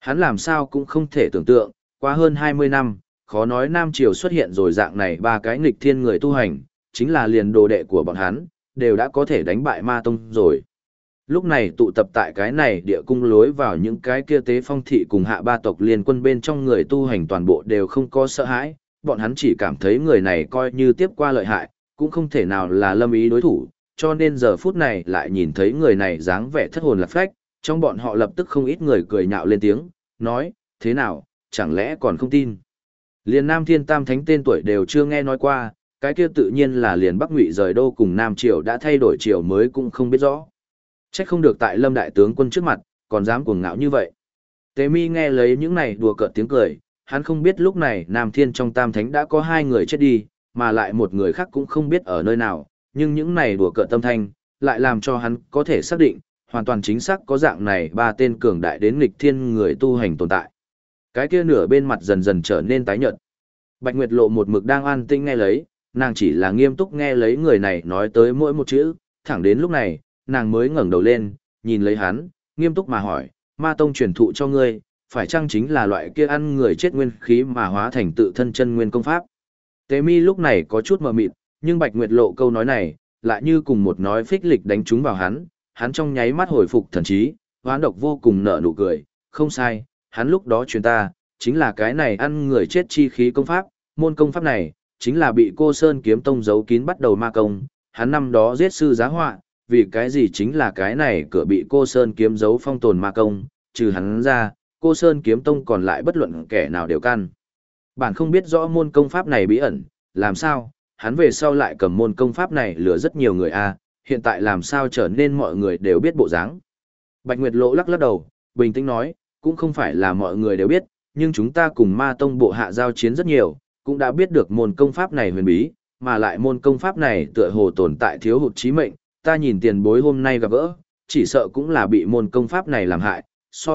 hắn làm sao cũng không thể tưởng tượng, qua hơn 20 năm, khó nói Nam Triều xuất hiện rồi dạng này ba cái nghịch thiên người tu hành, chính là liền đồ đệ của bọn hắn, đều đã có thể đánh bại ma tông rồi. Lúc này tụ tập tại cái này địa cung lối vào những cái kia tế phong thị cùng hạ ba tộc liên quân bên trong người tu hành toàn bộ đều không có sợ hãi, bọn hắn chỉ cảm thấy người này coi như tiếp qua lợi hại, cũng không thể nào là Lâm Ý đối thủ, cho nên giờ phút này lại nhìn thấy người này dáng vẻ thất hồn lạc phách, trong bọn họ lập tức không ít người cười nhạo lên tiếng, nói, thế nào, chẳng lẽ còn không tin. Liền Nam Thiên Tam Thánh tên tuổi đều chưa nghe nói qua, cái kia tự nhiên là liền Bắc Ngụy rời đô cùng Nam Triều đã thay đổi triều mới cũng không biết rõ. Trách không được tại Lâm Đại Tướng quân trước mặt, còn dám cuồng ngạo như vậy. Tế Mi nghe lấy những này đùa cợt tiếng cười, hắn không biết lúc này Nam Thiên trong Tam Thánh đã có 2 người chết đi, mà lại một người khác cũng không biết ở nơi nào, nhưng những này đùa cợt tâm thanh, lại làm cho hắn có thể xác định, hoàn toàn chính xác có dạng này 3 tên cường đại đến nghịch thiên người tu hành tồn tại. Cái kia nửa bên mặt dần dần trở nên tái nhợt. Bạch Nguyệt Lộ một mực đang an tĩnh nghe lấy, nàng chỉ là nghiêm túc nghe lấy người này nói tới mỗi một chữ, thẳng đến lúc này, nàng mới ngẩng đầu lên, nhìn lấy hắn, nghiêm túc mà hỏi, ma tông truyền thụ cho ngươi, phải chăng chính là loại kia ăn người chết nguyên khí mà hóa thành tự thân chân nguyên công pháp? Tế Mi lúc này có chút mờ mịt, nhưng Bạch Nguyệt Lộ câu nói này, lại như cùng một nói phích lịch đánh trúng vào hắn trong nháy mắt hồi phục thần trí, hoán độc vô cùng nở nụ cười, không sai, hắn lúc đó truyền ta, chính là cái này ăn người chết chi khí công pháp, môn công pháp này, chính là bị cô Sơn Kiếm Tông giấu kín bắt đầu ma công, hắn năm đó giết sư giá họa, vì cái gì chính là cái này cửa bị cô Sơn Kiếm giấu phong tồn ma công, trừ hắn ra, cô Sơn Kiếm Tông còn lại bất luận kẻ nào đều can. Bản không biết rõ môn công pháp này bí ẩn, làm sao, hắn về sau lại cầm môn công pháp này lừa rất nhiều người a, hiện tại làm sao trở nên mọi người đều biết bộ dáng. Bạch Nguyệt Lộ lắc lắc đầu, bình tĩnh nói, cũng không phải là mọi người đều biết, nhưng chúng ta cùng ma tông bộ hạ giao chiến rất nhiều, cũng đã biết được môn công pháp này huyền bí, mà lại môn công pháp này tựa hồ tồn tại thiếu hụt chí mệnh, ta nhìn tiền bối hôm nay gặp gỡ, chỉ sợ cũng là bị môn công pháp này làm hại,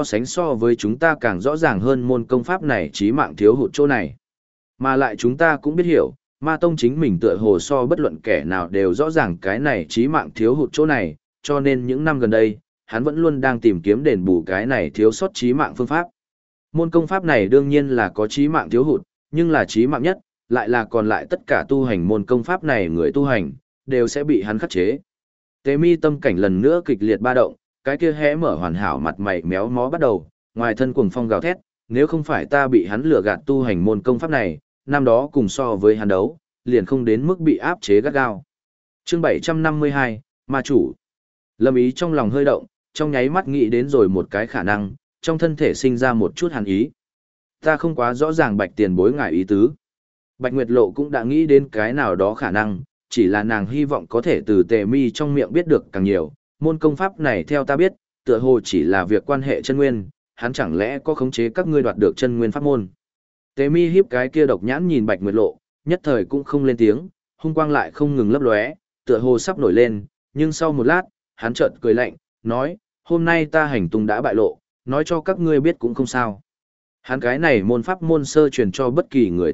so với chúng ta càng rõ ràng hơn môn công pháp này chí mạng thiếu hụt chỗ này. Mà lại chúng ta cũng biết hiểu, ma tông chính mình tựa hồ so bất luận kẻ nào đều rõ ràng cái này chí mạng thiếu hụt chỗ này, cho nên những năm gần đây, hắn vẫn luôn đang tìm kiếm đền bù cái này thiếu sót chí mạng phương pháp. Môn công pháp này đương nhiên là có chí mạng thiếu hụt, nhưng là chí mạng nhất, lại là còn lại tất cả tu hành môn công pháp này người tu hành, đều sẽ bị hắn khắc chế. Tế Mi tâm cảnh lần nữa kịch liệt ba động, cái kia hé mở hoàn hảo mặt mày méo mó bắt đầu, ngoài thân cuồng phong gào thét, nếu không phải ta bị hắn lừa gạt tu hành môn công pháp này, năm đó cùng so với hắn đấu, liền không đến mức bị áp chế gắt gao. Chương 752, Ma chủ. Lâm Ý trong lòng hơi động, trong nháy mắt nghĩ đến rồi một cái khả năng, trong thân thể sinh ra một chút hàn ý. Ta không quá rõ ràng Bạch tiền bối ngại ý tứ. Bạch Nguyệt Lộ cũng đã nghĩ đến cái nào đó khả năng, chỉ là nàng hy vọng có thể từ Tề Mi trong miệng biết được càng nhiều. Môn công pháp này theo ta biết, tựa hồ chỉ là việc quan hệ chân nguyên, hắn chẳng lẽ có khống chế các ngươi đoạt được chân nguyên pháp môn. Tề Mi hiếp cái kia độc nhãn nhìn Bạch Nguyệt Lộ, nhất thời cũng không lên tiếng, hung quang lại không ngừng lấp lóe, tựa hồ sắp nổi lên, nhưng sau một lát, hắn chợt cười lạnh, nói, hôm nay ta hành tung đã bại lộ, nói cho các ngươi biết cũng không sao. Hắn cái này môn pháp môn sơ truyền cho bất kỳ người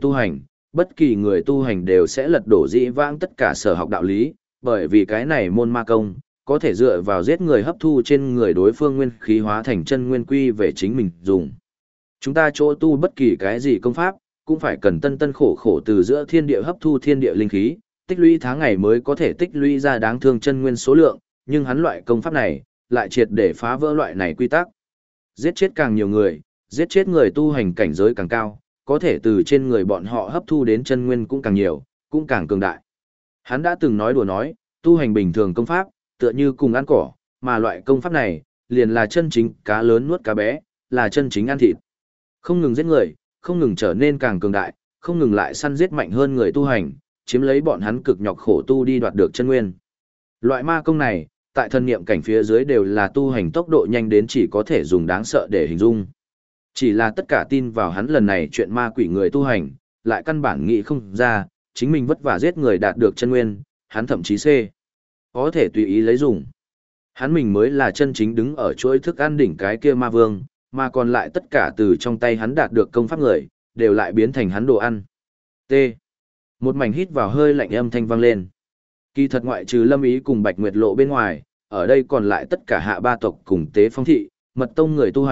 tu hành đều sẽ lật đổ dĩ vãng tất cả sở học đạo lý, bởi vì cái này môn ma công, có thể dựa vào giết người hấp thu trên người đối phương nguyên khí hóa thành chân nguyên quy về chính mình dùng. Chúng ta chỗ tu bất kỳ cái gì công pháp, cũng phải cần tân tân khổ khổ từ giữa thiên địa hấp thu thiên địa linh khí, tích lũy tháng ngày mới có thể tích lũy ra đáng thương chân nguyên số lượng, nhưng hắn loại công pháp này, lại triệt để phá vỡ loại này quy tắc. Giết chết càng nhiều người, giết chết người tu hành cảnh giới càng cao, có thể từ trên người bọn họ hấp thu đến chân nguyên cũng càng nhiều, cũng càng cường đại. Hắn đã từng nói đùa nói, tu hành bình thường công pháp, tựa như cùng ăn cỏ, mà loại công pháp này, liền là chân chính cá lớn nuốt cá bé, là chân chính ăn thịt. Không ngừng giết người, không ngừng trở nên càng cường đại, không ngừng lại săn giết mạnh hơn người tu hành, chiếm lấy bọn hắn cực nhọc khổ tu đi đoạt được chân nguyên. Loại ma công này, tại thân niệm cảnh phía dưới đều là tu hành tốc độ nhanh đến chỉ có thể dùng đáng sợ để hình dung. Chỉ là tất cả tin vào hắn lần này chuyện ma quỷ người tu hành, lại căn bản nghĩ không ra, chính mình vất vả giết người đạt được chân nguyên, hắn thậm chí có thể tùy ý lấy dùng. Hắn mình mới là chân chính đứng ở chuỗi thức ăn đỉnh cái kia ma vương, mà còn lại tất cả từ trong tay hắn đạt được công pháp người, đều lại biến thành hắn đồ ăn. T. Một mảnh hít vào hơi lạnh âm thanh vang lên. Kỳ thật ngoại trừ Lâm Ý cùng Bạch Nguyệt Lộ bên ngoài, ở đây còn lại tất cả hạ ba tộc cùng Tế Phong thị, Mật tông người tu hành,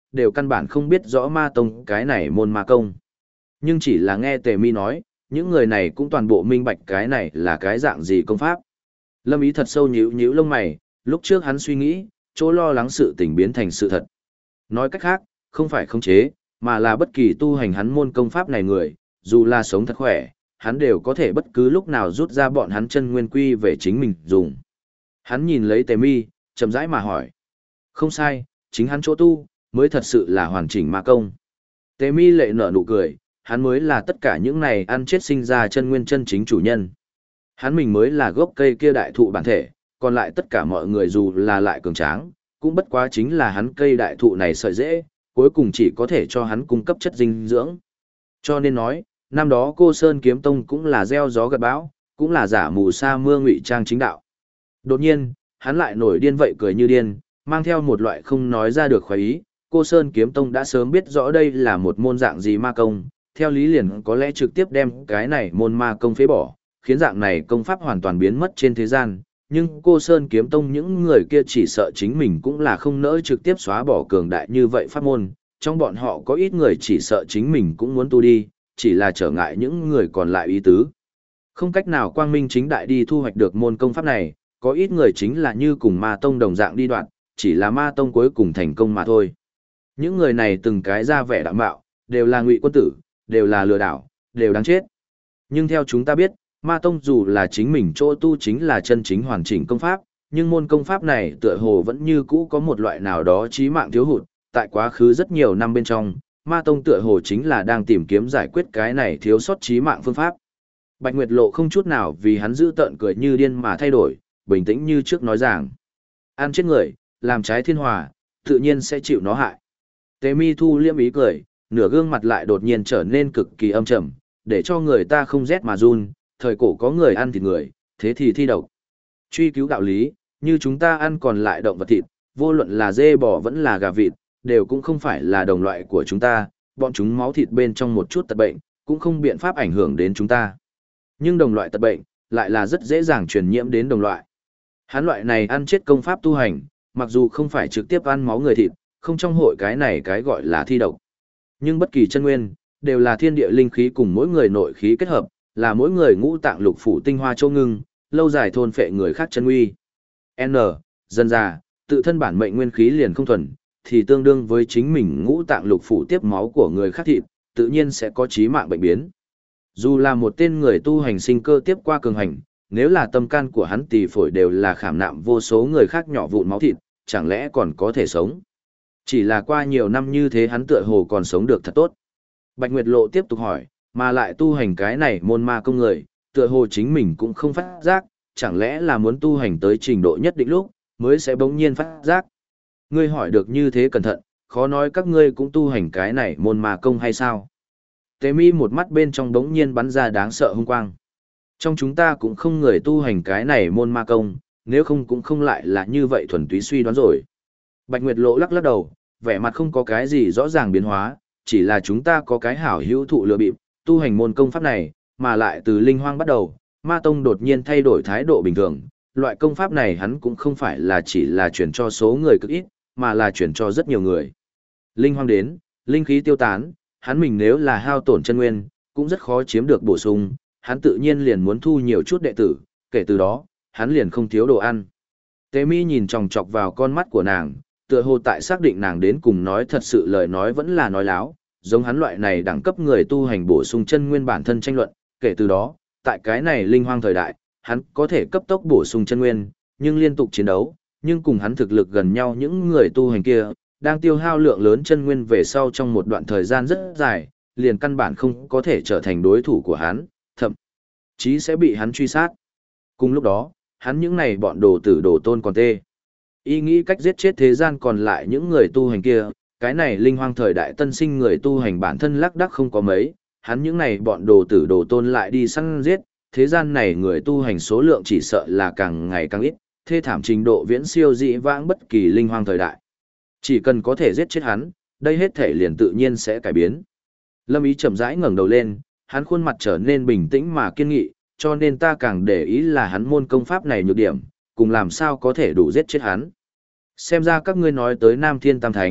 đều căn bản không biết rõ ma tông cái này môn ma công. Nhưng chỉ là nghe Tề Mi nói, những người này cũng toàn bộ minh bạch cái này là cái dạng gì công pháp. Lâm Ý thật sâu nhíu nhíu lông mày, lúc trước hắn suy nghĩ, chỗ lo lắng sự tình biến thành sự thật. Nói cách khác, không phải khống chế, mà là bất kỳ tu hành hắn môn công pháp này người, dù là sống thật khỏe, hắn đều có thể bất cứ lúc nào rút ra bọn hắn chân nguyên quy về chính mình dùng. Hắn nhìn lấy Tề Mi, chậm rãi mà hỏi. Không sai, chính hắn chỗ tu, mới thật sự là hoàn chỉnh ma công. Tề Mi lệ nở nụ cười, hắn mới là tất cả những này ăn chết sinh ra chân nguyên chân chính chủ nhân. Hắn mình mới là gốc cây kia đại thụ bản thể, còn lại tất cả mọi người dù là lại cường tráng, cũng bất quá chính là hắn cây đại thụ này sợi rễ, cuối cùng chỉ có thể cho hắn cung cấp chất dinh dưỡng. Cho nên nói, năm đó Cô Sơn Kiếm Tông cũng là gieo gió gặt bão, cũng là giả mù sa mưa ngụy trang chính đạo. Đột nhiên, hắn lại nổi điên vậy cười như điên, mang theo một loại không nói ra được khoái ý. Cô Sơn Kiếm Tông đã sớm biết rõ đây là một môn dạng gì ma công, theo lý liền có lẽ trực tiếp đem cái này môn ma công phế bỏ, khiến dạng này công pháp hoàn toàn biến mất trên thế gian. Nhưng Cô Sơn Kiếm Tông những người kia chỉ sợ chính mình cũng là không nỡ trực tiếp xóa bỏ cường đại như vậy pháp môn, trong bọn họ có ít người chỉ sợ chính mình cũng muốn tu đi, chỉ là trở ngại những người còn lại ý tứ. Không cách nào quang minh chính đại đi thu hoạch được môn công pháp này, có ít người chính là như cùng ma tông đồng dạng đi đoạn, chỉ là ma tông cuối cùng thành công mà thôi. Những người này từng cái ra vẻ đạm bạo, đều là ngụy quân tử, đều là lừa đảo, đều đáng chết. Nhưng theo chúng ta biết, ma tông dù là chính mình chỗ tu chính là chân chính hoàn chỉnh công pháp, nhưng môn công pháp này tựa hồ vẫn như cũ có một loại nào đó chí mạng thiếu hụt, tại quá khứ rất nhiều năm bên trong, ma tông tựa hồ chính là đang tìm kiếm giải quyết cái này thiếu sót chí mạng phương pháp. Bạch Nguyệt Lộ không chút nào vì hắn giữ tợn cười như điên mà thay đổi, bình tĩnh như trước nói rằng, ăn chết người, làm trái thiên hòa, tự nhiên sẽ chịu nó hại. Tế Mi thu liêm ý cười, nửa gương mặt lại đột nhiên trở nên cực kỳ âm trầm, để cho người ta không rét mà run, thời cổ có người ăn thịt người, thế thì thi độc. Truy cứu đạo lý, như chúng ta ăn còn lại động vật thịt, vô luận là dê bò vẫn là gà vịt, đều cũng không phải là đồng loại của chúng ta, bọn chúng máu thịt bên trong một chút tật bệnh, cũng không biện pháp ảnh hưởng đến chúng ta. Nhưng đồng loại tật bệnh, lại là rất dễ dàng truyền nhiễm đến đồng loại. Hắn loại này ăn chết công pháp tu hành, mặc dù không phải trực tiếp ăn máu người thịt, không trong hội cái này cái gọi là thi độc. Nhưng bất kỳ chân nguyên, đều là thiên địa linh khí cùng mỗi người nội khí kết hợp, là mỗi người ngũ tạng lục phủ tinh hoa châu ngưng, lâu dài thôn phệ người khác chân uy. N, dân già, tự thân bản mệnh nguyên khí liền không thuần, thì tương đương với chính mình ngũ tạng lục phủ tiếp máu của người khác thịt, tự nhiên sẽ có chí mạng bệnh biến. Dù là một tên người tu hành sinh cơ tiếp qua cường hành, nếu là tâm can của hắn tỳ phổi đều là khảm nạm vô số người khác nhỏ vụn máu thịt, chẳng lẽ còn có thể sống? Chỉ là qua nhiều năm như thế hắn tựa hồ còn sống được thật tốt. Bạch Nguyệt Lộ tiếp tục hỏi, mà lại tu hành cái này môn ma công người, tựa hồ chính mình cũng không phát giác, chẳng lẽ là muốn tu hành tới trình độ nhất định lúc, mới sẽ bỗng nhiên phát giác. Ngươi hỏi được như thế cẩn thận, khó nói các ngươi cũng tu hành cái này môn ma công hay sao? Tế Mi một mắt bên trong bỗng nhiên bắn ra đáng sợ hung quang. Trong chúng ta cũng không người tu hành cái này môn ma công, nếu không cũng không lại là như vậy thuần túy suy đoán rồi. Bạch Nguyệt Lộ lắc lắc đầu, vẻ mặt không có cái gì rõ ràng biến hóa, chỉ là chúng ta có cái hảo hữu thụ lừa bịp, tu hành môn công pháp này, mà lại từ linh hoang bắt đầu, ma tông đột nhiên thay đổi thái độ bình thường, loại công pháp này hắn cũng không phải là chỉ là chuyển cho số người cực ít, mà là chuyển cho rất nhiều người. Linh hoang đến, linh khí tiêu tán, hắn mình nếu là hao tổn chân nguyên, cũng rất khó chiếm được bổ sung, hắn tự nhiên liền muốn thu nhiều chút đệ tử, kể từ đó, hắn liền không thiếu đồ ăn. Tế Mi nhìn chòng chọc vào con mắt của nàng, tựa hồ tại xác định nàng đến cùng nói thật sự lời nói vẫn là nói láo, giống hắn loại này đẳng cấp người tu hành bổ sung chân nguyên bản thân tranh luận, kể từ đó, tại cái này linh hoang thời đại, hắn có thể cấp tốc bổ sung chân nguyên, nhưng liên tục chiến đấu, nhưng cùng hắn thực lực gần nhau những người tu hành kia, đang tiêu hao lượng lớn chân nguyên về sau trong một đoạn thời gian rất dài, liền căn bản không có thể trở thành đối thủ của hắn, thậm chí sẽ bị hắn truy sát. Cùng lúc đó, hắn những này bọn đồ tử đồ tôn còn tê. Ý nghĩ cách giết chết thế gian còn lại những người tu hành kia, cái này linh hoang thời đại tân sinh người tu hành bản thân lác đác không có mấy, hắn những này bọn đồ tử đồ tôn lại đi săn giết, thế gian này người tu hành số lượng chỉ sợ là càng ngày càng ít, thê thảm trình độ viễn siêu dị vãng bất kỳ linh hoang thời đại. Chỉ cần có thể giết chết hắn, đây hết thể liền tự nhiên sẽ cải biến. Lâm Ý chậm rãi ngẩng đầu lên, hắn khuôn mặt trở nên bình tĩnh mà kiên nghị, cho nên ta càng để ý là hắn môn công pháp này nhược điểm, cùng làm sao có thể đủ giết chết hắn. Xem ra các ngươi nói tới Nam Thiên Tam Thánh,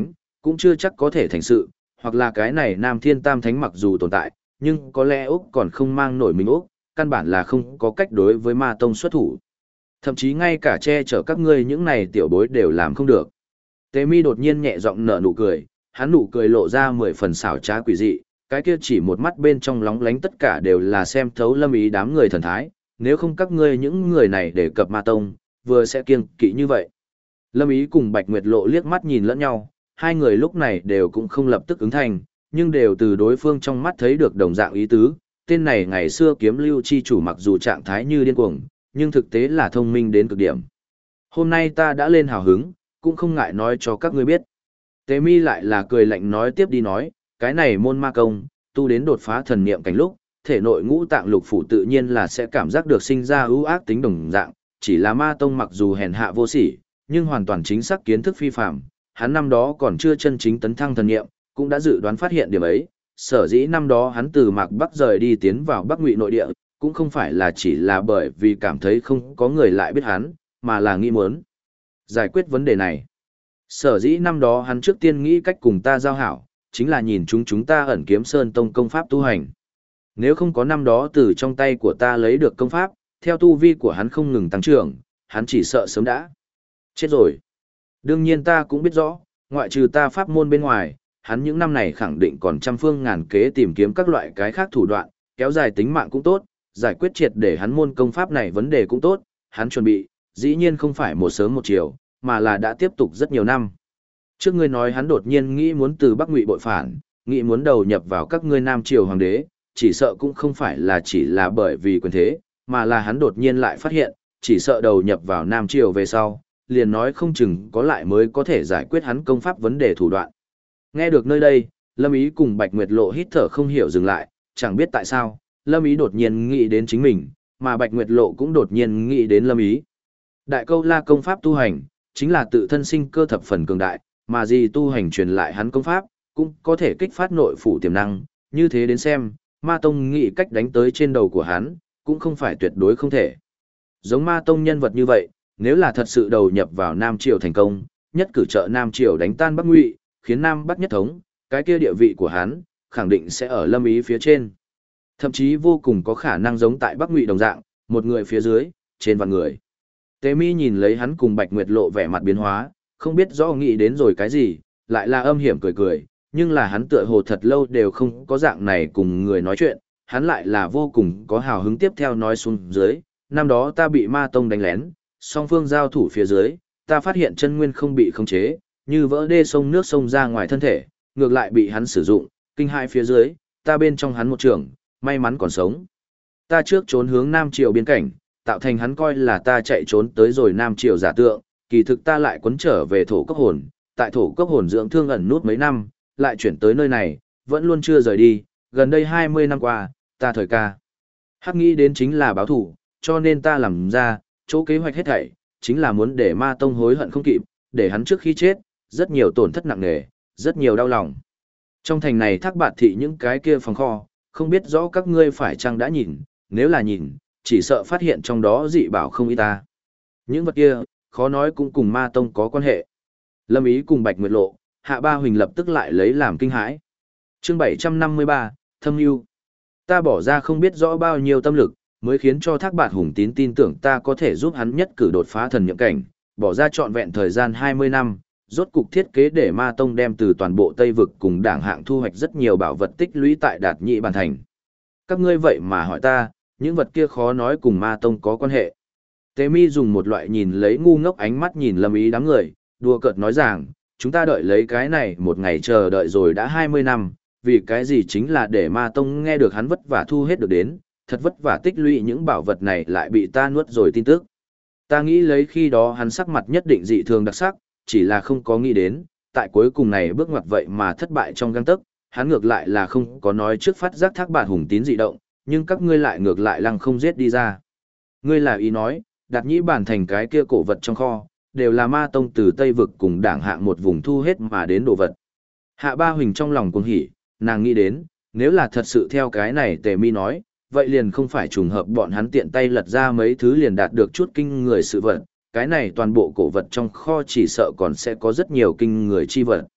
cũng chưa chắc có thể thành sự, hoặc là cái này Nam Thiên Tam Thánh mặc dù tồn tại, nhưng có lẽ Úc còn không mang nổi mình Úc, căn bản là không có cách đối với ma tông xuất thủ. Thậm chí ngay cả che chở các ngươi những này tiểu bối đều làm không được. Tế Mi đột nhiên nhẹ giọng nở nụ cười, hắn nụ cười lộ ra 10 phần xảo trá quỷ dị, cái kia chỉ một mắt bên trong lóng lánh tất cả đều là xem thấu Lâm Ý đám người thần thái, nếu không các ngươi những người này để cập ma tông, vừa sẽ kiêng kỵ như vậy. Lâm Ý cùng Bạch Nguyệt Lộ liếc mắt nhìn lẫn nhau, hai người lúc này đều cũng không lập tức ứng thành, nhưng đều từ đối phương trong mắt thấy được đồng dạng ý tứ. Tên này ngày xưa kiếm lưu chi chủ mặc dù trạng thái như điên cuồng, nhưng thực tế là thông minh đến cực điểm. Hôm nay ta đã lên hào hứng, cũng không ngại nói cho các ngươi biết. Tế Mi lại là cười lạnh nói tiếp đi nói, cái này môn ma công, tu đến đột phá thần niệm cảnh lúc, thể nội ngũ tạng lục phủ tự nhiên là sẽ cảm giác được sinh ra ưu ác tính đồng dạng, chỉ là ma tông mặc dù hèn hạ vô sỉ, nhưng hoàn toàn chính xác kiến thức phi phàm, hắn năm đó còn chưa chân chính tấn thăng thần niệm, cũng đã dự đoán phát hiện điểm ấy, sở dĩ năm đó hắn từ Mạc Bắc rời đi tiến vào Bắc Ngụy nội địa, cũng không phải là chỉ là bởi vì cảm thấy không có người lại biết hắn, mà là nghĩ muốn giải quyết vấn đề này. Sở dĩ năm đó hắn trước tiên nghĩ cách cùng ta giao hảo, chính là nhìn chúng ta ẩn kiếm sơn tông công pháp tu hành. Nếu không có năm đó từ trong tay của ta lấy được công pháp, theo tu vi của hắn không ngừng tăng trưởng, hắn chỉ sợ sớm đã chết rồi. Đương nhiên ta cũng biết rõ, ngoại trừ ta pháp môn bên ngoài, hắn những năm này khẳng định còn trăm phương ngàn kế tìm kiếm các loại cái khác thủ đoạn, kéo dài tính mạng cũng tốt, giải quyết triệt để hắn môn công pháp này vấn đề cũng tốt, hắn chuẩn bị, dĩ nhiên không phải một sớm một chiều, mà là đã tiếp tục rất nhiều năm. Trước ngươi nói hắn đột nhiên nghĩ muốn từ Bắc Ngụy bội phản, nghĩ muốn đầu nhập vào các ngươi Nam Triều hoàng đế, chỉ sợ cũng không phải là chỉ là bởi vì quyền thế, mà là hắn đột nhiên lại phát hiện, chỉ sợ đầu nhập vào Nam Triều về sau, liền nói không chừng có lại mới có thể giải quyết hắn công pháp vấn đề thủ đoạn. Nghe được nơi đây, Lâm Ý cùng Bạch Nguyệt Lộ hít thở không hiểu dừng lại, chẳng biết tại sao, Lâm Ý đột nhiên nghĩ đến chính mình, mà Bạch Nguyệt Lộ cũng đột nhiên nghĩ đến Lâm Ý. Đại câu la công pháp tu hành, chính là tự thân sinh cơ thập phần cường đại, mà gì tu hành truyền lại hắn công pháp, cũng có thể kích phát nội phủ tiềm năng, như thế đến xem, ma tông nghĩ cách đánh tới trên đầu của hắn, cũng không phải tuyệt đối không thể. Giống ma tông nhân vật như vậy, nếu là thật sự đầu nhập vào Nam Triều thành công, nhất cử trợ Nam Triều đánh tan Bắc Ngụy, khiến Nam Bắc nhất thống, cái kia địa vị của hắn, khẳng định sẽ ở Lâm Ý phía trên. Thậm chí vô cùng có khả năng giống tại Bắc Ngụy đồng dạng, một người phía dưới, trên vạn người. Tế Mi nhìn lấy hắn cùng Bạch Nguyệt Lộ vẻ mặt biến hóa, không biết rõ nghĩ đến rồi cái gì, lại là âm hiểm cười cười, nhưng là hắn tựa hồ thật lâu đều không có dạng này cùng người nói chuyện, hắn lại là vô cùng có hào hứng tiếp theo nói xuống dưới, năm đó ta bị ma tông đánh lén, song phương giao thủ phía dưới, ta phát hiện chân nguyên không bị khống chế, như vỡ đê sông nước sông ra ngoài thân thể, ngược lại bị hắn sử dụng, kinh hãi phía dưới, ta bên trong hắn một trường, may mắn còn sống. Ta trước trốn hướng Nam Triều biên cảnh, tạo thành hắn coi là ta chạy trốn tới rồi Nam Triều giả tượng, kỳ thực ta lại quấn trở về thổ cấp hồn, tại thổ cấp hồn dưỡng thương ẩn nút mấy năm, lại chuyển tới nơi này, vẫn luôn chưa rời đi, gần đây 20 năm qua, ta thời ca. Hắc nghĩ đến chính là báo thủ, cho nên ta làm ra, chỗ kế hoạch hết thảy, chính là muốn để ma tông hối hận không kịp, để hắn trước khi chết, rất nhiều tổn thất nặng nề, rất nhiều đau lòng. Trong thành này Thác Bạt thị những cái kia phòng kho, không biết rõ các ngươi phải chăng đã nhìn, nếu là nhìn, chỉ sợ phát hiện trong đó dị bảo không ít ta. Những vật kia, khó nói cũng cùng ma tông có quan hệ. Lâm Ý cùng Bạch Nguyệt Lộ, Hạ Ba Huỳnh lập tức lại lấy làm kinh hãi. Chương 753, Thâm Nhu. Ta bỏ ra không biết rõ bao nhiêu tâm lực, mới khiến cho Thác Bạt Hùng tín tin tưởng ta có thể giúp hắn nhất cử đột phá thần nhậm cảnh, bỏ ra trọn vẹn thời gian 20 năm, rốt cục thiết kế để ma tông đem từ toàn bộ Tây Vực cùng đảng hạng thu hoạch rất nhiều bảo vật tích lũy tại Đạt Nhị Bàn Thành. Các ngươi vậy mà hỏi ta, những vật kia khó nói cùng ma tông có quan hệ. Tế Mi dùng một loại nhìn lấy ngu ngốc ánh mắt nhìn Lâm Ý đám người, đùa cợt nói rằng, chúng ta đợi lấy cái này một ngày chờ đợi rồi đã 20 năm, vì cái gì chính là để ma tông nghe được hắn vất vả thu hết được đến, thật vất vả tích lũy những bảo vật này lại bị ta nuốt rồi tin tức. Ta nghĩ lấy khi đó hắn sắc mặt nhất định dị thường đặc sắc, chỉ là không có nghĩ đến, tại cuối cùng này bước ngoặt vậy mà thất bại trong gang tấc, hắn ngược lại là không có nói trước phát giác Thác Bạt Hùng tín dị động, nhưng các ngươi lại ngược lại lăng không giết đi ra. Ngươi là ý nói, Đạt Nhĩ Bản thành cái kia cổ vật trong kho, đều là ma tông từ Tây Vực cùng đảng hạng một vùng thu hết mà đến đồ vật. Hạ Ba Huỳnh trong lòng cuồng hỉ, nàng nghĩ đến, nếu là thật sự theo cái này Tề Mi nói, vậy liền không phải trùng hợp bọn hắn tiện tay lật ra mấy thứ liền đạt được chút kinh người sự vật, cái này toàn bộ cổ vật trong kho chỉ sợ còn sẽ có rất nhiều kinh người chi vật.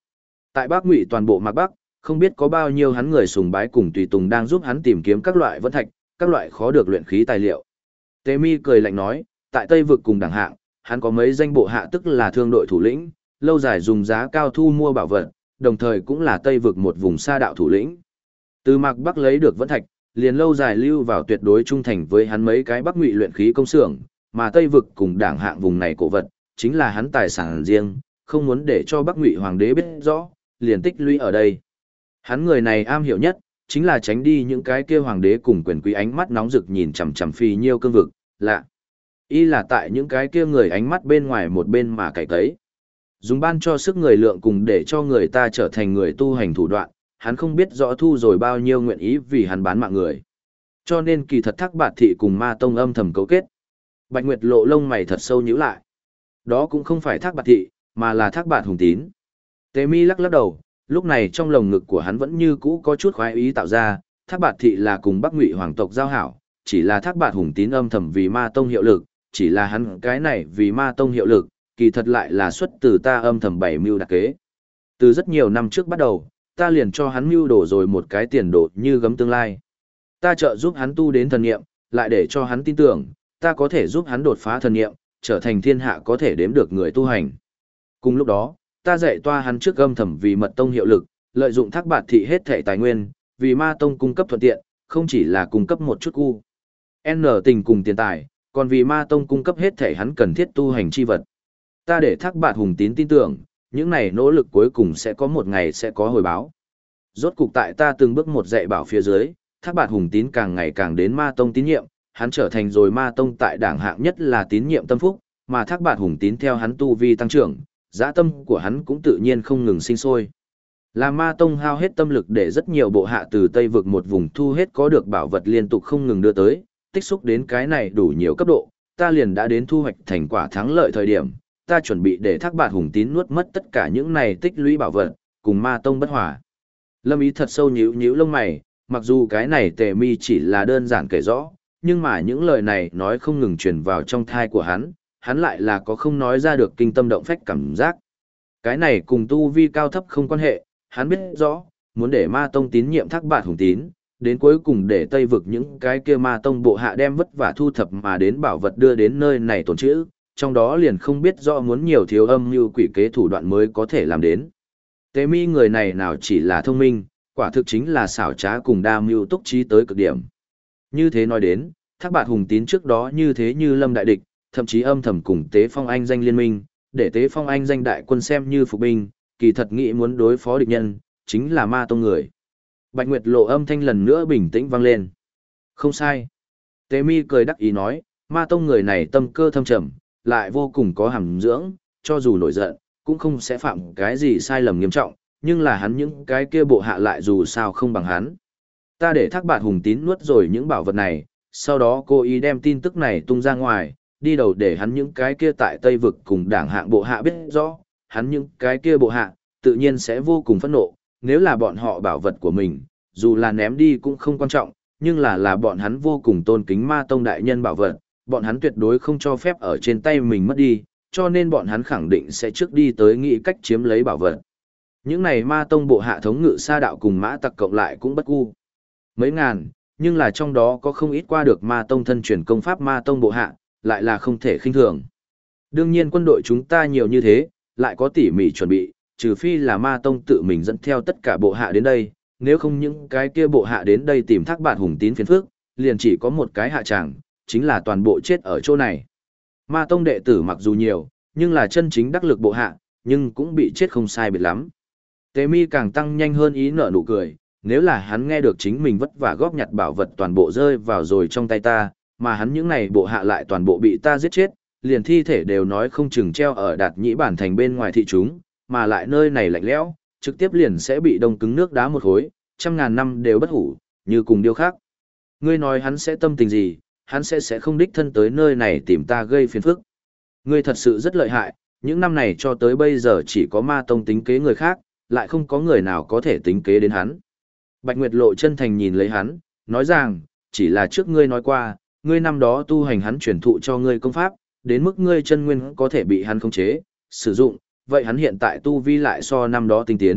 Tại Bắc Ngụy toàn bộ Mạc Bắc, không biết có bao nhiêu hắn người sùng bái cùng tùy tùng đang giúp hắn tìm kiếm các loại vân thạch, các loại khó được luyện khí tài liệu. Tế Mi cười lạnh nói, tại Tây vực cùng đẳng hạng, hắn có mấy danh bộ hạ tức là thương đội thủ lĩnh, lâu dài dùng giá cao thu mua bảo vật, đồng thời cũng là Tây vực một vùng sa đạo thủ lĩnh. Từ Mạc Bắc lấy được vân thạch, liền lâu dài lưu vào tuyệt đối trung thành với hắn mấy cái Bắc Ngụy luyện khí công xưởng, mà Tây vực cùng đảng hạng vùng này cổ vật, chính là hắn tài sản riêng, không muốn để cho Bắc Ngụy hoàng đế biết rõ, liền tích lũy ở đây. Hắn người này am hiểu nhất, chính là tránh đi những cái kia hoàng đế cùng quyền quý ánh mắt nóng rực nhìn chằm chằm Phi Nhiêu cương vực, lạ. Y là tại những cái kia người ánh mắt bên ngoài một bên mà cải tấy. Dùng ban cho sức người lượng cùng để cho người ta trở thành người tu hành thủ đoạn, hắn không biết rõ thu rồi bao nhiêu nguyện ý vì hắn bán mạng người. Cho nên kỳ thật Thác Bạt Thị cùng Ma Tông âm thầm cấu kết. Bạch Nguyệt lộ lông mày thật sâu nhíu lại. Đó cũng không phải Thác Bạt Thị, mà là Thác Bạt Hùng Tín. Tế Mi lắc lắc đầu, lúc này trong lồng ngực của hắn vẫn như cũ có chút khoái ý tạo ra, Thác Bạt Thị là cùng Bắc Ngụy hoàng tộc giao hảo, chỉ là Thác Bạt Hùng Tín âm thầm vì Ma Tông hiệu lực, chỉ là hắn cái này vì Ma Tông hiệu lực, kỳ thật lại là xuất từ ta âm thầm bày mưu đặc kế. Từ rất nhiều năm trước bắt đầu, ta liền cho hắn mưu đổ rồi một cái tiền đồ như gấm tương lai. Ta trợ giúp hắn tu đến thần niệm, lại để cho hắn tin tưởng, ta có thể giúp hắn đột phá thần niệm, trở thành thiên hạ có thể đếm được người tu hành. Cùng lúc đó, ta dạy toa hắn trước âm thầm vì Mật Tông hiệu lực, lợi dụng Thác Bạt Thị hết thảy tài nguyên, vì Ma Tông cung cấp thuận tiện, không chỉ là cung cấp một chút cu. N tình cùng tiền tài, còn vì Ma Tông cung cấp hết thảy hắn cần thiết tu hành chi vật. Ta để Thác Bạt Hùng Tín tin tưởng, những này nỗ lực cuối cùng sẽ có một ngày sẽ có hồi báo. Rốt cục tại ta từng bước một dạy bảo phía dưới, Thác Bạt Hùng Tín càng ngày càng đến Ma Tông tín nhiệm, hắn trở thành rồi Ma Tông tại đảng hạng nhất là tín nhiệm tâm phúc, mà Thác Bạt Hùng Tín theo hắn tu vi tăng trưởng, dã tâm của hắn cũng tự nhiên không ngừng sinh sôi. Là Ma Tông hao hết tâm lực để rất nhiều bộ hạ từ Tây vực một vùng thu hết có được bảo vật liên tục không ngừng đưa tới, tích xúc đến cái này đủ nhiều cấp độ, ta liền đã đến thu hoạch thành quả thắng lợi thời điểm, ta chuẩn bị để Thác Bạt Hùng Tín nuốt mất tất cả những này tích lũy bảo vật, cùng Ma Tông bất hòa. Lâm Ý thật sâu nhíu nhíu lông mày, mặc dù cái này Tề Mi chỉ là đơn giản kể rõ, nhưng mà những lời này nói không ngừng truyền vào trong thai của hắn lại là có không nói ra được kinh tâm động phách cảm giác. Cái này cùng tu vi cao thấp không quan hệ, hắn biết rõ, muốn để Ma Tông tín nhiệm Thác Bạt Hùng Tín, đến cuối cùng để Tây vực những cái kia Ma Tông bộ hạ đem vất vả thu thập mà đến bảo vật đưa đến nơi này tồn trữ, trong đó liền không biết rõ muốn nhiều thiếu âm như quỷ kế thủ đoạn mới có thể làm đến. Tế Mi người này nào chỉ là thông minh, quả thực chính là xảo trá cùng đa mưu túc trí tới cực điểm. Như thế nói đến, Thác Bạt Hùng Tín trước đó như thế như lâm đại địch, thậm chí âm thầm cùng Tế Phong Anh danh liên minh, để Tế Phong Anh danh đại quân xem như phục binh, kỳ thật nghĩ muốn đối phó địch nhân, chính là Ma Tông người. Bạch Nguyệt lộ âm thanh lần nữa bình tĩnh vang lên. Không sai. Tế Mi cười đắc ý nói, Ma Tông người này tâm cơ thâm trầm, lại vô cùng có hàm dưỡng, cho dù nổi giận, cũng không sẽ phạm cái gì sai lầm nghiêm trọng, nhưng là hắn những cái kia bộ hạ lại dù sao không bằng hắn. Ta để Thác Bạt Hùng Tín nuốt rồi những bảo vật này, sau đó cô ý đem tin tức này tung ra ngoài, đi đầu để hắn những cái kia tại Tây vực cùng đảng hạng bộ hạ biết rõ, hắn những cái kia bộ hạ, tự nhiên sẽ vô cùng phẫn nộ, nếu là bọn họ bảo vật của mình, dù là ném đi cũng không quan trọng, nhưng là bọn hắn vô cùng tôn kính Ma Tông đại nhân bảo vật, bọn hắn tuyệt đối không cho phép ở trên tay mình mất đi, cho nên bọn hắn khẳng định sẽ trước đi tới nghĩ cách chiếm lấy bảo vật. Những này Ma Tông bộ hạ thống ngự sa đạo cùng mã tặc cộng lại cũng bất cu. Mấy ngàn, nhưng là trong đó có không ít qua được Ma Tông thân truyền công pháp Ma Tông bộ hạ, lại là không thể khinh thường. Đương nhiên quân đội chúng ta nhiều như thế, lại có tỉ mỉ chuẩn bị, trừ phi là Ma Tông tự mình dẫn theo tất cả bộ hạ đến đây, nếu không những cái kia bộ hạ đến đây tìm Thác Bạt Hùng Tín phiền phức, liền chỉ có một cái hạ tràng, chính là toàn bộ chết ở chỗ này. Ma Tông đệ tử mặc dù nhiều, nhưng là chân chính đắc lực bộ hạ, nhưng cũng bị chết không sai biệt lắm. Tế Mi càng tăng nhanh hơn ý nở nụ cười, nếu là hắn nghe được chính mình vất vả góp nhặt bảo vật toàn bộ rơi vào rồi trong tay ta, mà hắn những này bộ hạ lại toàn bộ bị ta giết chết, liền thi thể đều nói không chừng treo ở Đạt Nhĩ Bản thành bên ngoài thị chúng, mà lại nơi này lạnh lẽo, trực tiếp liền sẽ bị đông cứng nước đá một khối, trăm ngàn năm đều bất hủ, như cùng điêu khắc. Ngươi nói hắn sẽ tâm tình gì, hắn sẽ không đích thân tới nơi này tìm ta gây phiền phức. Ngươi thật sự rất lợi hại, những năm này cho tới bây giờ chỉ có Ma Tông tính kế người khác, lại không có người nào có thể tính kế đến hắn. Bạch Nguyệt lộ chân thành nhìn lấy hắn, nói rằng, chỉ là trước ngươi nói qua, ngươi năm đó tu hành hắn truyền thụ cho ngươi công pháp, đến mức ngươi chân nguyên có thể bị hắn khống chế, sử dụng, vậy hắn hiện tại tu vi lại so năm đó tinh tiến,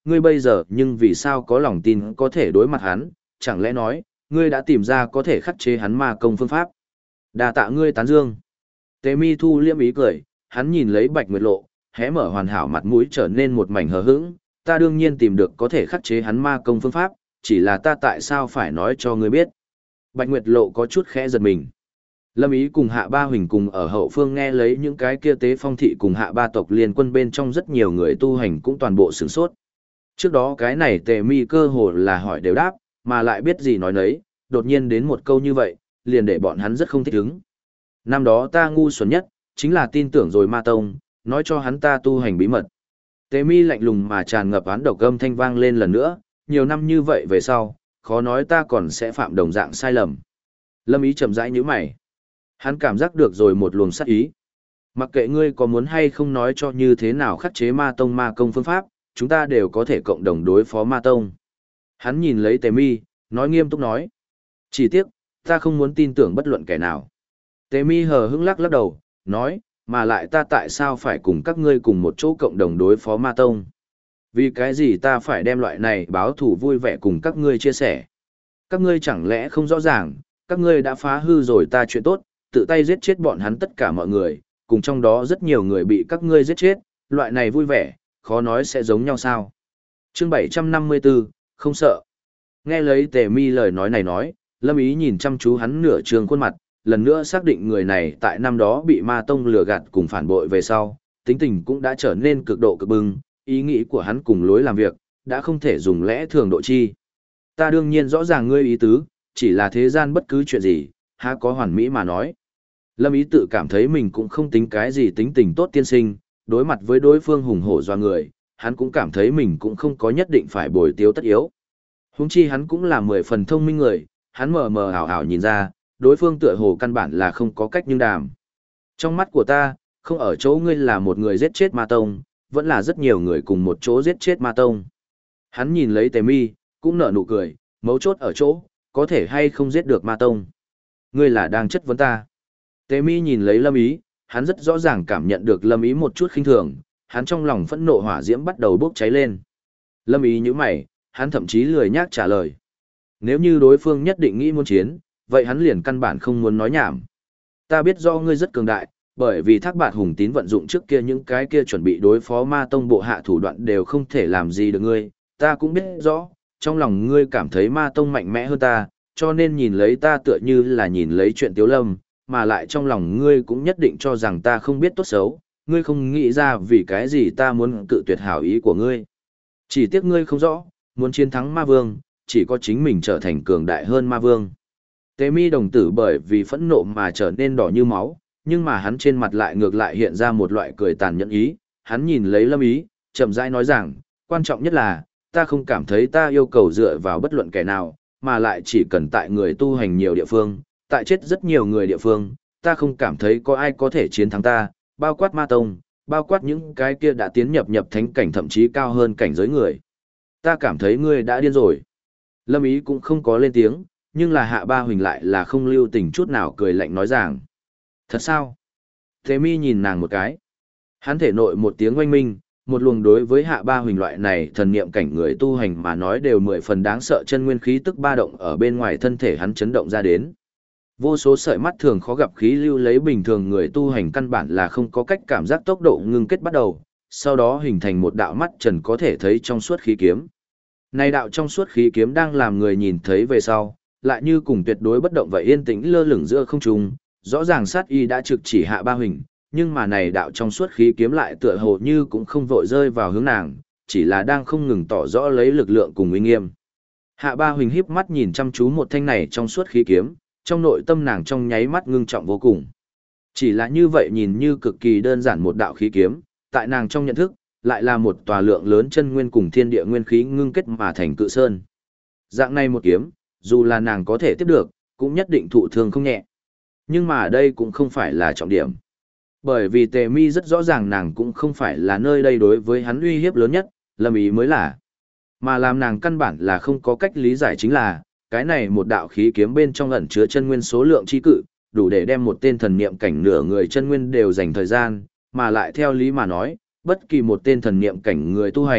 ngươi bây giờ nhưng vì sao có lòng tin có thể đối mặt hắn, chẳng lẽ nói, ngươi đã tìm ra có thể khắc chế hắn ma công phương pháp. Đa tạ ngươi tán dương. Tề Mi thu liễm ý cười, hắn nhìn lấy Bạch Nguyệt Lộ, hé mở hoàn hảo mặt mũi trở nên một mảnh hờ hững, ta đương nhiên tìm được có thể khắc chế hắn ma công phương pháp, chỉ là ta tại sao phải nói cho ngươi biết. Bạch Nguyệt Lộ có chút khẽ giật mình. Lâm Ý cùng Hạ Ba Huỳnh cùng ở hậu phương nghe lấy những cái kia Tế Phong thị cùng Hạ Ba tộc liên quân bên trong rất nhiều người tu hành cũng toàn bộ sửng sốt. Trước đó cái này Tề Mi cơ hồ là hỏi đều đáp, mà lại biết gì nói nấy, đột nhiên đến một câu như vậy, liền để bọn hắn rất không thích ứng. Năm đó ta ngu xuẩn nhất, chính là tin tưởng rồi ma tông, nói cho hắn ta tu hành bí mật. Tề Mi lạnh lùng mà tràn ngập oán độc âm thanh vang lên lần nữa, nhiều năm như vậy về sau, khó nói ta còn sẽ phạm đồng dạng sai lầm. Lâm Ý chậm rãi nhíu mày. Hắn cảm giác được rồi một luồng sát ý. Mặc kệ ngươi có muốn hay không nói cho như thế nào khắc chế ma tông ma công phương pháp, chúng ta đều có thể cộng đồng đối phó ma tông. Hắn nhìn lấy Tề Mi, nói nghiêm túc nói. Chỉ tiếc, ta không muốn tin tưởng bất luận kẻ nào. Tề Mi hờ hững lắc lắc đầu, nói, mà lại ta tại sao phải cùng các ngươi cùng một chỗ cộng đồng đối phó ma tông? Vì cái gì ta phải đem loại này báo thù vui vẻ cùng các ngươi chia sẻ? Các ngươi chẳng lẽ không rõ ràng, các ngươi đã phá hư rồi ta chuyện tốt, tự tay giết chết bọn hắn tất cả mọi người, cùng trong đó rất nhiều người bị các ngươi giết chết, loại này vui vẻ, khó nói sẽ giống nhau sao? Chương 754, không sợ. Nghe lấy Tề Mi lời nói này nói, Lâm Ý nhìn chăm chú hắn nửa trường khuôn mặt, lần nữa xác định người này tại năm đó bị ma tông lừa gạt cùng phản bội về sau, tính tình cũng đã trở nên cực độ cực bừng, ý nghĩ của hắn cùng lối làm việc, đã không thể dùng lẽ thường độ chi. Ta đương nhiên rõ ràng ngươi ý tứ, chỉ là thế gian bất cứ chuyện gì, há có hoàn mỹ mà nói. Lâm Ý tự cảm thấy mình cũng không tính cái gì tính tình tốt tiên sinh, đối mặt với đối phương hùng hổ doa người, hắn cũng cảm thấy mình cũng không có nhất định phải bồi tiêu tất yếu. Huống chi hắn cũng là 10 phần thông minh người, hắn mờ mờ ảo ảo nhìn ra, đối phương tựa hồ căn bản là không có cách nhưng đàm. Trong mắt của ta, không ở chỗ ngươi là một người giết chết ma tông, vẫn là rất nhiều người cùng một chỗ giết chết ma tông. Hắn nhìn lấy Tề Mi, cũng nở nụ cười, mấu chốt ở chỗ, có thể hay không giết được ma tông. Ngươi là đang chất vấn ta. Tề Mi nhìn lấy Lâm Ý, hắn rất rõ ràng cảm nhận được Lâm Ý một chút khinh thường, hắn trong lòng phẫn nộ hỏa diễm bắt đầu bốc cháy lên. Lâm Ý nhíu mày, hắn thậm chí lười nhác trả lời. Nếu như đối phương nhất định nghĩ muốn chiến, vậy hắn liền căn bản không muốn nói nhảm. Ta biết do ngươi rất cường đại, bởi vì Thác Bạt Hùng Tín vận dụng trước kia những cái kia chuẩn bị đối phó ma tông bộ hạ thủ đoạn đều không thể làm gì được ngươi. Ta cũng biết rõ, trong lòng ngươi cảm thấy ma tông mạnh mẽ hơn ta, cho nên nhìn lấy ta tựa như là nhìn lấy chuyện Tiếu Lâm, mà lại trong lòng ngươi cũng nhất định cho rằng ta không biết tốt xấu, ngươi không nghĩ ra vì cái gì ta muốn cự tuyệt hảo ý của ngươi. Chỉ tiếc ngươi không rõ, muốn chiến thắng ma vương, chỉ có chính mình trở thành cường đại hơn ma vương. Tề Mi đồng tử bởi vì phẫn nộ mà trở nên đỏ như máu, nhưng mà hắn trên mặt lại ngược lại hiện ra một loại cười tàn nhẫn ý, hắn nhìn lấy Lâm Ý, chậm rãi nói rằng, quan trọng nhất là, ta không cảm thấy ta yêu cầu dựa vào bất luận kẻ nào, mà lại chỉ cần tại người tu hành nhiều địa phương, tại chết rất nhiều người địa phương, ta không cảm thấy có ai có thể chiến thắng ta, bao quát ma tông, bao quát những cái kia đã tiến nhập thánh cảnh thậm chí cao hơn cảnh giới người. Ta cảm thấy ngươi đã điên rồi. Lâm Ý cũng không có lên tiếng, nhưng là Hạ Ba Huỳnh lại là không lưu tình chút nào cười lạnh nói rằng. Thật sao? Tề Mi nhìn nàng một cái. Hắn thể nội một tiếng oanh minh, một luồng đối với Hạ Ba Huỳnh loại này thần niệm cảnh người tu hành mà nói đều 10 phần đáng sợ chân nguyên khí tức ba động ở bên ngoài thân thể hắn chấn động ra đến. Vô số sợi mắt thường khó gặp khí lưu lấy bình thường người tu hành căn bản là không có cách cảm giác tốc độ ngưng kết bắt đầu, sau đó hình thành một đạo mắt trần có thể thấy trong suốt khí kiếm. Này đạo trong suốt khí kiếm đang làm người nhìn thấy về sau, lại như cùng tuyệt đối bất động vậy yên tĩnh lơ lửng giữa không trung, rõ ràng sát y đã trực chỉ Hạ Ba Huỳnh, nhưng mà này đạo trong suốt khí kiếm lại tựa hồ như cũng không vội rơi vào hướng nàng, chỉ là đang không ngừng tỏ rõ lấy lực lượng cùng uy nghiêm. Hạ Ba Huỳnh híp mắt nhìn chăm chú một thanh này trong suốt khí kiếm, trong nội tâm nàng trong nháy mắt ngưng trọng vô cùng. Chỉ là như vậy nhìn như cực kỳ đơn giản một đạo khí kiếm, tại nàng trong nhận thức, lại là một tòa lượng lớn chân nguyên cùng thiên địa nguyên khí ngưng kết mà thành cự sơn. Dạng này một kiếm, dù là nàng có thể tiếp được, cũng nhất định thụ thương không nhẹ. Nhưng mà đây cũng không phải là trọng điểm. Bởi vì Tề Mi rất rõ ràng nàng cũng không phải là nơi đây đối với hắn uy hiếp lớn nhất, Lâm Ý mới là. Mà làm nàng căn bản là không có cách lý giải chính là, cái này một đạo khí kiếm bên trong ẩn chứa chân nguyên số lượng chi cự, đủ để đem một tên thần niệm cảnh nửa người chân nguyên đều dành thời gian, mà lại theo lý mà nói, bất kỳ một tên thần niệm cảnh người tu hành,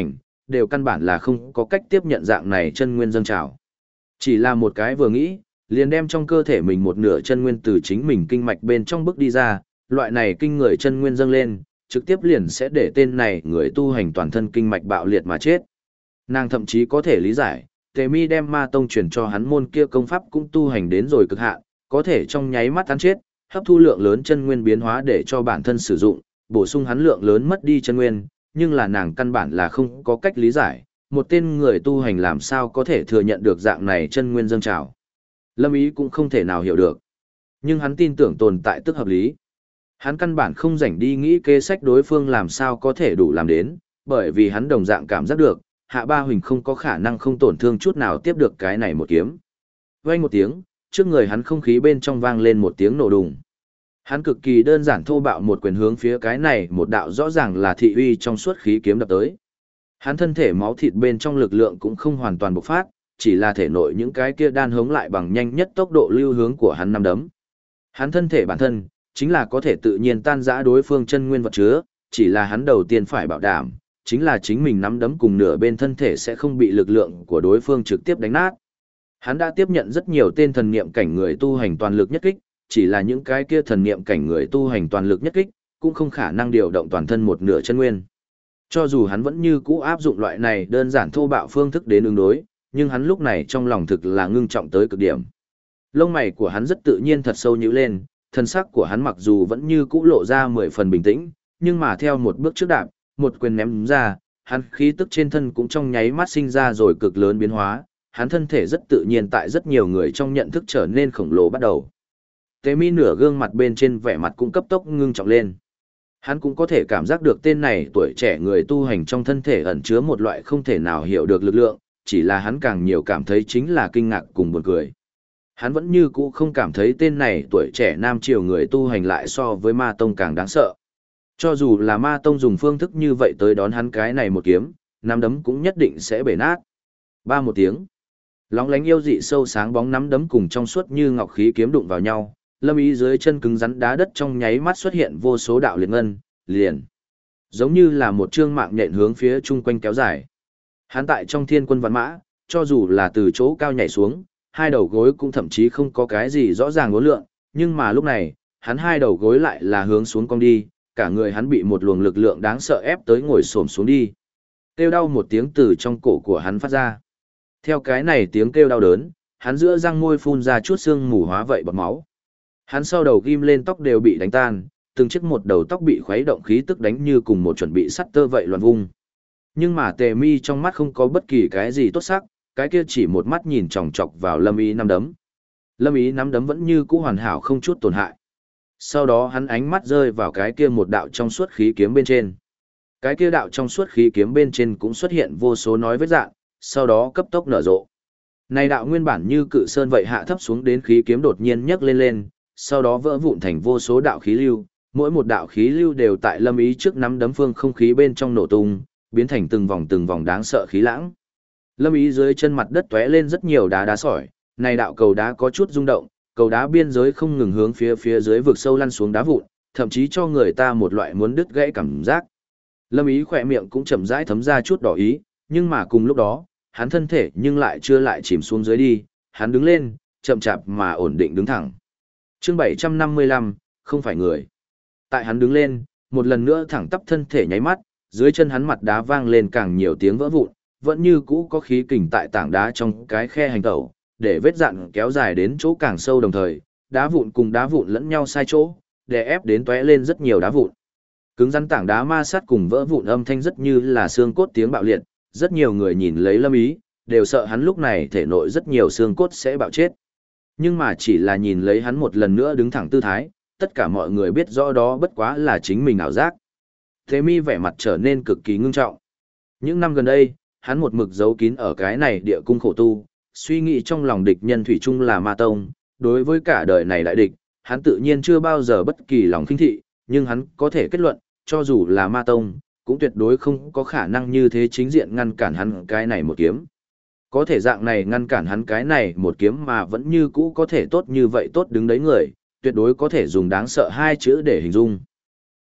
đều căn bản là không có cách tiếp nhận dạng này chân nguyên dâng trào. Chỉ là một cái vừa nghĩ, liền đem trong cơ thể mình một nửa chân nguyên từ chính mình kinh mạch bên trong bước đi ra, loại này kinh người chân nguyên dâng lên, trực tiếp liền sẽ để tên này người tu hành toàn thân kinh mạch bạo liệt mà chết. Nàng thậm chí có thể lý giải, Tề Mi đem ma tông truyền cho hắn môn kia công pháp cũng tu hành đến rồi cực hạn, có thể trong nháy mắt hắn chết, hấp thu lượng lớn chân nguyên biến hóa để cho bản thân sử dụng, bổ sung hắn lượng lớn mất đi chân nguyên, nhưng là nàng căn bản là không có cách lý giải, một tên người tu hành làm sao có thể thừa nhận được dạng này chân nguyên dâng trào. Lâm Ý cũng không thể nào hiểu được. Nhưng hắn tin tưởng tồn tại tức hợp lý. Hắn căn bản không rảnh đi nghĩ kế sách đối phương làm sao có thể đủ làm đến, bởi vì hắn đồng dạng cảm giác được, Hạ Ba Huỳnh không có khả năng không tổn thương chút nào tiếp được cái này một kiếm. Vang một tiếng, trước người hắn không khí bên trong vang lên một tiếng nổ đùng. Hắn cực kỳ đơn giản thô bạo một quyền hướng phía cái này một đạo rõ ràng là thị uy trong suốt khí kiếm đập tới. Hắn thân thể máu thịt bên trong lực lượng cũng không hoàn toàn bộc phát, chỉ là thể nội những cái kia đan hống lại bằng nhanh nhất tốc độ lưu hướng của hắn năm đấm. Hắn thân thể bản thân chính là có thể tự nhiên tan rã đối phương chân nguyên vật chứa, chỉ là hắn đầu tiên phải bảo đảm, chính là chính mình nắm đấm cùng nửa bên thân thể sẽ không bị lực lượng của đối phương trực tiếp đánh nát. Hắn đã tiếp nhận rất nhiều tên thần niệm cảnh người tu hành toàn lực nhất kích, chỉ là những cái kia thần niệm cảnh người tu hành toàn lực nhất kích, cũng không khả năng điều động toàn thân một nửa chân nguyên. Cho dù hắn vẫn như cũ áp dụng loại này đơn giản thô bạo phương thức đến ứng đối, nhưng hắn lúc này trong lòng thực là ngưng trọng tới cực điểm. Lông mày của hắn rất tự nhiên thật sâu nhíu lên, thân sắc của hắn mặc dù vẫn như cũ lộ ra 10 phần bình tĩnh, nhưng mà theo một bước trước đạp, một quyền ném ra, hắn khí tức trên thân cũng trong nháy mắt sinh ra rồi cực lớn biến hóa, hắn thân thể rất tự nhiên tại rất nhiều người trong nhận thức trở nên khổng lồ bắt đầu. Tế Mi nửa gương mặt bên trên vẻ mặt cũng cấp tốc ngưng trọng lên. Hắn cũng có thể cảm giác được tên này tuổi trẻ người tu hành trong thân thể ẩn chứa một loại không thể nào hiểu được lực lượng, chỉ là hắn càng nhiều cảm thấy chính là kinh ngạc cùng buồn cười. Hắn vẫn như cũ không cảm thấy tên này tuổi trẻ nam triều người tu hành lại so với ma tông càng đáng sợ. Cho dù là ma tông dùng phương thức như vậy tới đón hắn cái này một kiếm, nắm đấm cũng nhất định sẽ bể nát. Ba một tiếng. Lóng lánh yêu dị sâu sáng bóng nắm đấm cùng trong suốt như ngọc khí kiếm đụng vào nhau, Lâm Ý dưới chân cứng rắn đá đất trong nháy mắt xuất hiện vô số đạo liệt ngân, liền. Giống như là một chương mạng nhện hướng phía chung quanh kéo dài. Hắn tại trong thiên quân văn mã, cho dù là từ chỗ cao nhảy xuống, hai đầu gối cũng thậm chí không có cái gì rõ ràng uốn lượn, nhưng mà lúc này, hắn hai đầu gối lại là hướng xuống cong đi, cả người hắn bị một luồng lực lượng đáng sợ ép tới ngồi xổm xuống đi. Kêu đau một tiếng từ trong cổ của hắn phát ra. Theo cái này tiếng kêu đau đớn, hắn giữa răng môi phun ra chút xương mù hóa vậy bọt máu. Hắn sau đầu ghim lên tóc đều bị đánh tan, từng chiếc một đầu tóc bị khuấy động khí tức đánh như cùng một chuẩn bị sắt tơ vậy loạn vung. Nhưng mà Tề Mi trong mắt không có bất kỳ cái gì tốt sắc, cái kia chỉ một mắt nhìn chòng chọc vào Lâm Ý nắm đấm. Lâm Ý nắm đấm vẫn như cũ hoàn hảo không chút tổn hại. Sau đó hắn ánh mắt rơi vào cái kia một đạo trong suốt khí kiếm bên trên. Cái kia đạo trong suốt khí kiếm bên trên cũng xuất hiện vô số nói vết dạng, sau đó cấp tốc nở rộ. Này đạo nguyên bản như cự sơn vậy hạ thấp xuống đến khí kiếm đột nhiên nhấc lên lên, sau đó vỡ vụn thành vô số đạo khí lưu, mỗi một đạo khí lưu đều tại Lâm Ý trước nắm đấm phương không khí bên trong nổ tung, biến thành từng vòng đáng sợ khí lãng. Lâm Ý dưới chân mặt đất tóe lên rất nhiều đá sỏi, này đạo cầu đá có chút rung động, cầu đá biên giới không ngừng hướng phía dưới vực sâu lăn xuống đá vụn, thậm chí cho người ta một loại muốn đứt gãy cảm giác. Lâm Ý khỏe miệng cũng chậm rãi thấm ra chút đỏ ý, nhưng mà cùng lúc đó, hắn thân thể nhưng lại chưa lại chìm xuống dưới đi, hắn đứng lên, chậm chạp mà ổn định đứng thẳng. Chương 755, không phải người. Tại hắn đứng lên, một lần nữa thẳng tắp thân thể nháy mắt, dưới chân hắn mặt đá vang lên càng nhiều tiếng vỡ vụn, vẫn như cũ có khí kình tại tảng đá trong cái khe hành tẩu, để vết dạn kéo dài đến chỗ càng sâu đồng thời, đá vụn cùng đá vụn lẫn nhau sai chỗ, để ép đến tóe lên rất nhiều đá vụn. Cứng rắn tảng đá ma sát cùng vỡ vụn âm thanh rất như là xương cốt tiếng bạo liệt, rất nhiều người nhìn lấy Lâm Ý, đều sợ hắn lúc này thể nội rất nhiều xương cốt sẽ bạo chết. Nhưng mà chỉ là nhìn lấy hắn một lần nữa đứng thẳng tư thái, tất cả mọi người biết rõ đó bất quá là chính mình ảo giác. Thế Mi vẻ mặt trở nên cực kỳ ngưng trọng. Những năm gần đây, hắn một mực giấu kín ở cái này địa cung khổ tu, suy nghĩ trong lòng địch nhân thủy chung là ma tông, đối với cả đời này đại địch, hắn tự nhiên chưa bao giờ bất kỳ lòng khinh thị, nhưng hắn có thể kết luận, cho dù là ma tông, cũng tuyệt đối không có khả năng như thế chính diện ngăn cản hắn cái này một kiếm. Có thể dạng này ngăn cản hắn cái này một kiếm mà vẫn như cũ có thể tốt như vậy tốt đứng đấy người, tuyệt đối có thể dùng đáng sợ hai chữ để hình dung.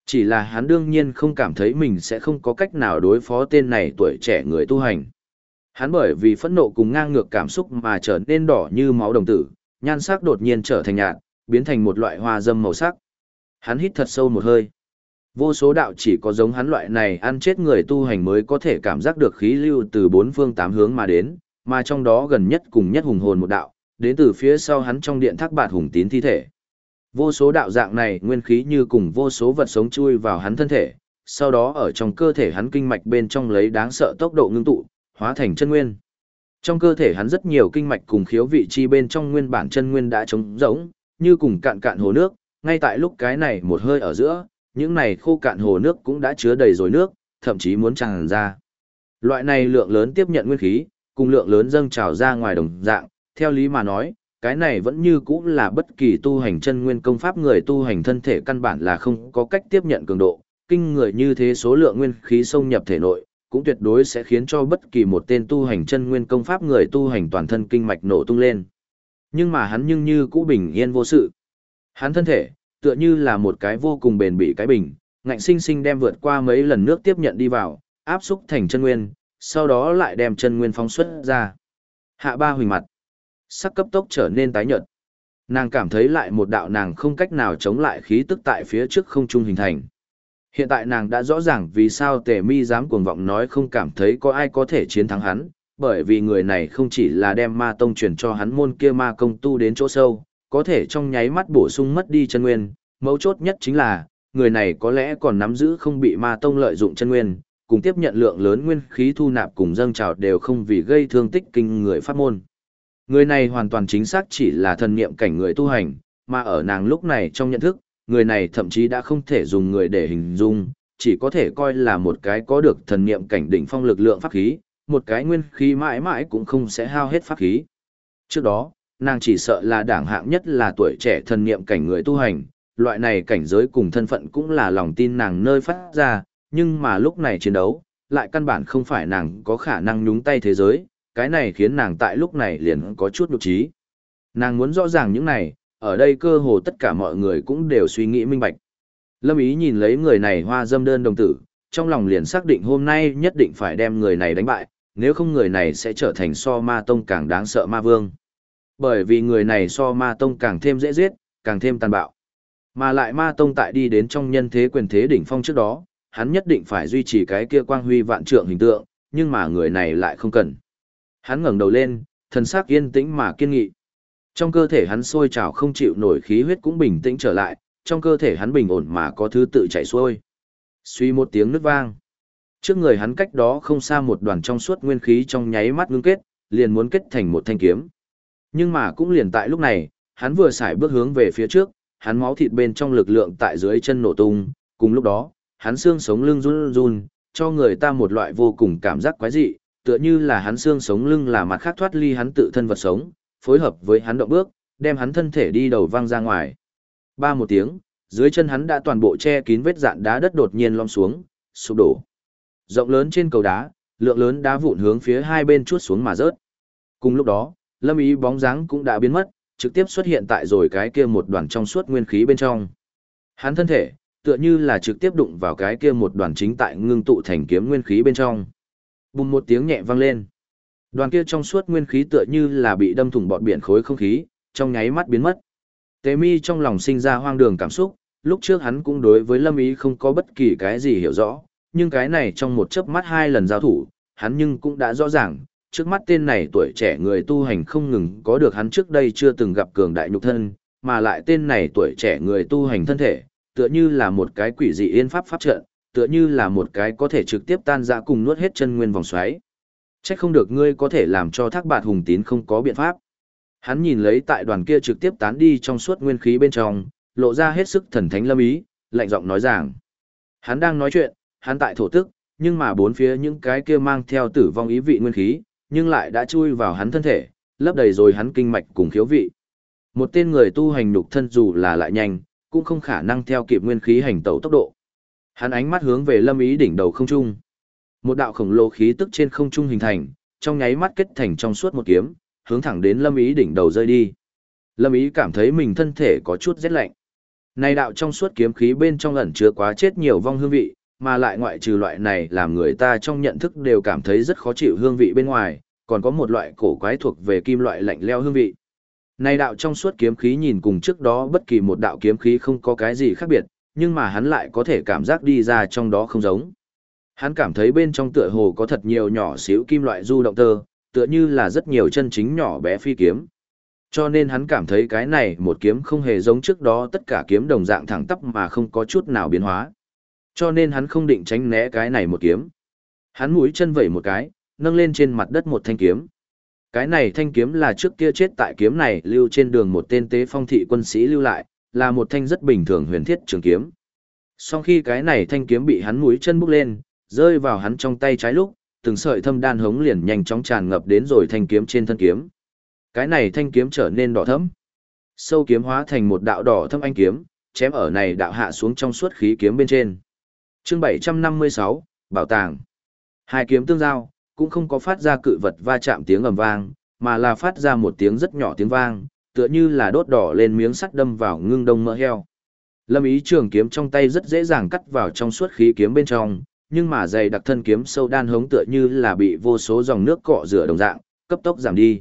Chỉ là hắn đương nhiên không cảm thấy mình sẽ không có cách nào đối phó tên này tuổi trẻ người tu hành. Hắn bởi vì phẫn nộ cùng ngang ngược cảm xúc mà trở nên đỏ như máu đồng tử, nhan sắc đột nhiên trở thành nhạt, biến thành một loại hoa dâm màu sắc. Hắn hít thật sâu một hơi. Vô số đạo chỉ có giống hắn loại này ăn chết người tu hành mới có thể cảm giác được khí lưu từ bốn phương tám hướng mà đến, mà trong đó gần nhất cùng nhất hùng hồn một đạo, đến từ phía sau hắn trong điện Thác Bạt Hùng Tín thi thể. Vô số đạo dạng này nguyên khí như cùng vô số vật sống chui vào hắn thân thể, sau đó ở trong cơ thể hắn kinh mạch bên trong lấy đáng sợ tốc độ ngưng tụ, hóa thành chân nguyên. Trong cơ thể hắn rất nhiều kinh mạch cùng khiếu vị chi bên trong nguyên bản chân nguyên đã trống rỗng, như cùng cạn cạn hồ nước, ngay tại lúc cái này một hơi ở giữa, những này khô cạn hồ nước cũng đã chứa đầy rồi nước, thậm chí muốn tràn ra. Loại này lượng lớn tiếp nhận nguyên khí, cùng lượng lớn dâng trào ra ngoài đồng dạng, theo lý mà nói, cái này vẫn như cũ là bất kỳ tu hành chân nguyên công pháp người tu hành thân thể căn bản là không có cách tiếp nhận cường độ, kinh người như thế số lượng nguyên khí xông nhập thể nội, cũng tuyệt đối sẽ khiến cho bất kỳ một tên tu hành chân nguyên công pháp người tu hành toàn thân kinh mạch nổ tung lên. Nhưng mà hắn nhưng như cũ bình yên vô sự. Hắn thân thể, tựa như là một cái vô cùng bền bỉ cái bình, ngạnh sinh sinh đem vượt qua mấy lần nước tiếp nhận đi vào, áp xúc thành chân nguyên, sau đó lại đem chân nguyên phóng xuất ra. Hạ Ba Huỳnh mặt, sắc cấp tốc trở nên tái nhợt. Nàng cảm thấy lại một đạo nàng không cách nào chống lại khí tức tại phía trước không trung hình thành. Hiện tại nàng đã rõ ràng vì sao Tề Mi dám cuồng vọng nói không cảm thấy có ai có thể chiến thắng hắn, bởi vì người này không chỉ là đem ma tông truyền cho hắn môn kia ma công tu đến chỗ sâu, có thể trong nháy mắt bổ sung mất đi chân nguyên, mấu chốt nhất chính là, người này có lẽ còn nắm giữ không bị ma tông lợi dụng chân nguyên, cùng tiếp nhận lượng lớn nguyên khí thu nạp cùng dâng trào đều không vì gây thương tích kinh người pháp môn. Người này hoàn toàn chính xác chỉ là thần niệm cảnh người tu hành, mà ở nàng lúc này trong nhận thức, người này thậm chí đã không thể dùng người để hình dung, chỉ có thể coi là một cái có được thần niệm cảnh đỉnh phong lực lượng pháp khí, một cái nguyên khí mãi mãi cũng không sẽ hao hết pháp khí. Trước đó, nàng chỉ sợ là đảng hạng nhất là tuổi trẻ thần niệm cảnh người tu hành, loại này cảnh giới cùng thân phận cũng là lòng tin nàng nơi phát ra, nhưng mà lúc này chiến đấu, lại căn bản không phải nàng có khả năng nhúng tay thế giới, cái này khiến nàng tại lúc này liền có chút nhục trí. Nàng muốn rõ ràng những này, ở đây cơ hồ tất cả mọi người cũng đều suy nghĩ minh bạch. Lâm Ý nhìn lấy người này hoa dâm đơn đồng tử, trong lòng liền xác định hôm nay nhất định phải đem người này đánh bại, nếu không người này sẽ trở thành so ma tông càng đáng sợ ma vương. Bởi vì người này so ma tông càng thêm dễ giết, càng thêm tàn bạo. Mà lại ma tông tại đi đến trong nhân thế quyền thế đỉnh phong trước đó, hắn nhất định phải duy trì cái kia quang huy vạn trượng hình tượng, nhưng mà người này lại không cần. Hắn ngẩng đầu lên, thần sắc yên tĩnh mà kiên nghị. Trong cơ thể hắn sôi trào không chịu nổi khí huyết cũng bình tĩnh trở lại, trong cơ thể hắn bình ổn mà có thứ tự chảy xuôi. Suy một tiếng nứt vang. Trước người hắn cách đó không xa một đoàn trong suốt nguyên khí trong nháy mắt ngưng kết, liền muốn kết thành một thanh kiếm. Nhưng mà cũng liền tại lúc này, hắn vừa xài bước hướng về phía trước, hắn máu thịt bên trong lực lượng tại dưới chân nổ tung, cùng lúc đó, hắn xương sống lưng run run, cho người ta một loại vô cùng cảm giác quái dị, tựa như là hắn xương sống lưng là mặt khác thoát ly hắn tự thân vật sống, phối hợp với hắn động bước, đem hắn thân thể đi đầu văng ra ngoài. Ba một tiếng, dưới chân hắn đã toàn bộ che kín vết dạn đá đất đột nhiên lom xuống, sụp đổ. Rộng lớn trên cầu đá, lượng lớn đá vụn hướng phía hai bên chuốt xuống mà rớt. Cùng lúc đó, Lâm Ý bóng dáng cũng đã biến mất, trực tiếp xuất hiện tại rồi cái kia một đoàn trong suốt nguyên khí bên trong. Hắn thân thể, tựa như là trực tiếp đụng vào cái kia một đoàn chính tại ngưng tụ thành kiếm nguyên khí bên trong. Bùng một tiếng nhẹ vang lên. Đoàn kia trong suốt nguyên khí tựa như là bị đâm thủng bọt biển khối không khí, trong nháy mắt biến mất. Tế Mi trong lòng sinh ra hoang đường cảm xúc, lúc trước hắn cũng đối với Lâm Ý không có bất kỳ cái gì hiểu rõ, nhưng cái này trong một chớp mắt hai lần giao thủ, hắn nhưng cũng đã rõ ràng, trước mắt tên này tuổi trẻ người tu hành không ngừng có được hắn trước đây chưa từng gặp cường đại nhục thân, mà lại tên này tuổi trẻ người tu hành thân thể, tựa như là một cái quỷ dị yên pháp pháp trận, tựa như là một cái có thể trực tiếp tan rã cùng nuốt hết chân nguyên vòng xoáy. Chắc không được ngươi có thể làm cho Thác Bạt Hùng Tín không có biện pháp. Hắn nhìn lấy tại đoàn kia trực tiếp tán đi trong suốt nguyên khí bên trong, lộ ra hết sức thần thánh Lâm Ý, lạnh giọng nói rằng. Hắn đang nói chuyện, hắn tại thổ tức, nhưng mà bốn phía những cái kia mang theo tử vong ý vị nguyên khí, nhưng lại đã chui vào hắn thân thể, lấp đầy rồi hắn kinh mạch cùng khiếu vị. Một tên người tu hành nhục thân dù là lại nhanh, cũng không khả năng theo kịp nguyên khí hành tẩu tốc độ. Hắn ánh mắt hướng về Lâm Ý đỉnh đầu không trung. Một đạo khổng lồ khí tức trên không trung hình thành, trong nháy mắt kết thành trong suốt một kiếm, hướng thẳng đến Lâm Ý đỉnh đầu rơi đi. Lâm Ý cảm thấy mình thân thể có chút rét lạnh. Này đạo trong suốt kiếm khí bên trong ẩn chứa quá chết nhiều vong hương vị, mà lại ngoại trừ loại này làm người ta trong nhận thức đều cảm thấy rất khó chịu hương vị bên ngoài, còn có một loại cổ quái thuộc về kim loại lạnh lẽo hương vị. Này đạo trong suốt kiếm khí nhìn cùng trước đó bất kỳ một đạo kiếm khí không có cái gì khác biệt, nhưng mà hắn lại có thể cảm giác đi ra trong đó không giống. Hắn cảm thấy bên trong tựa hồ có thật nhiều nhỏ xíu kim loại du động tơ, tựa như là rất nhiều chân chính nhỏ bé phi kiếm. Cho nên hắn cảm thấy cái này một kiếm không hề giống trước đó tất cả kiếm đồng dạng thẳng tắp mà không có chút nào biến hóa. Cho nên hắn không định tránh né cái này một kiếm. Hắn mũi chân vẩy một cái, nâng lên trên mặt đất một thanh kiếm. Cái này thanh kiếm là trước kia chết tại kiếm này lưu trên đường một tên tế phong thị quân sĩ lưu lại, là một thanh rất bình thường huyền thiết trường kiếm. Sau khi cái này thanh kiếm bị hắn mũi chân bốc lên, rơi vào hắn trong tay trái lúc, từng sợi thâm đan hống liền nhanh chóng tràn ngập đến rồi thanh kiếm trên thân kiếm. Cái này thanh kiếm trở nên đỏ thẫm. Sâu kiếm hóa thành một đạo đỏ thâm anh kiếm, chém ở này đạo hạ xuống trong suốt khí kiếm bên trên. Chương 756, Bảo tàng. Hai kiếm tương giao, cũng không có phát ra cự vật va chạm tiếng ầm vang, mà là phát ra một tiếng rất nhỏ tiếng vang, tựa như là đốt đỏ lên miếng sắt đâm vào ngưng đông mỡ heo. Lâm Ý trường kiếm trong tay rất dễ dàng cắt vào trong suốt khí kiếm bên trong, nhưng mà dày đặc thân kiếm sâu đan hống tựa như là bị vô số dòng nước cọ rửa đồng dạng, cấp tốc giảm đi.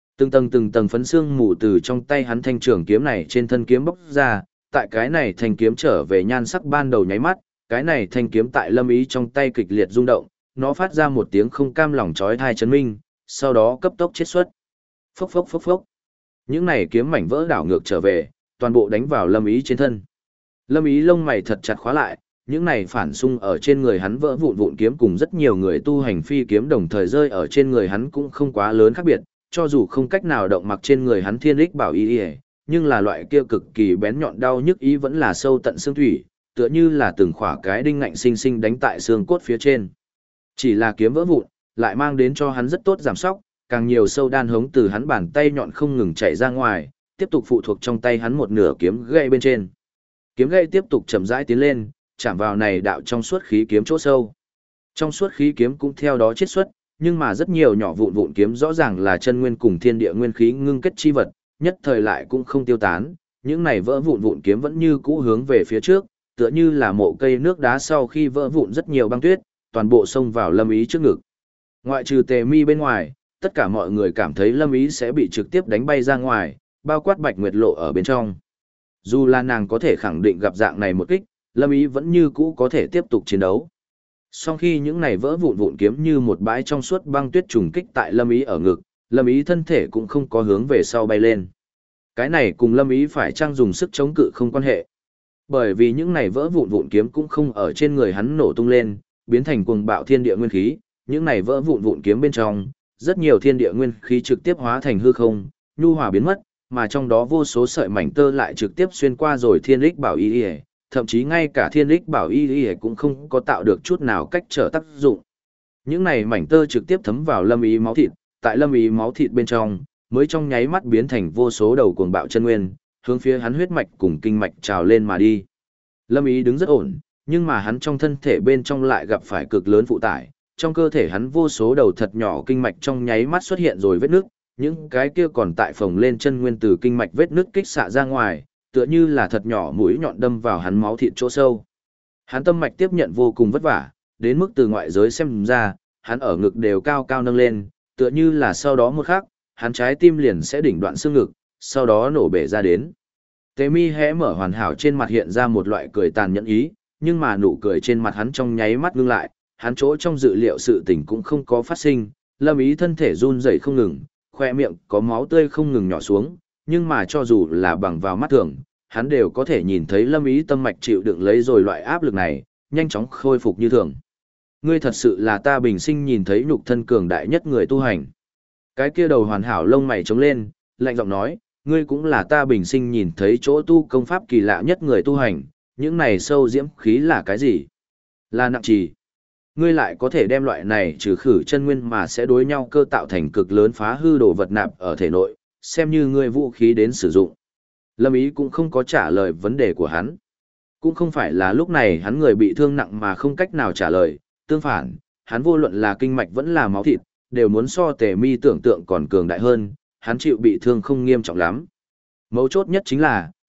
Từng tầng phấn xương mù từ trong tay hắn thanh trường kiếm này trên thân kiếm bốc ra, tại cái này thanh kiếm trở về nhan sắc ban đầu nháy mắt, cái này thanh kiếm tại Lâm Ý trong tay kịch liệt rung động, nó phát ra một tiếng không cam lòng chói tai chấn minh, sau đó cấp tốc chết xuất. Phốc phốc phốc phốc. Những này kiếm mảnh vỡ đảo ngược trở về, toàn bộ đánh vào Lâm Ý trên thân. Lâm Ý lông mày thật chặt khóa lại, những này phản xung ở trên người hắn vỡ vụn vụn kiếm cùng rất nhiều người tu hành phi kiếm đồng thời rơi ở trên người hắn cũng không quá lớn khác biệt, cho dù không cách nào động mặc trên người hắn thiên lích bảo y, nhưng là loại kia cực kỳ bén nhọn đau nhức ý vẫn là sâu tận xương thủy, tựa như là từng khỏa cái đinh ngạnh sinh sinh đánh tại xương cốt phía trên. Chỉ là kiếm vỡ vụn, lại mang đến cho hắn rất tốt giảm sóc, càng nhiều sâu đan hống từ hắn bàn tay nhọn không ngừng chảy ra ngoài, tiếp tục phụ thuộc trong tay hắn một nửa kiếm gậy bên trên. Kiếm gậy tiếp tục chậm rãi tiến lên, chạm vào này đạo trong suốt khí kiếm chỗ sâu. Trong suốt khí kiếm cũng theo đó chiết xuất, nhưng mà rất nhiều nhỏ vụn vụn kiếm rõ ràng là chân nguyên cùng thiên địa nguyên khí ngưng kết chi vật, nhất thời lại cũng không tiêu tán, những này vỡ vụn vụn kiếm vẫn như cũ hướng về phía trước, tựa như là mộ cây nước đá sau khi vỡ vụn rất nhiều băng tuyết, toàn bộ xông vào Lâm Ý trước ngực. Ngoại trừ Tề Mi bên ngoài, tất cả mọi người cảm thấy Lâm Ý sẽ bị trực tiếp đánh bay ra ngoài, bao quát Bạch Nguyệt Lộ ở bên trong. Dù là nàng có thể khẳng định gặp dạng này một kích, Lâm Ý vẫn như cũ có thể tiếp tục chiến đấu. Sau khi những này vỡ vụn vụn kiếm như một bãi trong suốt băng tuyết trùng kích tại Lâm Ý ở ngực, Lâm Ý thân thể cũng không có hướng về sau bay lên. Cái này cùng Lâm Ý phải trang dùng sức chống cự không quan hệ. Bởi vì những này vỡ vụn vụn kiếm cũng không ở trên người hắn nổ tung lên, biến thành cuồng bạo thiên địa nguyên khí, những này vỡ vụn vụn kiếm bên trong, rất nhiều thiên địa nguyên khí trực tiếp hóa thành hư không, nhu hòa biến mất, mà trong đó vô số sợi mảnh tơ lại trực tiếp xuyên qua rồi thiên lích bảo y, thậm chí ngay cả thiên lích bảo y cũng không có tạo được chút nào cách trở tác dụng. Những này mảnh tơ trực tiếp thấm vào Lâm Ý máu thịt, tại Lâm Ý máu thịt bên trong, mới trong nháy mắt biến thành vô số đầu cuồng bạo chân nguyên, hướng phía hắn huyết mạch cùng kinh mạch trào lên mà đi. Lâm Ý đứng rất ổn, nhưng mà hắn trong thân thể bên trong lại gặp phải cực lớn phụ tải, trong cơ thể hắn vô số đầu thật nhỏ kinh mạch trong nháy mắt xuất hiện rồi vết nước, những cái kia còn tại phồng lên chân nguyên từ kinh mạch vết nước kích xạ ra ngoài, tựa như là thật nhỏ mũi nhọn đâm vào hắn máu thịt chỗ sâu. Hắn tâm mạch tiếp nhận vô cùng vất vả, đến mức từ ngoại giới xem ra, hắn ở ngực đều cao cao nâng lên, tựa như là sau đó một khắc, hắn trái tim liền sẽ đỉnh đoạn xương ngực, sau đó nổ bể ra đến. Tế Mi hé mở hoàn hảo trên mặt hiện ra một loại cười tàn nhẫn ý, nhưng mà nụ cười trên mặt hắn trong nháy mắt ngưng lại, hắn chỗ trong dự liệu sự tình cũng không có phát sinh, Lâm Ý thân thể run rẩy không ngừng, khoe miệng có máu tươi không ngừng nhỏ xuống, nhưng mà cho dù là bằng vào mắt thường, hắn đều có thể nhìn thấy Lâm Ý tâm mạch chịu đựng lấy rồi loại áp lực này, nhanh chóng khôi phục như thường. Ngươi thật sự là ta bình sinh nhìn thấy nhục thân cường đại nhất người tu hành. Cái kia đầu hoàn hảo lông mày trống lên, lạnh giọng nói, ngươi cũng là ta bình sinh nhìn thấy chỗ tu công pháp kỳ lạ nhất người tu hành, những này sâu diễm khí là cái gì? Là nặng trì. Ngươi lại có thể đem loại này trừ khử chân nguyên mà sẽ đối nhau cơ tạo thành cực lớn phá hư đồ vật nạp ở thể nội, xem như ngươi vũ khí đến sử dụng. Lâm Ý cũng không có trả lời vấn đề của hắn. Cũng không phải là lúc này hắn người bị thương nặng mà không cách nào trả lời, tương phản, hắn vô luận là kinh mạch vẫn là máu thịt, đều muốn so Tề Mi tưởng tượng còn cường đại hơn, hắn chịu bị thương không nghiêm trọng lắm. Mấu chốt nhất chính là,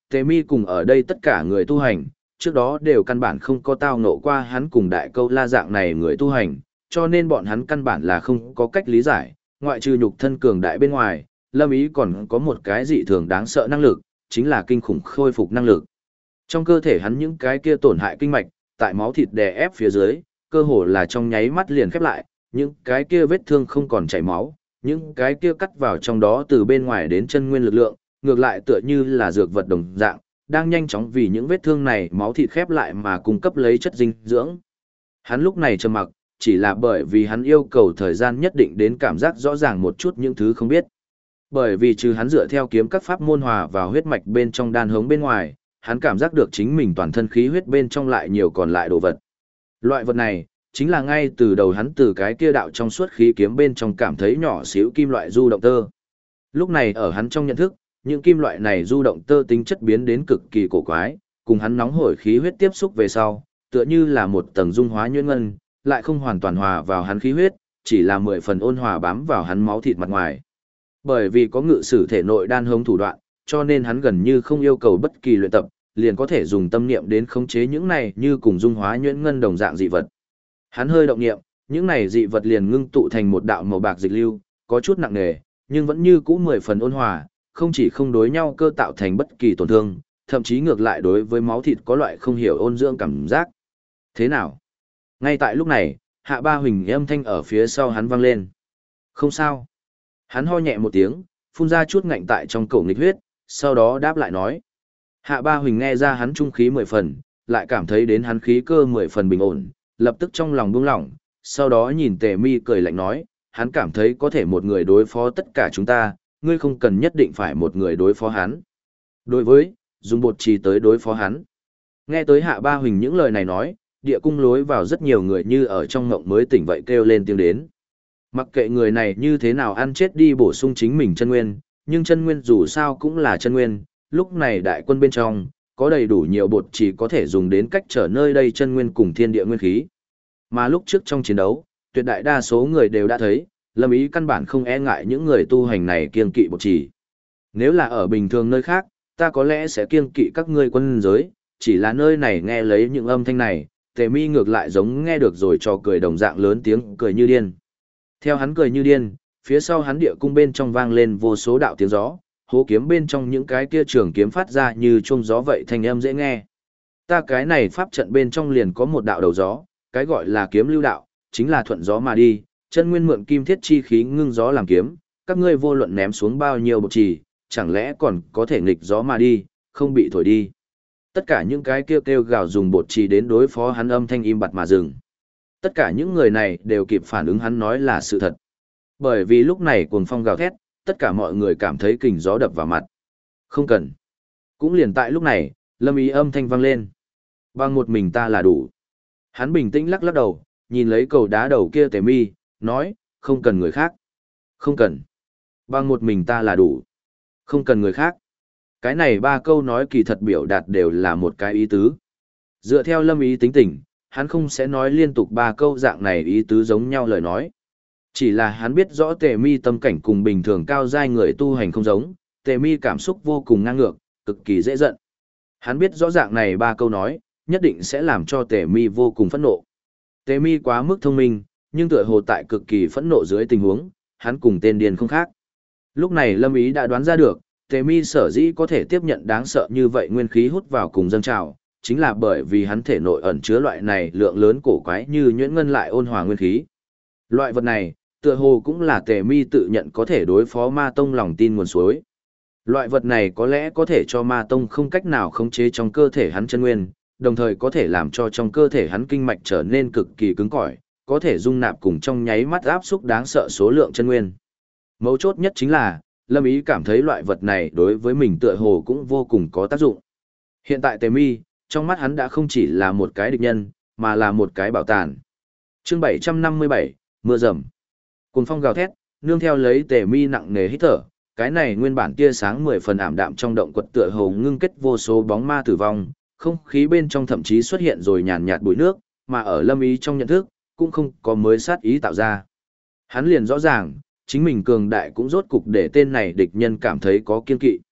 Tề Mi cùng ở đây tất cả người tu hành, trước đó đều căn bản không có tao ngộ qua hắn cùng đại câu la dạng này người tu hành, cho nên bọn hắn căn bản là không có cách lý giải, ngoại trừ nhục thân cường đại bên ngoài, Lâm Ý còn có một cái dị thường đáng sợ năng lực, chính là kinh khủng khôi phục năng lực. Trong cơ thể hắn những cái kia tổn hại kinh mạch, tại máu thịt đè ép phía dưới, cơ hồ là trong nháy mắt liền khép lại, những cái kia vết thương không còn chảy máu, những cái kia cắt vào trong đó từ bên ngoài đến chân nguyên lực lượng, ngược lại tựa như là dược vật đồng dạng, đang nhanh chóng vì những vết thương này máu thịt khép lại mà cung cấp lấy chất dinh dưỡng. Hắn lúc này trầm mặc, chỉ là bởi vì hắn yêu cầu thời gian nhất định đến cảm giác rõ ràng một chút những thứ không biết. Bởi vì trừ hắn dựa theo kiếm các pháp môn hòa vào huyết mạch bên trong đan hống bên ngoài, hắn cảm giác được chính mình toàn thân khí huyết bên trong lại nhiều còn lại đồ vật. Loại vật này, chính là ngay từ đầu hắn từ cái kia đạo trong suốt khí kiếm bên trong cảm thấy nhỏ xíu kim loại du động tơ. Lúc này ở hắn trong nhận thức, những kim loại này du động tơ tính chất biến đến cực kỳ cổ quái, cùng hắn nóng hổi khí huyết tiếp xúc về sau, tựa như là một tầng dung hóa nhuyễn ngân, lại không hoàn toàn hòa vào hắn khí huyết, chỉ là 10 phần ôn hòa bám vào hắn máu thịt mặt ngoài. Bởi vì có ngự sử thể nội đan hống thủ đoạn, cho nên hắn gần như không yêu cầu bất kỳ luyện tập, liền có thể dùng tâm niệm đến khống chế những này như cùng dung hóa nhuyễn ngân đồng dạng dị vật. Hắn hơi động niệm, những này dị vật liền ngưng tụ thành một đạo màu bạc dịch lưu, có chút nặng nề, nhưng vẫn như cũ 10 phần ôn hòa, không chỉ không đối nhau cơ tạo thành bất kỳ tổn thương, thậm chí ngược lại đối với máu thịt có loại không hiểu ôn dưỡng cảm giác. Thế nào? Ngay tại lúc này, Hạ Ba Huỳnh âm thanh ở phía sau hắn vang lên. Không sao. Hắn ho nhẹ một tiếng, phun ra chút ngạnh tại trong cổ nghịch huyết, sau đó đáp lại nói. Hạ Ba Huỳnh nghe ra hắn trung khí 10 phần, lại cảm thấy đến hắn khí cơ 10 phần bình ổn, lập tức trong lòng buông lỏng, sau đó nhìn Tề Mi cười lạnh nói, hắn cảm thấy có thể một người đối phó tất cả chúng ta, ngươi không cần nhất định phải một người đối phó hắn. Đối với, dùng bột trì tới đối phó hắn. Nghe tới Hạ Ba Huỳnh những lời này nói, địa cung lối vào rất nhiều người như ở trong ngộng mới tỉnh vậy kêu lên tiếng đến. Mặc kệ người này như thế nào ăn chết đi bổ sung chính mình chân nguyên, nhưng chân nguyên dù sao cũng là chân nguyên, lúc này đại quân bên trong, có đầy đủ nhiều bột chỉ có thể dùng đến cách trở nơi đây chân nguyên cùng thiên địa nguyên khí. Mà lúc trước trong chiến đấu, tuyệt đại đa số người đều đã thấy, Lâm Ý căn bản không e ngại những người tu hành này kiêng kỵ bột chỉ. Nếu là ở bình thường nơi khác, ta có lẽ sẽ kiêng kỵ các ngươi quân giới, chỉ là nơi này nghe lấy những âm thanh này, Tề Mi ngược lại giống nghe được rồi cho cười đồng dạng lớn tiếng cười như điên. Theo hắn cười như điên, phía sau hắn địa cung bên trong vang lên vô số đạo tiếng gió, hố kiếm bên trong những cái kia trường kiếm phát ra như chuông gió vậy thanh âm dễ nghe. Ta cái này pháp trận bên trong liền có một đạo đầu gió, cái gọi là kiếm lưu đạo, chính là thuận gió mà đi, chân nguyên mượn kim thiết chi khí ngưng gió làm kiếm, các ngươi vô luận ném xuống bao nhiêu bột trì, chẳng lẽ còn có thể nghịch gió mà đi, không bị thổi đi. Tất cả những cái kêu gào dùng bột trì đến đối phó hắn âm thanh im bặt mà dừng. Tất cả những người này đều kịp phản ứng hắn nói là sự thật. Bởi vì lúc này cuồng phong gào thét, tất cả mọi người cảm thấy kình gió đập vào mặt. Không cần. Cũng liền tại lúc này, Lâm Ý âm thanh vang lên. Bằng một mình ta là đủ. Hắn bình tĩnh lắc lắc đầu, nhìn lấy cầu đá đầu kia Tề Mi, nói, không cần người khác. Không cần. Bằng một mình ta là đủ. Không cần người khác. Cái này ba câu nói kỳ thật biểu đạt đều là một cái ý tứ. Dựa theo Lâm Ý tính tình, hắn không sẽ nói liên tục ba câu dạng này ý tứ giống nhau lời nói. Chỉ là hắn biết rõ Tề Mi tâm cảnh cùng bình thường cao giai người tu hành không giống, Tề Mi cảm xúc vô cùng ngang ngược, cực kỳ dễ giận. Hắn biết rõ dạng này ba câu nói, nhất định sẽ làm cho Tề Mi vô cùng phẫn nộ. Tề Mi quá mức thông minh, nhưng tựa hồ tại cực kỳ phẫn nộ dưới tình huống, hắn cùng tên điên không khác. Lúc này Lâm Ý đã đoán ra được, Tề Mi sở dĩ có thể tiếp nhận đáng sợ như vậy nguyên khí hút vào cùng dâng trào, chính là bởi vì hắn thể nội ẩn chứa loại này lượng lớn cổ quái như nhuyễn ngân lại ôn hòa nguyên khí. Loại vật này, tựa hồ cũng là Tề Mi tự nhận có thể đối phó Ma Tông lòng tin nguồn suối. Loại vật này có lẽ có thể cho Ma Tông không cách nào khống chế trong cơ thể hắn chân nguyên, đồng thời có thể làm cho trong cơ thể hắn kinh mạch trở nên cực kỳ cứng cỏi, có thể dung nạp cùng trong nháy mắt áp xúc đáng sợ số lượng chân nguyên. Mấu chốt nhất chính là, Lâm Ý cảm thấy loại vật này đối với mình tựa hồ cũng vô cùng có tác dụng. Hiện tại Tề Mi, trong mắt hắn đã không chỉ là một cái địch nhân, mà là một cái bảo tàng. Chương 757, mưa rầm. Cuồng phong gào thét, nương theo lấy Tề Mi nặng nề hít thở, cái này nguyên bản tia sáng 10 phần ảm đạm trong động quật tựa hồ ngưng kết vô số bóng ma tử vong, không khí bên trong thậm chí xuất hiện rồi nhàn nhạt bụi nước, mà ở Lâm Ý trong nhận thức, cũng không có mới sát ý tạo ra. Hắn liền rõ ràng, chính mình cường đại cũng rốt cục để tên này địch nhân cảm thấy có kiên kỵ.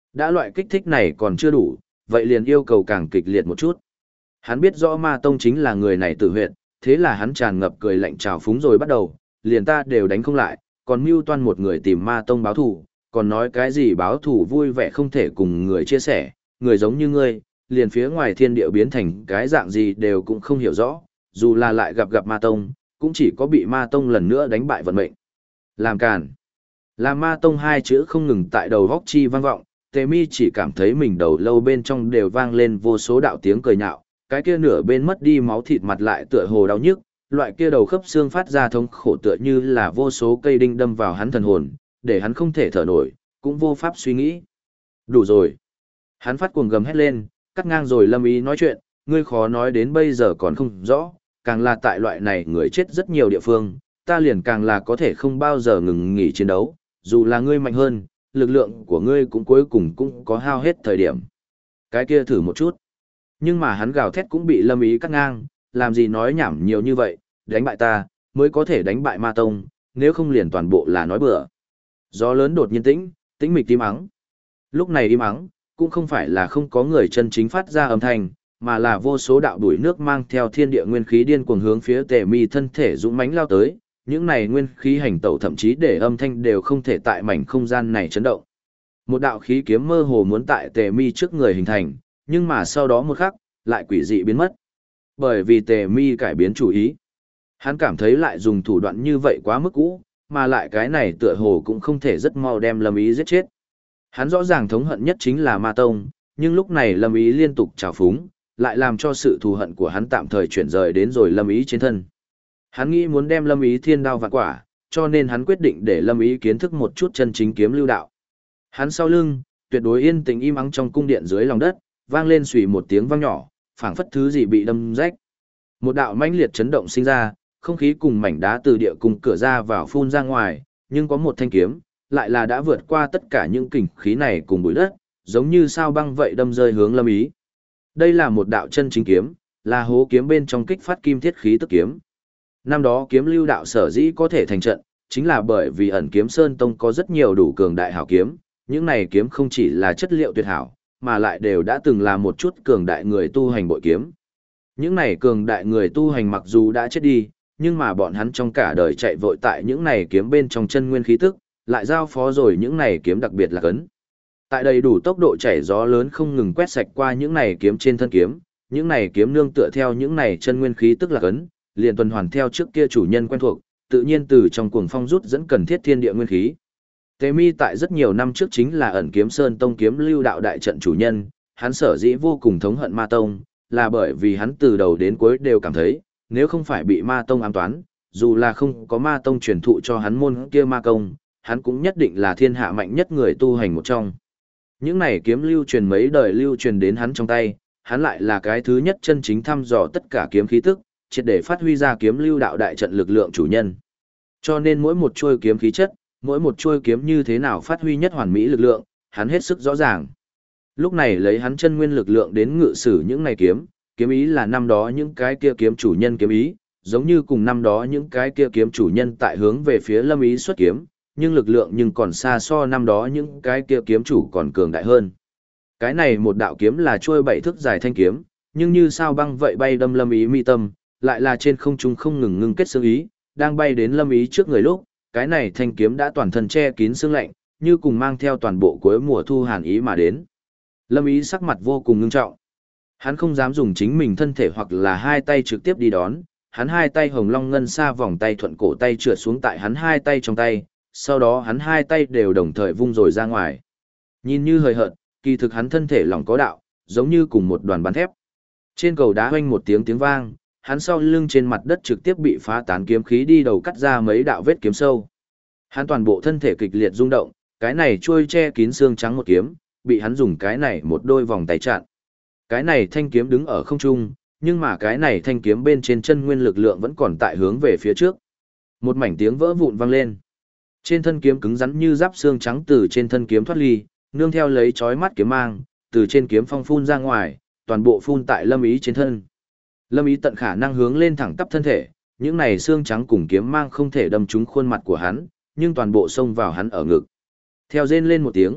Đã loại kích thích này còn chưa đủ, vậy liền yêu cầu càng kịch liệt một chút. Hắn biết rõ ma tông chính là người này tự huyệt, thế là hắn tràn ngập cười lạnh trào phúng rồi bắt đầu, liền ta đều đánh không lại, còn mưu toan một người tìm ma tông báo thù, còn nói cái gì báo thù vui vẻ không thể cùng người chia sẻ, người giống như ngươi, liền phía ngoài thiên địa biến thành cái dạng gì đều cũng không hiểu rõ, dù là lại gặp ma tông, cũng chỉ có bị ma tông lần nữa đánh bại vận mệnh. Làm càn. Làm ma tông hai chữ không ngừng tại đầu góc chi vang vọng, Tề Mi chỉ cảm thấy mình đầu lâu bên trong đều vang lên vô số đạo tiếng cười nhạo, cái kia nửa bên mất đi máu thịt mặt lại tựa hồ đau nhức, loại kia đầu khớp xương phát ra thống khổ tựa như là vô số cây đinh đâm vào hắn thần hồn, để hắn không thể thở nổi, cũng vô pháp suy nghĩ. Đủ rồi. Hắn phát cuồng gầm hét lên, cắt ngang rồi Lâm Ý nói chuyện, ngươi khó nói đến bây giờ còn không rõ, càng là tại loại này người chết rất nhiều địa phương, ta liền càng là có thể không bao giờ ngừng nghỉ chiến đấu, dù là ngươi mạnh hơn, lực lượng của ngươi cũng cuối cùng cũng có hao hết thời điểm. Cái kia thử một chút. Nhưng mà hắn gào thét cũng bị Lâm Ý cắt ngang, làm gì nói nhảm nhiều như vậy, đánh bại ta, mới có thể đánh bại ma tông, nếu không liền toàn bộ là nói bừa. Gió lớn đột nhiên tĩnh mịch im ắng. Lúc này im ắng, cũng không phải là không có người chân chính phát ra âm thanh, mà là vô số đạo đuổi nước mang theo thiên địa nguyên khí điên cuồng hướng phía Tề Mi thân thể dũng mãnh lao tới, những này nguyên khí hành tẩu thậm chí để âm thanh đều không thể tại mảnh không gian này chấn động. Một đạo khí kiếm mơ hồ muốn tại Tề Mi trước người hình thành, nhưng mà sau đó một khắc, lại quỷ dị biến mất. Bởi vì Tề Mi cải biến chủ ý. Hắn cảm thấy lại dùng thủ đoạn như vậy quá mức cũ, mà lại cái này tựa hồ cũng không thể rất mau đem Lâm Ý giết chết. Hắn rõ ràng thống hận nhất chính là Ma Tông, nhưng lúc này Lâm Ý liên tục trào phúng, lại làm cho sự thù hận của hắn tạm thời chuyển rời đến rồi Lâm Ý trên thân. Hắn nghĩ muốn đem Lâm Ý thiên đao vạn quả, cho nên hắn quyết định để Lâm Ý kiến thức một chút chân chính kiếm lưu đạo. Hắn sau lưng, tuyệt đối yên tĩnh im ắng trong cung điện dưới lòng đất, vang lên xùy một tiếng vang nhỏ, phảng phất thứ gì bị đâm rách. Một đạo mãnh liệt chấn động sinh ra, không khí cùng mảnh đá từ địa cung cửa ra vào phun ra ngoài, nhưng có một thanh kiếm, lại là đã vượt qua tất cả những kình khí này cùng bụi đất, giống như sao băng vậy đâm rơi hướng Lâm Ý. Đây là một đạo chân chính kiếm, là hố kiếm bên trong kích phát kim thiết khí tức kiếm. Năm đó kiếm lưu đạo sở dĩ có thể thành trận, chính là bởi vì ẩn kiếm Sơn Tông có rất nhiều đủ cường đại hảo kiếm, những này kiếm không chỉ là chất liệu tuyệt hảo, mà lại đều đã từng là một chút cường đại người tu hành bội kiếm. Những này cường đại người tu hành mặc dù đã chết đi, nhưng mà bọn hắn trong cả đời chạy vội tại những này kiếm bên trong chân nguyên khí tức, lại giao phó rồi những này kiếm đặc biệt là cấn. Tại đầy đủ tốc độ chảy gió lớn không ngừng quét sạch qua những này kiếm trên thân kiếm, những này kiếm nương tựa theo những này chân nguyên khí tức là cấn, liền tuần hoàn theo trước kia chủ nhân quen thuộc, tự nhiên từ trong cuồng phong rút dẫn cần thiết thiên địa nguyên khí. Tề Mi tại rất nhiều năm trước chính là ẩn kiếm Sơn Tông kiếm lưu đạo đại trận chủ nhân, hắn sở dĩ vô cùng thống hận Ma Tông, là bởi vì hắn từ đầu đến cuối đều cảm thấy, nếu không phải bị Ma Tông ám toán, dù là không có Ma Tông truyền thụ cho hắn môn kia ma công, hắn cũng nhất định là thiên hạ mạnh nhất người tu hành một trong. Những này kiếm lưu truyền mấy đời lưu truyền đến hắn trong tay, hắn lại là cái thứ nhất chân chính thăm dò tất cả kiếm khí tức, triệt để phát huy ra kiếm lưu đạo đại trận lực lượng chủ nhân. Cho nên mỗi một chuôi kiếm khí chất, mỗi một chuôi kiếm như thế nào phát huy nhất hoàn mỹ lực lượng, hắn hết sức rõ ràng. Lúc này lấy hắn chân nguyên lực lượng đến ngự sử những này kiếm, kiếm ý là năm đó những cái kia kiếm chủ nhân kiếm ý, giống như cùng năm đó những cái kia kiếm chủ nhân tại hướng về phía Lâm Ý xuất kiếm, nhưng lực lượng nhưng còn xa so năm đó những cái kia kiếm chủ còn cường đại hơn. Cái này một đạo kiếm là chuôi 7 thước dài thanh kiếm, nhưng như sao băng vậy bay đâm Lâm Ý mi tâm, lại là trên không trung không ngừng ngưng kết xương ý, đang bay đến Lâm Ý trước người lúc, cái này thanh kiếm đã toàn thân che kín xương lạnh, như cùng mang theo toàn bộ cuối mùa thu hàn ý mà đến. Lâm Ý sắc mặt vô cùng ngưng trọng. Hắn không dám dùng chính mình thân thể hoặc là hai tay trực tiếp đi đón, hắn hai tay hồng long ngân xa vòng tay thuận cổ tay trượt xuống tại hắn hai tay trong tay, sau đó hắn hai tay đều đồng thời vung rồi ra ngoài. Nhìn như hời hợt, kỳ thực hắn thân thể lỏng có đạo, giống như cùng một đoàn bắn thép. Trên cầu đá hoanh một tiếng vang, hắn sau lưng trên mặt đất trực tiếp bị phá tán kiếm khí đi đầu cắt ra mấy đạo vết kiếm sâu. Hắn toàn bộ thân thể kịch liệt rung động, cái này trôi che kín xương trắng một kiếm, bị hắn dùng cái này một đôi vòng tay chặn. Cái này thanh kiếm đứng ở không trung, nhưng mà cái này thanh kiếm bên trên chân nguyên lực lượng vẫn còn tại hướng về phía trước. Một mảnh tiếng vỡ vụn vang lên. Trên thân kiếm cứng rắn như giáp xương trắng từ trên thân kiếm thoát ly, nương theo lấy chói mắt kiếm mang, từ trên kiếm phong phun ra ngoài, toàn bộ phun tại Lâm Ý trên thân. Lâm Ý tận khả năng hướng lên thẳng tắp thân thể, những này xương trắng cùng kiếm mang không thể đâm trúng khuôn mặt của hắn, nhưng toàn bộ xông vào hắn ở ngực. Theo rên lên một tiếng,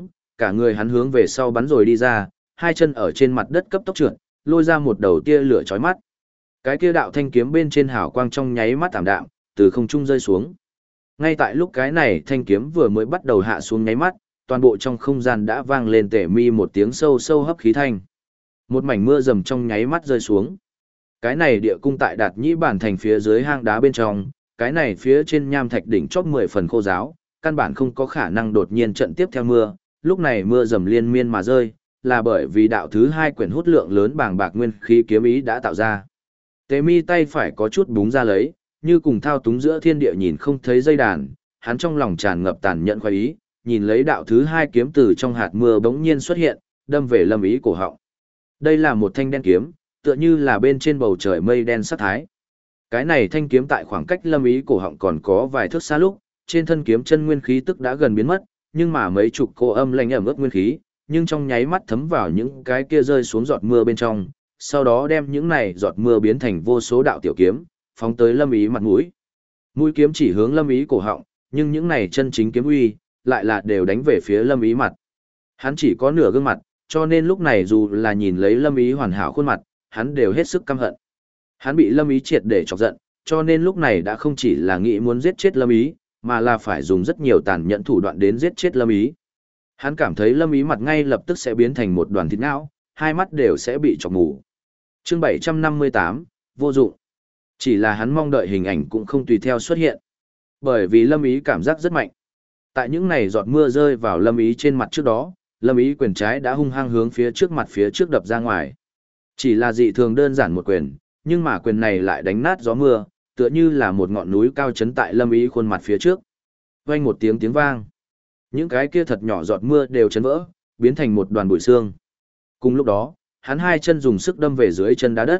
Cả người hắn hướng về sau bắn rồi đi ra, hai chân ở trên mặt đất cấp tốc trượt, lôi ra một đầu tia lửa chói mắt. Cái kia đạo thanh kiếm bên trên hào quang trong nháy mắt tảm đạm, từ không trung rơi xuống. Ngay tại lúc cái này thanh kiếm vừa mới bắt đầu hạ xuống nháy mắt, toàn bộ trong không gian đã vang lên tể mi một tiếng sâu sâu hấp khí thanh. Một mảnh mưa rầm trong nháy mắt rơi xuống. Cái này địa cung tại Đạt Nhĩ Bản thành phía dưới hang đá bên trong, cái này phía trên nham thạch đỉnh chóp 10 phần khô ráo, căn bản không có khả năng đột nhiên trận tiếp theo mưa, lúc này mưa rầm liên miên mà rơi, là bởi vì đạo thứ hai quyển hút lượng lớn bàng bạc nguyên khí kiếm ý đã tạo ra. Tế mi tay phải có chút búng ra lấy, như cùng thao túng giữa thiên địa nhìn không thấy dây đàn, hắn trong lòng tràn ngập tàn nhẫn khoái ý, nhìn lấy đạo thứ hai kiếm từ trong hạt mưa bỗng nhiên xuất hiện, đâm về Lâm Ý cổ họng. Đây là một thanh đen kiếm, tựa như là bên trên bầu trời mây đen sát thái. Cái này thanh kiếm tại khoảng cách Lâm Ý cổ họng còn có vài thước xa lúc, trên thân kiếm chân nguyên khí tức đã gần biến mất, nhưng mà mấy chục cô âm lạnh ẩm ướt nguyên khí, nhưng trong nháy mắt thấm vào những cái kia rơi xuống giọt mưa bên trong, sau đó đem những này giọt mưa biến thành vô số đạo tiểu kiếm, phóng tới Lâm Ý mặt mũi. Mũi kiếm chỉ hướng Lâm Ý cổ họng, nhưng những này chân chính kiếm uy, lại là đều đánh về phía Lâm Ý mặt. Hắn chỉ có nửa gương mặt, cho nên lúc này dù là nhìn lấy Lâm Ý hoàn hảo khuôn mặt, hắn đều hết sức căm hận. Hắn bị Lâm Ý triệt để chọc giận, cho nên lúc này đã không chỉ là nghĩ muốn giết chết Lâm Ý, mà là phải dùng rất nhiều tàn nhẫn thủ đoạn đến giết chết Lâm Ý. Hắn cảm thấy Lâm Ý mặt ngay lập tức sẽ biến thành một đoàn thịt não, hai mắt đều sẽ bị chọc mù. Chương 758, vô dụng. Chỉ là hắn mong đợi hình ảnh cũng không tùy theo xuất hiện. Bởi vì Lâm Ý cảm giác rất mạnh. Tại những này giọt mưa rơi vào Lâm Ý trên mặt trước đó, Lâm Ý quyền trái đã hung hăng hướng phía trước mặt phía trước đập ra ngoài. Chỉ là dị thường đơn giản một quyền, nhưng mà quyền này lại đánh nát gió mưa, tựa như là một ngọn núi cao chấn tại Lâm Ý khuôn mặt phía trước. Vang một tiếng tiếng vang. Những cái kia thật nhỏ giọt mưa đều chấn vỡ, biến thành một đoàn bụi xương. Cùng lúc đó, hắn hai chân dùng sức đâm về dưới chân đá đất.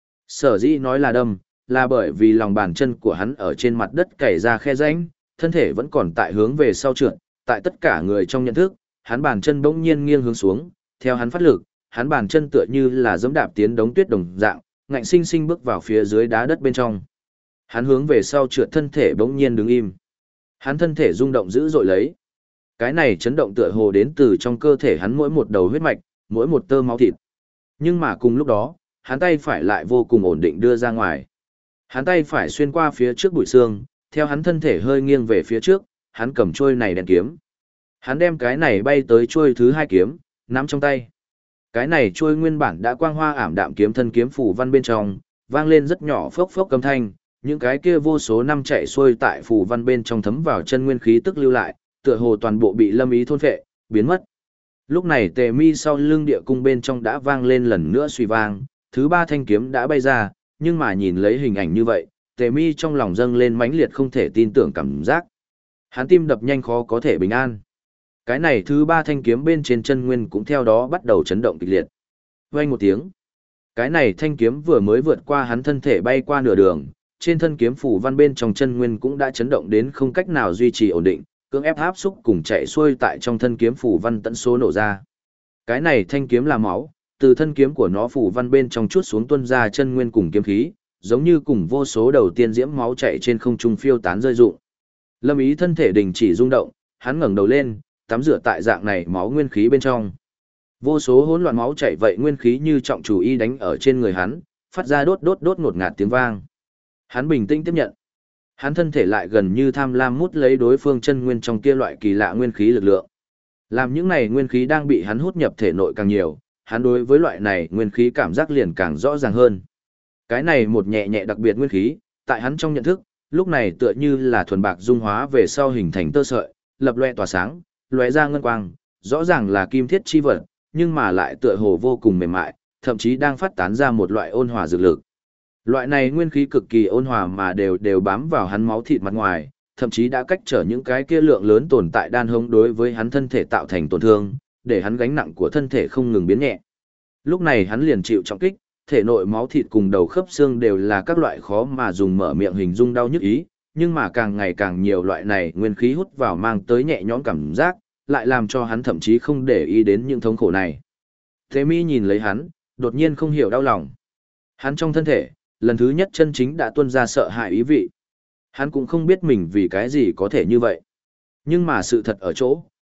Sở dĩ nói là đâm, là bởi vì lòng bàn chân của hắn ở trên mặt đất cày ra khe rãnh, thân thể vẫn còn tại hướng về sau trượt, tại tất cả người trong nhận thức, hắn bàn chân bỗng nhiên nghiêng hướng xuống, theo hắn phát lực, hắn bàn chân tựa như là giẫm đạp tiến đống tuyết đồng dạng, ngạnh sinh sinh bước vào phía dưới đá đất bên trong. Hắn hướng về sau trượt, thân thể bỗng nhiên đứng im. Hắn thân thể rung động dữ dội lấy. Cái này chấn động tựa hồ đến từ trong cơ thể hắn mỗi một đầu huyết mạch, mỗi một tơ máu thịt. Nhưng mà cùng lúc đó, hắn tay phải lại vô cùng ổn định đưa ra ngoài. Hắn tay phải xuyên qua phía trước bụi xương, theo hắn thân thể hơi nghiêng về phía trước, hắn cầm chuôi này đèn kiếm. Hắn đem cái này bay tới chuôi thứ hai kiếm, nắm trong tay. Cái này chuôi nguyên bản đã quang hoa ảm đạm kiếm thân kiếm phù văn bên trong, vang lên rất nhỏ phốc phốc âm thanh, những cái kia vô số năm chạy xuôi tại phù văn bên trong thấm vào chân nguyên khí tức lưu lại, tựa hồ toàn bộ bị Lâm Ý thôn phệ, biến mất. Lúc này Tề Mi sau lưng địa cung bên trong đã vang lên lần nữa suy vang, thứ ba thanh kiếm đã bay ra, nhưng mà nhìn lấy hình ảnh như vậy, Tề Mi trong lòng dâng lên mãnh liệt không thể tin tưởng cảm giác. Hắn tim đập nhanh khó có thể bình an. Cái này thứ ba thanh kiếm bên trên chân nguyên cũng theo đó bắt đầu chấn động kịch liệt. Vang một tiếng. Cái này thanh kiếm vừa mới vượt qua hắn thân thể bay qua nửa đường, trên thân kiếm phủ văn bên trong chân nguyên cũng đã chấn động đến không cách nào duy trì ổn định, cưỡng ép áp xúc cùng chạy xuôi tại trong thân kiếm phủ văn tận số nổ ra. Cái này thanh kiếm là máu, từ thân kiếm của nó phủ văn bên trong chút xuống tuôn ra chân nguyên cùng kiếm khí, giống như cùng vô số đầu tiên diễm máu chạy trên không trung phiêu tán rơi rụng. Lâm Ý thân thể đình chỉ rung động, hắn ngẩng đầu lên, tắm rửa tại dạng này máu nguyên khí bên trong. Vô số hỗn loạn máu chảy vậy nguyên khí như trọng chủ y đánh ở trên người hắn, phát ra đốt đốt đốt ngột ngạt tiếng vang. Hắn bình tĩnh tiếp nhận. Hắn thân thể lại gần như tham lam mút lấy đối phương chân nguyên trong kia loại kỳ lạ nguyên khí lực lượng. Làm những này nguyên khí đang bị hắn hút nhập thể nội càng nhiều, hắn đối với loại này nguyên khí cảm giác liền càng rõ ràng hơn. Cái này một nhẹ nhẹ đặc biệt nguyên khí, tại hắn trong nhận thức, lúc này tựa như là thuần bạc dung hóa về sau hình thành tơ sợi, lập loè tỏa sáng, lóe ra ngân quang, rõ ràng là kim thiết chi vật, nhưng mà lại tựa hồ vô cùng mềm mại, thậm chí đang phát tán ra một loại ôn hòa dược lực. Loại này nguyên khí cực kỳ ôn hòa mà đều bám vào hắn máu thịt mặt ngoài, thậm chí đã cách trở những cái kia lượng lớn tồn tại đan hống đối với hắn thân thể tạo thành tổn thương, để hắn gánh nặng của thân thể không ngừng biến nhẹ. Lúc này hắn liền chịu trọng kích, thể nội máu thịt cùng đầu khớp xương đều là các loại khó mà dùng mở miệng hình dung đau nhức ý, nhưng mà càng ngày càng nhiều loại này nguyên khí hút vào mang tới nhẹ nhõm cảm giác, lại làm cho hắn thậm chí không để ý đến những thống khổ này. Thế Mi nhìn lấy hắn, đột nhiên không hiểu đau lòng. Hắn trong thân thể, lần thứ nhất chân chính đã tuôn ra sợ hãi ý vị. Hắn cũng không biết mình vì cái gì có thể như vậy. Nhưng mà sự thật ở chỗ,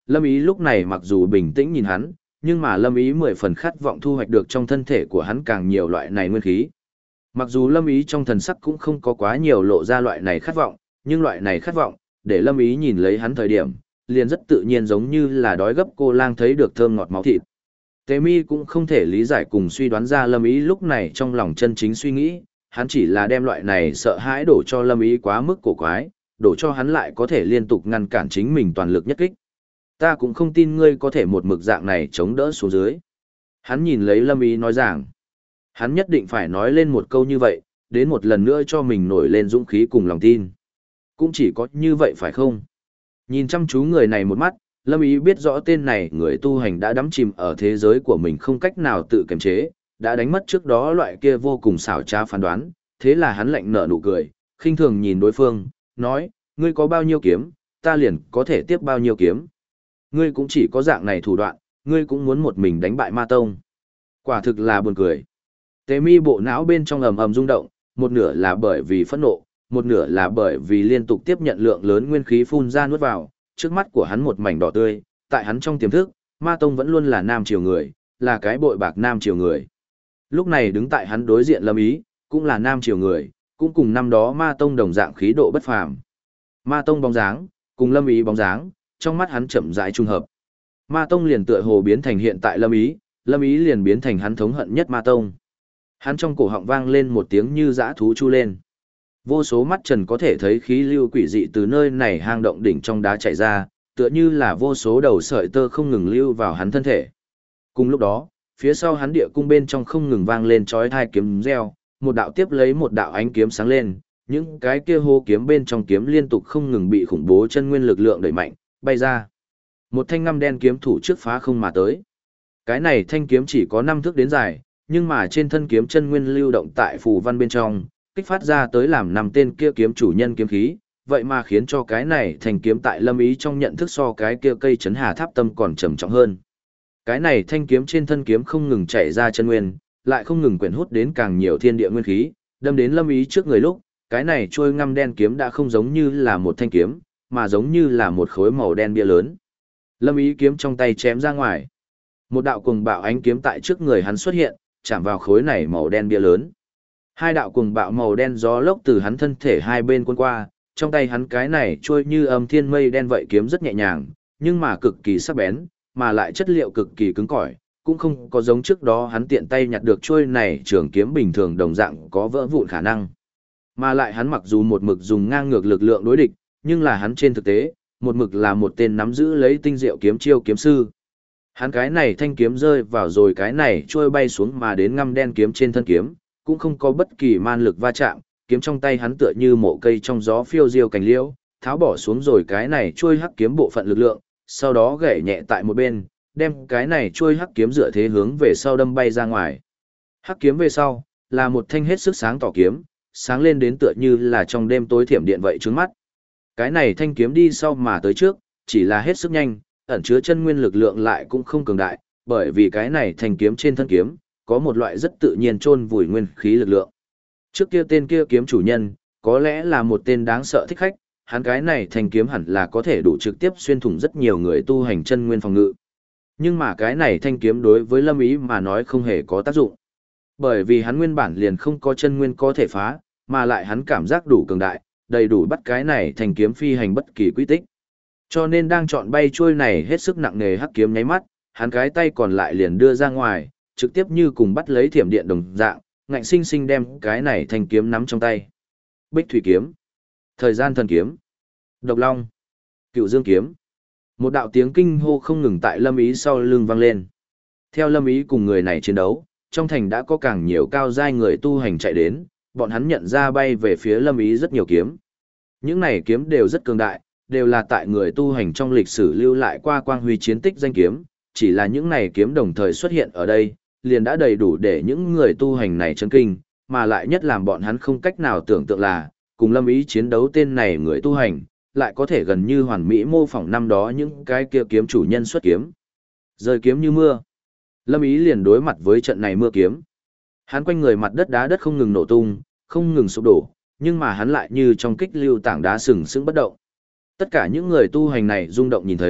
Lâm Ý lúc này mặc dù bình tĩnh nhìn hắn, nhưng mà Lâm Ý 10 phần khát vọng thu hoạch được trong thân thể của hắn càng nhiều loại này nguyên khí. Mặc dù Lâm Ý trong thần sắc cũng không có quá nhiều lộ ra loại này khát vọng, nhưng loại này khát vọng, để Lâm Ý nhìn lấy hắn thời điểm, liền rất tự nhiên giống như là đói gấp cô lang thấy được thơm ngọt máu thịt. Tế Mi cũng không thể lý giải cùng suy đoán ra Lâm Ý lúc này trong lòng chân chính suy nghĩ, hắn chỉ là đem loại này sợ hãi đổ cho Lâm Ý quá mức cổ quái, đổ cho hắn lại có thể liên tục ngăn cản chính mình toàn lực nhất kích. Ta cũng không tin ngươi có thể một mực dạng này chống đỡ xuống dưới. Hắn nhìn lấy Lâm Ý nói rằng, hắn nhất định phải nói lên một câu như vậy, đến một lần nữa cho mình nổi lên dũng khí cùng lòng tin. Cũng chỉ có như vậy phải không? Nhìn chăm chú người này một mắt, Lâm Ý biết rõ tên này người tu hành đã đắm chìm ở thế giới của mình không cách nào tự kiềm chế, đã đánh mất trước đó loại kia vô cùng xảo trá phán đoán, thế là hắn lạnh nở nụ cười, khinh thường nhìn đối phương, nói, ngươi có bao nhiêu kiếm, ta liền có thể tiếp bao nhiêu kiếm. Ngươi cũng chỉ có dạng này thủ đoạn, ngươi cũng muốn một mình đánh bại ma tông. Quả thực là buồn cười. Tế Mi bộ não bên trong ầm ầm rung động, một nửa là bởi vì phẫn nộ, một nửa là bởi vì liên tục tiếp nhận lượng lớn nguyên khí phun ra nuốt vào, trước mắt của hắn một mảnh đỏ tươi, tại hắn trong tiềm thức, ma tông vẫn luôn là nam triều người, là cái bội bạc nam triều người. Lúc này đứng tại hắn đối diện Lâm Ý, cũng là nam triều người, cũng cùng năm đó ma tông đồng dạng khí độ bất phàm. Ma tông bóng dáng, cùng Lâm Ý bóng dáng, trong mắt hắn chậm rãi trung hợp. Ma tông liền tựa hồ biến thành hiện tại Lâm Ý liền biến thành hắn thống hận nhất ma tông. Hắn trong cổ họng vang lên một tiếng như dã thú chu lên. Vô số mắt trần có thể thấy khí lưu quỷ dị từ nơi này hang động đỉnh trong đá chảy ra, tựa như là vô số đầu sợi tơ không ngừng lưu vào hắn thân thể. Cùng lúc đó, phía sau hắn địa cung bên trong không ngừng vang lên chói tai kiếm reo, một đạo tiếp lấy một đạo ánh kiếm sáng lên, những cái kia hô kiếm bên trong kiếm liên tục không ngừng bị khủng bố chân nguyên lực lượng đẩy mạnh, bay ra. Một thanh ngăm đen kiếm thủ trước phá không mà tới. Cái này thanh kiếm chỉ có 5 thước đến dài, nhưng mà trên thân kiếm chân nguyên lưu động tại phù văn bên trong, kích phát ra tới làm 5 tên kia kiếm chủ nhân kiếm khí, vậy mà khiến cho cái này thanh kiếm tại Lâm Ý trong nhận thức so cái kia cây chấn hà tháp tâm còn trầm trọng hơn. Cái này thanh kiếm trên thân kiếm không ngừng chảy ra chân nguyên, lại không ngừng quyển hút đến càng nhiều thiên địa nguyên khí, đâm đến Lâm Ý trước người lúc, cái này trôi ngăm đen kiếm đã không giống như là một thanh kiếm, mà giống như là một khối màu đen bia lớn. Lâm Ý kiếm trong tay chém ra ngoài. Một đạo cuồng bạo ánh kiếm tại trước người hắn xuất hiện, chạm vào khối này màu đen bia lớn. Hai đạo cuồng bạo màu đen gió lốc từ hắn thân thể hai bên cuốn qua, trong tay hắn cái này trôi như âm thiên mây đen vậy kiếm rất nhẹ nhàng, nhưng mà cực kỳ sắc bén, mà lại chất liệu cực kỳ cứng cỏi, cũng không có giống trước đó hắn tiện tay nhặt được trôi này trường kiếm bình thường đồng dạng có vỡ vụn khả năng. Mà lại hắn mặc dù một mực dùng ngang ngược lực lượng đối địch, nhưng là hắn trên thực tế, một mực là một tên nắm giữ lấy tinh diệu kiếm chiêu kiếm sư. Hắn cái này thanh kiếm rơi vào rồi cái này trôi bay xuống mà đến ngăm đen kiếm trên thân kiếm, cũng không có bất kỳ man lực va chạm, kiếm trong tay hắn tựa như mộ cây trong gió phiêu diêu cành liễu, tháo bỏ xuống rồi cái này trôi hắc kiếm bộ phận lực lượng, sau đó gảy nhẹ tại một bên, đem cái này trôi hắc kiếm dựa thế hướng về sau đâm bay ra ngoài. Hắc kiếm về sau, là một thanh hết sức sáng tỏ kiếm, sáng lên đến tựa như là trong đêm tối thiểm điện vậy trước mắt. Cái này thanh kiếm đi sau mà tới trước, chỉ là hết sức nhanh, ẩn chứa chân nguyên lực lượng lại cũng không cường đại, bởi vì cái này thanh kiếm trên thân kiếm, có một loại rất tự nhiên chôn vùi nguyên khí lực lượng. Trước kia tên kia kiếm chủ nhân, có lẽ là một tên đáng sợ thích khách, hắn cái này thanh kiếm hẳn là có thể đủ trực tiếp xuyên thủng rất nhiều người tu hành chân nguyên phòng ngự. Nhưng mà cái này thanh kiếm đối với Lâm Ý mà nói không hề có tác dụng. Bởi vì hắn nguyên bản liền không có chân nguyên có thể phá, mà lại hắn cảm giác đủ cường đại, đầy đủ bắt cái này thanh kiếm phi hành bất kỳ quy tích. Cho nên đang chọn bay trôi này hết sức nặng nề hắc kiếm nháy mắt, hắn cái tay còn lại liền đưa ra ngoài, trực tiếp như cùng bắt lấy thiểm điện đồng dạng, ngạnh sinh sinh đem cái này thanh kiếm nắm trong tay. Bích thủy kiếm, thời gian thần kiếm, độc long, cựu dương kiếm. Một đạo tiếng kinh hô không ngừng tại Lâm Ý sau lưng vang lên. Theo Lâm Ý cùng người này chiến đấu, trong thành đã có càng nhiều cao giai người tu hành chạy đến, bọn hắn nhận ra bay về phía Lâm Ý rất nhiều kiếm. Những này kiếm đều rất cường đại, đều là tại người tu hành trong lịch sử lưu lại qua quang huy chiến tích danh kiếm, chỉ là những này kiếm đồng thời xuất hiện ở đây, liền đã đầy đủ để những người tu hành này chấn kinh, mà lại nhất làm bọn hắn không cách nào tưởng tượng là, cùng Lâm Ý chiến đấu tên này người tu hành, lại có thể gần như hoàn mỹ mô phỏng năm đó những cái kia kiếm chủ nhân xuất kiếm. Rơi kiếm như mưa. Lâm Ý liền đối mặt với trận này mưa kiếm. Hắn quanh người mặt đất đá đất không ngừng nổ tung, không ngừng sụp đổ, nhưng mà hắn lại như trong kích lưu tảng đá sừng sững bất động. Tất cả những người tu hành này rung động nhìn thấy,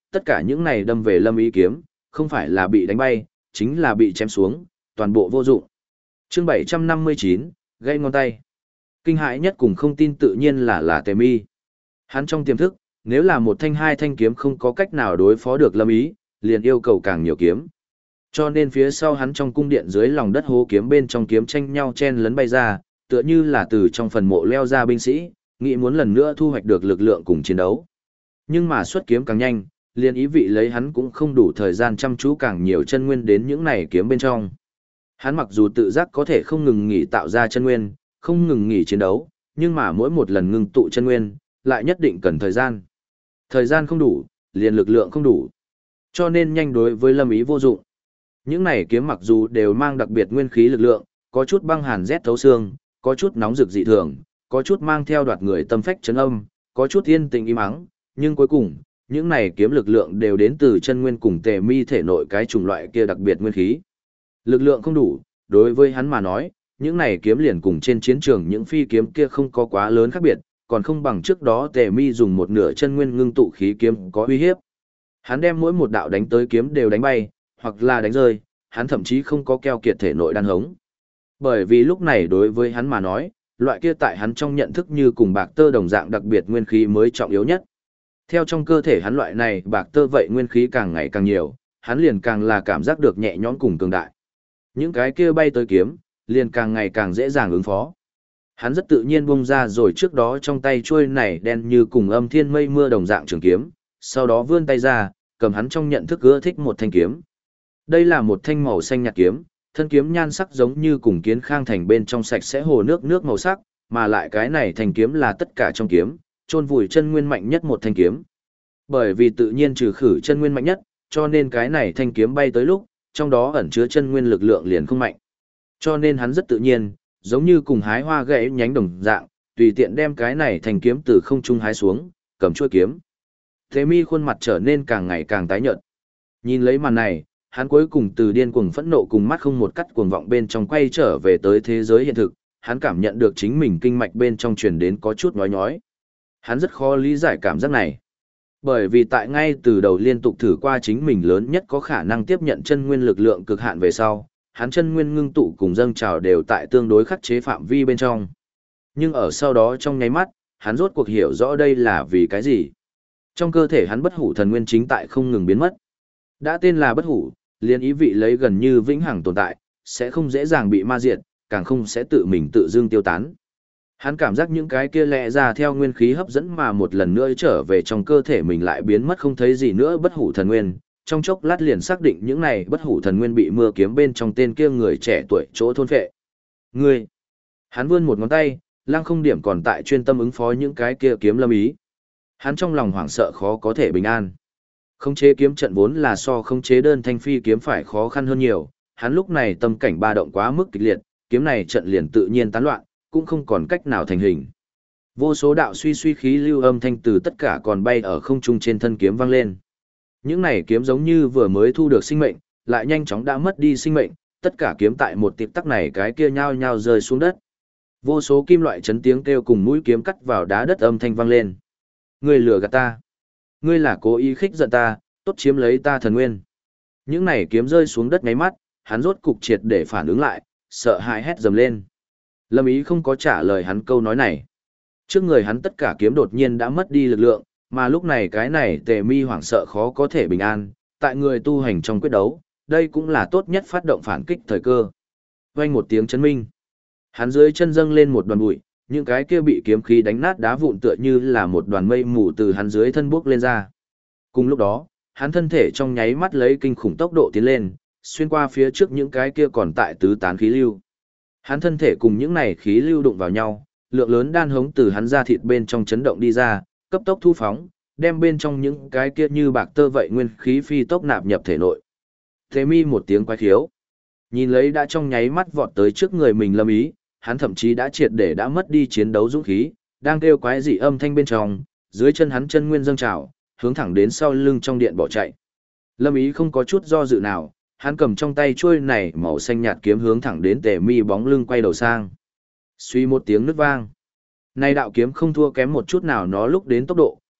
tất cả những này đâm về Lâm Ý kiếm, không phải là bị đánh bay, chính là bị chém xuống, toàn bộ vô dụng. Chương 759, gãy ngón tay. Kinh hãi nhất cùng không tin tự nhiên là Tề Mi. Hắn trong tiềm thức, nếu là một thanh hai thanh kiếm không có cách nào đối phó được Lâm Ý, liền yêu cầu càng nhiều kiếm. Cho nên phía sau hắn trong cung điện dưới lòng đất hố kiếm bên trong kiếm tranh nhau chen lấn bay ra, tựa như là từ trong phần mộ leo ra binh sĩ, nghĩ muốn lần nữa thu hoạch được lực lượng cùng chiến đấu. Nhưng mà xuất kiếm càng nhanh, liền ý vị lấy hắn cũng không đủ thời gian chăm chú càng nhiều chân nguyên đến những này kiếm bên trong. Hắn mặc dù tự giác có thể không ngừng nghỉ tạo ra chân nguyên, không ngừng nghỉ chiến đấu, nhưng mà mỗi một lần ngưng tụ chân nguyên, lại nhất định cần thời gian. Thời gian không đủ, liền lực lượng không đủ. Cho nên nhanh đối với Lâm Ý vô dụng. Những này kiếm mặc dù đều mang đặc biệt nguyên khí lực lượng, có chút băng hàn rét thấu xương, có chút nóng rực dị thường, có chút mang theo đoạt người tâm phách chấn âm, có chút yên tĩnh im ắng, nhưng cuối cùng, những này kiếm lực lượng đều đến từ chân nguyên cùng Tề Mi thể nội cái chủng loại kia đặc biệt nguyên khí. Lực lượng không đủ, đối với hắn mà nói, những này kiếm liền cùng trên chiến trường những phi kiếm kia không có quá lớn khác biệt, còn không bằng trước đó Tề Mi dùng một nửa chân nguyên ngưng tụ khí kiếm có uy hiếp. Hắn đem mỗi một đạo đánh tới kiếm đều đánh bay, hoặc là đánh rơi, hắn thậm chí không có keo kiệt thể nội đan hống. Bởi vì lúc này đối với hắn mà nói, loại kia tại hắn trong nhận thức như cùng bạc tơ đồng dạng đặc biệt nguyên khí mới trọng yếu nhất. Theo trong cơ thể hắn loại này bạc tơ vậy nguyên khí càng ngày càng nhiều, hắn liền càng là cảm giác được nhẹ nhõm cùng cường đại. Những cái kia bay tới kiếm, liền càng ngày càng dễ dàng ứng phó. Hắn rất tự nhiên bung ra rồi trước đó trong tay chuôi này đen như cùng âm thiên mây mưa đồng dạng trường kiếm, sau đó vươn tay ra, cầm hắn trong nhận thức ưa thích một thanh kiếm. Đây là một thanh màu xanh nhạt kiếm, thân kiếm nhan sắc giống như cùng kiến khang thành bên trong sạch sẽ hồ nước nước màu sắc, mà lại cái này thanh kiếm là tất cả trong kiếm, chôn vùi chân nguyên mạnh nhất một thanh kiếm. Bởi vì tự nhiên trừ khử chân nguyên mạnh nhất, cho nên cái này thanh kiếm bay tới lúc, trong đó ẩn chứa chân nguyên lực lượng liền không mạnh. Cho nên hắn rất tự nhiên, giống như cùng hái hoa gãy nhánh đồng dạng, tùy tiện đem cái này thanh kiếm từ không trung hái xuống, cầm chuôi kiếm. Thế Mi khuôn mặt trở nên càng ngày càng tái nhợt. Nhìn lấy màn này, hắn cuối cùng từ điên cuồng phẫn nộ cùng mắt không một cắt cuồng vọng bên trong quay trở về tới thế giới hiện thực, hắn cảm nhận được chính mình kinh mạch bên trong truyền đến có chút nhói nhói. Hắn rất khó lý giải cảm giác này. Bởi vì tại ngay từ đầu liên tục thử qua chính mình lớn nhất có khả năng tiếp nhận chân nguyên lực lượng cực hạn về sau, hắn chân nguyên ngưng tụ cùng dâng trào đều tại tương đối khắc chế phạm vi bên trong. Nhưng ở sau đó trong nháy mắt, hắn rốt cuộc hiểu rõ đây là vì cái gì. Trong cơ thể hắn bất hủ thần nguyên chính tại không ngừng biến mất. Đã tên là bất hủ, liền ý vị lấy gần như vĩnh hằng tồn tại, sẽ không dễ dàng bị ma diệt, càng không sẽ tự mình tự dưng tiêu tán. Hắn cảm giác những cái kia lẽ ra theo nguyên khí hấp dẫn mà một lần nữa trở về trong cơ thể mình lại biến mất không thấy gì nữa bất hủ thần nguyên, trong chốc lát liền xác định những này bất hủ thần nguyên bị mưa kiếm bên trong tên kia người trẻ tuổi chỗ thôn phệ. Ngươi! Hắn vươn một ngón tay, Lăng Không Điểm còn tại chuyên tâm ứng phó những cái kia kiếm Lâm Ý. Hắn trong lòng hoảng sợ khó có thể bình an. Khống chế kiếm trận vốn là so khống chế đơn thanh phi kiếm phải khó khăn hơn nhiều, hắn lúc này tâm cảnh ba động quá mức kịch liệt, kiếm này trận liền tự nhiên tán loạn, cũng không còn cách nào thành hình. Vô số đạo suy suy khí lưu âm thanh từ tất cả còn bay ở không trung trên thân kiếm vang lên. Những này kiếm giống như vừa mới thu được sinh mệnh, lại nhanh chóng đã mất đi sinh mệnh, tất cả kiếm tại một tịp tắc này cái kia nhao nhao rơi xuống đất. Vô số kim loại chấn tiếng kêu cùng mũi kiếm cắt vào đá đất âm thanh vang lên. Ngươi lừa gạt ta. Ngươi là cố ý khích giận ta, tốt chiếm lấy ta thần nguyên. Những này kiếm rơi xuống đất ngáy mắt, hắn rốt cục triệt để phản ứng lại, sợ hãi hét dầm lên. Lâm Ý không có trả lời hắn câu nói này. Trước người hắn tất cả kiếm đột nhiên đã mất đi lực lượng, mà lúc này cái này Tề Mi hoảng sợ khó có thể bình an, tại người tu hành trong quyết đấu, đây cũng là tốt nhất phát động phản kích thời cơ. Vang một tiếng chấn minh. Hắn dưới chân dâng lên một đoàn bụi, những cái kia bị kiếm khí đánh nát đá vụn tựa như là một đoàn mây mù từ hắn dưới thân bốc lên ra. Cùng lúc đó, hắn thân thể trong nháy mắt lấy kinh khủng tốc độ tiến lên, xuyên qua phía trước những cái kia còn tại tứ tán khí lưu. Hắn thân thể cùng những này khí lưu đụng vào nhau, lượng lớn đan hống từ hắn ra thịt bên trong chấn động đi ra, cấp tốc thu phóng, đem bên trong những cái kia như bạc tơ vậy nguyên khí phi tốc nạp nhập thể nội. Thế Mi một tiếng quái khiếu. Nhìn lấy đã trong nháy mắt vọt tới trước người mình Lâm Ý, hắn thậm chí đã triệt để đã mất đi chiến đấu dũng khí, đang kêu quái dị âm thanh bên trong, dưới chân hắn chân nguyên dâng trào, hướng thẳng đến sau lưng trong điện bỏ chạy. Lâm Ý không có chút do dự nào, hắn cầm trong tay chuôi này màu xanh nhạt kiếm hướng thẳng đến Tề Mi bóng lưng quay đầu sang. Suy một tiếng nứt vang. Nay đạo kiếm không thua kém một chút nào nó lúc đến tốc độ,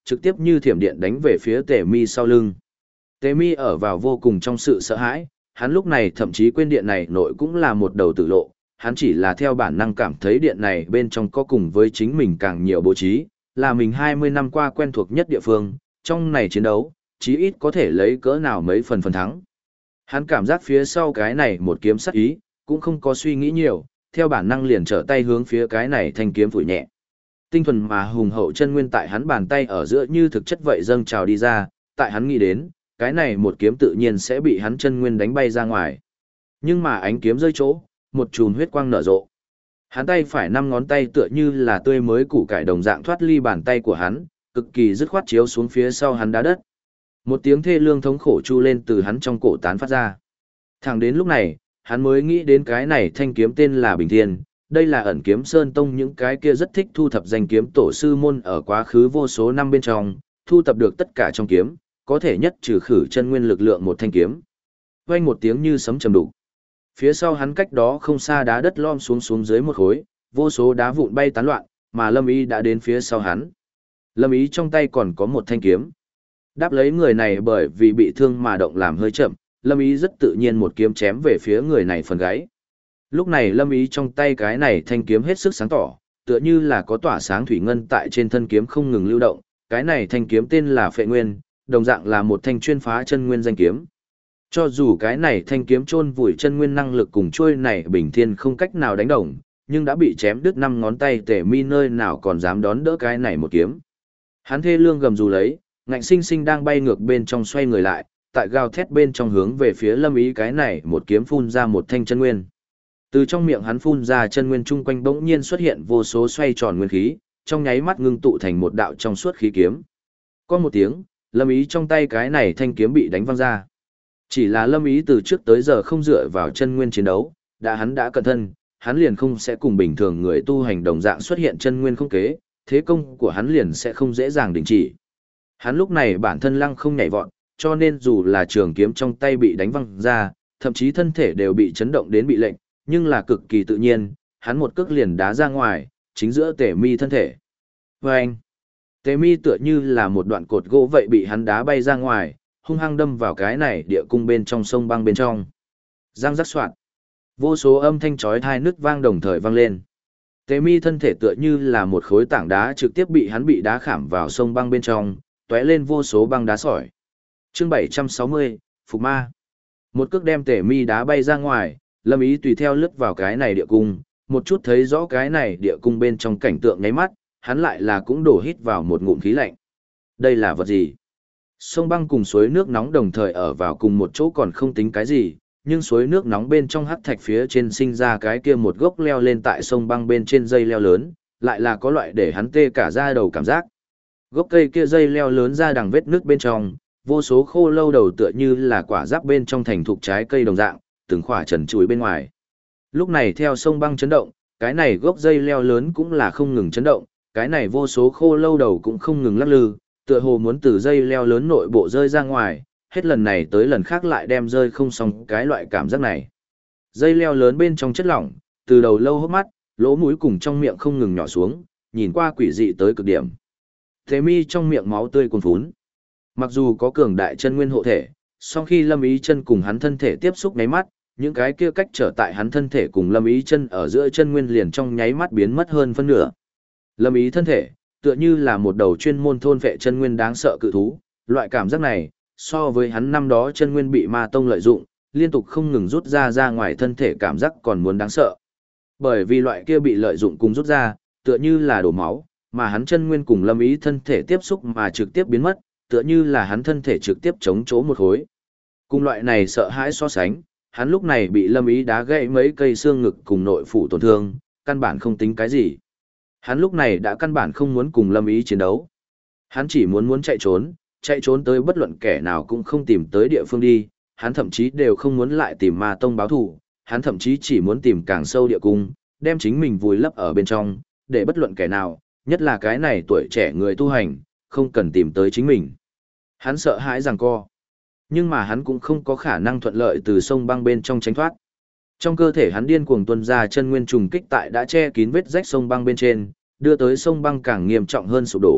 trực tiếp như thiểm điện đánh về phía Tề Mi sau lưng. Tề Mi ở vào vô cùng trong sự sợ hãi, hắn lúc này thậm chí quên điện này nội cũng là một đầu tử lộ, hắn chỉ là theo bản năng cảm thấy điện này bên trong có cùng với chính mình càng nhiều bố trí, là mình 20 năm qua quen thuộc nhất địa phương, trong này chiến đấu, chí ít có thể lấy cỡ nào mấy phần thắng. Hắn cảm giác phía sau cái này một kiếm sắc ý, cũng không có suy nghĩ nhiều, theo bản năng liền trở tay hướng phía cái này thanh kiếm phủi nhẹ. Tinh thuần mà hùng hậu chân nguyên tại hắn bàn tay ở giữa như thực chất vậy dâng trào đi ra, tại hắn nghĩ đến, cái này một kiếm tự nhiên sẽ bị hắn chân nguyên đánh bay ra ngoài. Nhưng mà ánh kiếm rơi chỗ, một chùm huyết quang nở rộ. Hắn tay phải 5 ngón tay tựa như là tươi mới củ cải đồng dạng thoát ly bàn tay của hắn, cực kỳ dứt khoát chiếu xuống phía sau hắn đá đất. Một tiếng thê lương thống khổ chu lên từ hắn trong cổ tán phát ra. Thẳng đến lúc này, hắn mới nghĩ đến cái này thanh kiếm tên là Bình Thiên, đây là ẩn kiếm Sơn Tông những cái kia rất thích thu thập danh kiếm tổ sư môn ở quá khứ vô số năm bên trong, thu thập được tất cả trong kiếm, có thể nhất trừ khử chân nguyên lực lượng một thanh kiếm. Vang một tiếng như sấm trầm đục. Phía sau hắn cách đó không xa đá đất lom xuống dưới một khối, vô số đá vụn bay tán loạn, mà Lâm Ý đã đến phía sau hắn. Lâm Ý trong tay còn có một thanh kiếm. Đáp lấy người này bởi vì bị thương mà động làm hơi chậm, Lâm Ý rất tự nhiên một kiếm chém về phía người này phần gáy. Lúc này Lâm Ý trong tay cái này thanh kiếm hết sức sáng tỏ, tựa như là có tỏa sáng thủy ngân tại trên thân kiếm không ngừng lưu động, cái này thanh kiếm tên là Phệ Nguyên, đồng dạng là một thanh chuyên phá chân nguyên danh kiếm. Cho dù cái này thanh kiếm chôn vùi chân nguyên năng lực cùng chuôi này Bình Thiên không cách nào đánh đồng, nhưng đã bị chém đứt 5 ngón tay Tề Mi nơi nào còn dám đón đỡ cái này một kiếm. Hắn thê lương gầm rú lấy, ngạnh sinh sinh đang bay ngược bên trong xoay người lại, tại gào thét bên trong hướng về phía Lâm Ý cái này một kiếm phun ra một thanh chân nguyên. Từ trong miệng hắn phun ra chân nguyên chung quanh bỗng nhiên xuất hiện vô số xoay tròn nguyên khí, trong nháy mắt ngưng tụ thành một đạo trong suốt khí kiếm. Có một tiếng, Lâm Ý trong tay cái này thanh kiếm bị đánh văng ra. Chỉ là Lâm Ý từ trước tới giờ không dựa vào chân nguyên chiến đấu, hắn đã cẩn thân, hắn liền không sẽ cùng bình thường người tu hành đồng dạng xuất hiện chân nguyên không kế, thế công của hắn liền sẽ không dễ dàng đình chỉ. Hắn lúc này bản thân lăng không nhảy vọt, cho nên dù là trường kiếm trong tay bị đánh văng ra, thậm chí thân thể đều bị chấn động đến bị lệnh, nhưng là cực kỳ tự nhiên, hắn một cước liền đá ra ngoài, chính giữa Tề Mi thân thể. Vâng! Tề Mi tựa như là một đoạn cột gỗ vậy bị hắn đá bay ra ngoài, hung hăng đâm vào cái này địa cung bên trong sông băng bên trong. Răng rắc soạn. Vô số âm thanh chói tai nứt vang đồng thời vang lên. Tề Mi thân thể tựa như là một khối tảng đá trực tiếp bị hắn bị đá khảm vào sông băng bên trong, tóe lên vô số băng đá sỏi. Chương 760, Phục Ma. Một cước đem Tề Mi đá bay ra ngoài, Lâm Ý tùy theo lướt vào cái này địa cung, một chút thấy rõ cái này địa cung bên trong cảnh tượng nháy mắt, hắn lại là cũng đổ hít vào một ngụm khí lạnh. Đây là vật gì? Sông băng cùng suối nước nóng đồng thời ở vào cùng một chỗ còn không tính cái gì, nhưng suối nước nóng bên trong hắc thạch phía trên sinh ra cái kia một gốc leo lên tại sông băng bên trên dây leo lớn, lại là có loại để hắn tê cả da đầu cảm giác. Gốc cây kia dây leo lớn ra đằng vết nước bên trong, vô số khô lâu đầu tựa như là quả giáp bên trong thành thục trái cây đồng dạng, từng khỏa trần trụi bên ngoài. Lúc này theo sông băng chấn động, cái này gốc dây leo lớn cũng là không ngừng chấn động, cái này vô số khô lâu đầu cũng không ngừng lắc lư, tựa hồ muốn từ dây leo lớn nội bộ rơi ra ngoài, hết lần này tới lần khác lại đem rơi không xong cái loại cảm giác này. Dây leo lớn bên trong chất lỏng, từ đầu lâu hốc mắt, lỗ mũi cùng trong miệng không ngừng nhỏ xuống, nhìn qua quỷ dị tới cực điểm. Tề Mi trong miệng máu tươi cuồn phún. Mặc dù có cường đại chân nguyên hộ thể, song khi Lâm Ý chân cùng hắn thân thể tiếp xúc nháy mắt, những cái kia cách trở tại hắn thân thể cùng Lâm Ý chân ở giữa chân nguyên liền trong nháy mắt biến mất hơn phân nửa. Lâm Ý thân thể, tựa như là một đầu chuyên môn thôn vệ chân nguyên đáng sợ cự thú, loại cảm giác này, so với hắn năm đó chân nguyên bị ma tông lợi dụng, liên tục không ngừng rút ra ngoài thân thể cảm giác còn muốn đáng sợ. Bởi vì loại kia bị lợi dụng cùng rút ra, tựa như là đổ máu, mà hắn chân nguyên cùng Lâm Ý thân thể tiếp xúc mà trực tiếp biến mất, tựa như là hắn thân thể trực tiếp chống chỗ một khối. Cùng loại này sợ hãi so sánh, hắn lúc này bị Lâm Ý đá gãy mấy cây xương ngực cùng nội phủ tổn thương, căn bản không tính cái gì. Hắn lúc này đã căn bản không muốn cùng Lâm Ý chiến đấu. Hắn chỉ muốn chạy trốn tới bất luận kẻ nào cũng không tìm tới địa phương đi, hắn thậm chí đều không muốn lại tìm ma tông báo thù, hắn thậm chí chỉ muốn tìm càng sâu địa cung, đem chính mình vùi lấp ở bên trong, để bất luận kẻ nào, nhất là cái này tuổi trẻ người tu hành, không cần tìm tới chính mình. Hắn sợ hãi giằng co, nhưng mà hắn cũng không có khả năng thuận lợi từ sông băng bên trong tránh thoát. Trong cơ thể hắn điên cuồng tuôn ra chân nguyên trùng kích tại đã che kín vết rách sông băng bên trên, đưa tới sông băng càng nghiêm trọng hơn sụp đổ,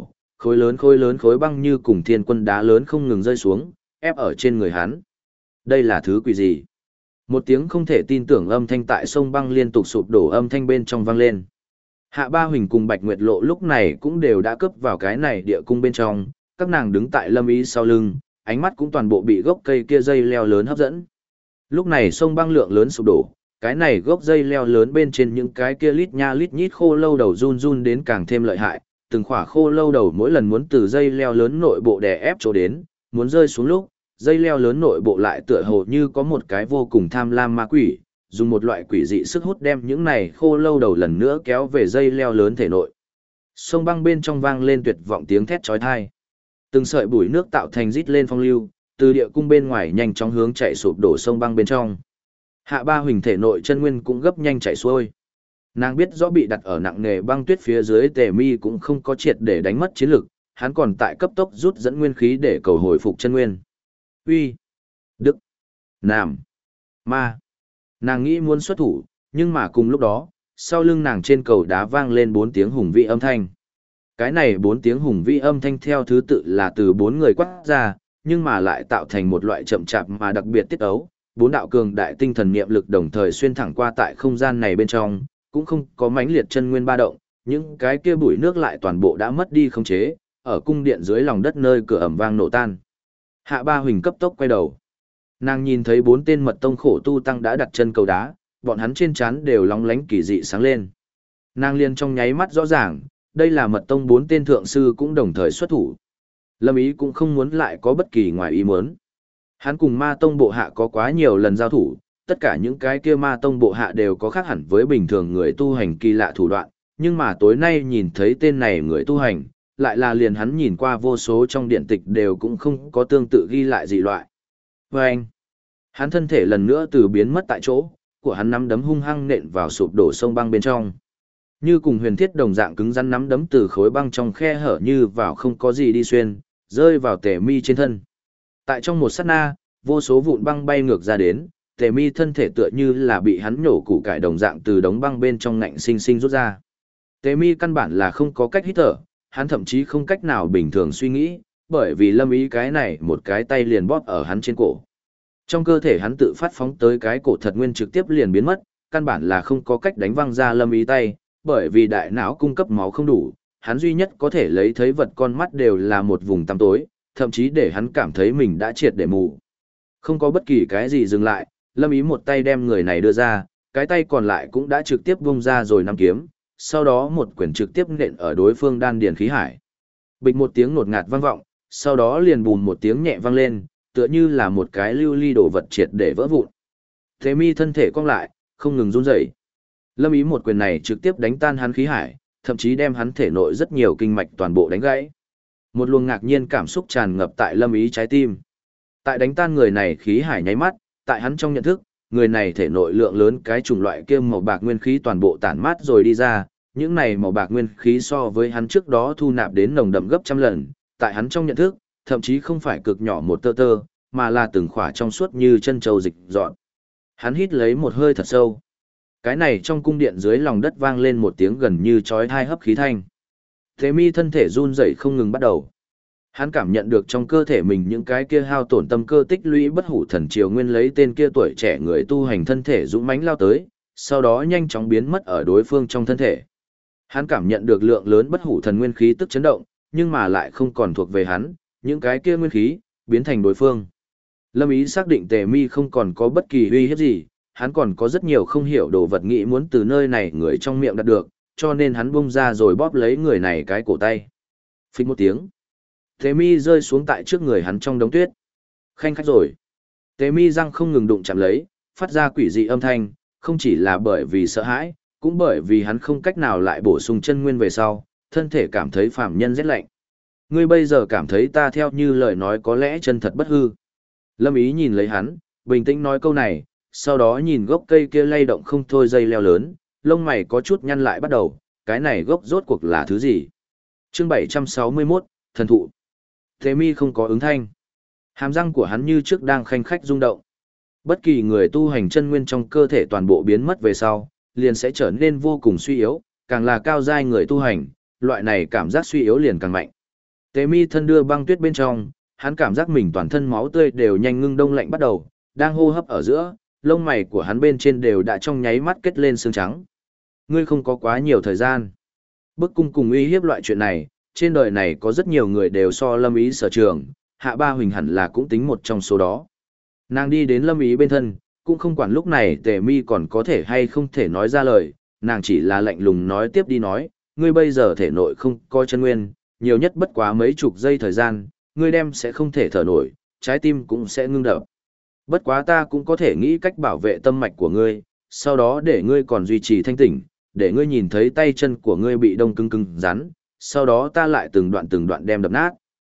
khối lớn khối băng như cùng thiên quân đá lớn không ngừng rơi xuống, ép ở trên người hắn. Đây là thứ quỷ gì? Một tiếng không thể tin tưởng âm thanh tại sông băng liên tục sụp đổ âm thanh bên trong vang lên. Hạ Ba Huỳnh cùng Bạch Nguyệt Lộ lúc này cũng đều đã cướp vào cái này địa cung bên trong, các nàng đứng tại Lâm Ý sau lưng, ánh mắt cũng toàn bộ bị gốc cây kia dây leo lớn hấp dẫn. Lúc này sông băng lượng lớn sụp đổ, cái này gốc dây leo lớn bên trên những cái kia lít nha lít nhít khô lâu đầu run run đến càng thêm lợi hại, từng khỏa khô lâu đầu mỗi lần muốn từ dây leo lớn nội bộ đè ép chỗ đến, muốn rơi xuống lúc, dây leo lớn nội bộ lại tựa hồ như có một cái vô cùng tham lam ma quỷ, dùng một loại quỷ dị sức hút đem những này khô lâu đầu lần nữa kéo về dây leo lớn thể nội. Sông băng bên trong vang lên tuyệt vọng tiếng thét chói tai. Từng sợi bụi nước tạo thành rít lên phong lưu, từ địa cung bên ngoài nhanh chóng hướng chạy sụp đổ sông băng bên trong. Hạ Ba Huỳnh thể nội chân nguyên cũng gấp nhanh chạy xuôi. Nàng biết rõ bị đặt ở nặng nề băng tuyết phía dưới Tề Mi cũng không có triệt để đánh mất chiến lực, hắn còn tại cấp tốc rút dẫn nguyên khí để cầu hồi phục chân nguyên. Uy, Đức, Nam, Ma. Nàng nghĩ muốn xuất thủ, nhưng mà cùng lúc đó, sau lưng nàng trên cầu đá vang lên 4 tiếng hùng vĩ âm thanh. Cái này 4 tiếng hùng vĩ âm thanh theo thứ tự là từ 4 người quát ra, nhưng mà lại tạo thành một loại chậm chạp mà đặc biệt tiết ấu. 4 đạo cường đại tinh thần niệm lực đồng thời xuyên thẳng qua tại không gian này bên trong, cũng không có mãnh liệt chân nguyên ba động, những cái kia bụi nước lại toàn bộ đã mất đi khống chế, ở cung điện dưới lòng đất nơi cửa ầm vang nổ tan. Hạ Ba Huỳnh cấp tốc quay đầu. Nàng nhìn thấy 4 tên mật tông khổ tu tăng đã đặt chân cầu đá, bọn hắn trên trán đều lóng lánh kỳ dị sáng lên. Nàng liền trong nháy mắt rõ ràng, đây là mật tông 4 tên thượng sư cũng đồng thời xuất thủ. Lâm Ý cũng không muốn lại có bất kỳ ngoài ý muốn. Hắn cùng ma tông bộ hạ có quá nhiều lần giao thủ, tất cả những cái kia ma tông bộ hạ đều có khác hẳn với bình thường người tu hành kỳ lạ thủ đoạn, nhưng mà tối nay nhìn thấy tên này người tu hành, lại là liền hắn nhìn qua vô số trong điện tịch đều cũng không có tương tự ghi lại gì loại. Và anh, hắn thân thể lần nữa từ biến mất tại chỗ, của hắn nắm đấm hung hăng nện vào sụp đổ sông băng bên trong. Như cùng huyền thiết đồng dạng cứng rắn nắm đấm từ khối băng trong khe hở như vào không có gì đi xuyên, rơi vào Tề Mi trên thân. Tại trong một sát na, vô số vụn băng bay ngược ra đến, Tề Mi thân thể tựa như là bị hắn nhổ củ cải đồng dạng từ đống băng bên trong ngạnh sinh sinh rút ra. Tề Mi căn bản là không có cách hít thở, hắn thậm chí không cách nào bình thường suy nghĩ, bởi vì Lâm Ý cái này một cái tay liền bóp ở hắn trên cổ. Trong cơ thể hắn tự phát phóng tới cái cổ thật nguyên trực tiếp liền biến mất, căn bản là không có cách đánh văng ra Lâm Ý tay, bởi vì đại não cung cấp máu không đủ, hắn duy nhất có thể lấy thấy vật con mắt đều là một vùng tăm tối, thậm chí để hắn cảm thấy mình đã triệt để mù. Không có bất kỳ cái gì dừng lại, Lâm Ý một tay đem người này đưa ra, cái tay còn lại cũng đã trực tiếp vung ra rồi nắm kiếm, sau đó một quyền trực tiếp nện ở đối phương đan điền khí hải. Bịch một tiếng nột ngạt vang vọng, sau đó liền bùn một tiếng nhẹ vang lên, tựa như là một cái lưu ly đổ vật triệt để vỡ vụn. Thế Mi thân thể cong lại, không ngừng run rẩy. Lâm Ý một quyền này trực tiếp đánh tan hắn khí hải, thậm chí đem hắn thể nội rất nhiều kinh mạch toàn bộ đánh gãy. Một luồng ngạc nhiên cảm xúc tràn ngập tại Lâm Ý trái tim. Tại đánh tan người này khí hải nháy mắt, tại hắn trong nhận thức, người này thể nội lượng lớn cái chủng loại kia màu bạc nguyên khí toàn bộ tản mát rồi đi ra, những này màu bạc nguyên khí so với hắn trước đó thu nạp đến nồng đậm gấp trăm lần, tại hắn trong nhận thức, thậm chí không phải cực nhỏ một tơ tơ, mà là từng khỏa trong suốt như chân châu dịch dọn. Hắn hít lấy một hơi thật sâu. Cái này trong cung điện dưới lòng đất vang lên một tiếng gần như chói tai hấp khí thanh. Thế Mi thân thể run rẩy không ngừng bắt đầu. Hắn cảm nhận được trong cơ thể mình những cái kia hao tổn tâm cơ tích lũy bất hủ thần triều nguyên lấy tên kia tuổi trẻ người tu hành thân thể dũng mãnh lao tới, sau đó nhanh chóng biến mất ở đối phương trong thân thể. Hắn cảm nhận được lượng lớn bất hủ thần nguyên khí tức chấn động, nhưng mà lại không còn thuộc về hắn, những cái kia nguyên khí biến thành đối phương. Lâm Ý xác định Tề Mi không còn có bất kỳ uy hiếp gì, hắn còn có rất nhiều không hiểu đồ vật nghĩ muốn từ nơi này người trong miệng đạt được, cho nên hắn bung ra rồi bóp lấy người này cái cổ tay. Phích một tiếng, Tề Mi rơi xuống tại trước người hắn trong đống tuyết. Khanh khách rồi. Tề Mi răng không ngừng đụng chạm lấy, phát ra quỷ dị âm thanh, không chỉ là bởi vì sợ hãi, cũng bởi vì hắn không cách nào lại bổ sung chân nguyên về sau, thân thể cảm thấy phàm nhân rét lạnh. Ngươi bây giờ cảm thấy ta theo như lời nói có lẽ chân thật bất hư. Lâm Ý nhìn lấy hắn, bình tĩnh nói câu này, sau đó nhìn gốc cây kia lay động không thôi dây leo lớn, lông mày có chút nhăn lại bắt đầu, cái này gốc rốt cuộc là thứ gì? Chương 761, thần thụ. Thế Mi không có ứng thanh. Hàm răng của hắn như trước đang khanh khách rung động. Bất kỳ người tu hành chân nguyên trong cơ thể toàn bộ biến mất về sau, liền sẽ trở nên vô cùng suy yếu, càng là cao giai người tu hành, loại này cảm giác suy yếu liền càng mạnh. Tề Mi thân đưa băng tuyết bên trong, hắn cảm giác mình toàn thân máu tươi đều nhanh ngưng đông lạnh bắt đầu, đang hô hấp ở giữa, lông mày của hắn bên trên đều đã trong nháy mắt kết lên xương trắng. Ngươi không có quá nhiều thời gian. Bức cung cùng uy hiếp loại chuyện này, trên đời này có rất nhiều người đều so Lâm Ý sở trường, Hạ Ba Huỳnh hẳn là cũng tính một trong số đó. Nàng đi đến Lâm Ý bên thân, cũng không quản lúc này Tề Mi còn có thể hay không thể nói ra lời, nàng chỉ là lạnh lùng nói tiếp đi nói, ngươi bây giờ thể nội không có chân nguyên, nhiều nhất bất quá mấy chục giây thời gian, ngươi đem sẽ không thể thở nổi, trái tim cũng sẽ ngưng đập. Bất quá ta cũng có thể nghĩ cách bảo vệ tâm mạch của ngươi, sau đó để ngươi còn duy trì thanh tỉnh, để ngươi nhìn thấy tay chân của ngươi bị đông cứng cứng rắn, sau đó ta lại từng đoạn đem đập nát.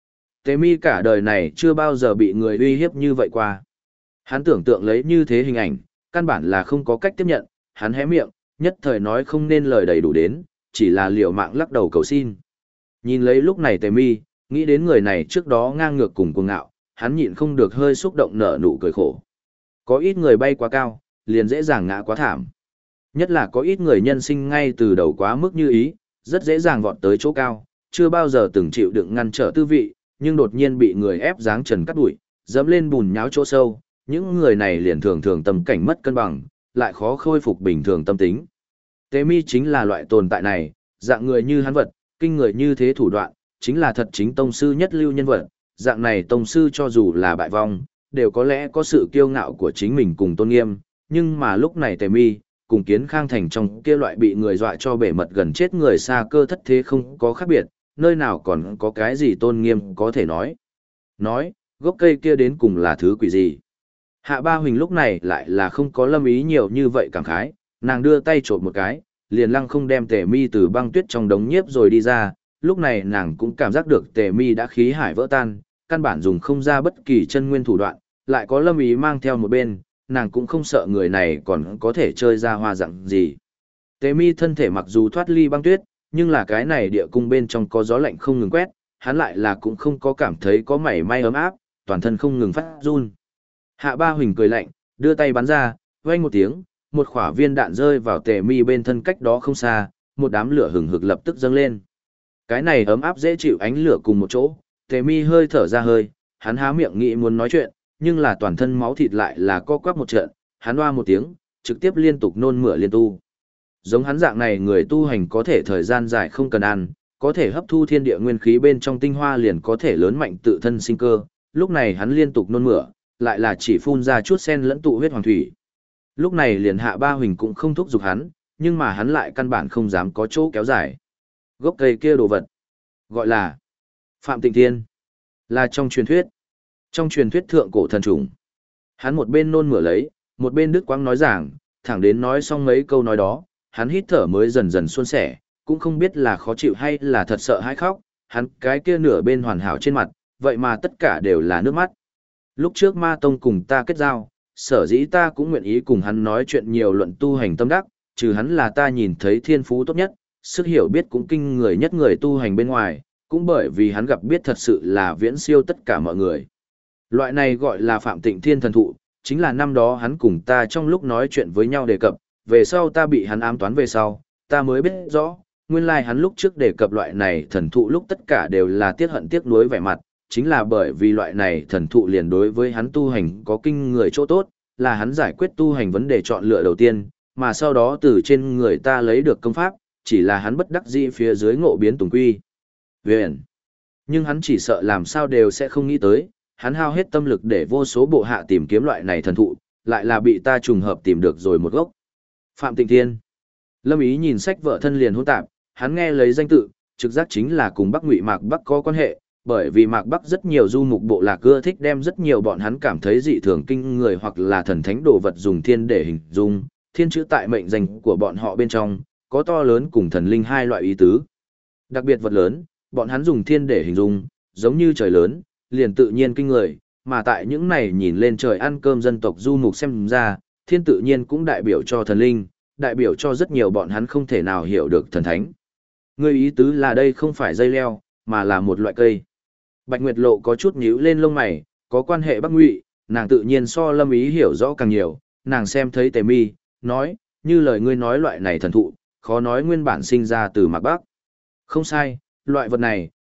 Tề Mi cả đời này chưa bao giờ bị người uy hiếp như vậy qua. Hắn tưởng tượng lấy như thế hình ảnh, căn bản là không có cách tiếp nhận, hắn hé miệng, nhất thời nói không nên lời đầy đủ đến, chỉ là liều mạng lắc đầu cầu xin. Nhìn lấy lúc này Tề Mi, nghĩ đến người này trước đó ngang ngược cùng cuồng ngạo, hắn nhịn không được hơi xúc động nở nụ cười khổ. Có ít người bay quá cao, liền dễ dàng ngã quá thảm. Nhất là có ít người nhân sinh ngay từ đầu quá mức như ý, rất dễ dàng vọt tới chỗ cao, chưa bao giờ từng chịu đựng ngăn trở tư vị, nhưng đột nhiên bị người ép giáng trần cắt đuổi, dẫm lên bùn nháo chỗ sâu, những người này liền thường thường tâm cảnh mất cân bằng, lại khó khôi phục bình thường tâm tính. Tế Mi chính là loại tồn tại này, dạng người như hắn vật, kinh người như thế thủ đoạn, chính là thật chính tông sư nhất lưu nhân vật, dạng này tông sư cho dù là bại vong, đều có lẽ có sự kiêu ngạo của chính mình cùng tôn nghiêm, nhưng mà lúc này Tề Mi, cùng Kiến Khang Thành trong kia loại bị người dọa cho bể mật gần chết người xa cơ thất thế không có khác biệt, nơi nào còn có cái gì tôn nghiêm có thể nói. Nói, gốc cây kia đến cùng là thứ quỷ gì? Hạ Ba Huỳnh lúc này lại là không có Lâm Ý nhiều như vậy cảm khái, nàng đưa tay trộm một cái, liền lăng không đem Tề Mi từ băng tuyết trong đống nhiếp rồi đi ra, lúc này nàng cũng cảm giác được Tề Mi đã khí hải vỡ tan, căn bản dùng không ra bất kỳ chân nguyên thủ đoạn, lại có Lâm Ý mang theo một bên, nàng cũng không sợ người này còn có thể chơi ra hoa dạng gì. Tề Mi thân thể mặc dù thoát ly băng tuyết, nhưng là cái này địa cung bên trong có gió lạnh không ngừng quét, hắn lại là cũng không có cảm thấy có mảy may ấm áp, toàn thân không ngừng phát run. Hạ Ba Huỳnh cười lạnh, đưa tay bắn ra, vang một tiếng, một quả viên đạn rơi vào Tề Mi bên thân cách đó không xa, một đám lửa hừng hực lập tức dâng lên. Cái này ấm áp dễ chịu ánh lửa cùng một chỗ, Tề Mi hơi thở ra hơi, hắn há miệng nghĩ muốn nói chuyện, nhưng là toàn thân máu thịt lại là co quắp một trận, hắn oa một tiếng, trực tiếp liên tục nôn mửa liên tu. Giống hắn dạng này người tu hành có thể thời gian dài không cần ăn, có thể hấp thu thiên địa nguyên khí bên trong tinh hoa liền có thể lớn mạnh tự thân sinh cơ, lúc này hắn liên tục nôn mửa, lại là chỉ phun ra chút sen lẫn tụ huyết hoàng thủy. Lúc này liền Hạ Ba Huỳnh cũng không thúc giục hắn, nhưng mà hắn lại căn bản không dám có chỗ kéo dài. Gốc cây kia đồ vật, gọi là Phạm Tịnh Thiên, là trong truyền thuyết. Trong truyền thuyết thượng cổ thần trùng. Hắn một bên nôn mửa lấy, một bên đứt quãng nói giảng, thẳng đến nói xong mấy câu nói đó, hắn hít thở mới dần dần suôn sẻ, cũng không biết là khó chịu hay là thật sợ hãi khóc, hắn cái kia nửa bên hoàn hảo trên mặt, vậy mà tất cả đều là nước mắt. Lúc trước Ma Tông cùng ta kết giao, sở dĩ ta cũng nguyện ý cùng hắn nói chuyện nhiều luận tu hành tâm đắc, trừ hắn là ta nhìn thấy thiên phú tốt nhất, sức hiểu biết cũng kinh người nhất người tu hành bên ngoài, cũng bởi vì hắn gặp biết thật sự là viễn siêu tất cả mọi người. Loại này gọi là Phạm Tịnh Thiên thần thụ, chính là năm đó hắn cùng ta trong lúc nói chuyện với nhau đề cập, về sau ta bị hắn ám toán về sau, ta mới biết rõ, nguyên lai hắn lúc trước đề cập loại này thần thụ lúc tất cả đều là tiếc hận tiếc nuối vẻ mặt, chính là bởi vì loại này thần thụ liền đối với hắn tu hành có kinh người chỗ tốt, là hắn giải quyết tu hành vấn đề chọn lựa đầu tiên, mà sau đó từ trên người ta lấy được công pháp, chỉ là hắn bất đắc dĩ phía dưới ngộ biến tùng quy. Viện. Nhưng hắn chỉ sợ làm sao đều sẽ không nghĩ tới, hắn hao hết tâm lực để vô số bộ hạ tìm kiếm loại này thần thụ, lại là bị ta trùng hợp tìm được rồi một gốc. Phạm Tịnh Thiên. Lâm Ý nhìn sách vợ thân liền hỗn tạp, hắn nghe lấy danh tự, trực giác chính là cùng Bắc Ngụy Mạc Bắc có quan hệ, bởi vì Mạc Bắc rất nhiều du mục bộ lạc ưa thích đem rất nhiều bọn hắn cảm thấy dị thường kinh người hoặc là thần thánh đồ vật dùng thiên để hình dung, thiên chữ tại mệnh danh của bọn họ bên trong, có to lớn cùng thần linh hai loại ý tứ. Đặc biệt vật lớn, bọn hắn dùng thiên để hình dung, giống như trời lớn, liền tự nhiên kinh người, mà tại những này nhìn lên trời ăn cơm dân tộc du mục xem ra, thiên tự nhiên cũng đại biểu cho thần linh, đại biểu cho rất nhiều bọn hắn không thể nào hiểu được thần thánh. Người ý tứ là đây không phải dây leo, mà là một loại cây. Bạch Nguyệt Lộ có chút nhíu lên lông mày, có quan hệ Bắc Ngụy, nàng tự nhiên so Lâm Ý hiểu rõ càng nhiều, nàng xem thấy Tề Mi, nói, như lời ngươi nói loại này thần thụ, khó nói nguyên bản sinh ra từ Mạc Bắc. Không sai, loại vật này,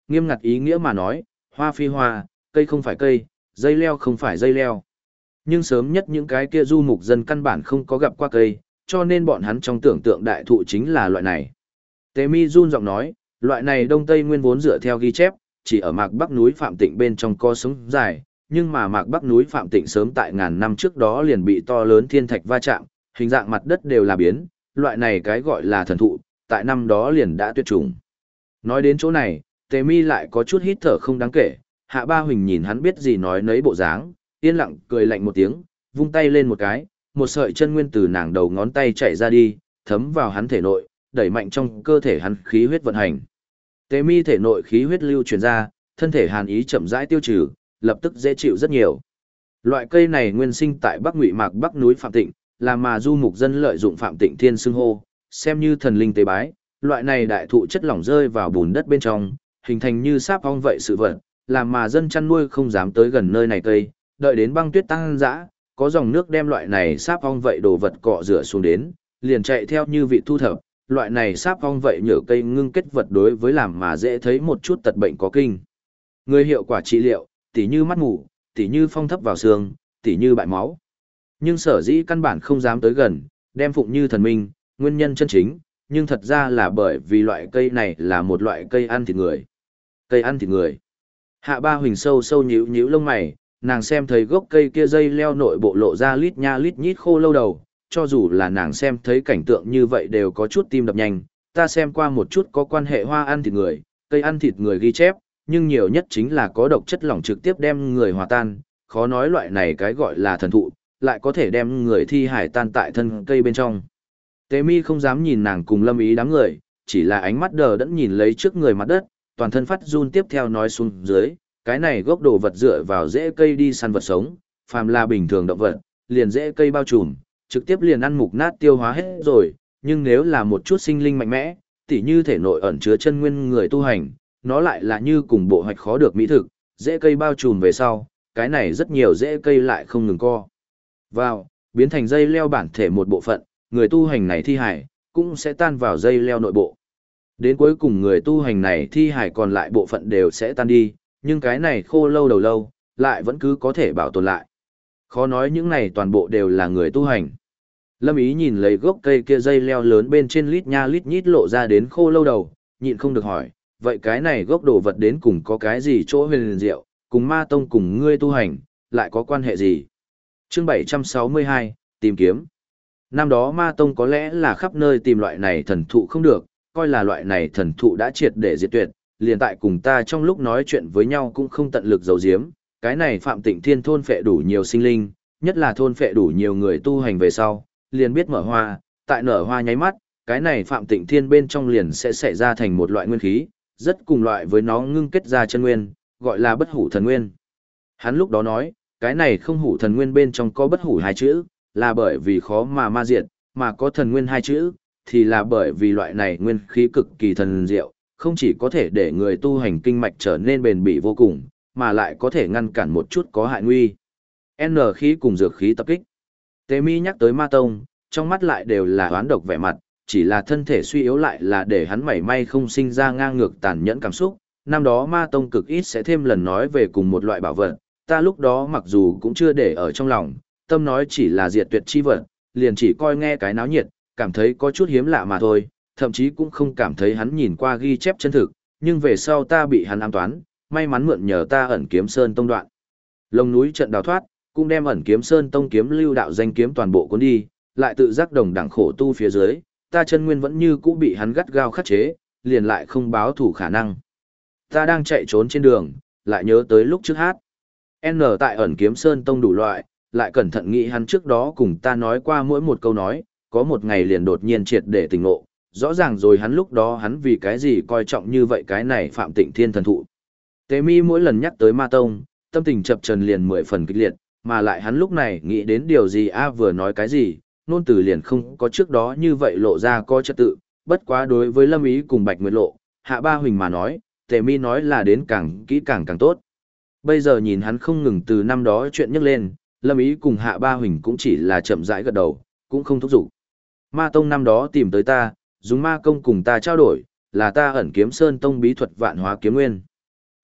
Nghiêm ngặt ý nghĩa mà nói, hoa phi hoa, cây không phải cây, dây leo không phải dây leo. Nhưng sớm nhất những cái kia du mục dân căn bản không có gặp qua cây, cho nên bọn hắn trong tưởng tượng đại thụ chính là loại này. Tế Mi run giọng nói, loại này Đông Tây Nguyên vốn dựa theo ghi chép, chỉ ở mạc Bắc núi Phạm Tịnh bên trong có sống dài, nhưng mà mạc Bắc núi Phạm Tịnh sớm tại ngàn năm trước đó liền bị to lớn thiên thạch va chạm, hình dạng mặt đất đều là biến, loại này cái gọi là thần thụ, tại năm đó liền đã tuyệt chủng. Nói đến chỗ này, Tề Mi lại có chút hít thở không đáng kể, Hạ Ba Huỳnh nhìn hắn biết gì nói nấy bộ dáng, yên lặng cười lạnh một tiếng, vung tay lên một cái, một sợi chân nguyên từ nàng đầu ngón tay chạy ra đi, thấm vào hắn thể nội, đẩy mạnh trong cơ thể hắn khí huyết vận hành. Tề Mi thể nội khí huyết lưu truyền ra, thân thể hàn ý chậm rãi tiêu trừ, lập tức dễ chịu rất nhiều. Loại cây này nguyên sinh tại Bắc Ngụy Mạc Bắc núi Phạm Tịnh, là mà du mục dân lợi dụng Phạm Tịnh Thiên xưng hô, xem như thần linh tế bái, loại này đại thụ chất lỏng rơi vào bùn đất bên trong, hình thành như sáp ong vậy sự vật, làm mà dân chăn nuôi không dám tới gần nơi này cây, đợi đến băng tuyết tăng dã, có dòng nước đem loại này sáp ong vậy đồ vật cọ rửa xuống đến, liền chạy theo như vị thu thập, loại này sáp ong vậy nhờ cây ngưng kết vật đối với làm mà dễ thấy một chút tật bệnh có kinh. Người hiệu quả trị liệu, tỉ như mắt mù, tỉ như phong thấp vào xương, tỉ như bại máu. Nhưng sở dĩ căn bản không dám tới gần, đem phụng như thần minh, nguyên nhân chân chính, nhưng thật ra là bởi vì loại cây này là một loại cây ăn thịt người. Cây ăn thịt người. Hạ Ba Huỳnh sâu sâu nhíu nhíu lông mày, nàng xem thấy gốc cây kia dây leo nội bộ lộ ra lít nha lít nhít khô lâu đầu, cho dù là nàng xem thấy cảnh tượng như vậy đều có chút tim đập nhanh, ta xem qua một chút có quan hệ hoa ăn thịt người, cây ăn thịt người ghi chép, nhưng nhiều nhất chính là có độc chất lỏng trực tiếp đem người hòa tan, khó nói loại này cái gọi là thần thụ, lại có thể đem người thi hải tan tại thân cây bên trong. Tế Mi không dám nhìn nàng cùng Lâm Ý đám người, chỉ là ánh mắt đờ đẫn nhìn lấy trước người mặt đất, toàn thân phát run tiếp theo nói xuống dưới, cái này gốc đồ vật dựa vào rễ cây đi săn vật sống, phàm là bình thường động vật, liền rễ cây bao trùm, trực tiếp liền ăn mục nát tiêu hóa hết rồi, nhưng nếu là một chút sinh linh mạnh mẽ, tỉ như thể nội ẩn chứa chân nguyên người tu hành, nó lại là như cùng bộ hoạch khó được mỹ thực, rễ cây bao trùm về sau, cái này rất nhiều rễ cây lại không ngừng co vào, biến thành dây leo bản thể một bộ phận, người tu hành này thi hải, cũng sẽ tan vào dây leo nội bộ. Đến cuối cùng người tu hành này thi hải còn lại bộ phận đều sẽ tan đi, nhưng cái này khô lâu đầu lâu, lại vẫn cứ có thể bảo tồn lại. Khó nói những này toàn bộ đều là người tu hành. Lâm Ý nhìn lấy gốc cây kia dây leo lớn bên trên lít nha lít nhít lộ ra đến khô lâu đầu, nhịn không được hỏi, vậy cái này gốc đồ vật đến cùng có cái gì chỗ huyền diệu, cùng ma tông cùng ngươi tu hành, lại có quan hệ gì? Chương 762, tìm kiếm. Năm đó ma tông có lẽ là khắp nơi tìm loại này thần thụ không được, coi là loại này thần thụ đã triệt để diệt tuyệt, liền tại cùng ta trong lúc nói chuyện với nhau cũng không tận lực giấu giếm, cái này Phạm Tịnh Thiên thôn phệ đủ nhiều sinh linh, nhất là thôn phệ đủ nhiều người tu hành về sau, liền biết mở hoa, tại nở hoa nháy mắt, cái này Phạm Tịnh Thiên bên trong liền sẽ xảy ra thành một loại nguyên khí, rất cùng loại với nó ngưng kết ra chân nguyên, gọi là bất hủ thần nguyên. Hắn lúc đó nói, cái này không hủ thần nguyên bên trong có bất hủ hai chữ, là bởi vì khó mà ma diệt, mà có thần nguyên hai chữ, thì là bởi vì loại này nguyên khí cực kỳ thần diệu, không chỉ có thể để người tu hành kinh mạch trở nên bền bỉ vô cùng, mà lại có thể ngăn cản một chút có hại nguy. N khí cùng dược khí tập kích. Tế Mi nhắc tới ma tông, trong mắt lại đều là oán độc vẻ mặt, chỉ là thân thể suy yếu lại là để hắn mảy may không sinh ra ngang ngược tàn nhẫn cảm xúc. Năm đó ma tông cực ít sẽ thêm lần nói về cùng một loại bảo vật, ta lúc đó mặc dù cũng chưa để ở trong lòng, tâm nói chỉ là diệt tuyệt chi vật, liền chỉ coi nghe cái náo nhiệt, cảm thấy có chút hiếm lạ mà thôi, thậm chí cũng không cảm thấy hắn nhìn qua ghi chép chân thực, nhưng về sau ta bị hắn ám toán, may mắn mượn nhờ ta ẩn kiếm sơn tông đoạn. Lông núi trận đào thoát, cũng đem ẩn kiếm sơn tông kiếm lưu đạo danh kiếm toàn bộ cuốn đi, lại tự giác đồng đẳng khổ tu phía dưới, ta chân nguyên vẫn như cũ bị hắn gắt gao khắc chế, liền lại không báo thủ khả năng. Ta đang chạy trốn trên đường, lại nhớ tới lúc trước hát. N tại ẩn kiếm sơn tông đủ loại, lại cẩn thận nghĩ hắn trước đó cùng ta nói qua mỗi một câu nói, có một ngày liền đột nhiên triệt để tỉnh ngộ, rõ ràng rồi hắn lúc đó hắn vì cái gì coi trọng như vậy cái này Phạm Tịnh Thiên thần thụ. Tế Mi mỗi lần nhắc tới ma tông, tâm tình chập trần liền 10 phần kịch liệt, mà lại hắn lúc này nghĩ đến điều gì vừa nói cái gì, nôn từ liền không có trước đó như vậy lộ ra có trật tự, bất quá đối với Lâm Ý cùng Bạch Nguyệt Lộ, Hạ Ba Huỳnh mà nói, Tế Mi nói là đến càng kỹ càng tốt. Bây giờ nhìn hắn không ngừng từ năm đó chuyện nhắc lên, Lâm Ý cùng Hạ Ba Huỳnh cũng chỉ là chậm rãi gật đầu, cũng không thúc giục. Ma tông năm đó tìm tới ta, dùng ma công cùng ta trao đổi, là ta ẩn kiếm sơn tông bí thuật vạn hóa kiếm nguyên.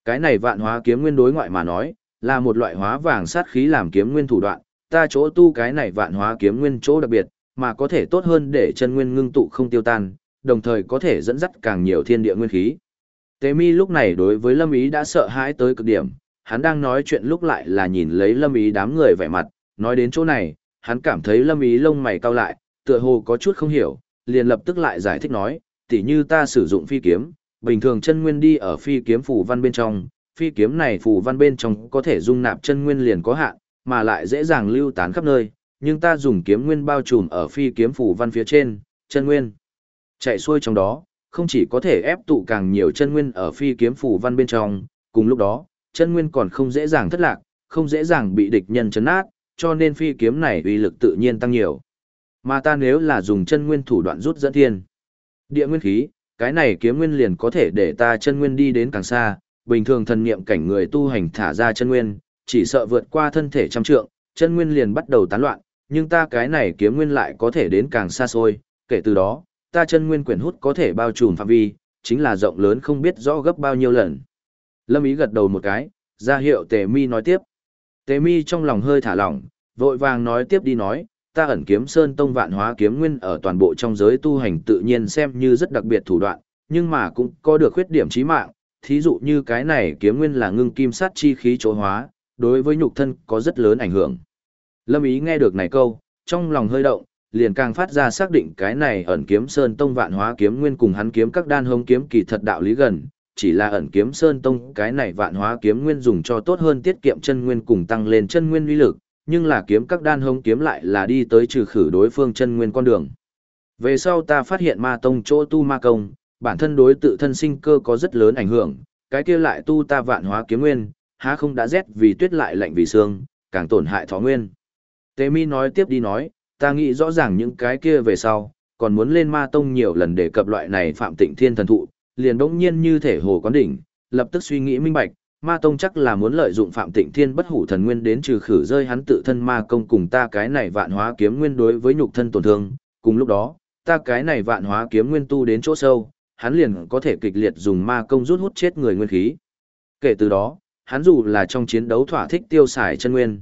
Cái này vạn hóa kiếm nguyên đối ngoại mà nói, là một loại hóa vàng sát khí làm kiếm nguyên thủ đoạn, ta chỗ tu cái này vạn hóa kiếm nguyên chỗ đặc biệt, mà có thể tốt hơn để chân nguyên ngưng tụ không tiêu tan, đồng thời có thể dẫn dắt càng nhiều thiên địa nguyên khí. Tế Mi lúc này đối với Lâm Ý đã sợ hãi tới cực điểm, hắn đang nói chuyện lúc lại là nhìn lấy Lâm Ý đám người vẻ mặt, nói đến chỗ này, hắn cảm thấy Lâm Ý lông mày cau lại, tựa hồ có chút không hiểu, liền lập tức lại giải thích nói, tỉ như ta sử dụng phi kiếm, bình thường chân nguyên đi ở phi kiếm phù văn bên trong, phi kiếm này phù văn bên trong có thể dung nạp chân nguyên liền có hạn, mà lại dễ dàng lưu tán khắp nơi, nhưng ta dùng kiếm nguyên bao trùm ở phi kiếm phù văn phía trên, chân nguyên chạy xuôi trong đó, không chỉ có thể ép tụ càng nhiều chân nguyên ở phi kiếm phù văn bên trong, cùng lúc đó, chân nguyên còn không dễ dàng thất lạc, không dễ dàng bị địch nhân chấn nát, cho nên phi kiếm này uy lực tự nhiên tăng nhiều. Mà ta nếu là dùng chân nguyên thủ đoạn rút dẫn thiên địa nguyên khí, cái này kiếm nguyên liền có thể để ta chân nguyên đi đến càng xa, bình thường thần niệm cảnh người tu hành thả ra chân nguyên, chỉ sợ vượt qua thân thể trăm trượng, chân nguyên liền bắt đầu tán loạn, nhưng ta cái này kiếm nguyên lại có thể đến càng xa xôi, kể từ đó, ta chân nguyên quyển hút có thể bao trùm phạm vi, chính là rộng lớn không biết rõ gấp bao nhiêu lần. Lâm Ý gật đầu một cái, ra hiệu Tề Mi nói tiếp. Tề Mi trong lòng hơi thả lỏng, vội vàng nói tiếp đi nói, ta ẩn kiếm sơn tông vạn hóa kiếm nguyên ở toàn bộ trong giới tu hành tự nhiên xem như rất đặc biệt thủ đoạn, nhưng mà cũng có được khuyết điểm chí mạng, thí dụ như cái này kiếm nguyên là ngưng kim sát chi khí chỗ hóa, đối với nhục thân có rất lớn ảnh hưởng. Lâm Ý nghe được này câu, trong lòng hơi động, liền càng phát ra xác định cái này ẩn kiếm sơn tông vạn hóa kiếm nguyên cùng hắn kiếm các đan hông kiếm kỳ thật đạo lý gần, chỉ là ẩn kiếm sơn tông cái này vạn hóa kiếm nguyên dùng cho tốt hơn tiết kiệm chân nguyên cùng tăng lên chân nguyên uy lực, nhưng là kiếm các đan hông kiếm lại là đi tới trừ khử đối phương chân nguyên con đường. Về sau ta phát hiện ma tông chỗ tu ma công, bản thân đối tự thân sinh cơ có rất lớn ảnh hưởng, cái kia lại tu ta vạn hóa kiếm nguyên, há không đã rét vì tuyết lại lạnh vì sương, càng tổn hại thọ nguyên. Tế Mi nói tiếp đi nói, ta nghĩ rõ ràng những cái kia về sau, còn muốn lên ma tông nhiều lần để cập loại này phạm tịnh thiên thần thụ, liền đống nhiên như thể hồ quán đỉnh, lập tức suy nghĩ minh bạch, ma tông chắc là muốn lợi dụng phạm tịnh thiên bất hủ thần nguyên đến trừ khử rơi hắn tự thân ma công cùng ta cái này vạn hóa kiếm nguyên đối với nhục thân tổn thương, cùng lúc đó, ta cái này vạn hóa kiếm nguyên tu đến chỗ sâu, hắn liền có thể kịch liệt dùng ma công rút hút chết người nguyên khí. Kể từ đó, hắn dù là trong chiến đấu thỏa thích tiêu xài chân nguyên,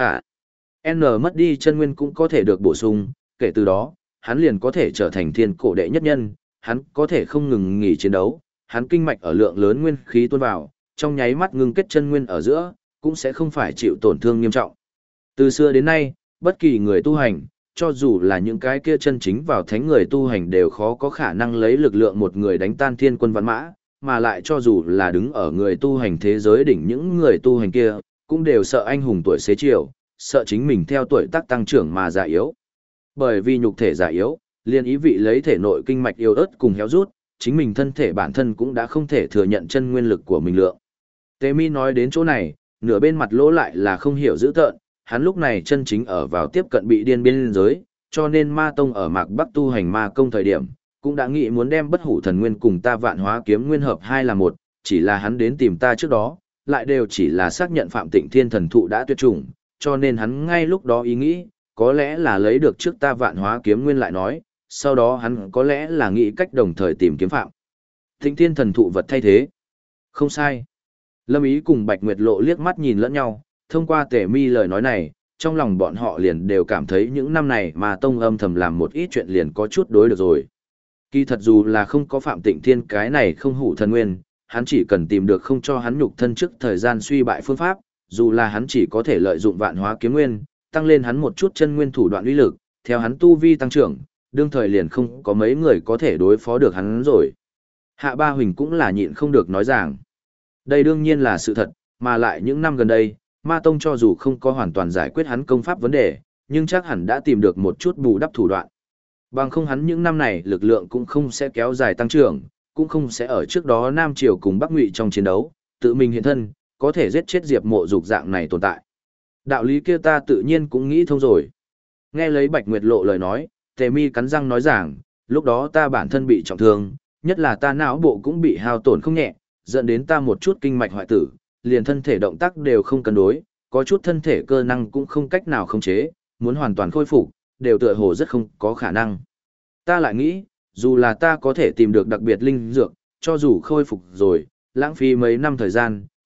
N mất đi chân nguyên cũng có thể được bổ sung, kể từ đó, hắn liền có thể trở thành thiên cổ đệ nhất nhân, hắn có thể không ngừng nghỉ chiến đấu, hắn kinh mạch ở lượng lớn nguyên khí tuôn vào, trong nháy mắt ngưng kết chân nguyên ở giữa, cũng sẽ không phải chịu tổn thương nghiêm trọng. Từ xưa đến nay, bất kỳ người tu hành, cho dù là những cái kia chân chính vào thánh người tu hành đều khó có khả năng lấy lực lượng một người đánh tan thiên quân vạn mã, mà lại cho dù là đứng ở người tu hành thế giới đỉnh những người tu hành kia, cũng đều sợ anh hùng tuổi xế chiều, sợ chính mình theo tuổi tác tăng trưởng mà già yếu. Bởi vì nhục thể già yếu, liền ý vị lấy thể nội kinh mạch yếu ớt cùng héo rút, chính mình thân thể bản thân cũng đã không thể thừa nhận chân nguyên lực của mình lượng. Tế Mi nói đến chỗ này, nửa bên mặt lỗ lại là không hiểu dữ tợn, hắn lúc này chân chính ở vào tiếp cận bị điên biên giới, cho nên ma tông ở mạc bắc tu hành ma công thời điểm, cũng đã nghĩ muốn đem bất hủ thần nguyên cùng ta vạn hóa kiếm nguyên hợp hai là một, chỉ là hắn đến tìm ta trước đó, lại đều chỉ là xác nhận phạm tịnh thiên thần thụ đã tuyệt chủng, cho nên hắn ngay lúc đó ý nghĩ, có lẽ là lấy được trước ta vạn hóa kiếm nguyên lại nói, sau đó hắn có lẽ là nghĩ cách đồng thời tìm kiếm phạm tịnh thiên thần thụ vật thay thế. Không sai. Lâm Ý cùng Bạch Nguyệt Lộ liếc mắt nhìn lẫn nhau, thông qua Tề Mi lời nói này, trong lòng bọn họ liền đều cảm thấy những năm này mà tông âm thầm làm một ít chuyện liền có chút đối được rồi. Kỳ thật dù là không có Phạm Tịnh Thiên cái này không hủ thần nguyên, hắn chỉ cần tìm được không cho hắn nhục thân trước thời gian suy bại phương pháp, dù là hắn chỉ có thể lợi dụng vạn hóa kiếm nguyên, tăng lên hắn một chút chân nguyên thủ đoạn uy lực, theo hắn tu vi tăng trưởng, đương thời liền không có mấy người có thể đối phó được hắn rồi. Hạ Ba Huỳnh cũng là nhịn không được nói rằng, đây đương nhiên là sự thật, mà lại những năm gần đây, Ma Tông cho dù không có hoàn toàn giải quyết hắn công pháp vấn đề, nhưng chắc hẳn đã tìm được một chút bù đắp thủ đoạn. Bằng không hắn những năm này lực lượng cũng không sẽ kéo dài tăng trưởng, cũng không sẽ ở trước đó Nam Triều cùng Bắc Ngụy trong chiến đấu, tự mình hiện thân, có thể giết chết Diệp Mộ Dục dạng này tồn tại. Đạo lý kia ta tự nhiên cũng nghĩ thông rồi. Nghe lấy Bạch Nguyệt Lộ lời nói, Tề Mi cắn răng nói rằng, lúc đó ta bản thân bị trọng thương, nhất là ta não bộ cũng bị hao tổn không nhẹ, dẫn đến ta một chút kinh mạch hoại tử, liền thân thể động tác đều không cân đối, có chút thân thể cơ năng cũng không cách nào khống chế, muốn hoàn toàn khôi phục, đều tựa hồ rất không có khả năng. Ta lại nghĩ, dù là ta có thể tìm được đặc biệt linh dược, cho dù khôi phục rồi, lãng phí mấy năm thời gian,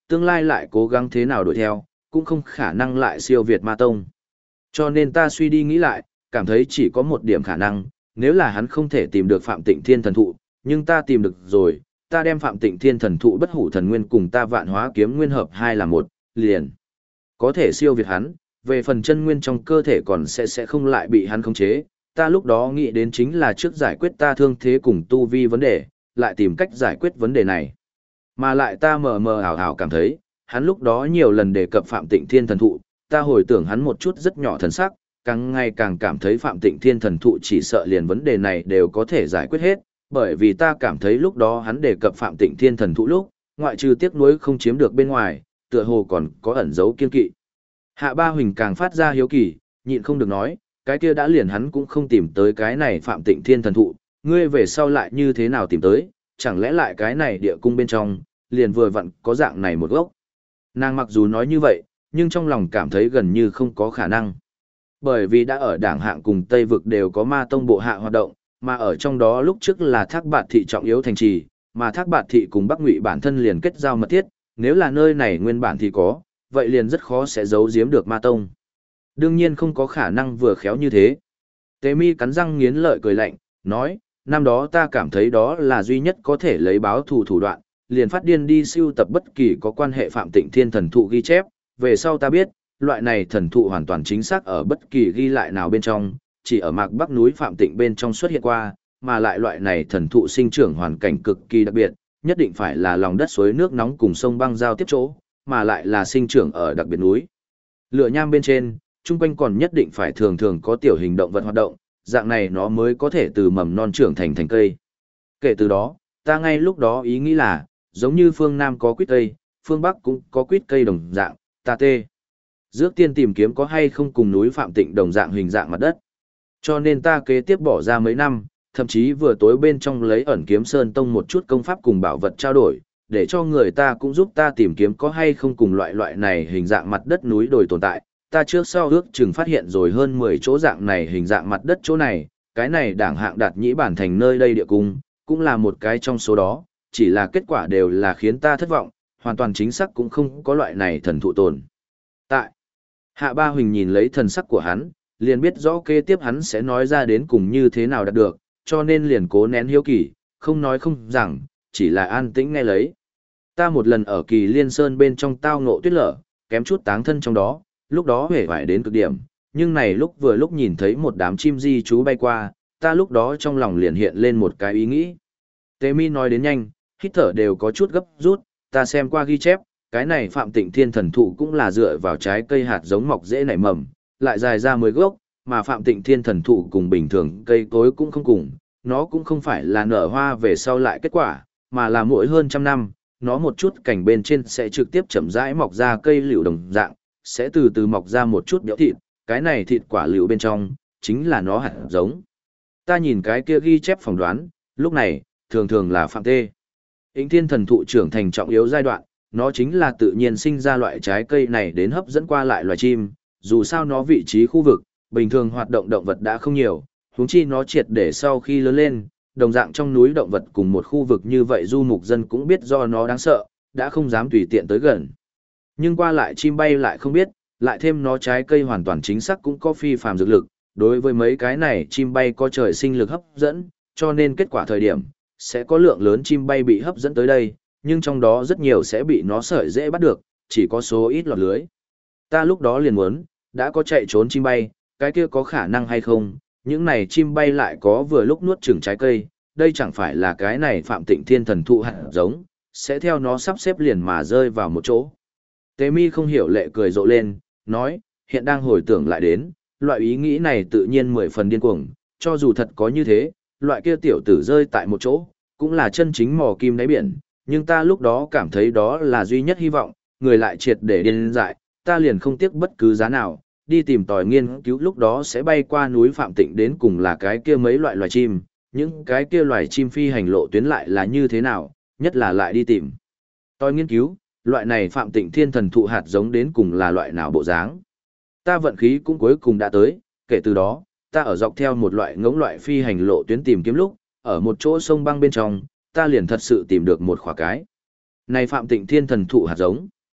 tương lai lại cố gắng thế nào đuổi theo, cũng không khả năng lại siêu việt ma tông. Cho nên ta suy đi nghĩ lại, cảm thấy chỉ có một điểm khả năng, nếu là hắn không thể tìm được Phạm Tịnh Thiên thần thụ, nhưng ta tìm được rồi, ta đem Phạm Tịnh Thiên thần thụ bất hủ thần nguyên cùng ta vạn hóa kiếm nguyên hợp hai là một, liền. Có thể siêu việt hắn, về phần chân nguyên trong cơ thể còn sẽ không lại bị hắn khống chế. Ta lúc đó nghĩ đến chính là trước giải quyết ta thương thế cùng tu vi vấn đề, lại tìm cách giải quyết vấn đề này. Mà lại ta mờ mờ ảo ảo cảm thấy, hắn lúc đó nhiều lần đề cập Phạm Tịnh Thiên thần thụ, ta hồi tưởng hắn một chút rất nhỏ thần sắc, càng ngày càng cảm thấy Phạm Tịnh Thiên thần thụ chỉ sợ liền vấn đề này đều có thể giải quyết hết, bởi vì ta cảm thấy lúc đó hắn đề cập Phạm Tịnh Thiên thần thụ lúc, ngoại trừ tiếc nuối không chiếm được bên ngoài, tựa hồ còn có ẩn dấu kiên kỵ. Hạ Ba Huỳnh càng phát ra hiếu kỳ, nhịn không được nói, cái kia đã liền hắn cũng không tìm tới cái này Phạm Tịnh Thiên thần thụ, ngươi về sau lại như thế nào tìm tới, chẳng lẽ lại cái này địa cung bên trong, liền vừa vặn có dạng này một gốc. Nàng mặc dù nói như vậy, nhưng trong lòng cảm thấy gần như không có khả năng. Bởi vì đã ở Đảng Hạng cùng Tây Vực đều có ma tông bộ hạ hoạt động, mà ở trong đó lúc trước là Thác Bạt Thị trọng yếu thành trì, mà Thác Bạt Thị cùng Bắc Ngụy bản thân liền kết giao mật thiết, nếu là nơi này nguyên bản thì có, vậy liền rất khó sẽ giấu giếm được ma tông. Đương nhiên không có khả năng vừa khéo như thế. Tế Mi cắn răng nghiến lợi cười lạnh, nói, năm đó ta cảm thấy đó là duy nhất có thể lấy báo thù thủ đoạn, liền phát điên đi sưu tập bất kỳ có quan hệ Phạm Tịnh Thiên thần thụ ghi chép, về sau ta biết, loại này thần thụ hoàn toàn chính xác ở bất kỳ ghi lại nào bên trong, chỉ ở mạc bắc núi Phạm Tịnh bên trong xuất hiện qua, mà lại loại này thần thụ sinh trưởng hoàn cảnh cực kỳ đặc biệt, nhất định phải là lòng đất suối nước nóng cùng sông băng giao tiếp chỗ, mà lại là sinh trưởng ở đặc biệt núi. Lửa nham bên trên, chung quanh còn nhất định phải thường thường có tiểu hình động vật hoạt động, dạng này nó mới có thể từ mầm non trưởng thành cây. Kể từ đó, ta ngay lúc đó ý nghĩ là, giống như phương Nam có quýt cây, phương Bắc cũng có quýt cây đồng dạng, ta tê. Dước tiên tìm kiếm có hay không cùng núi Phạm Tịnh đồng dạng hình dạng mặt đất. Cho nên ta kế tiếp bỏ ra mấy năm, thậm chí vừa tối bên trong lấy ẩn kiếm sơn tông một chút công pháp cùng bảo vật trao đổi, để cho người ta cũng giúp ta tìm kiếm có hay không cùng loại này hình dạng mặt đất núi đồi tồn tại. Ta trước sau ước chừng phát hiện rồi hơn 10 chỗ dạng này hình dạng mặt đất chỗ này, cái này Đảng Hạng đạt nhĩ bản thành nơi đây địa cung, cũng là một cái trong số đó, chỉ là kết quả đều là khiến ta thất vọng, hoàn toàn chính xác cũng không có loại này thần thụ tồn tại. Hạ Ba Huỳnh nhìn lấy thần sắc của hắn, liền biết rõ kế tiếp hắn sẽ nói ra đến cùng như thế nào đạt được, cho nên liền cố nén hiếu kỳ, không nói không rằng, chỉ là an tĩnh nghe lấy. Ta một lần ở Kỳ Liên Sơn bên trong tao ngộ tuyết lở, kém chút táng thân trong đó, lúc đó hể vải đến cực điểm, nhưng này lúc vừa lúc nhìn thấy một đám chim di trú bay qua, ta lúc đó trong lòng liền hiện lên một cái ý nghĩ. Tế Mi nói đến nhanh, hít thở đều có chút gấp rút, ta xem qua ghi chép, cái này Phạm Tịnh Thiên thần thụ cũng là dựa vào trái cây hạt giống mọc dễ nảy mầm, lại dài ra 10 gốc, mà Phạm Tịnh Thiên thần thụ cùng bình thường cây cối cũng không cùng, nó cũng không phải là nở hoa về sau lại kết quả, mà là mỗi hơn trăm năm, nó một chút cành bên trên sẽ trực tiếp chậm rãi mọc ra cây liệu đồng dạng, sẽ từ từ mọc ra một chút béo thịt, cái này thịt quả liệu bên trong, chính là nó hạt giống. Ta nhìn cái kia ghi chép phỏng đoán, lúc này, thường thường là Phạm Tê. Ĩnh Thiên thần thụ trưởng thành trọng yếu giai đoạn, nó chính là tự nhiên sinh ra loại trái cây này đến hấp dẫn qua lại loài chim, dù sao nó vị trí khu vực, bình thường hoạt động động vật đã không nhiều, huống chi nó triệt để sau khi lớn lên, đồng dạng trong núi động vật cùng một khu vực như vậy du mục dân cũng biết do nó đáng sợ, đã không dám tùy tiện tới gần. Nhưng qua lại chim bay lại không biết, lại thêm nó trái cây hoàn toàn chính xác cũng có phi phàm dược lực, đối với mấy cái này chim bay có trời sinh lực hấp dẫn, cho nên kết quả thời điểm, sẽ có lượng lớn chim bay bị hấp dẫn tới đây, nhưng trong đó rất nhiều sẽ bị nó sợi dễ bắt được, chỉ có số ít lọt lưới. Ta lúc đó liền muốn, đã có chạy trốn chim bay, cái kia có khả năng hay không, những này chim bay lại có vừa lúc nuốt chửng trái cây, đây chẳng phải là cái này Phạm Tịnh Thiên thần thụ hạt giống, sẽ theo nó sắp xếp liền mà rơi vào một chỗ. Tế Mi không hiểu lệ cười rộ lên, nói, hiện đang hồi tưởng lại đến, loại ý nghĩ này tự nhiên 10 phần điên cuồng, cho dù thật có như thế, loại kia tiểu tử rơi tại một chỗ, cũng là chân chính mò kim đáy biển, nhưng ta lúc đó cảm thấy đó là duy nhất hy vọng, người lại triệt để điên dại, ta liền không tiếc bất cứ giá nào, đi tìm tòi nghiên cứu lúc đó sẽ bay qua núi Phạm Tịnh đến cùng là cái kia mấy loại loài chim, những cái kia loài chim phi hành lộ tuyến lại là như thế nào, nhất là lại đi tìm tòi nghiên cứu, loại này Phạm Tịnh Thiên thần thụ hạt giống đến cùng là loại nào bộ dáng. Ta vận khí cũng cuối cùng đã tới, kể từ đó, ta ở dọc theo một loại ngỗng loại phi hành lộ tuyến tìm kiếm lúc, ở một chỗ sông băng bên trong, ta liền thật sự tìm được một khỏa cái. Này Phạm Tịnh Thiên thần thụ hạt giống.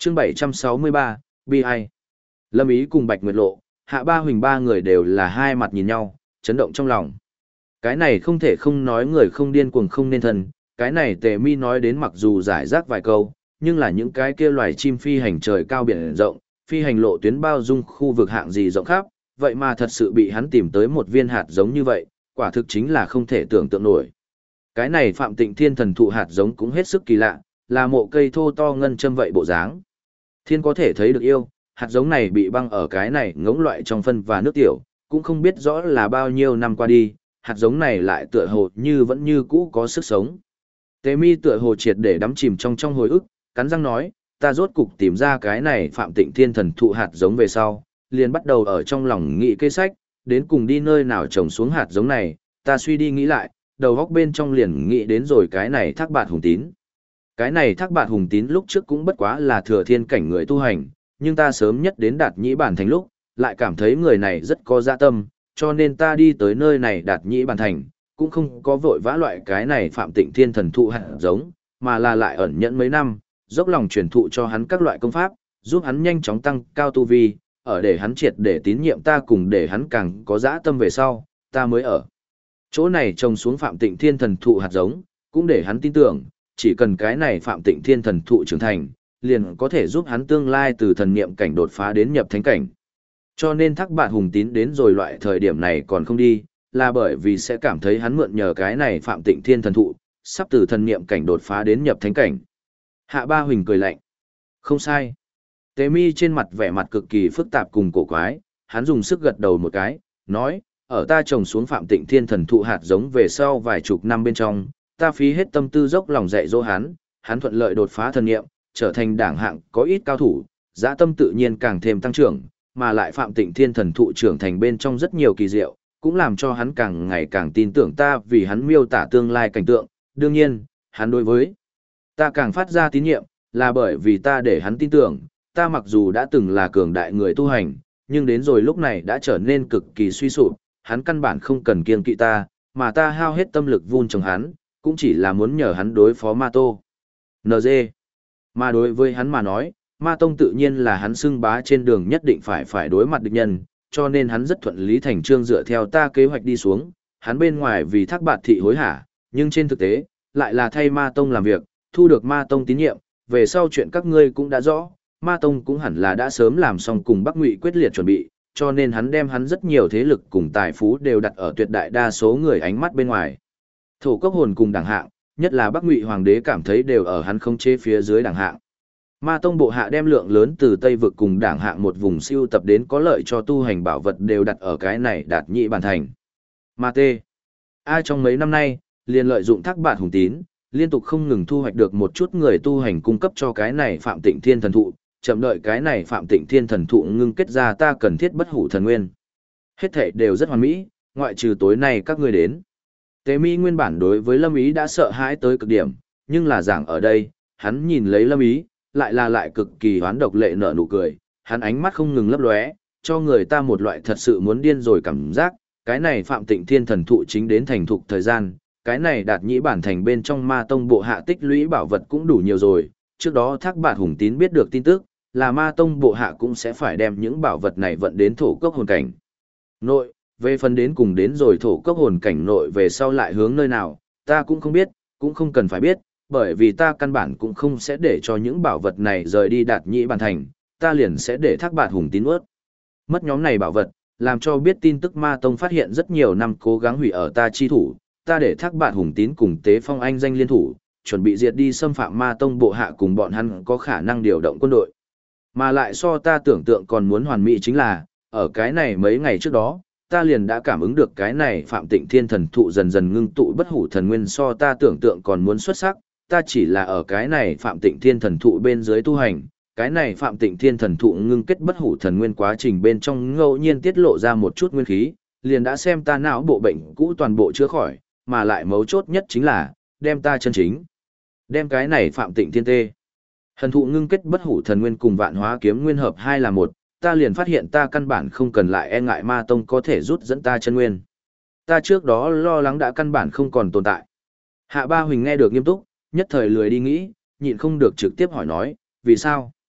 Chương 763, Bi ai. Lâm Ý cùng Bạch Nguyệt Lộ, Hạ Ba Huỳnh ba người đều là hai mặt nhìn nhau, chấn động trong lòng. Cái này không thể không nói người không điên cuồng không nên thần, cái này Tề Mi nói đến mặc dù giải rác vài câu, nhưng là những cái kia loài chim phi hành trời cao biển rộng, phi hành lộ tuyến bao dung khu vực hạng gì rộng khắp, vậy mà thật sự bị hắn tìm tới một viên hạt giống như vậy, quả thực chính là không thể tưởng tượng nổi. Cái này Phạm Tịnh Thiên thần thụ hạt giống cũng hết sức kỳ lạ, là mộ cây thô to ngân châm vậy bộ dáng. Thiên có thể thấy được yêu, hạt giống này bị băng ở cái này ngỗng loại trong phân và nước tiểu, cũng không biết rõ là bao nhiêu năm qua đi, hạt giống này lại tựa hồ như vẫn như cũ có sức sống. Tế Mi tựa hồ triệt để đắm chìm trong hồi ức, cắn răng nói, ta rốt cục tìm ra cái này Phạm Tịnh Thiên thần thụ hạt giống về sau, liền bắt đầu ở trong lòng nghĩ kế sách, đến cùng đi nơi nào trồng xuống hạt giống này, ta suy đi nghĩ lại, đầu góc bên trong liền nghĩ đến rồi cái này Thác Bạt Hùng Tín. Cái này Thác Bạt Hùng Tín lúc trước cũng bất quá là thừa thiên cảnh người tu hành, nhưng ta sớm nhất đến Đạt Nhĩ Bản Thành lúc, lại cảm thấy người này rất có dạ tâm, cho nên ta đi tới nơi này Đạt Nhĩ Bản Thành, cũng không có vội vã loại cái này Phạm Tịnh Thiên thần thụ hạt giống, mà là lại ẩn nhẫn mấy năm, dốc lòng truyền thụ cho hắn các loại công pháp, giúp hắn nhanh chóng tăng cao tu vi, ở để hắn triệt để tín nhiệm ta cùng để hắn càng có dã tâm về sau, ta mới ở chỗ này trồng xuống Phạm Tịnh Thiên thần thụ hạt giống, cũng để hắn tin tưởng, chỉ cần cái này Phạm Tịnh Thiên thần thụ trưởng thành, liền có thể giúp hắn tương lai từ thần niệm cảnh đột phá đến nhập thánh cảnh. Cho nên Thác Bạt Hùng Tín đến rồi loại thời điểm này còn không đi, là bởi vì sẽ cảm thấy hắn mượn nhờ cái này Phạm Tịnh Thiên thần thụ, sắp từ thần niệm cảnh đột phá đến nhập thánh cảnh. Hạ Ba Huỳnh cười lạnh. Không sai. Tế Mi trên mặt vẻ mặt cực kỳ phức tạp cùng cổ quái, hắn dùng sức gật đầu một cái, nói, ở ta trồng xuống Phạm Tịnh Thiên thần thụ hạt giống về sau vài chục năm bên trong, ta phí hết tâm tư dốc lòng dạy dỗ hắn thuận lợi đột phá thần niệm, trở thành đảng hạng có ít cao thủ, dã tâm tự nhiên càng thêm tăng trưởng, mà lại Phạm Tịnh Thiên thần thụ trưởng thành bên trong rất nhiều kỳ diệu, cũng làm cho hắn càng ngày càng tin tưởng ta vì hắn miêu tả tương lai cảnh tượng, đương nhiên, hắn đối với ta càng phát ra tín nhiệm, là bởi vì ta để hắn tin tưởng, ta mặc dù đã từng là cường đại người tu hành, nhưng đến rồi lúc này đã trở nên cực kỳ suy sụp, hắn căn bản không cần kiêng kỵ ta, mà ta hao hết tâm lực vun trồng hắn, cũng chỉ là muốn nhờ hắn đối phó Ma Tô. NG. Mà đối với hắn mà nói, Ma Tông tự nhiên là hắn xưng bá trên đường nhất định phải đối mặt địch nhân, cho nên hắn rất thuận lý thành trương dựa theo ta kế hoạch đi xuống, hắn bên ngoài vì Thác Bạt thị hối hả, nhưng trên thực tế, lại là thay Ma Tông làm việc, thu được Ma Tông tín nhiệm, về sau chuyện các ngươi cũng đã rõ, Ma Tông cũng hẳn là đã sớm làm xong cùng Bắc Ngụy quyết liệt chuẩn bị, cho nên hắn đem hắn rất nhiều thế lực cùng tài phú đều đặt ở tuyệt đại đa số người ánh mắt bên ngoài. Thổ Cốc Hồn cùng đẳng hạng, nhất là Bắc Ngụy hoàng đế cảm thấy đều ở hắn khống chế phía dưới đẳng hạng. Ma Tông bộ hạ đem lượng lớn từ Tây vực cùng đảng hạng một vùng siêu tập đến có lợi cho tu hành bảo vật đều đặt ở cái này Đạt Nhĩ Bản Thành. Ma Tê. Ai trong mấy năm nay, liền lợi dụng Thác Bạt Hùng Tín, liên tục không ngừng thu hoạch được một chút người tu hành cung cấp cho cái này Phạm Tịnh Thiên thần thụ, chậm đợi cái này Phạm Tịnh Thiên thần thụ ngưng kết ra ta cần thiết bất hủ thần nguyên. Hết thảy đều rất hoàn mỹ, ngoại trừ tối nay các ngươi đến. Tế Mi nguyên bản đối với Lâm Ý đã sợ hãi tới cực điểm, nhưng là giảng ở đây, hắn nhìn lấy Lâm Ý, lại cực kỳ hoán độc lệ nở nụ cười, hắn ánh mắt không ngừng lấp lóe, cho người ta một loại thật sự muốn điên rồi cảm giác, cái này Phạm Tịnh Thiên thần thụ chính đến thành thục thời gian, cái này Đạt Nhĩ Bản Thành bên trong Ma Tông bộ hạ tích lũy bảo vật cũng đủ nhiều rồi, trước đó Thác Bạt Hùng Tín biết được tin tức, là Ma Tông bộ hạ cũng sẽ phải đem những bảo vật này vận đến Thổ Cốc hồn cảnh nội, về phần đến cùng đến rồi Thổ Cốc hồn cảnh nội về sau lại hướng nơi nào, ta cũng không biết, cũng không cần phải biết, bởi vì ta căn bản cũng không sẽ để cho những bảo vật này rời đi Đạt Nhĩ Bản Thành, ta liền sẽ để Thác Bạt Hùng Tín ướt. Mất nhóm này bảo vật, làm cho biết tin tức Ma Tông phát hiện rất nhiều năm cố gắng hủy ở ta chi thủ, ta để Thác Bạt Hùng Tín cùng Tế Phong Anh danh liên thủ, chuẩn bị diệt đi xâm phạm Ma Tông bộ hạ cùng bọn hắn có khả năng điều động quân đội. Mà lại so ta tưởng tượng còn muốn hoàn mỹ chính là, ở cái này mấy ngày trước đó, ta liền đã cảm ứng được cái này Phạm Tịnh Thiên thần thụ dần dần ngưng tụ bất hủ thần nguyên so ta tưởng tượng còn muốn xuất sắc, ta chỉ là ở cái này Phạm Tịnh Thiên thần thụ bên dưới tu hành, cái này Phạm Tịnh Thiên thần thụ ngưng kết bất hủ thần nguyên quá trình bên trong ngẫu nhiên tiết lộ ra một chút nguyên khí, liền đã xem ta não bộ bệnh cũ toàn bộ chữa khỏi, mà lại mấu chốt nhất chính là đem ta chân chính đem cái này Phạm Tịnh Thiên tê thần thụ ngưng kết bất hủ thần nguyên cùng Vạn Hóa kiếm nguyên hợp hai là một, ta liền phát hiện ta căn bản không cần lại e ngại Ma Tông có thể rút dẫn ta chân nguyên. Ta trước đó lo lắng đã căn bản không còn tồn tại. Hạ Ba Huỳnh nghe được nghiêm túc, nhất thời lười đi nghĩ, nhịn không được trực tiếp hỏi nói, vì sao?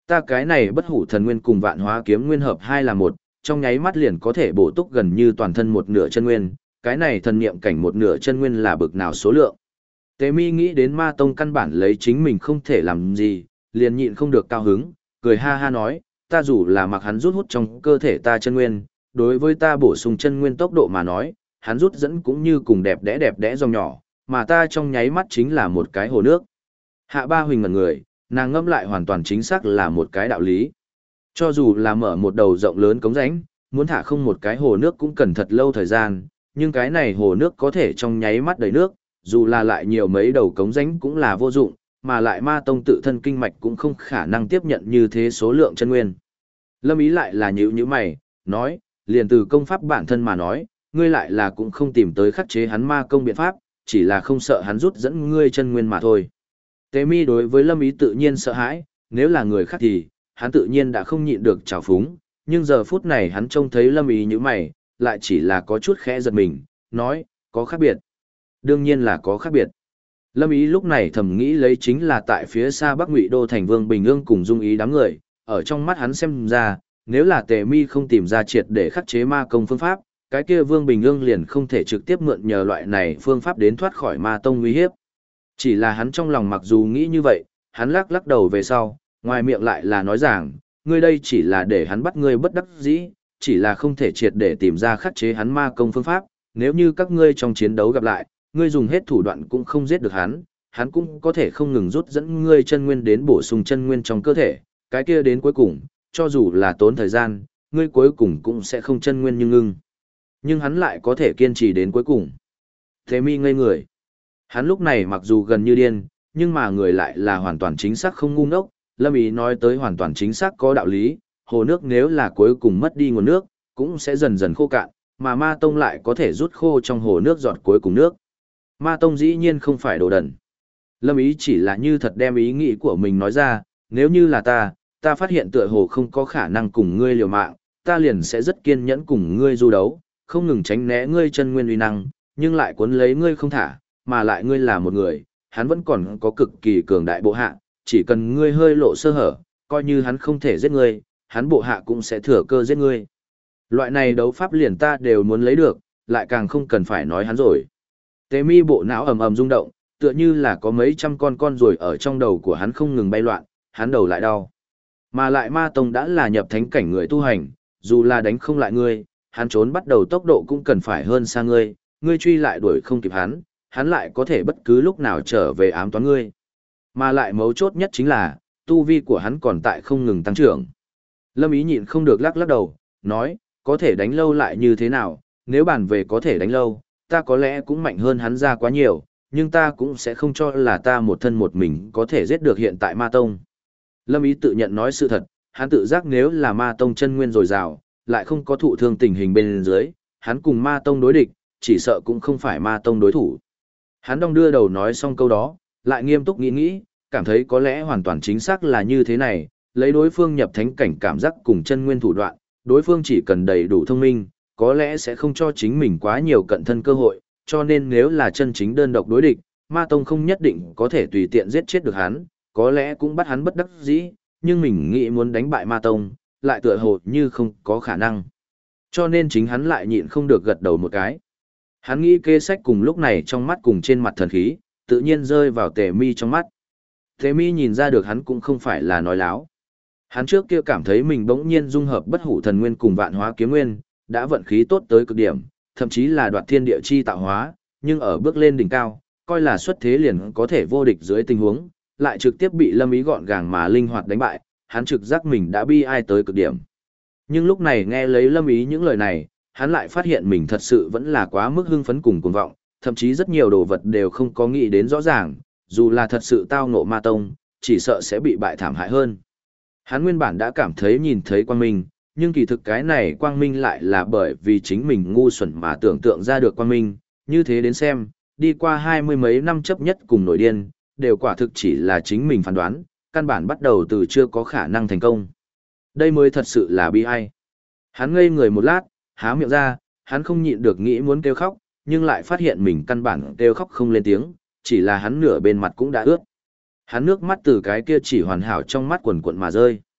Ta cái này bất hủ thần nguyên cùng vạn hóa kiếm nguyên hợp hai là một, trong nháy mắt liền có thể bổ túc gần như toàn thân một nửa chân nguyên, cái này thần niệm cảnh một nửa chân nguyên là bực nào số lượng. Tế mi nghĩ đến ma tông căn bản lấy chính mình không thể làm gì, liền nhịn không được cao hứng, cười ha ha nói, ta dù là mặc hắn rút hút trong cơ thể ta chân nguyên, đối với ta bổ sung chân nguyên tốc độ mà nói, hắn rút dẫn cũng như cùng đẹp đẽ dòng nhỏ, mà ta trong nháy mắt chính là một cái hồ nước. Hạ Ba Huỳnh ngẩn người, nàng ngẫm lại hoàn toàn chính xác là một cái đạo lý. Cho dù là mở một đầu rộng lớn cống rãnh, muốn thả không một cái hồ nước cũng cần thật lâu thời gian, nhưng cái này hồ nước có thể trong nháy mắt đầy nước, dù là lại nhiều mấy đầu cống rãnh cũng là vô dụng, mà lại ma tông tự thân kinh mạch cũng không khả năng tiếp nhận như thế số lượng chân nguyên. Lâm Ý lại là nhíu mày, nói, liền từ công pháp bản thân mà nói, ngươi lại là cũng không tìm tới khắc chế hắn ma công biện pháp, chỉ là không sợ hắn rút dẫn ngươi chân nguyên mà thôi. Tế mi đối với Lâm Ý tự nhiên sợ hãi, nếu là người khác thì, hắn tự nhiên đã không nhịn được trào phúng, nhưng giờ phút này hắn trông thấy Lâm Ý như mày, lại chỉ là có chút khẽ giật mình, nói, có khác biệt. Đương nhiên là có khác biệt. Lâm Ý lúc này thầm nghĩ lấy chính là tại phía xa Bắc Ngụy Đô thành Vương Bình Ương cùng Dung Ý đám người, ở trong mắt hắn xem ra, nếu là Tề Mi không tìm ra triệt để khắc chế ma công phương pháp, cái kia Vương Bình Ương liền không thể trực tiếp mượn nhờ loại này phương pháp đến thoát khỏi ma tông uy hiếp. Chỉ là hắn trong lòng mặc dù nghĩ như vậy, hắn lắc đầu về sau, ngoài miệng lại là nói rằng, ngươi đây chỉ là để hắn bắt ngươi bất đắc dĩ, chỉ là không thể triệt để tìm ra khắc chế hắn ma công phương pháp, nếu như các ngươi trong chiến đấu gặp lại, ngươi dùng hết thủ đoạn cũng không giết được hắn, hắn cũng có thể không ngừng rút dẫn ngươi chân nguyên đến bổ sung chân nguyên trong cơ thể, cái kia đến cuối cùng, cho dù là tốn thời gian, ngươi cuối cùng cũng sẽ không chân nguyên như ngưng. Nhưng hắn lại có thể kiên trì đến cuối cùng. Thế mi ngây người. Hắn lúc này mặc dù gần như điên, nhưng mà người lại là hoàn toàn chính xác không ngu ngốc, Lâm Ý nói tới hoàn toàn chính xác có đạo lý, hồ nước nếu là cuối cùng mất đi nguồn nước, cũng sẽ dần dần khô cạn, mà ma tông lại có thể rút khô trong hồ nước giọt cuối cùng nước. Ma tông dĩ nhiên không phải đồ đần. Lâm Ý chỉ là như thật đem ý nghĩ của mình nói ra, nếu như là ta phát hiện tựa hồ không có khả năng cùng ngươi liều mạng, ta liền sẽ rất kiên nhẫn cùng ngươi du đấu, không ngừng tránh né ngươi chân nguyên uy năng, nhưng lại cuốn lấy ngươi không thả, mà lại ngươi là một người, hắn vẫn còn có cực kỳ cường đại bộ hạ, chỉ cần ngươi hơi lộ sơ hở, coi như hắn không thể giết ngươi, hắn bộ hạ cũng sẽ thừa cơ giết ngươi. Loại này đấu pháp liền ta đều muốn lấy được, lại càng không cần phải nói hắn rồi. Tế mi bộ não ầm ầm rung động, tựa như là có mấy trăm con rồi ở trong đầu của hắn không ngừng bay loạn, hắn đầu lại đau. Mà lại ma tông đã là nhập thánh cảnh người tu hành, dù là đánh không lại ngươi, hắn trốn bắt đầu tốc độ cũng cần phải hơn xa ngươi, ngươi truy lại đuổi không kịp hắn lại có thể bất cứ lúc nào trở về ám toán ngươi. Mà lại mấu chốt nhất chính là, tu vi của hắn còn tại không ngừng tăng trưởng. Lâm Ý nhịn không được lắc đầu, nói, có thể đánh lâu lại như thế nào, nếu bàn về có thể đánh lâu, ta có lẽ cũng mạnh hơn hắn ra quá nhiều, nhưng ta cũng sẽ không cho là ta một thân một mình có thể giết được hiện tại ma tông. Lâm Ý tự nhận nói sự thật, hắn tự giác nếu là ma tông chân nguyên dồi dào, lại không có thụ thương tình hình bên dưới, hắn cùng ma tông đối địch, chỉ sợ cũng không phải ma tông đối thủ. Hắn đong đưa đầu nói xong câu đó, lại nghiêm túc nghĩ, cảm thấy có lẽ hoàn toàn chính xác là như thế này, lấy đối phương nhập thánh cảnh cảm giác cùng chân nguyên thủ đoạn, đối phương chỉ cần đầy đủ thông minh, có lẽ sẽ không cho chính mình quá nhiều cận thân cơ hội, cho nên nếu là chân chính đơn độc đối địch, ma tông không nhất định có thể tùy tiện giết chết được hắn, có lẽ cũng bắt hắn bất đắc dĩ, nhưng mình nghĩ muốn đánh bại ma tông, lại tựa hồ như không có khả năng. Cho nên chính hắn lại nhịn không được gật đầu một cái. Hắn nghĩ kế sách cùng lúc này trong mắt cùng trên mặt thần khí, tự nhiên rơi vào Tề Mi trong mắt. Tề Mi nhìn ra được hắn cũng không phải là nói láo. Hắn trước kia cảm thấy mình bỗng nhiên dung hợp bất hủ thần nguyên cùng vạn hóa kiếm nguyên, đã vận khí tốt tới cực điểm, thậm chí là đoạt thiên địa chi tạo hóa, nhưng ở bước lên đỉnh cao, coi là xuất thế liền có thể vô địch dưới tình huống, lại trực tiếp bị Lâm Ý gọn gàng mà linh hoạt đánh bại, hắn trực giác mình đã bi ai tới cực điểm. Nhưng lúc này nghe lấy Lâm Ý những lời này, hắn lại phát hiện mình thật sự vẫn là quá mức hưng phấn cùng cuồng vọng, thậm chí rất nhiều đồ vật đều không có nghĩ đến rõ ràng, dù là thật sự tao ngộ ma tông, chỉ sợ sẽ bị bại thảm hại hơn. Hắn nguyên bản đã cảm thấy nhìn thấy quang minh, nhưng kỳ thực cái này quang minh lại là bởi vì chính mình ngu xuẩn mà tưởng tượng ra được quang minh, như thế đến xem, đi qua 20 mấy năm chấp nhất cùng nổi điên, đều quả thực chỉ là chính mình phán đoán, căn bản bắt đầu từ chưa có khả năng thành công. Đây mới thật sự là bi ai. Hắn ngây người một lát, há miệng ra, hắn không nhịn được nghĩ muốn kêu khóc, nhưng lại phát hiện mình căn bản kêu khóc không lên tiếng, chỉ là hắn nửa bên mặt cũng đã ướt. Hắn nước mắt từ cái kia chỉ hoàn hảo trong mắt quần quần mà rơi.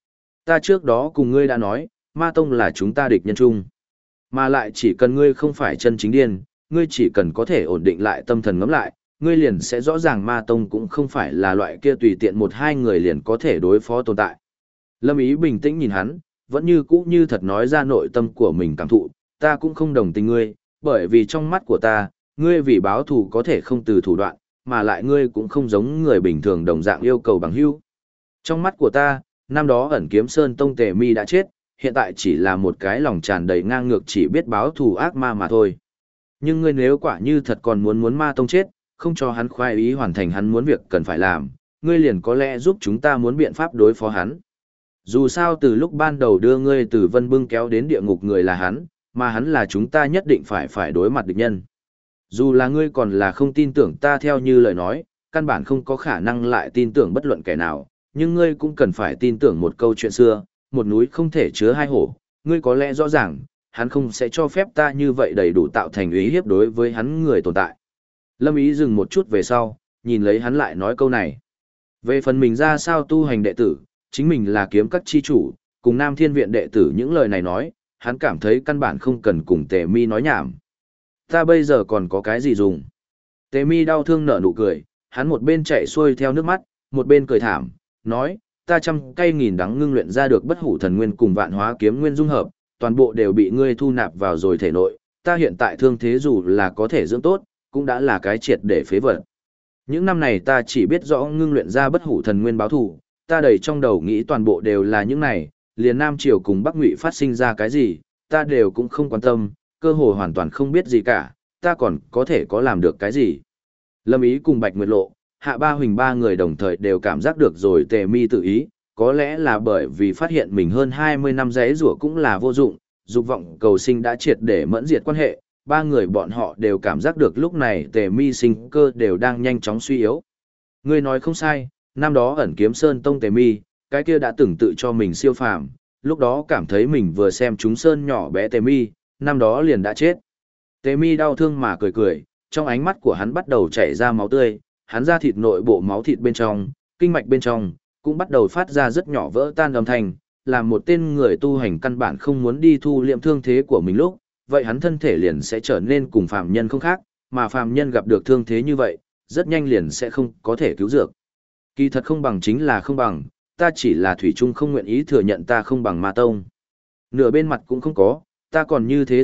Ta trước đó cùng ngươi đã nói, ma tông là chúng ta địch nhân chung. Mà lại chỉ cần ngươi không phải chân chính điên, ngươi chỉ cần có thể ổn định lại tâm thần ngẫm lại, ngươi liền sẽ rõ ràng ma tông cũng không phải là loại kia tùy tiện một hai người liền có thể đối phó tồn tại. Lâm Ý bình tĩnh nhìn hắn, vẫn như cũ như thật nói ra nội tâm của mình cảm thụ, ta cũng không đồng tình ngươi, bởi vì trong mắt của ta, ngươi vì báo thù có thể không từ thủ đoạn, mà lại ngươi cũng không giống người bình thường đồng dạng yêu cầu bằng hữu. Trong mắt của ta, năm đó ẩn kiếm sơn tông Tề Mi đã chết, hiện tại chỉ là một cái lòng tràn đầy ngang ngược chỉ biết báo thù ác ma mà thôi. Nhưng ngươi nếu quả như thật còn muốn ma tông chết, không cho hắn khoái ý hoàn thành hắn muốn việc cần phải làm, ngươi liền có lẽ giúp chúng ta muốn biện pháp đối phó hắn. Dù sao từ lúc ban đầu đưa ngươi từ Vân Bưng kéo đến địa ngục người là hắn, mà hắn là chúng ta nhất định phải đối mặt địch nhân. Dù là ngươi còn là không tin tưởng ta theo như lời nói, căn bản không có khả năng lại tin tưởng bất luận kẻ nào, nhưng ngươi cũng cần phải tin tưởng một câu chuyện xưa, một núi không thể chứa hai hổ, ngươi có lẽ rõ ràng, hắn không sẽ cho phép ta như vậy đầy đủ tạo thành ý hiếp đối với hắn người tồn tại. Lâm Ý dừng một chút về sau, nhìn lấy hắn lại nói câu này. Về phần mình ra sao tu hành đệ tử, chính mình là kiếm các chi chủ, cùng Nam Thiên Viện đệ tử những lời này nói, hắn cảm thấy căn bản không cần cùng Tề Mi nói nhảm. Ta bây giờ còn có cái gì dùng? Tề Mi đau thương nở nụ cười, hắn một bên chạy xuôi theo nước mắt, một bên cười thảm, nói, ta trăm cây nghìn đắng ngưng luyện ra được bất hủ thần nguyên cùng vạn hóa kiếm nguyên dung hợp, toàn bộ đều bị ngươi thu nạp vào rồi thể nội, ta hiện tại thương thế dù là có thể dưỡng tốt, cũng đã là cái triệt để phế vật. Những năm này ta chỉ biết rõ ngưng luyện ra bất hủ thần nguyên báo thù, ta đầy trong đầu nghĩ toàn bộ đều là những này, liền Nam Triều cùng Bắc Ngụy phát sinh ra cái gì, ta đều cũng không quan tâm, cơ hồ hoàn toàn không biết gì cả, ta còn có thể có làm được cái gì. Lâm Ý cùng Bạch Nguyệt Lộ, Hạ Ba Huỳnh ba người đồng thời đều cảm giác được rồi Tề Mi tự ý, có lẽ là bởi vì phát hiện mình hơn 20 năm giấy rủa cũng là vô dụng, dục vọng cầu sinh đã triệt để mẫn diệt quan hệ, ba người bọn họ đều cảm giác được lúc này Tề Mi sinh cơ đều đang nhanh chóng suy yếu. Ngươi nói không sai, năm đó ẩn kiếm sơn tông Tề Mi, cái kia đã từng tự cho mình siêu phàm, lúc đó cảm thấy mình vừa xem chúng sơn nhỏ bé Tề Mi, năm đó liền đã chết. Tề Mi đau thương mà cười cười, trong ánh mắt của hắn bắt đầu chảy ra máu tươi, hắn ra thịt nội bộ máu thịt bên trong, kinh mạch bên trong, cũng bắt đầu phát ra rất nhỏ vỡ tan âm thanh, làm một tên người tu hành căn bản không muốn đi thu liệm thương thế của mình lúc, vậy hắn thân thể liền sẽ trở nên cùng phàm nhân không khác, mà phàm nhân gặp được thương thế như vậy, rất nhanh liền sẽ không có thể cứu dược. Kỳ thật không bằng chính là không bằng, ta chỉ là thủy chung không nguyện ý thừa nhận ta không bằng ma tông. Nửa bên mặt cũng không có, ta còn như thế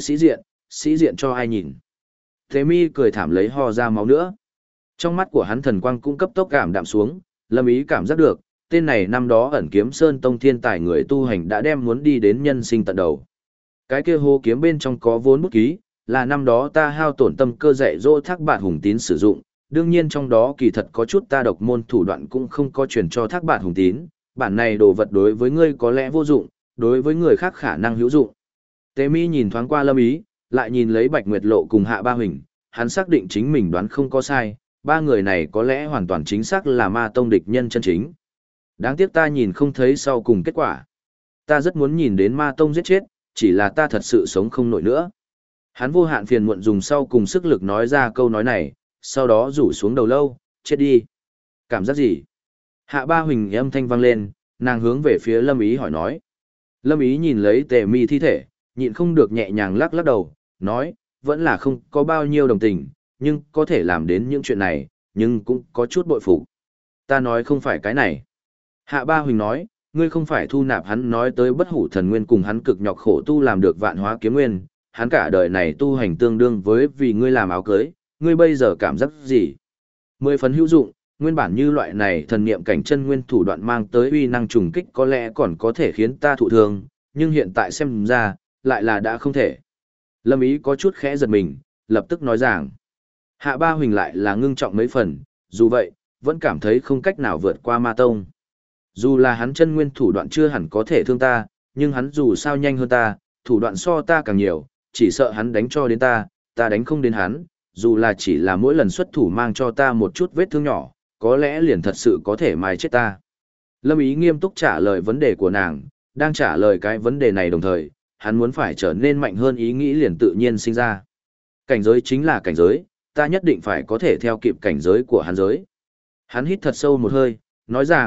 sĩ diện cho ai nhìn. Thế Mi cười thảm lấy ho ra máu nữa. Trong mắt của hắn thần quang cũng cấp tốc cảm đạm xuống, Lâm Ý cảm giác được, tên này năm đó ẩn kiếm sơn tông thiên tài người tu hành đã đem muốn đi đến nhân sinh tận đầu. Cái kia hô kiếm bên trong có vốn bút ký, là năm đó ta hao tổn tâm cơ dạy dỗ Thác Bạt Hùng Tín sử dụng, đương nhiên trong đó kỳ thật có chút ta độc môn thủ đoạn cũng không có truyền cho Thác Bạt Hùng Tín, bản này đồ vật đối với ngươi có lẽ vô dụng, đối với người khác khả năng hữu dụng. Tế Mi nhìn thoáng qua Lâm Ý, lại nhìn lấy Bạch Nguyệt Lộ cùng Hạ Ba Huỳnh, hắn xác định chính mình đoán không có sai, ba người này có lẽ hoàn toàn chính xác là ma tông địch nhân chân chính. Đáng tiếc ta nhìn không thấy sau cùng kết quả. Ta rất muốn nhìn đến ma tông giết chết, chỉ là ta thật sự sống không nổi nữa. Hắn vô hạn phiền muộn dùng sau cùng sức lực nói ra câu nói này, sau đó rủ xuống đầu lâu, chết đi. Cảm giác gì? Hạ Ba Huỳnh âm thanh vang lên, nàng hướng về phía Lâm Ý hỏi nói. Lâm Ý nhìn lấy Tề Mi thi thể, nhịn không được nhẹ nhàng lắc lắc đầu, nói, vẫn là không có bao nhiêu đồng tình, nhưng có thể làm đến những chuyện này, nhưng cũng có chút bội phục. Ta nói không phải cái này. Hạ Ba Huỳnh nói, ngươi không phải thu nạp hắn nói tới bất hủ thần nguyên cùng hắn cực nhọc khổ tu làm được vạn hóa kiếm nguyên, hắn cả đời này tu hành tương đương với vì ngươi làm áo cưới, ngươi bây giờ cảm giác gì? 10 phần hữu dụng, nguyên bản như loại này thần niệm cảnh chân nguyên thủ đoạn mang tới uy năng trùng kích có lẽ còn có thể khiến ta thụ thương, nhưng hiện tại xem ra, lại là đã không thể. Lâm Ý có chút khẽ giật mình, lập tức nói rằng, Hạ Ba Huỳnh lại là ngưng trọng mấy phần, dù vậy, vẫn cảm thấy không cách nào vượt qua ma tông. Dù là hắn chân nguyên thủ đoạn chưa hẳn có thể thương ta, nhưng hắn dù sao nhanh hơn ta, thủ đoạn so ta càng nhiều, chỉ sợ hắn đánh cho đến ta, ta đánh không đến hắn, dù là chỉ là mỗi lần xuất thủ mang cho ta một chút vết thương nhỏ, có lẽ liền thật sự có thể mai chết ta. Lâm Ý nghiêm túc trả lời vấn đề của nàng, đang trả lời cái vấn đề này đồng thời, hắn muốn phải trở nên mạnh hơn ý nghĩ liền tự nhiên sinh ra. Cảnh giới chính là cảnh giới, ta nhất định phải có thể theo kịp cảnh giới của hắn giới. Hắn hít thật sâu một hơi, nói rằng,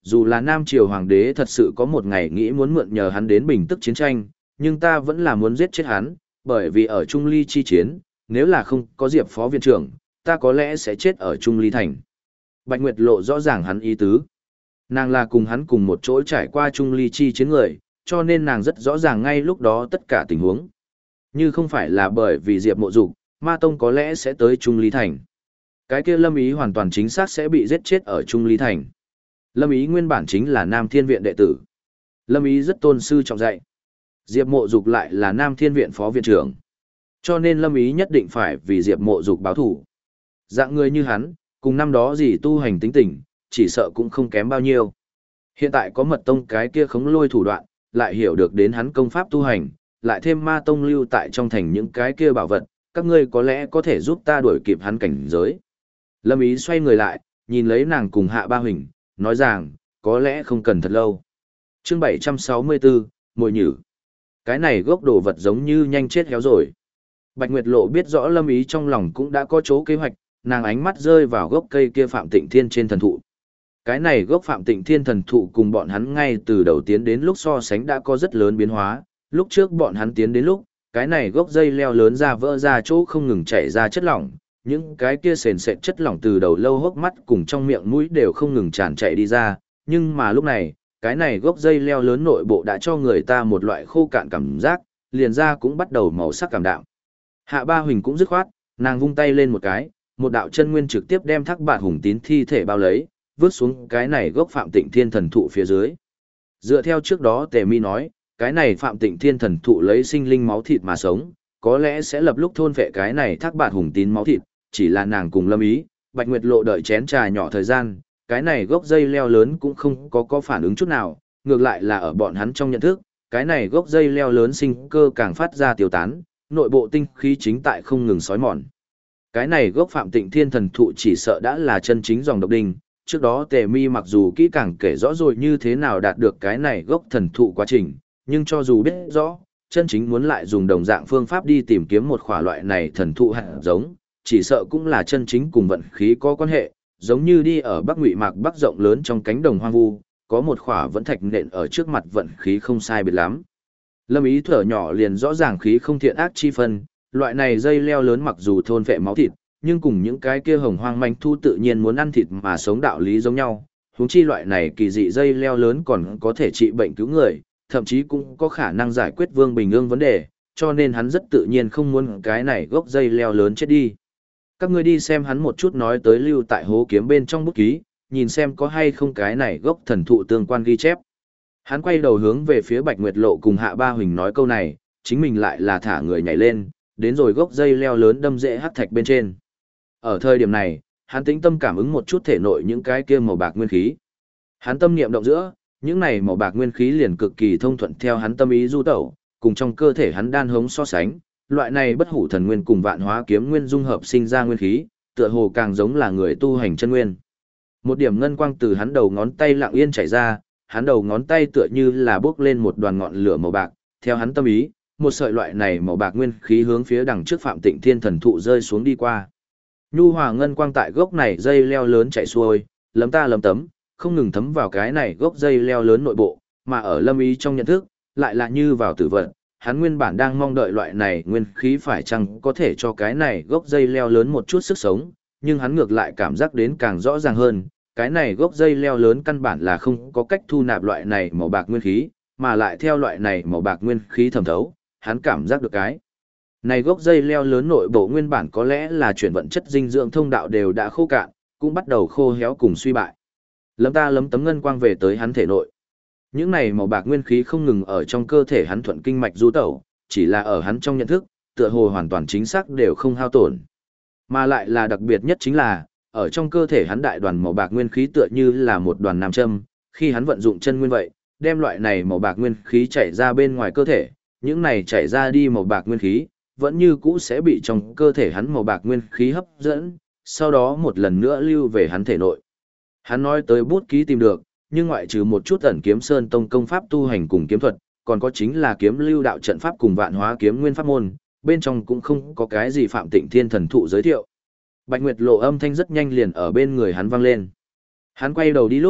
dù là Nam Triều Hoàng đế thật sự có một ngày nghĩ muốn mượn nhờ hắn đến bình tức chiến tranh, nhưng ta vẫn là muốn giết chết hắn, bởi vì ở Trung Ly chi chiến, nếu là không có Diệp phó viện trưởng, ta có lẽ sẽ chết ở Trung Ly thành. Bạch Nguyệt lộ rõ ràng hắn ý tứ. Nàng là cùng hắn cùng một chỗ trải qua Trung Ly chi chiến người, cho nên nàng rất rõ ràng ngay lúc đó tất cả tình huống. Như không phải là bởi vì Diệp Mộ Dục, Ma Tông có lẽ sẽ tới Trung Ly thành. Cái kia Lâm Ý hoàn toàn chính xác sẽ bị giết chết ở Trung Ly thành. Lâm Ý nguyên bản chính là Nam Thiên Viện đệ tử. Lâm Ý rất tôn sư trọng dạy. Diệp Mộ Dục lại là Nam Thiên Viện phó viện trưởng. Cho nên Lâm Ý nhất định phải vì Diệp Mộ Dục báo thủ. Dạng người như hắn, cùng năm đó gì tu hành tính tình, chỉ sợ cũng không kém bao nhiêu. Hiện tại có Mật Tông cái kia khống lôi thủ đoạn, lại hiểu được đến hắn công pháp tu hành, lại thêm Ma Tông lưu tại trong thành những cái kia bảo vật, các ngươi có lẽ có thể giúp ta đuổi kịp hắn cảnh giới. Lâm Ý xoay người lại, nhìn lấy nàng cùng Hạ Ba Huỳnh, nói rằng, có lẽ không cần thật lâu. Chương 764, Mồi Nhử. Cái này gốc đồ vật giống như nhanh chết héo rồi. Bạch Nguyệt Lộ biết rõ Lâm Ý trong lòng cũng đã có chỗ kế hoạch, nàng ánh mắt rơi vào gốc cây kia Phạm Tịnh Thiên trên thần thụ. Cái này gốc Phạm Tịnh Thiên thần thụ cùng bọn hắn ngay từ đầu tiến đến lúc so sánh đã có rất lớn biến hóa, lúc trước bọn hắn tiến đến lúc, cái này gốc dây leo lớn ra vỡ ra chỗ không ngừng chảy ra chất lỏng, những cái kia sền sệt chất lỏng từ đầu lâu hốc mắt cùng trong miệng mũi đều không ngừng tràn chảy đi ra, nhưng mà lúc này, cái này gốc dây leo lớn nội bộ đã cho người ta một loại khô cạn cảm giác, liền ra cũng bắt đầu màu sắc cảm đạm. Hạ Ba Huỳnh cũng dứt khoát, nàng vung tay lên một cái, một đạo chân nguyên trực tiếp đem Thác Bạt Hùng Tín thi thể bao lấy, vứt xuống cái này gốc Phạm Tịnh Thiên thần thụ phía dưới. Dựa theo trước đó Tề Mi nói, cái này Phạm Tịnh Thiên thần thụ lấy sinh linh máu thịt mà sống, có lẽ sẽ lập lúc thôn phệ cái này Thác Bạt Hùng Tín máu thịt, chỉ là nàng cùng Lâm Ý, Bạch Nguyệt Lộ đợi chén trà nhỏ thời gian, cái này gốc dây leo lớn cũng không có phản ứng chút nào, ngược lại là ở bọn hắn trong nhận thức, cái này gốc dây leo lớn sinh cơ càng phát ra tiêu tán, nội bộ tinh khí chính tại không ngừng sói mòn. Cái này gốc Phạm Tịnh Thiên thần thụ chỉ sợ đã là chân chính dòng độc đinh, trước đó Tề Mi mặc dù kỹ càng kể rõ rồi như thế nào đạt được cái này gốc thần thụ quá trình, nhưng cho dù biết rõ, chân chính muốn lại dùng đồng dạng phương pháp đi tìm kiếm một khỏa loại này thần thụ hạt giống, chỉ sợ cũng là chân chính cùng vận khí có quan hệ, giống như đi ở Bắc Ngụy Mạc Bắc rộng lớn trong cánh đồng hoang vu, có một khỏa vẫn thạch nện ở trước mặt vận khí không sai biệt lắm. Lâm Ý thở nhỏ liền rõ ràng khí không thiện ác chi phân, loại này dây leo lớn mặc dù thôn vệ máu thịt, nhưng cùng những cái kia hồng hoang manh thu tự nhiên muốn ăn thịt mà sống đạo lý giống nhau. Huống chi loại này kỳ dị dây leo lớn còn có thể trị bệnh cứu người, thậm chí cũng có khả năng giải quyết Vương Bình Ương vấn đề, cho nên hắn rất tự nhiên không muốn cái này gốc dây leo lớn chết đi. Các ngươi đi xem hắn một chút nói tới lưu tại hố kiếm bên trong bút ký, nhìn xem có hay không cái này gốc thần thụ tương quan ghi chép. Hắn quay đầu hướng về phía Bạch Nguyệt Lộ cùng Hạ Ba Huỳnh nói câu này, chính mình lại là thả người nhảy lên, đến rồi gốc dây leo lớn đâm rễ hắc thạch bên trên. Ở thời điểm này, hắn tĩnh tâm cảm ứng một chút thể nội những cái kia màu bạc nguyên khí. Hắn tâm niệm động giữa, những này màu bạc nguyên khí liền cực kỳ thông thuận theo hắn tâm ý du tẩu, cùng trong cơ thể hắn đan hống so sánh, loại này bất hủ thần nguyên cùng vạn hóa kiếm nguyên dung hợp sinh ra nguyên khí, tựa hồ càng giống là người tu hành chân nguyên. Một điểm ngân quang từ hắn đầu ngón tay lặng yên chảy ra, hắn đầu ngón tay tựa như là bốc lên một đoàn ngọn lửa màu bạc, theo hắn tâm ý, một sợi loại này màu bạc nguyên khí hướng phía đằng trước Phạm Tịnh Thiên thần thụ rơi xuống đi qua. Nhu hòa ngân quang tại gốc này dây leo lớn chạy xuôi, lấm ta lấm tấm, không ngừng thấm vào cái này gốc dây leo lớn nội bộ, mà ở Lâm Ý trong nhận thức, lại là như vào tử vận, hắn nguyên bản đang mong đợi loại này nguyên khí phải chăng có thể cho cái này gốc dây leo lớn một chút sức sống, nhưng hắn ngược lại cảm giác đến càng rõ ràng hơn, cái này gốc dây leo lớn căn bản là không có cách thu nạp loại này màu bạc nguyên khí, mà lại theo loại này màu bạc nguyên khí thẩm thấu, hắn cảm giác được cái này gốc dây leo lớn nội bộ nguyên bản có lẽ là chuyển vận chất dinh dưỡng thông đạo đều đã khô cạn, cũng bắt đầu khô héo cùng suy bại. Lấm ta lấm tấm ngân quang về tới hắn thể nội. Những này màu bạc nguyên khí không ngừng ở trong cơ thể hắn thuận kinh mạch du tẩu, chỉ là ở hắn trong nhận thức, tựa hồ hoàn toàn chính xác đều không hao tổn. Mà lại là đặc biệt nhất chính là, ở trong cơ thể hắn đại đoàn màu bạc nguyên khí tựa như là một đoàn nam châm, khi hắn vận dụng chân nguyên vậy, đem loại này màu bạc nguyên khí chảy ra bên ngoài cơ thể, những này chảy ra đi màu bạc nguyên khí, vẫn như cũ sẽ bị trong cơ thể hắn màu bạc nguyên khí hấp dẫn, sau đó một lần nữa lưu về hắn thể nội. Hắn nói tới bút ký tìm được, nhưng ngoại trừ một chút ẩn kiếm sơn tông công pháp tu hành cùng kiếm thuật, còn có chính là kiếm lưu đạo trận pháp cùng vạn hóa kiếm nguyên pháp môn, bên trong cũng không có cái gì Phạm Tịnh Thiên thần thụ giới thiệu. Bạch Nguyệt Lộ âm thanh rất nhanh liền ở bên người hắn vang lên. Hắn quay đầu đi lúc,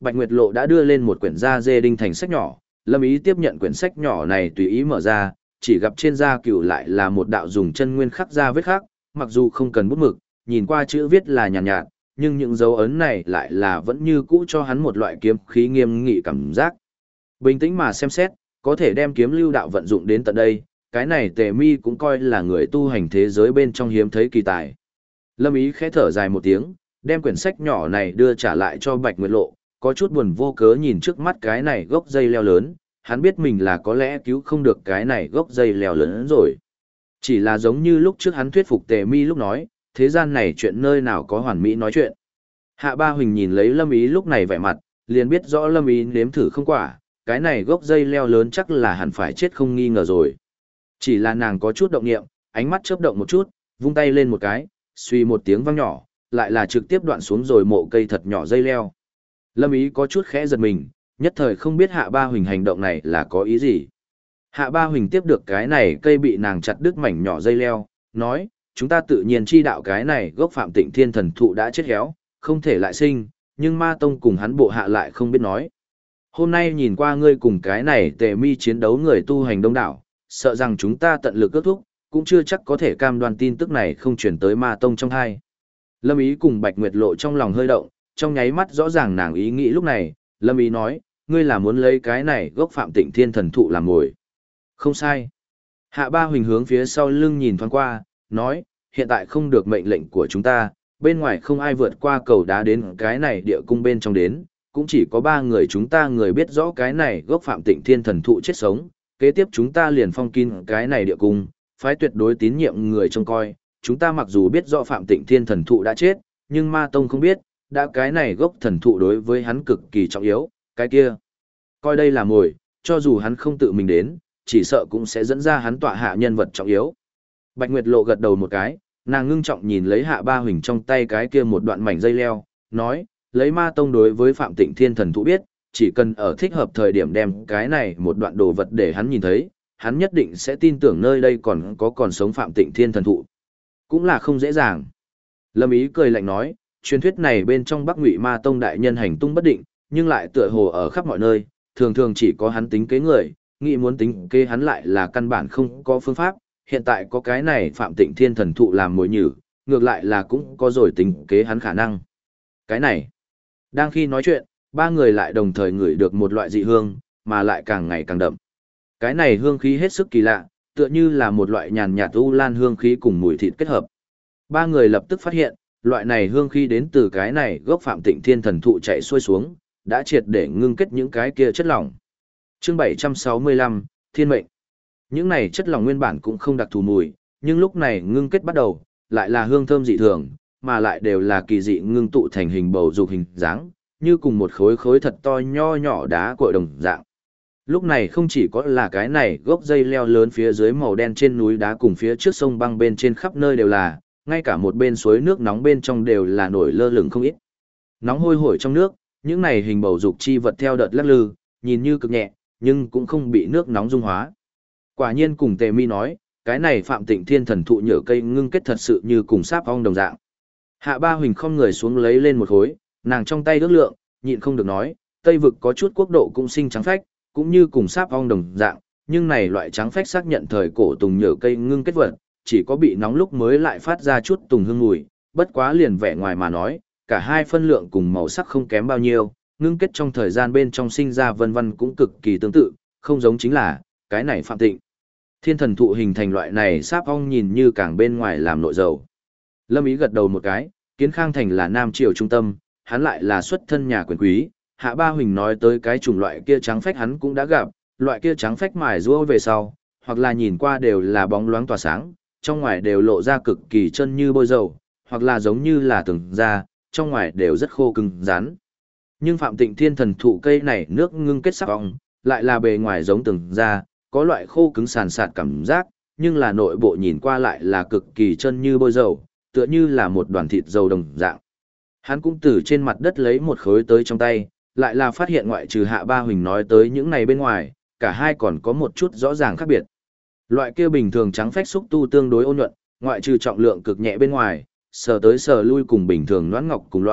Bạch Nguyệt Lộ đã đưa lên một quyển da dê đinh thành sách nhỏ, Lâm Ý tiếp nhận quyển sách nhỏ này tùy ý mở ra, chỉ gặp trên da cừu lại là một đạo dùng chân nguyên khắc ra vết khắc, mặc dù không cần bút mực, nhìn qua chữ viết là nhàn nhạt, nhưng những dấu ấn này lại là vẫn như cũ cho hắn một loại kiếm khí nghiêm nghị cảm giác. Bình tĩnh mà xem xét, có thể đem kiếm lưu đạo vận dụng đến tận đây, cái này Tề Mi cũng coi là người tu hành thế giới bên trong hiếm thấy kỳ tài. Lâm Ý khẽ thở dài một tiếng, đem quyển sách nhỏ này đưa trả lại cho Bạch Nguyệt Lộ, có chút buồn vô cớ nhìn trước mắt cái này gốc dây leo lớn, hắn biết mình là có lẽ cứu không được cái này gốc dây leo lớn rồi. Chỉ là giống như lúc trước hắn thuyết phục Tề Mi lúc nói, thế gian này chuyện nơi nào có hoàn mỹ nói chuyện. Hạ Ba Huỳnh nhìn lấy Lâm Ý lúc này vẻ mặt, liền biết rõ Lâm Ý nếm thử không quả, cái này gốc dây leo lớn chắc là hẳn phải chết không nghi ngờ rồi. Chỉ là nàng có chút động niệm, ánh mắt chớp động một chút, vung tay lên một cái, suy một tiếng vang nhỏ, lại là trực tiếp đoạn xuống rồi mộ cây thật nhỏ dây leo. Lâm Ý có chút khẽ giật mình, nhất thời không biết Hạ Ba Huỳnh hành động này là có ý gì. Hạ Ba Huỳnh tiếp được cái này cây bị nàng chặt đứt mảnh nhỏ dây leo, nói, chúng ta tự nhiên chi đạo cái này gốc Phạm Tịnh Thiên thần thụ đã chết héo, không thể lại sinh, nhưng Ma Tông cùng hắn bộ hạ lại không biết nói. Hôm nay nhìn qua ngươi cùng cái này Tề Mi chiến đấu người tu hành đông đảo, sợ rằng chúng ta tận lực kết thúc, cũng chưa chắc có thể cam đoan tin tức này không chuyển tới Ma Tông trong hai. Lâm Ý cùng Bạch Nguyệt Lộ trong lòng hơi động, trong nháy mắt rõ ràng nàng ý nghĩ lúc này, Lâm Ý nói, ngươi là muốn lấy cái này gốc Phạm Tịnh Thiên thần thụ làm mồi. Không sai. Hạ Ba Huỳnh hướng phía sau lưng nhìn thoáng qua, nói, hiện tại không được mệnh lệnh của chúng ta, bên ngoài không ai vượt qua cầu đá đến cái này địa cung bên trong đến, cũng chỉ có 3 người chúng ta người biết rõ cái này gốc Phạm Tịnh Thiên thần thụ chết sống, kế tiếp chúng ta liền phong kín cái này địa cung, phái tuyệt đối tín nhiệm người trông coi, chúng ta mặc dù biết rõ Phạm Tịnh Thiên thần thụ đã chết, nhưng Ma Tông không biết, đã cái này gốc thần thụ đối với hắn cực kỳ trọng yếu, cái kia. Coi đây là mồi, cho dù hắn không tự mình đến, chỉ sợ cũng sẽ dẫn ra hắn tọa hạ nhân vật trọng yếu. Bạch Nguyệt Lộ gật đầu một cái, nàng ngưng trọng nhìn lấy Hạ Ba Huỳnh trong tay cái kia một đoạn mảnh dây leo, nói, lấy Ma Tông đối với Phạm Tịnh Thiên thần thụ biết, chỉ cần ở thích hợp thời điểm đem cái này một đoạn đồ vật để hắn nhìn thấy, hắn nhất định sẽ tin tưởng nơi đây còn sống Phạm Tịnh Thiên thần thụ. Cũng là không dễ dàng. Lâm Ý cười lạnh nói, truyền thuyết này bên trong Bắc Ngụy Ma Tông đại nhân hành tung bất định, nhưng lại tựa hồ ở khắp mọi nơi, thường thường chỉ có hắn tính kế người, nghĩ muốn tính kế hắn lại là căn bản không có phương pháp, hiện tại có cái này Phạm Tịnh Thiên thần thụ làm mồi nhử, ngược lại là cũng có rồi tính kế hắn khả năng. Cái này, đang khi nói chuyện, 3 người lại đồng thời ngửi được một loại dị hương, mà lại càng ngày càng đậm. Cái này hương khí hết sức kỳ lạ, tựa như là một loại nhàn nhạt u lan hương khí cùng mùi thịt kết hợp. 3 người lập tức phát hiện, loại này hương khí đến từ cái này gốc Phạm Tịnh Thiên thần thụ chạy xuôi xuống, đã triệt để ngưng kết những cái kia chất lỏng. Chương 765, Thiên mệnh. Những này chất lỏng nguyên bản cũng không đặc thù mùi, nhưng lúc này ngưng kết bắt đầu, lại là hương thơm dị thường, mà lại đều là kỳ dị ngưng tụ thành hình bầu dục hình dáng, như cùng một khối khối thật to nho nhỏ đá cội đồng dạng. Lúc này không chỉ có là cái này gốc dây leo lớn phía dưới màu đen trên núi đá cùng phía trước sông băng bên trên khắp nơi đều là, ngay cả một bên suối nước nóng bên trong đều là nổi lơ lửng không ít. Nóng hôi hổi trong nước, những này hình bầu dục chi vật theo đợt lắc lư, nhìn như cực nhẹ, nhưng cũng không bị nước nóng dung hóa. Quả nhiên cùng Tề Mi nói, cái này Phạm Tịnh Thiên thần thụ nhựa cây ngưng kết thật sự như cùng sáp ong đồng dạng. Hạ Ba Huỳnh không người xuống lấy lên một khối, nàng trong tay ước lượng, nhịn không được nói, Tây vực có chút quốc độ cũng sinh trắng phách, cũng như cùng sáp ong đồng dạng, nhưng này loại trắng phách xác nhận thời cổ tùng nhựa cây ngưng kết vật, chỉ có bị nóng lúc mới lại phát ra chút tùng hương mùi, bất quá liền vẻ ngoài mà nói, cả hai phân lượng cùng màu sắc không kém bao nhiêu, ngưng kết trong thời gian bên trong sinh ra vân vân cũng cực kỳ tương tự, không giống chính là, cái này Phạm Tịnh Thiên thần thụ hình thành loại này sáp ong nhìn như càng bên ngoài làm nội dầu. Lâm Ý gật đầu một cái, Kiến Khang Thành là Nam Triều trung tâm, hắn lại là xuất thân nhà quyền quý, Hạ Ba Huỳnh nói tới cái chủng loại kia trắng phách hắn cũng đã gặp, loại kia trắng phách mài rũa về sau, hoặc là nhìn qua đều là bóng loáng tỏa sáng, trong ngoài đều lộ ra cực kỳ chân như bôi dầu, hoặc là giống như là từng da, trong ngoài đều rất khô cứng rắn. Nhưng Phạm Tịnh Thiên thần thụ cây này nước ngưng kết sáp ong, lại là bề ngoài giống từng da, có loại khô cứng sàn sạt cảm giác, nhưng là nội bộ nhìn qua lại là cực kỳ chân như bôi dầu, tựa như là một đoàn thịt dầu đồng dạng. Hắn cũng từ trên mặt đất lấy một khối tới trong tay, lại là phát hiện ngoại trừ Hạ Ba Huỳnh nói tới những này bên ngoài, cả hai còn có một chút rõ ràng khác biệt. Loại kia bình thường trắng phách xúc tu tương đối ôn nhuận, ngoại trừ trọng lượng cực nhẹ bên ngoài, sờ tới sờ lui cùng bình thường noãn ngọc cùng loại,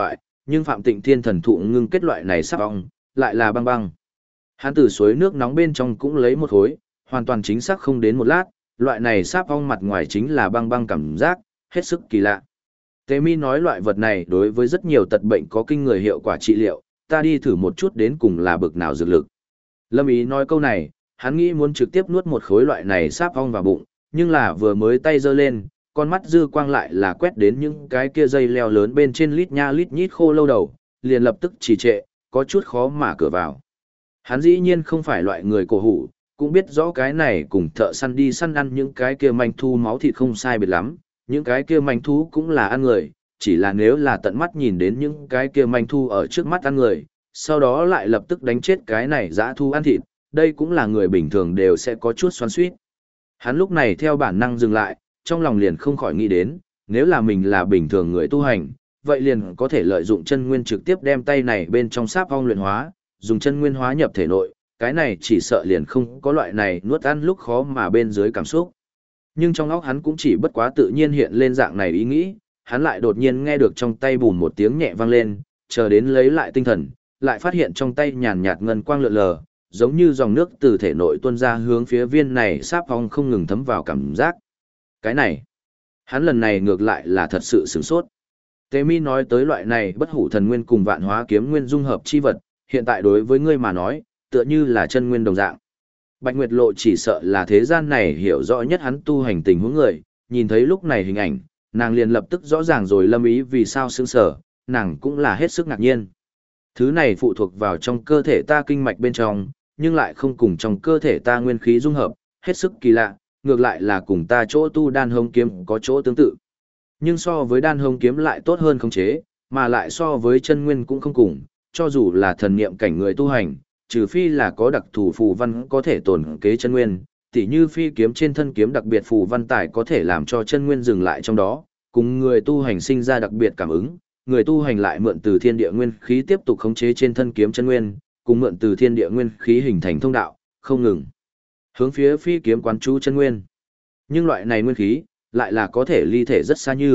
nhưng Phạm Tịnh Thiên thần thụ ngưng kết loại này sáp ong, lại là băng băng. Hắn từ suối nước nóng bên trong cũng lấy một khối, hoàn toàn chính xác không đến một lát, loại này sáp ong mặt ngoài chính là băng băng cảm giác, hết sức kỳ lạ. Tế Mi nói loại vật này đối với rất nhiều tật bệnh có kinh người hiệu quả trị liệu, ta đi thử một chút đến cùng là bực nào dược lực. Lâm Ý nói câu này, hắn nghĩ muốn trực tiếp nuốt một khối loại này sáp ong vào bụng, nhưng là vừa mới tay giơ lên, con mắt dư quang lại là quét đến những cái kia dây leo lớn bên trên lít nha lít nhít khô lâu đầu, liền lập tức trì trệ, có chút khó mà cửa vào. Hắn dĩ nhiên không phải loại người cổ hủ, cũng biết rõ cái này cùng thợ săn đi săn ăn những cái kia manh thu máu thịt không sai biệt lắm, những cái kia manh thú cũng là ăn người, chỉ là nếu là tận mắt nhìn đến những cái kia manh thu ở trước mắt ăn người, sau đó lại lập tức đánh chết cái này dã thu ăn thịt, đây cũng là người bình thường đều sẽ có chút xoắn xuýt. Hắn lúc này theo bản năng dừng lại, trong lòng liền không khỏi nghĩ đến, nếu là mình là bình thường người tu hành, vậy liền có thể lợi dụng chân nguyên trực tiếp đem tay này bên trong sáp ong luyện hóa, dùng chân nguyên hóa nhập thể nội, cái này chỉ sợ liền không có loại này nuốt ăn lúc khó mà bên dưới cảm xúc. Nhưng trong óc hắn cũng chỉ bất quá tự nhiên hiện lên dạng này ý nghĩ, hắn lại đột nhiên nghe được trong tay bùn một tiếng nhẹ vang lên, chờ đến lấy lại tinh thần, lại phát hiện trong tay nhàn nhạt ngân quang lượn lờ, giống như dòng nước từ thể nội tuôn ra hướng phía viên này sáp ong không ngừng thấm vào cảm giác. Cái này, hắn lần này ngược lại là thật sự sửng sốt. Tế Mi nói tới loại này bất hủ thần nguyên cùng vạn hóa kiếm nguyên dung hợp chi vật, hiện tại đối với ngươi mà nói, tựa như là chân nguyên đồng dạng. Bạch Nguyệt Lộ chỉ sợ là thế gian này hiểu rõ nhất hắn tu hành tình huống người, nhìn thấy lúc này hình ảnh, nàng liền lập tức rõ ràng rồi Lâm Ý vì sao sững sờ, nàng cũng là hết sức ngạc nhiên. Thứ này phụ thuộc vào trong cơ thể ta kinh mạch bên trong, nhưng lại không cùng trong cơ thể ta nguyên khí dung hợp, hết sức kỳ lạ, ngược lại là cùng ta chỗ tu đan hông kiếm có chỗ tương tự. Nhưng so với đan hông kiếm lại tốt hơn khống chế, mà lại so với chân nguyên cũng không cùng, cho dù là thần niệm cảnh người tu hành, trừ phi là có đặc thù phù văn có thể tổn kế chân nguyên, tỉ như phi kiếm trên thân kiếm đặc biệt phù văn tài có thể làm cho chân nguyên dừng lại trong đó, cùng người tu hành sinh ra đặc biệt cảm ứng, người tu hành lại mượn từ thiên địa nguyên khí tiếp tục khống chế trên thân kiếm chân nguyên, cùng mượn từ thiên địa nguyên khí hình thành thông đạo, không ngừng hướng phía phi kiếm quán chú chân nguyên. Nhưng loại này nguyên khí lại là có thể ly thể rất xa như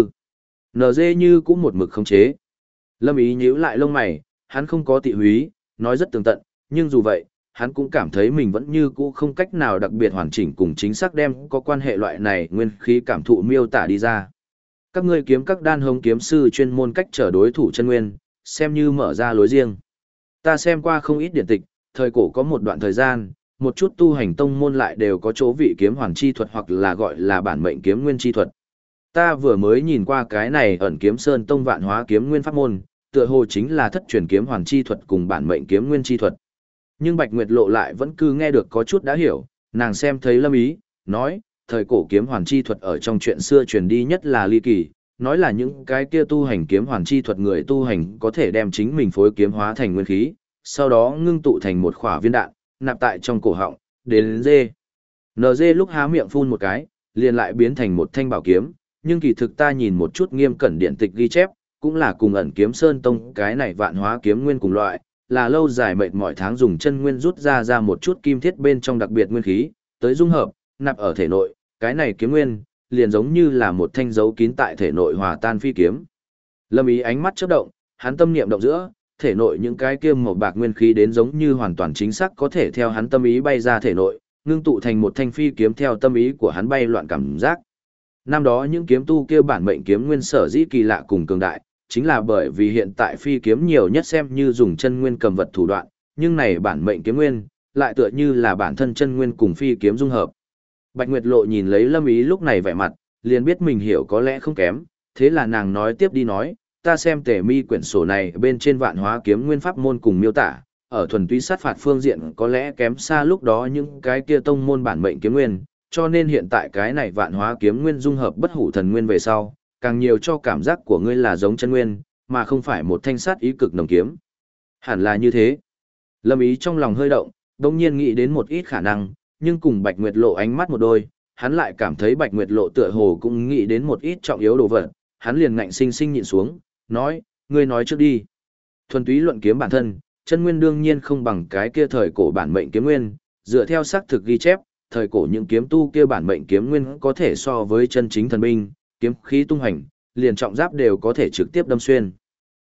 NG như cũng một mực khống chế. Lâm Ý nhíu lại lông mày, hắn không có tị húy, nói rất tường tận, nhưng dù vậy, hắn cũng cảm thấy mình vẫn như cũ không cách nào đặc biệt hoàn chỉnh cùng chính xác đem có quan hệ loại này nguyên khí cảm thụ miêu tả đi ra. Các ngươi kiếm các đan hông kiếm sư chuyên môn cách trở đối thủ chân nguyên, xem như mở ra lối riêng. Ta xem qua không ít điển tịch, thời cổ có một đoạn thời gian, một chút tu hành tông môn lại đều có chỗ vị kiếm hoàn chi thuật hoặc là gọi là bản mệnh kiếm nguyên chi thuật. Ta vừa mới nhìn qua cái này ẩn kiếm sơn tông vạn hóa kiếm nguyên pháp môn, tựa hồ chính là thất truyền kiếm hoàn chi thuật cùng bản mệnh kiếm nguyên chi thuật. Nhưng Bạch Nguyệt Lộ lại vẫn cứ nghe được có chút đã hiểu, nàng xem thấy Lâm Ý, nói, thời cổ kiếm hoàn chi thuật ở trong chuyện xưa truyền đi nhất là ly kỳ, nói là những cái kia tu hành kiếm hoàn chi thuật người tu hành có thể đem chính mình phối kiếm hóa thành nguyên khí, sau đó ngưng tụ thành một khỏa viên đạn, nạp tại trong cổ họng, đến dê. NG lúc há miệng phun một cái, liền lại biến thành một thanh bảo kiếm, nhưng kỳ thực ta nhìn một chút nghiêm cẩn điện tịch ghi chép, cũng là cùng ẩn kiếm sơn tông cái này vạn hóa kiếm nguyên cùng loại, là lâu dài mệt mỏi tháng dùng chân nguyên rút ra một chút kim thiết bên trong đặc biệt nguyên khí, tới dung hợp, nạp ở thể nội, cái này kiếm nguyên, liền giống như là một thanh dấu kín tại thể nội hòa tan phi kiếm. Lâm Ý ánh mắt chớp động, hắn tâm niệm động giữa, thể nội những cái kia màu bạc nguyên khí đến giống như hoàn toàn chính xác có thể theo hắn tâm ý bay ra thể nội, ngưng tụ thành một thanh phi kiếm theo tâm ý của hắn bay loạn cảm giác. Năm đó những kiếm tu kia bản mệnh kiếm nguyên sở dĩ kỳ lạ cùng cường đại, chính là bởi vì hiện tại phi kiếm nhiều nhất xem như dùng chân nguyên cầm vật thủ đoạn, nhưng này bản mệnh kiếm nguyên, lại tựa như là bản thân chân nguyên cùng phi kiếm dung hợp. Bạch Nguyệt Lộ nhìn lấy Lâm Ý lúc này vẻ mặt, liền biết mình hiểu có lẽ không kém, thế là nàng nói tiếp đi nói, ta xem Tề Mi quyển sổ này bên trên vạn hóa kiếm nguyên pháp môn cùng miêu tả, ở thuần túy sát phạt phương diện có lẽ kém xa lúc đó những cái kia tông môn bản mệnh kiếm nguyên, cho nên hiện tại cái này vạn hóa kiếm nguyên dung hợp bất hủ thần nguyên về sau, càng nhiều cho cảm giác của ngươi là giống chân nguyên, mà không phải một thanh sát ý cực nồng kiếm. Hẳn là như thế. Lâm Ý trong lòng hơi động, đồng nhiên nghĩ đến một ít khả năng, nhưng cùng Bạch Nguyệt Lộ ánh mắt một đôi, hắn lại cảm thấy Bạch Nguyệt Lộ tựa hồ cũng nghĩ đến một ít trọng yếu đồ vật, hắn liền ngạnh sinh sinh nhịn xuống, nói, ngươi nói trước đi. Thuần túy luận kiếm bản thân, chân nguyên đương nhiên không bằng cái kia thời cổ bản mệnh kiếm nguyên, dựa theo xác thực ghi chép, thời cổ những kiếm tu kia bản mệnh kiếm nguyên có thể so với chân chính thần binh, kiếm khí tung hành, liền trọng giáp đều có thể trực tiếp đâm xuyên.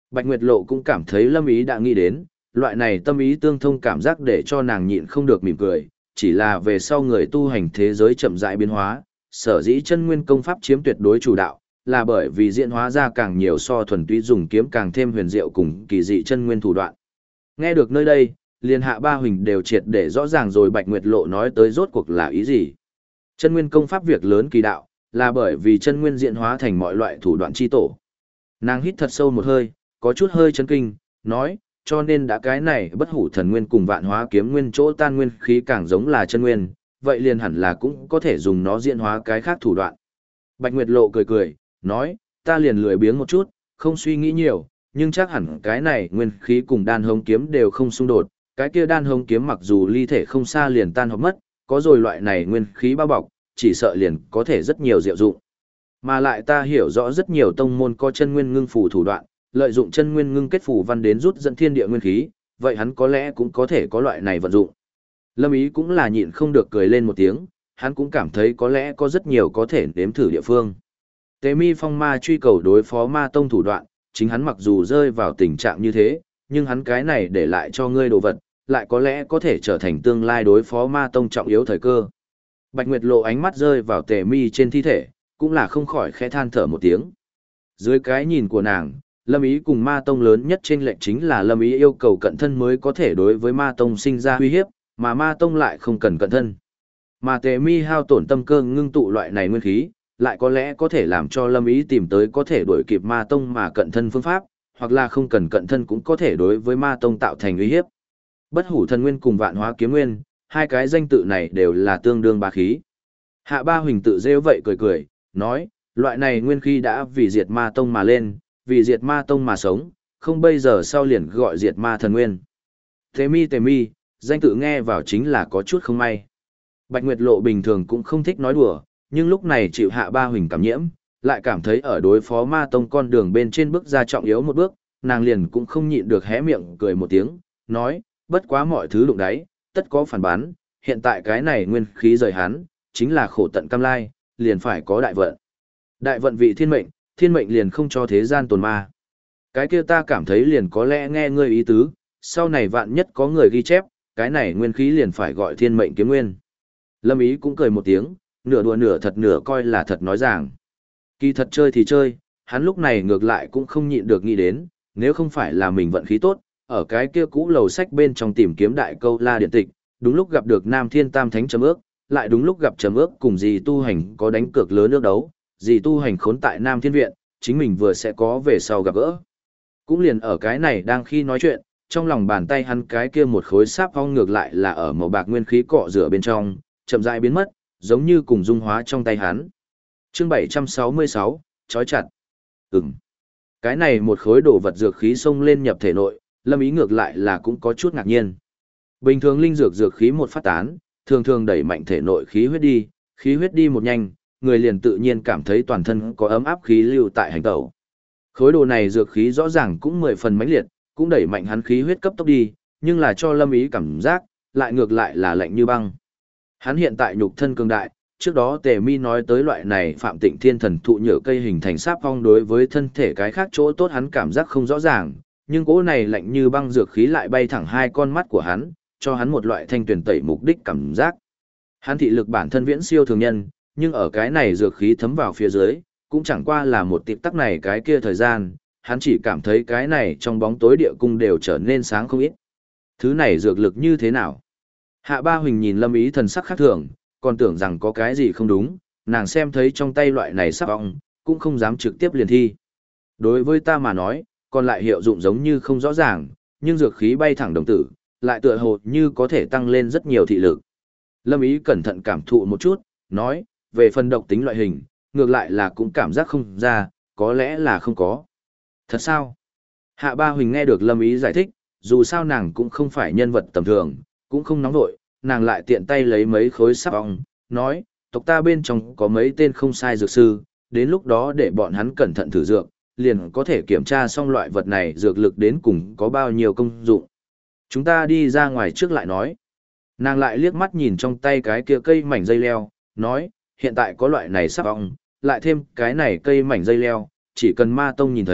Bạch Nguyệt Lộ cũng cảm thấy Lâm Ý đã nghĩ đến, loại này tâm ý tương thông cảm giác để cho nàng nhịn không được mỉm cười, chỉ là về sau người tu hành thế giới chậm rãi biến hóa, sở dĩ chân nguyên công pháp chiếm tuyệt đối chủ đạo, là bởi vì diễn hóa ra càng nhiều so thuần túy dùng kiếm càng thêm huyền diệu cùng kỳ dị chân nguyên thủ đoạn. Nghe được nơi đây, liền Hạ Ba Huỳnh đều triệt để rõ ràng rồi Bạch Nguyệt Lộ nói tới rốt cuộc là ý gì. Chân nguyên công pháp việc lớn kỳ đạo, là bởi vì chân nguyên diễn hóa thành mọi loại thủ đoạn chi tổ. Nàng hít thật sâu một hơi, có chút hơi chấn kinh, nói, cho nên đã cái này bất hủ thần nguyên cùng vạn hóa kiếm nguyên chỗ tan nguyên khí càng giống là chân nguyên, vậy liền hẳn là cũng có thể dùng nó diễn hóa cái khác thủ đoạn. Bạch Nguyệt Lộ cười cười, nói, ta liền lười biếng một chút, không suy nghĩ nhiều, nhưng chắc hẳn cái này nguyên khí cùng đan hống kiếm đều không xung đột, cái kia đan hống kiếm mặc dù ly thể không xa liền tan hợp mất, có rồi loại này nguyên khí bao bọc, chỉ sợ liền có thể rất nhiều diệu dụng. Mà lại ta hiểu rõ rất nhiều tông môn có chân nguyên ngưng phù thủ đoạn, lợi dụng chân nguyên ngưng kết phù văn đến rút dẫn thiên địa nguyên khí, vậy hắn có lẽ cũng có thể có loại này vận dụng. Lâm Ý cũng là nhịn không được cười lên một tiếng, hắn cũng cảm thấy có lẽ có rất nhiều có thể nếm thử địa phương. Tế Mi Phong Ma truy cầu đối phó ma tông thủ đoạn, chính hắn mặc dù rơi vào tình trạng như thế, nhưng hắn cái này để lại cho ngươi đồ vật, lại có lẽ có thể trở thành tương lai đối phó ma tông trọng yếu thời cơ. Bạch Nguyệt Lộ ánh mắt rơi vào Tề Mi trên thi thể, cũng là không khỏi khẽ than thở một tiếng. Dưới cái nhìn của nàng, Lâm Ý cùng ma tông lớn nhất trên lệnh chính là Lâm Ý yêu cầu cận thân mới có thể đối với ma tông sinh ra uy hiếp, mà ma tông lại không cần cận thân. Mà Tề Mi hao tổn tâm cơ ngưng tụ loại này nguyên khí, lại có lẽ có thể làm cho Lâm Ý tìm tới có thể đuổi kịp ma tông mà cận thân phương pháp, hoặc là không cần cận thân cũng có thể đối với ma tông tạo thành uy hiếp. Bất hủ thần nguyên cùng vạn hóa kiếm nguyên, hai cái danh tự này đều là tương đương bá khí. Hạ Ba Huỳnh tự rêu vậy cười cười, nói, loại này nguyên khí đã vì diệt ma tông mà lên, vì diệt ma tông mà sống, không bây giờ sau liền gọi diệt ma thần nguyên. Tề Mi, danh tự nghe vào chính là có chút không may. Bạch Nguyệt Lộ bình thường cũng không thích nói đùa, nhưng lúc này chịu Hạ Ba Huỳnh cảm nhiễm, lại cảm thấy ở đối phó ma tông con đường bên trên bước ra trọng yếu một bước, nàng liền cũng không nhịn được hé miệng cười một tiếng, nói, bất quá mọi thứ đụng đáy, tất có phản bán, hiện tại cái này nguyên khí rời hắn, chính là khổ tận cam lai, liền phải có đại vận. Đại vận vị thiên mệnh liền không cho thế gian tồn ma. Cái kia ta cảm thấy liền có lẽ nghe ngươi ý tứ, sau này vạn nhất có người ghi chép, cái này nguyên khí liền phải gọi thiên mệnh kiếm nguyên. Lâm Ý cũng cười một tiếng, nửa đùa nửa thật nửa coi là thật nói rằng. Kỳ thật chơi thì chơi, hắn lúc này ngược lại cũng không nhịn được nghĩ đến, nếu không phải là mình vận khí tốt, ở cái kia cũ lầu sách bên trong tìm kiếm đại câu la điện tịch, đúng lúc gặp được Nam Thiên Tam Thánh Trầm Ước, lại đúng lúc gặp Trầm Ước cùng dì tu hành có đánh cược lớn nước đấu, dì tu hành khốn tại Nam Thiên Viện, chính mình vừa sẽ có về sau gặp gỡ. Cũng liền ở cái này đang khi nói chuyện, trong lòng bàn tay hắn cái kia một khối sáp ong ngược lại là ở màu bạc nguyên khí cọ rửa bên trong, chậm rãi biến mất, giống như cùng dung hóa trong tay hắn. Chương 766, chói chặt. Cái này một khối đồ vật dược khí xông lên nhập thể nội, Lâm Ý ngược lại là cũng có chút ngạc nhiên. Bình thường linh dược dược khí một phát tán, thường thường đẩy mạnh thể nội khí huyết đi một nhanh, người liền tự nhiên cảm thấy toàn thân có ấm áp khí lưu tại hành tẩu. Khối đồ này dược khí rõ ràng cũng 10 phần mãnh liệt, cũng đẩy mạnh hắn khí huyết cấp tốc đi, nhưng là cho Lâm Ý cảm giác, lại ngược lại là lạnh như băng. Hắn hiện tại nhục thân cường đại, trước đó Tề Mi nói tới loại này Phạm Tịnh Thiên Thần thụ nhựa cây hình thành sáp phong đối với thân thể cái khác chỗ tốt hắn cảm giác không rõ ràng, nhưng cỗ này lạnh như băng dược khí lại bay thẳng hai con mắt của hắn, cho hắn một loại thanh tuyển tẩy mục đích cảm giác. Hắn thị lực bản thân viễn siêu thường nhân, nhưng ở cái này dược khí thấm vào phía dưới, cũng chẳng qua là một tịp tắc này cái kia thời gian, hắn chỉ cảm thấy cái này trong bóng tối địa cung đều trở nên sáng không ít. Thứ này dược lực như thế nào? Hạ Ba Huỳnh nhìn Lâm Ý thần sắc khác thường, còn tưởng rằng có cái gì không đúng, nàng xem thấy trong tay loại này sắp ong, cũng không dám trực tiếp liền thi. Đối với ta mà nói, còn lại hiệu dụng giống như không rõ ràng, nhưng dược khí bay thẳng đồng tử, lại tựa hồ như có thể tăng lên rất nhiều thị lực. Lâm Ý cẩn thận cảm thụ một chút, nói, về phần độc tính loại hình, ngược lại là cũng cảm giác không ra, có lẽ là không có. Thật sao? Hạ Ba Huỳnh nghe được Lâm Ý giải thích, dù sao nàng cũng không phải nhân vật tầm thường, cũng không nóng vội, nàng lại tiện tay lấy mấy khối sáp ong, nói, tộc ta bên trong có mấy tên không sai dược sư, đến lúc đó để bọn hắn cẩn thận thử dược, liền có thể kiểm tra xong loại vật này dược lực đến cùng có bao nhiêu công dụng. Chúng ta đi ra ngoài trước lại nói. Nàng lại liếc mắt nhìn trong tay cái kia cây mảnh dây leo, nói, hiện tại có loại này sáp ong, lại thêm cái này cây mảnh dây leo, chỉ cần ma tông nhìn thấy,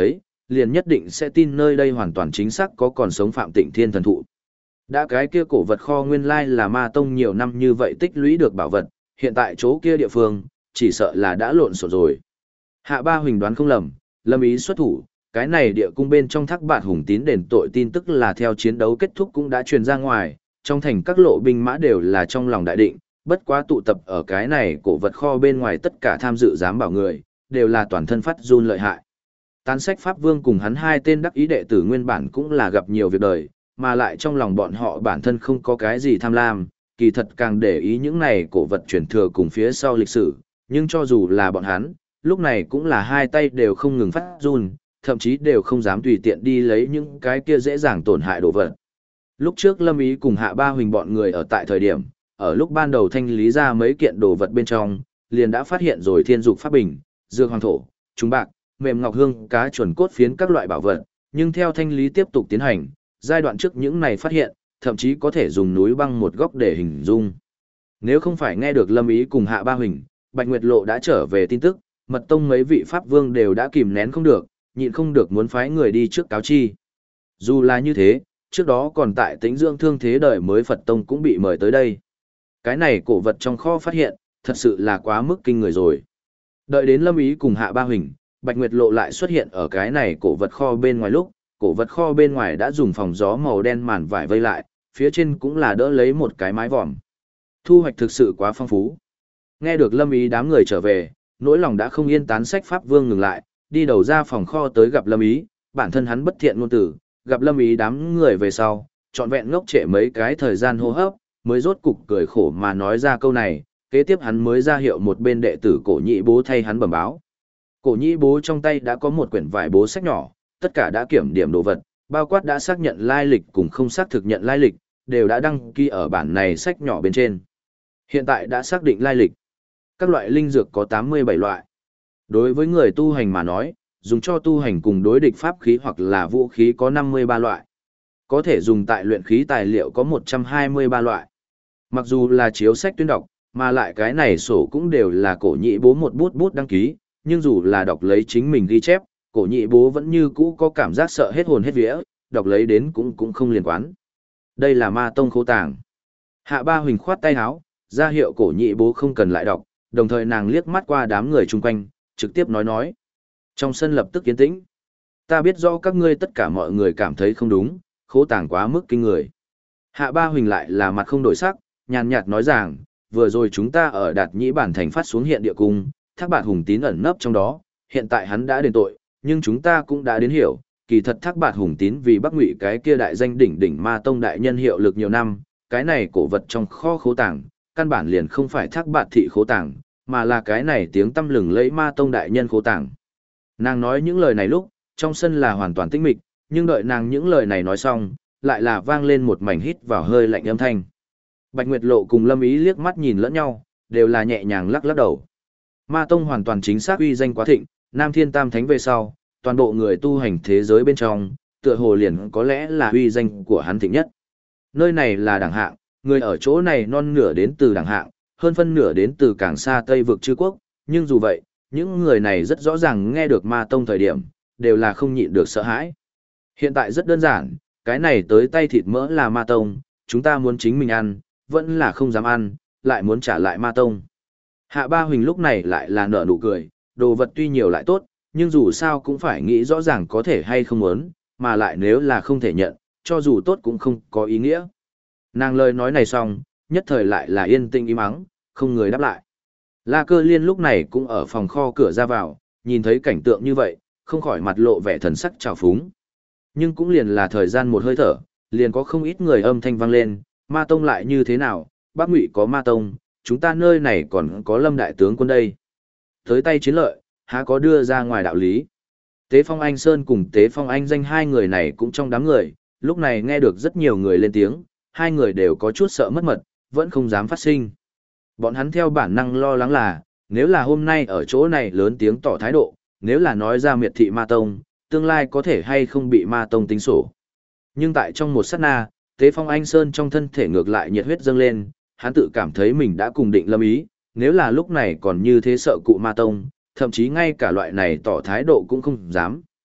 liền nhất định sẽ tin nơi đây hoàn toàn chính xác có còn sống Phạm Tịnh Thiên thần thụ. Đã cái kia cổ vật kho nguyên lai là Ma Tông nhiều năm như vậy tích lũy được bảo vật, hiện tại chỗ kia địa phương, chỉ sợ là đã lộn xộn rồi. Hạ Ba Huỳnh đoán không lầm, Lâm Ý xuất thủ, cái này địa cung bên trong Thác Bạt Hùng Tín đền tội tin tức là theo chiến đấu kết thúc cũng đã truyền ra ngoài, trong thành các lộ binh mã đều là trong lòng đại định, bất quá tụ tập ở cái này cổ vật kho bên ngoài tất cả tham dự giám bảo người, đều là toàn thân phát run lợi hại. Tán Sách Pháp Vương cùng hắn hai tên đắc ý đệ tử nguyên bản cũng là gặp nhiều việc đời, mà lại trong lòng bọn họ bản thân không có cái gì tham lam, kỳ thật càng để ý những này cổ vật truyền thừa cùng phía sau lịch sử, nhưng cho dù là bọn hắn, lúc này cũng là hai tay đều không ngừng phát run, thậm chí đều không dám tùy tiện đi lấy những cái kia dễ dàng tổn hại đồ vật. Lúc trước Lâm Ý cùng Hạ Ba Huỳnh bọn người ở tại thời điểm, ở lúc ban đầu thanh lý ra mấy kiện đồ vật bên trong, liền đã phát hiện rồi thiên dục pháp bình, dược hoàng thổ, trùng bạc, mềm ngọc hương, cá chuẩn cốt phiến các loại bảo vật, nhưng theo thanh lý tiếp tục tiến hành, giai đoạn trước những này phát hiện, thậm chí có thể dùng núi băng một góc để hình dung. Nếu không phải nghe được Lâm Ý cùng Hạ Ba Huỳnh, Bạch Nguyệt Lộ đã trở về tin tức, Mật Tông mấy vị pháp vương đều đã kìm nén không được, nhịn không được muốn phái người đi trước cáo chi. Dù là như thế, trước đó còn tại Tĩnh dưỡng thương thế đời mới Phật Tông cũng bị mời tới đây. Cái này cổ vật trong kho phát hiện, thật sự là quá mức kinh người rồi. Đợi đến Lâm Ý cùng Hạ Ba Huỳnh, Bạch Nguyệt Lộ lại xuất hiện ở cái này cổ vật kho bên ngoài lúc, cổ vật kho bên ngoài đã dùng phòng gió màu đen màn vải vây lại, phía trên cũng là đỡ lấy một cái mái vòm. Thu hoạch thực sự quá phong phú. Nghe được Lâm Ý đám người trở về, nỗi lòng đã không yên. Tán Sách Pháp Vương ngừng lại, đi đầu ra phòng kho tới gặp Lâm Ý, bản thân hắn bất thiện ngôn tử, gặp Lâm Ý đám người về sau, trọn vẹn ngốc trệ mấy cái thời gian hô hấp, mới rốt cục cười khổ mà nói ra câu này, kế tiếp hắn mới ra hiệu một bên đệ tử Cổ Nhị Bố thay hắn bẩm báo. Cổ Nhị Bố trong tay đã có một quyển vải bố sách nhỏ, tất cả đã kiểm điểm đồ vật, bao quát đã xác nhận lai lịch cùng không xác thực nhận lai lịch, đều đã đăng ký ở bản này sách nhỏ bên trên. Hiện tại đã xác định lai lịch. Các loại linh dược có 87 loại. Đối với người tu hành mà nói, dùng cho tu hành cùng đối địch pháp khí hoặc là vũ khí có 53 loại. Có thể dùng tại luyện khí tài liệu có 123 loại. Mặc dù là chiếu sách tuyên đọc, mà lại cái này sổ cũng đều là Cổ Nhị Bố một bút bút đăng ký, nhưng dù là đọc lấy chính mình ghi chép, Cổ Nhị Bố vẫn như cũ có cảm giác sợ hết hồn hết vía, đọc lấy đến cũng không liên quan. Đây là Ma Tông khố tàng. Hạ Ba Huỳnh khoát tay áo, ra hiệu Cổ Nhị Bố không cần lại đọc, đồng thời nàng liếc mắt qua đám người chung quanh, trực tiếp nói. Trong sân lập tức yên tĩnh. Ta biết rõ các ngươi tất cả mọi người cảm thấy không đúng, khố tàng quá mức kinh người. Hạ Ba Huỳnh lại là mặt không đổi sắc, nhàn nhạt nói rằng, vừa rồi chúng ta ở Đạt Nhĩ Bản thành phát xuống hiện địa cung, Thác Bạt Hùng Tín ẩn nấp trong đó, hiện tại hắn đã đền tội, nhưng chúng ta cũng đã đến hiểu, kỳ thật Thác Bạt Hùng Tín vì Bắc Ngụy cái kia đại danh đỉnh đỉnh Ma Tông đại nhân hiệu lực nhiều năm, cái này cổ vật trong kho khố tàng, căn bản liền không phải Thác Bạt thị khố tàng, mà là cái này tiếng tăm lừng lẫy Ma Tông đại nhân khố tàng. Nàng nói những lời này lúc, trong sân là hoàn toàn tĩnh mịch, nhưng đợi nàng những lời này nói xong, lại là vang lên một mảnh hít vào hơi lạnh âm thanh. Bạch Nguyệt Lộ cùng Lâm Ý liếc mắt nhìn lẫn nhau, đều là nhẹ nhàng lắc lắc đầu. Ma Tông hoàn toàn chính xác uy danh quá thịnh, Nam Thiên Tam Thánh về sau, toàn bộ người tu hành thế giới bên trong, tựa hồ liền có lẽ là uy danh của hắn thịnh nhất. Nơi này là đẳng hạng, người ở chỗ này non nửa đến từ đẳng hạng, hơn phân nửa đến từ càng xa Tây vực Trư Quốc, nhưng dù vậy, những người này rất rõ ràng nghe được Ma Tông thời điểm, đều là không nhịn được sợ hãi. Hiện tại rất đơn giản, cái này tới tay thịt mỡ là Ma Tông, chúng ta muốn chính mình ăn, vẫn là không dám ăn, lại muốn trả lại Ma Tông. Hạ Ba Huỳnh lúc này lại là nở nụ cười, đồ vật tuy nhiều lại tốt, nhưng dù sao cũng phải nghĩ rõ ràng có thể hay không muốn, mà lại nếu là không thể nhận, cho dù tốt cũng không có ý nghĩa. Nàng lời nói này xong, nhất thời lại là yên tĩnh im ắng, không người đáp lại. La Cơ Liên lúc này cũng ở phòng kho cửa ra vào, nhìn thấy cảnh tượng như vậy, không khỏi mặt lộ vẻ thần sắc trào phúng. Nhưng cũng liền là thời gian một hơi thở, liền có không ít người âm thanh vang lên, Ma Tông lại như thế nào, Bắc Ngụy có Ma Tông, chúng ta nơi này còn có Lâm đại tướng quân đây. Tới tay chiến lợi, há có đưa ra ngoài đạo lý. Tế Phong Anh Sơn cùng Tế Phong Anh Danh hai người này cũng trong đám người, lúc này nghe được rất nhiều người lên tiếng, hai người đều có chút sợ mất mật, vẫn không dám phát sinh. Bọn hắn theo bản năng lo lắng là, nếu là hôm nay ở chỗ này lớn tiếng tỏ thái độ, nếu là nói ra miệt thị Ma Tông, tương lai có thể hay không bị Ma Tông tính sổ. Nhưng tại trong một sát na, Tế Phong Anh Sơn trong thân thể ngược lại nhiệt huyết dâng lên, hắn tự cảm thấy mình đã cùng định lâm ý, nếu là lúc này còn như thế sợ cụ Ma Tông, thậm chí ngay cả loại này tỏ thái độ cũng không dám,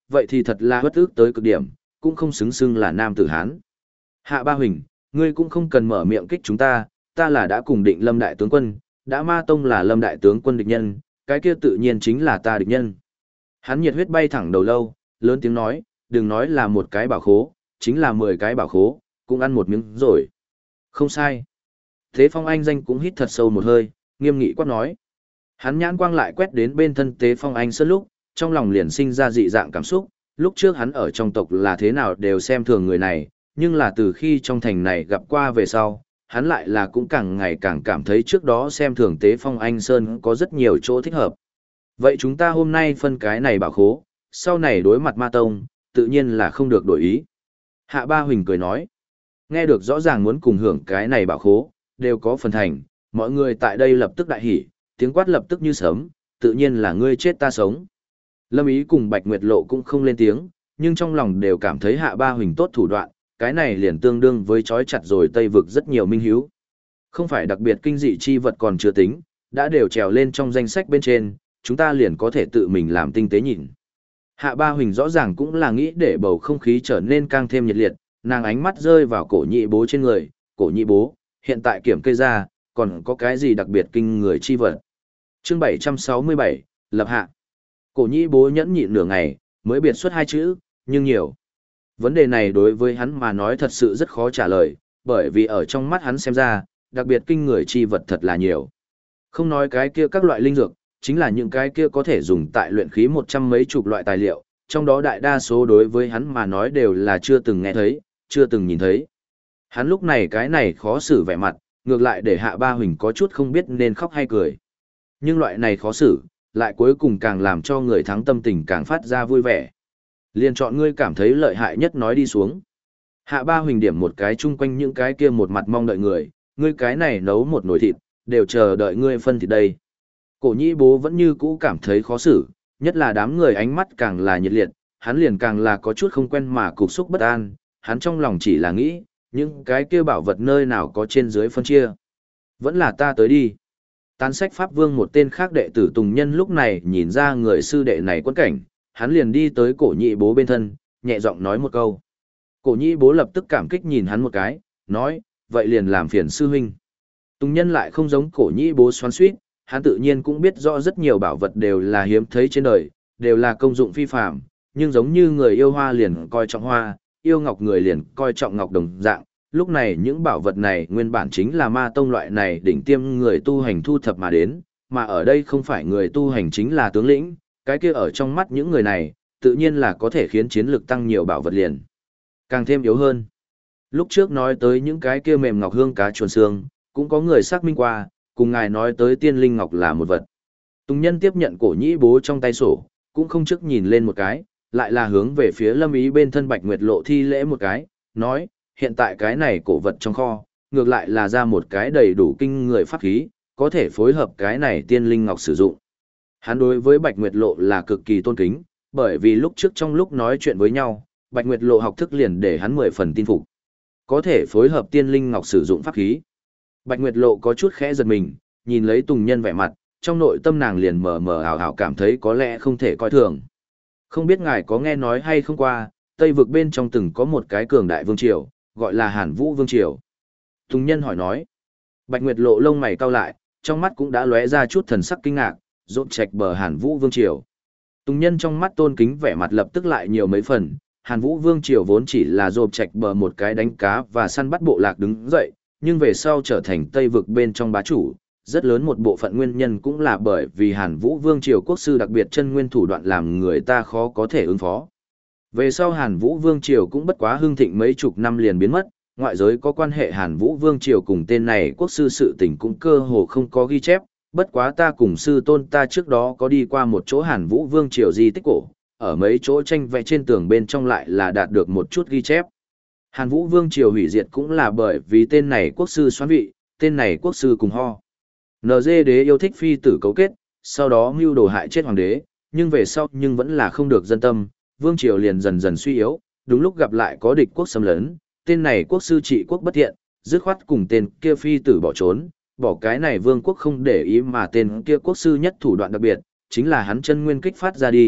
vậy thì thật là bất ức tới cực điểm, cũng không xứng xưng là nam tử Hán. Hạ Ba Huỳnh, ngươi cũng không cần mở miệng kích chúng ta là đã cùng định Lâm đại tướng quân, đã Ma Tông là Lâm đại tướng quân địch nhân, cái kia tự nhiên chính là ta địch nhân. Hắn nhiệt huyết bay thẳng đầu lâu, lớn tiếng nói, đừng nói là một cái bảo khố, chính là 10 cái bảo khố, cũng ăn một miếng rồi. Không sai. Thế Phong Anh danh cũng hít thật sâu một hơi, nghiêm nghị quát nói. Hắn nhãn quang lại quét đến bên thân Tế Phong Anh Sơn lúc, trong lòng liền sinh ra dị dạng cảm xúc, lúc trước hắn ở trong tộc là thế nào đều xem thường người này, nhưng là từ khi trong thành này gặp qua về sau, hắn lại là cũng càng ngày càng cảm thấy trước đó xem thường Tế Phong Anh Sơn có rất nhiều chỗ thích hợp. Vậy chúng ta hôm nay phân cái này bảo khố, sau này đối mặt Ma Tông, tự nhiên là không được đổi ý. Hạ Ba Huỳnh cười nói, nghe được rõ ràng muốn cùng hưởng cái này bảo khố, đều có phần thành, mọi người tại đây lập tức đại hỉ, tiếng quát lập tức như sấm, tự nhiên là ngươi chết ta sống. Lâm Ý cùng Bạch Nguyệt Lộ cũng không lên tiếng, nhưng trong lòng đều cảm thấy Hạ Ba Huỳnh tốt thủ đoạn, cái này liền tương đương với trói chặt rồi Tây vực rất nhiều minh hiếu. Không phải đặc biệt kinh dị chi vật còn chưa tính, đã đều trèo lên trong danh sách bên trên, chúng ta liền có thể tự mình làm tinh tế nhìn. Hạ Ba Huỳnh rõ ràng cũng là nghĩ để bầu không khí trở nên càng thêm nhiệt liệt, nàng ánh mắt rơi vào Cổ Nhị Bố trên người, Cổ Nhị Bố, hiện tại kiểm kê ra, còn có cái gì đặc biệt kinh người chi vật. Chương 767, Lập Hạ. Cổ Nhị Bố nhẫn nhịn nửa ngày, mới biệt xuất 2 chữ, nhưng nhiều. Vấn đề này đối với hắn mà nói thật sự rất khó trả lời, bởi vì ở trong mắt hắn xem ra, đặc biệt kinh người chi vật thật là nhiều. Không nói cái kia các loại linh dược, chính là những cái kia có thể dùng tại luyện khí 100 mấy chục loại tài liệu, trong đó đại đa số đối với hắn mà nói đều là chưa từng nghe thấy, chưa từng nhìn thấy. Hắn lúc này cái này khó xử vẻ mặt, ngược lại để Hạ Ba Huỳnh có chút không biết nên khóc hay cười. Nhưng loại này khó xử, lại cuối cùng càng làm cho người thắng tâm tình càng phát ra vui vẻ. Liền chọn ngươi cảm thấy lợi hại nhất nói đi xuống. Hạ Ba Huỳnh điểm một cái chung quanh những cái kia một mặt mong đợi người, ngươi cái này nấu một nồi thịt, đều chờ đợi ngươi phân thịt đây. Cổ Nhị Bố vẫn như cũ cảm thấy khó xử, nhất là đám người ánh mắt càng là nhiệt liệt, hắn liền càng là có chút không quen mà cục xúc bất an, hắn trong lòng chỉ là nghĩ, những cái kia bảo vật nơi nào có trên dưới phân chia. Vẫn là ta tới đi. Tán sách Pháp Vương một tên khác đệ tử Tùng Nhân lúc này nhìn ra người sư đệ này quẫn cảnh, hắn liền đi tới Cổ Nhị Bố bên thân, nhẹ giọng nói một câu. Cổ Nhị Bố lập tức cảm kích nhìn hắn một cái, nói, vậy liền làm phiền sư huynh. Tùng Nhân lại không giống Cổ Nhị Bố xoắn xuýt, hắn tự nhiên cũng biết rõ rất nhiều bảo vật đều là hiếm thấy trên đời, đều là công dụng phi phàm, nhưng giống như người yêu hoa liền coi trọng hoa, yêu ngọc người liền coi trọng ngọc đồng dạng. Lúc này những bảo vật này nguyên bản chính là Ma Tông loại này đỉnh tiêm người tu hành thu thập mà đến, mà ở đây không phải người tu hành chính là tướng lĩnh, cái kia ở trong mắt những người này, tự nhiên là có thể khiến chiến lực tăng nhiều bảo vật liền. Càng thêm yếu hơn. Lúc trước nói tới những cái kia mềm ngọc hương cá chuồn xương, cũng có người xác minh qua, cùng ngài nói tới tiên linh ngọc là một vật. Tùng Nhân tiếp nhận Cổ Nhị Bố trong tay sổ, cũng không trước nhìn lên một cái, lại là hướng về phía Lâm Ý bên thân Bạch Nguyệt Lộ thi lễ một cái, nói, hiện tại cái này cổ vật trong kho, ngược lại là ra một cái đầy đủ kinh người pháp khí, có thể phối hợp cái này tiên linh ngọc sử dụng. Hắn đối với Bạch Nguyệt Lộ là cực kỳ tôn kính, bởi vì lúc trước trong lúc nói chuyện với nhau, Bạch Nguyệt Lộ học thức liền để hắn 10 phần tin phục. Có thể phối hợp tiên linh ngọc sử dụng pháp khí. Bạch Nguyệt Lộ có chút khẽ giật mình, nhìn lấy Tùng Nhân vẻ mặt, trong nội tâm nàng liền mờ mờ ảo ảo cảm thấy có lẽ không thể coi thường. Không biết ngài có nghe nói hay không qua, Tây vực bên trong từng có một cái cường đại vương triều, gọi là Hàn Vũ Vương Triều. Tùng Nhân hỏi nói. Bạch Nguyệt Lộ lông mày cau lại, trong mắt cũng đã lóe ra chút thần sắc kinh ngạc, rộn trạch bờ Hàn Vũ Vương Triều. Tùng Nhân trong mắt tôn kính vẻ mặt lập tức lại nhiều mấy phần, Hàn Vũ Vương Triều vốn chỉ là rộp trạch bờ một cái đánh cá và săn bắt bộ lạc đứng dậy, nhưng về sau trở thành Tây vực bên trong bá chủ, rất lớn một bộ phận nguyên nhân cũng là bởi vì Hàn Vũ Vương Triều quốc sư đặc biệt chân nguyên thủ đoạn làm người ta khó có thể ứng phó. Về sau Hàn Vũ Vương Triều cũng bất quá hưng thịnh mấy chục năm liền biến mất, ngoại giới có quan hệ Hàn Vũ Vương Triều cùng tên này quốc sư sự tình cũng cơ hồ không có ghi chép, bất quá ta cùng sư tôn ta trước đó có đi qua một chỗ Hàn Vũ Vương Triều di tích cổ, ở mấy chỗ tranh vẽ trên tường bên trong lại là đạt được một chút ghi chép. Hàn Vũ Vương Triều hủy diệt cũng là bởi vì tên này quốc sư xoán vị, tên này quốc sư cùng ho. NG đế yêu thích phi tử cấu kết, sau đó mưu đồ hại chết hoàng đế, nhưng về sau nhưng vẫn là không được dân tâm, Vương Triều liền dần dần suy yếu, đúng lúc gặp lại có địch quốc xâm lấn, tên này quốc sư trị quốc bất thiện, dứt khoát cùng tên kia phi tử bỏ trốn, bỏ cái này vương quốc không để ý mà tên kia quốc sư nhất thủ đoạn đặc biệt, chính là hắn chân nguyên kích phát ra đi,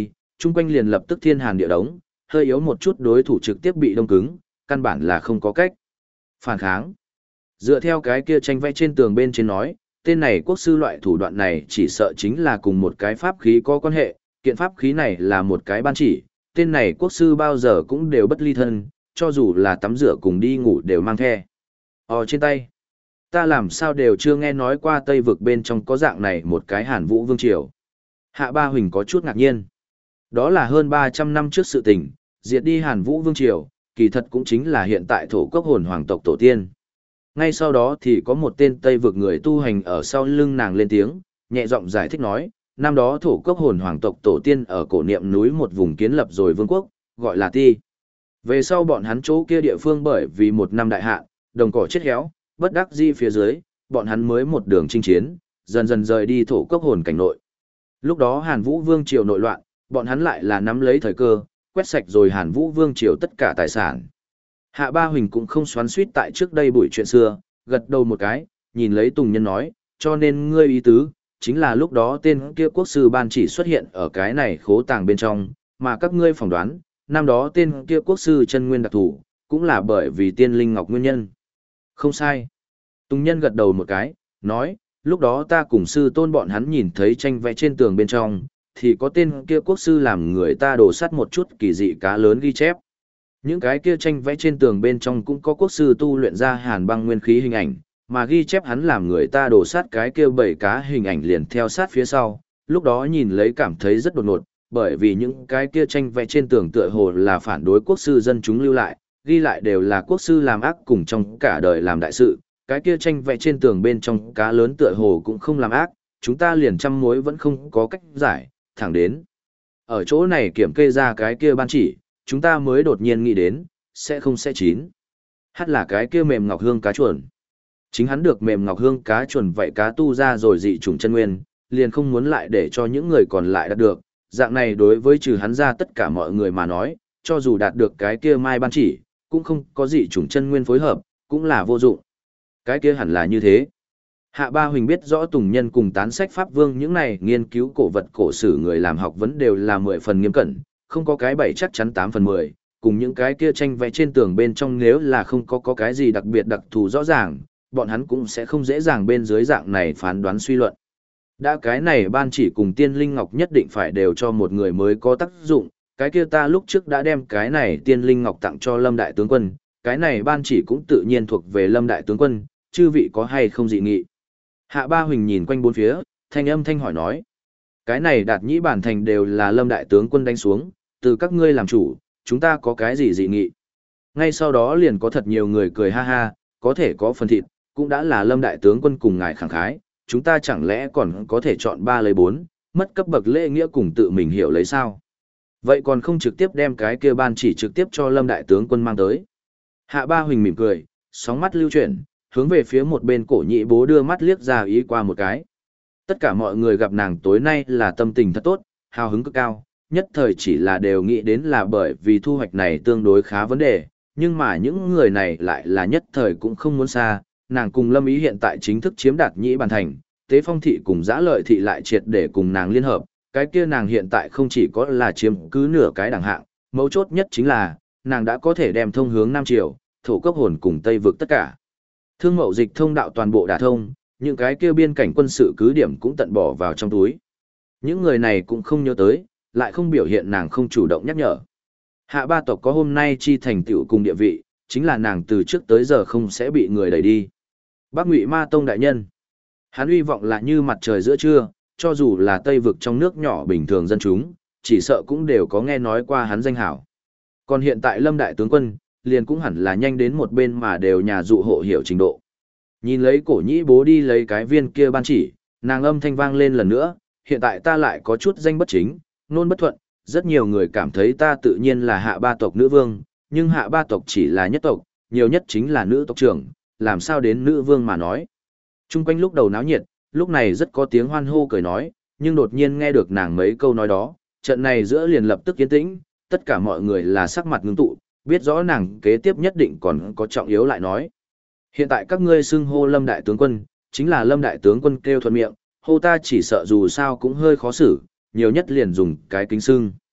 chung quanh liền lập tức thiên hàn địa đống, hơi yếu một chút đối thủ trực tiếp bị đông cứng, căn bản là không có cách phản kháng. Dựa theo cái kia tranh vẽ trên tường bên trên nói, tên này quốc sư loại thủ đoạn này chỉ sợ chính là cùng một cái pháp khí có quan hệ, kiện pháp khí này là một cái ban chỉ, tên này quốc sư bao giờ cũng đều bất ly thân, cho dù là tắm rửa cùng đi ngủ đều mang the. Trên tay, ta làm sao đều chưa nghe nói qua Tây vực bên trong có dạng này một cái Hàn Vũ Vương Triều. Hạ Ba Huỳnh có chút ngạc nhiên. Đó là hơn 300 năm trước sự tình, diệt đi Hàn Vũ Vương Triều, kỳ thật cũng chính là hiện tại thổ cốc hồn hoàng tộc tổ tiên. Ngay sau đó thì có một tên Tây vực người tu hành ở sau lưng nàng lên tiếng, nhẹ giọng giải thích nói, năm đó thổ cốc hồn hoàng tộc tổ tiên ở cổ niệm núi một vùng kiến lập rồi vương quốc, gọi là Ti. Về sau bọn hắn chỗ kia địa phương bởi vì một năm đại hạn, đồng cỏ chết héo, bất đắc dĩ phía dưới, bọn hắn mới một đường chinh chiến, dần dần rời đi thổ cốc hồn cảnh nội. Lúc đó Hàn Vũ Vương triều nội loạn, bọn hắn lại là nắm lấy thời cơ, quét sạch rồi Hàn Vũ Vương triều tất cả tài sản. Hạ Ba Huỳnh cũng không xoắn xuýt tại trước đây buổi chuyện xưa, gật đầu một cái, nhìn lấy Tùng Nhân nói, cho nên ngươi ý tứ, chính là lúc đó tên kia quốc sư ban chỉ xuất hiện ở cái này khố tàng bên trong, mà các ngươi phỏng đoán, năm đó tên kia quốc sư chân nguyên đặc thủ, cũng là bởi vì tiên linh ngọc nguyên nhân. Không sai. Tùng Nhân gật đầu một cái, nói, lúc đó ta cùng sư tôn bọn hắn nhìn thấy tranh vẽ trên tường bên trong, thì có tên kia quốc sư làm người ta đổ sắt một chút kỳ dị cá lớn ghi chép. Những cái kia tranh vẽ trên tường bên trong cũng có quốc sư tu luyện ra hàn băng nguyên khí hình ảnh, mà ghi chép hắn làm người ta đổ sát cái kia bảy cá hình ảnh liền theo sát phía sau, lúc đó nhìn lấy cảm thấy rất đột ngột, bởi vì những cái kia tranh vẽ trên tường tựa hồ là phản đối quốc sư dân chúng lưu lại, ghi lại đều là quốc sư làm ác cùng trong cả đời làm đại sự, cái kia tranh vẽ trên tường bên trong cá lớn tựa hồ cũng không làm ác, chúng ta liền trăm mối vẫn không có cách giải, thẳng đến. Ở chỗ này kiểm kê ra cái kia ban chỉ, chúng ta mới đột nhiên nghĩ đến, sẽ không sẽ chín. Hát là cái kia mềm ngọc hương cá chuồn. Chính hắn được mềm ngọc hương cá chuồn vậy cá tu ra rồi dị trùng chân nguyên, liền không muốn lại để cho những người còn lại đạt được. Dạng này đối với trừ hắn ra tất cả mọi người mà nói, cho dù đạt được cái kia mai ban chỉ, cũng không có dị trùng chân nguyên phối hợp, cũng là vô dụng. Cái kia hẳn là như thế. Hạ Ba Huỳnh biết rõ Tùng Nhân cùng tán sách Pháp Vương những này nghiên cứu cổ vật cổ sử người làm học vấn đều là 10 phần nghiêm cẩn, không có cái 7 chắc chắn 8 phần 10, cùng những cái kia tranh vẽ trên tường bên trong nếu là không có cái gì đặc biệt đặc thù rõ ràng, bọn hắn cũng sẽ không dễ dàng bên dưới dạng này phán đoán suy luận. Đã cái này ban chỉ cùng tiên linh ngọc nhất định phải đều cho một người mới có tác dụng, cái kia ta lúc trước đã đem cái này tiên linh ngọc tặng cho Lâm Đại Tướng Quân, cái này ban chỉ cũng tự nhiên thuộc về Lâm Đại Tướng Quân, chư vị có hay không dị nghị. Hạ Ba Huỳnh nhìn quanh bốn phía, thanh âm thanh hỏi nói. Cái này Đạt Nhĩ Bản Thành đều là Lâm Đại Tướng Quân đánh xuống, từ các ngươi làm chủ, chúng ta có cái gì dị nghị. Ngay sau đó liền có thật nhiều người cười ha ha, có thể có phần thịt, cũng đã là Lâm Đại Tướng Quân cùng ngài khẳng khái, chúng ta chẳng lẽ còn có thể chọn 3 lấy 4, mất cấp bậc lễ nghĩa cùng tự mình hiểu lấy sao. Vậy còn không trực tiếp đem cái kia ban chỉ trực tiếp cho Lâm Đại Tướng Quân mang tới. Hạ Ba Huỳnh mỉm cười, sóng mắt lưu chuyển, hướng về phía một bên Cổ Nhị Bố đưa mắt liếc ra ý qua một cái. Tất cả mọi người gặp nàng tối nay là tâm tình thật tốt, hào hứng cực cao, nhất thời chỉ là đều nghĩ đến là bởi vì thu hoạch này tương đối khá vấn đề, nhưng mà những người này lại là nhất thời cũng không muốn xa, nàng cùng Lâm Ý hiện tại chính thức chiếm Đạt Nhĩ Bản Thành, Tế Phong thị cùng Dã Lợi thị lại triệt để cùng nàng liên hợp, cái kia nàng hiện tại không chỉ có là chiếm cứ nửa cái đẳng hạng, mấu chốt nhất chính là, nàng đã có thể đem thông hướng Nam Triều, thổ cấp hồn cùng Tây vực tất cả. Thương mậu dịch thông đạo toàn bộ đả thông, những cái kia biên cảnh quân sự cứ điểm cũng tận bỏ vào trong túi. Những người này cũng không nhớ tới, lại không biểu hiện nàng không chủ động nhắc nhở. Hạ ba tộc có hôm nay chi thành tựu cùng địa vị, chính là nàng từ trước tới giờ không sẽ bị người đẩy đi. Bác Ngụy Ma Tông đại nhân, hắn uy vọng là như mặt trời giữa trưa, cho dù là Tây vực trong nước nhỏ bình thường dân chúng, chỉ sợ cũng đều có nghe nói qua hắn danh hảo. Còn hiện tại Lâm đại tướng quân, liền cũng hẳn là nhanh đến một bên mà đều nhà dụ hộ hiểu trình độ. Nhìn lấy Cổ Nhĩ Bố đi lấy cái viên kia ban chỉ, nàng âm thanh vang lên lần nữa, hiện tại ta lại có chút danh bất chính, nôn bất thuận, rất nhiều người cảm thấy ta tự nhiên là hạ ba tộc nữ vương, nhưng hạ ba tộc chỉ là nhất tộc, nhiều nhất chính là nữ tộc trưởng, làm sao đến nữ vương mà nói. Trung quanh lúc đầu náo nhiệt, lúc này rất có tiếng hoan hô cười nói, nhưng đột nhiên nghe được nàng mấy câu nói đó, trận này giữa liền lập tức yên tĩnh, tất cả mọi người là sắc mặt ngưng tụ, biết rõ nàng kế tiếp nhất định còn có trọng yếu lại nói. Hiện tại các ngươi xưng hô Lâm đại tướng quân, chính là Lâm đại tướng quân kêu thuận miệng, hô ta chỉ sợ dù sao cũng hơi khó xử, nhiều nhất liền dùng cái kính xưng.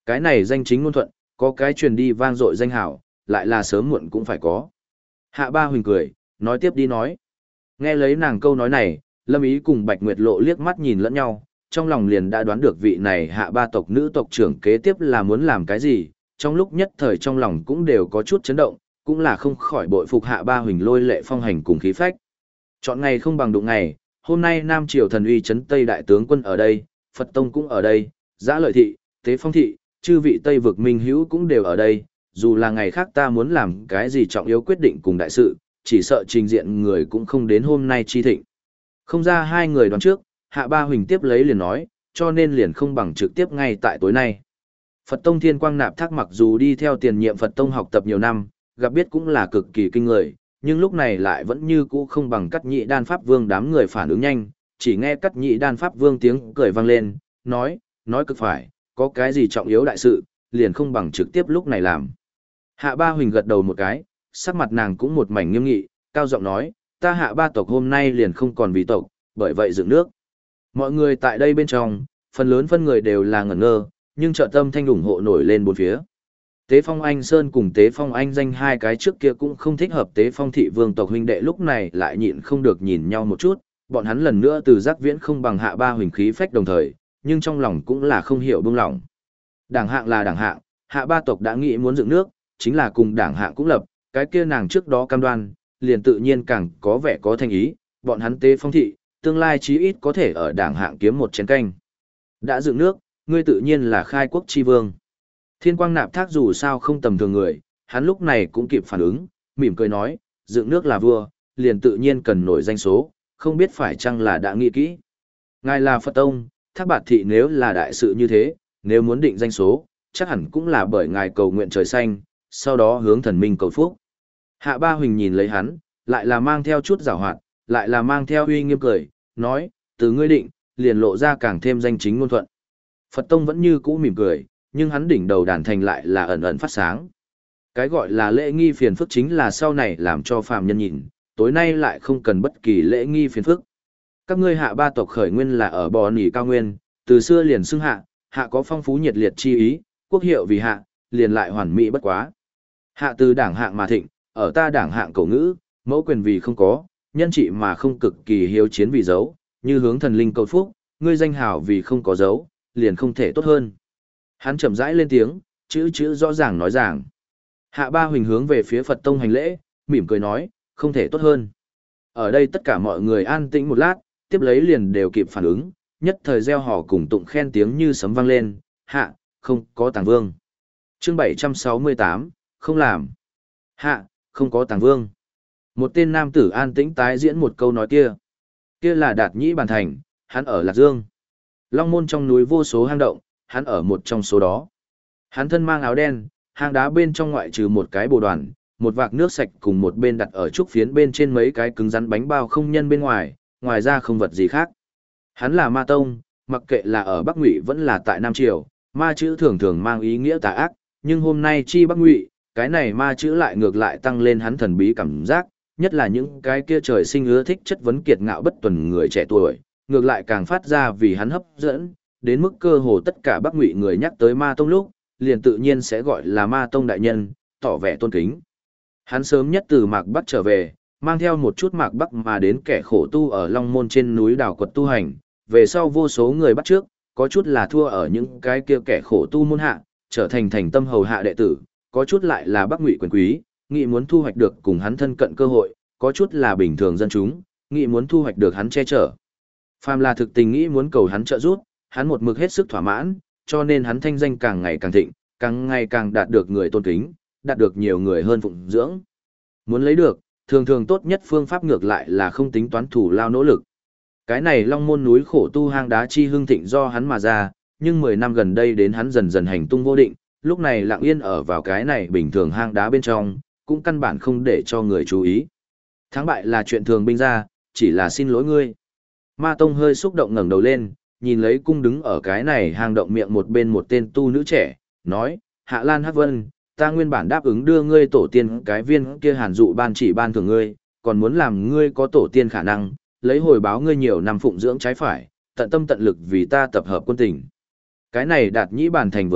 Cái này danh chính ngôn thuận, có cái truyền đi vang dội danh hảo, lại là sớm muộn cũng phải có. Hạ Ba Huỳnh cười, nói tiếp đi nói. Nghe lấy nàng câu nói này, Lâm Ý cùng Bạch Nguyệt Lộ liếc mắt nhìn lẫn nhau, trong lòng liền đã đoán được vị này Hạ Ba tộc nữ tộc trưởng kế tiếp là muốn làm cái gì, trong lúc nhất thời trong lòng cũng đều có chút chấn động, cũng là không khỏi bội phục Hạ Ba Huỳnh lôi lệ phong hành cùng khí phách. Chọn ngày không bằng đụng ngày, hôm nay Nam Triều thần uy trấn Tây đại tướng quân ở đây, Phật Tông cũng ở đây, Giã Lợi Thị, Tế Phong Thị, chư vị Tây vực minh hữu cũng đều ở đây, dù là ngày khác ta muốn làm cái gì trọng yếu quyết định cùng đại sự, chỉ sợ trình diện người cũng không đến hôm nay chi thịnh. Không ra hai người đoán trước, Hạ Ba Huỳnh tiếp lấy liền nói, cho nên liền không bằng trực tiếp ngay tại tối nay. Phật Tông Thiên Quang Nạp Thác mặc dù đi theo tiền nhiệm Phật Tông học tập nhiều năm, gặp biết cũng là cực kỳ kinh người, nhưng lúc này lại vẫn như cũ không bằng Cắt Nhị Đan Pháp Vương đám người phản ứng nhanh, chỉ nghe Cắt Nhị Đan Pháp Vương tiếng cười vang lên, nói cực phải, có cái gì trọng yếu đại sự, liền không bằng trực tiếp lúc này làm. Hạ Ba Huỳnh gật đầu một cái, sắc mặt nàng cũng một mảnh nghiêm nghị, cao giọng nói, ta Hạ Ba tộc hôm nay liền không còn vì tộc, bởi vậy dựng nước. Mọi người tại đây bên trong, phần lớn phân người đều là ngẩn ngơ, nhưng trợ tâm thanh ủng hộ nổi lên bốn phía. Tế Phong Anh Sơn cùng Tế Phong Anh Danh hai cái trước kia cũng không thích hợp Tế Phong thị vương tộc huynh đệ lúc này lại nhịn không được nhìn nhau một chút, bọn hắn lần nữa từ giác viễn không bằng Hạ Ba Huỳnh khí phách đồng thời, nhưng trong lòng cũng là không hiểu buông lỏng. Đảng hạng là đảng hạng, Hạ Ba tộc đã nghĩ muốn dựng nước, chính là cùng đảng hạng cũng lập, cái kia nàng trước đó cam đoan, liền tự nhiên càng có vẻ có thành ý, bọn hắn Tế Phong thị, tương lai chí ít có thể ở đảng hạng kiếm một chén canh. Đã dựng nước, ngươi tự nhiên là khai quốc chi vương. Thiên Quang Nạp Thác dù sao không tầm thường người, hắn lúc này cũng kịp phản ứng, mỉm cười nói, dựng nước là vua, liền tự nhiên cần nổi danh số, không biết phải chăng là đã nghĩ kỹ. Ngài là Phật Tông, Thác Bạt Thị nếu là đại sự như thế, nếu muốn định danh số, chắc hẳn cũng là bởi ngài cầu nguyện trời xanh, sau đó hướng thần minh cầu phúc. Hạ Ba Huỳnh nhìn lấy hắn, lại là mang theo chút giảo hoạt, lại là mang theo uy nghiêm cười, nói, từ ngươi định, liền lộ ra càng thêm danh chính ngôn thuận. Phật Tông vẫn như cũ mỉm cười, nhưng hắn đỉnh đầu đàn thành lại là ẩn ẩn phát sáng. Cái gọi là lễ nghi phiền phức chính là sau này làm cho phàm nhân nhìn, tối nay lại không cần bất kỳ lễ nghi phiền phức. Các ngươi Hạ Ba tộc khởi nguyên là ở bò nỉ cao nguyên, từ xưa liền xưng hạ, hạ có phong phú nhiệt liệt chi ý, quốc hiệu vì hạ, liền lại hoàn mỹ bất quá. Hạ từ đảng hạng mà thịnh, ở ta đảng hạng cổ ngữ, mẫu quyền vì không có, nhân trị mà không cực kỳ hiếu chiến vì dấu, như hướng thần linh cầu phúc, ngươi danh hào vì không có dấu, liền không thể tốt hơn. Hắn chậm rãi lên tiếng, chữ rõ ràng nói ràng. Hạ Ba Huỳnh hướng về phía Phật Tông hành lễ, mỉm cười nói, không thể tốt hơn. Ở đây tất cả mọi người an tĩnh một lát, tiếp lấy liền đều kịp phản ứng, nhất thời gieo hò cùng tụng khen tiếng như sấm vang lên, hạ, không có tàng vương. Chương 768, không làm. Hạ, không có tàng vương. Một tên nam tử an tĩnh tái diễn một câu nói kia. Kia là Đạt Nhĩ Bàn Thành, hắn ở Lạc Dương. Long Môn trong núi vô số hang động, hắn ở một trong số đó. Hắn thân mang áo đen, hang đá bên trong ngoại trừ một cái bồ đoàn, một vạc nước sạch cùng một bên đặt ở trúc phiến bên trên mấy cái cứng rắn bánh bao không nhân bên ngoài, ngoài ra không vật gì khác. Hắn là ma tông, mặc kệ là ở Bắc Ngụy vẫn là tại Nam Triều, ma chữ thường thường mang ý nghĩa tà ác, nhưng hôm nay chi Bắc Ngụy, cái này ma chữ lại ngược lại tăng lên hắn thần bí cảm giác, nhất là những cái kia trời sinh ưa thích chất vấn kiệt ngạo bất tuần người trẻ tuổi, ngược lại càng phát ra vì hắn hấp dẫn, đến mức cơ hồ tất cả Bắc Ngụy người nhắc tới ma tông lúc, liền tự nhiên sẽ gọi là ma tông đại nhân, tỏ vẻ tôn kính. Hắn sớm nhất từ Mạc Bắc trở về, mang theo một chút Mạc Bắc mà đến kẻ khổ tu ở Long Môn trên núi đảo quật tu hành, về sau vô số người bắt trước, có chút là thua ở những cái kia kẻ khổ tu môn hạ, trở thành thành tâm hầu hạ đệ tử, có chút lại là Bắc Ngụy quyền quý, nghĩ muốn thu hoạch được cùng hắn thân cận cơ hội, có chút là bình thường dân chúng, nghĩ muốn thu hoạch được hắn che chở. Phàm là thực tình nghĩ muốn cầu hắn trợ giúp, hắn một mực hết sức thỏa mãn, cho nên hắn thanh danh càng ngày càng thịnh, càng ngày càng đạt được người tôn kính, đạt được nhiều người hơn phụng dưỡng. Muốn lấy được, thường thường tốt nhất phương pháp ngược lại là không tính toán thủ lao nỗ lực. Cái này Long Môn núi khổ tu hang đá chi hưng thịnh do hắn mà ra, nhưng 10 năm gần đây đến hắn dần dần hành tung vô định, lúc này lặng yên ở vào cái này bình thường hang đá bên trong, cũng căn bản không để cho người chú ý. Thắng bại là chuyện thường binh ra, chỉ là xin lỗi ngươi. Ma Tông hơi xúc động ngẩng đầu lên, nhìn lấy cung đứng ở cái này hang động miệng một bên một tên tu nữ trẻ, nói, Hạ Lan Hắc Vân, ta nguyên bản đáp ứng đưa ngươi tổ tiên cái viên kia hàn dụ ban chỉ ban thưởng ngươi, còn muốn làm ngươi có tổ tiên khả năng, lấy hồi báo ngươi nhiều năm phụng dưỡng trái phải, tận tâm tận lực vì ta tập hợp quân tình. Cái này Đạt Nhĩ Bàn Thành vừa mất,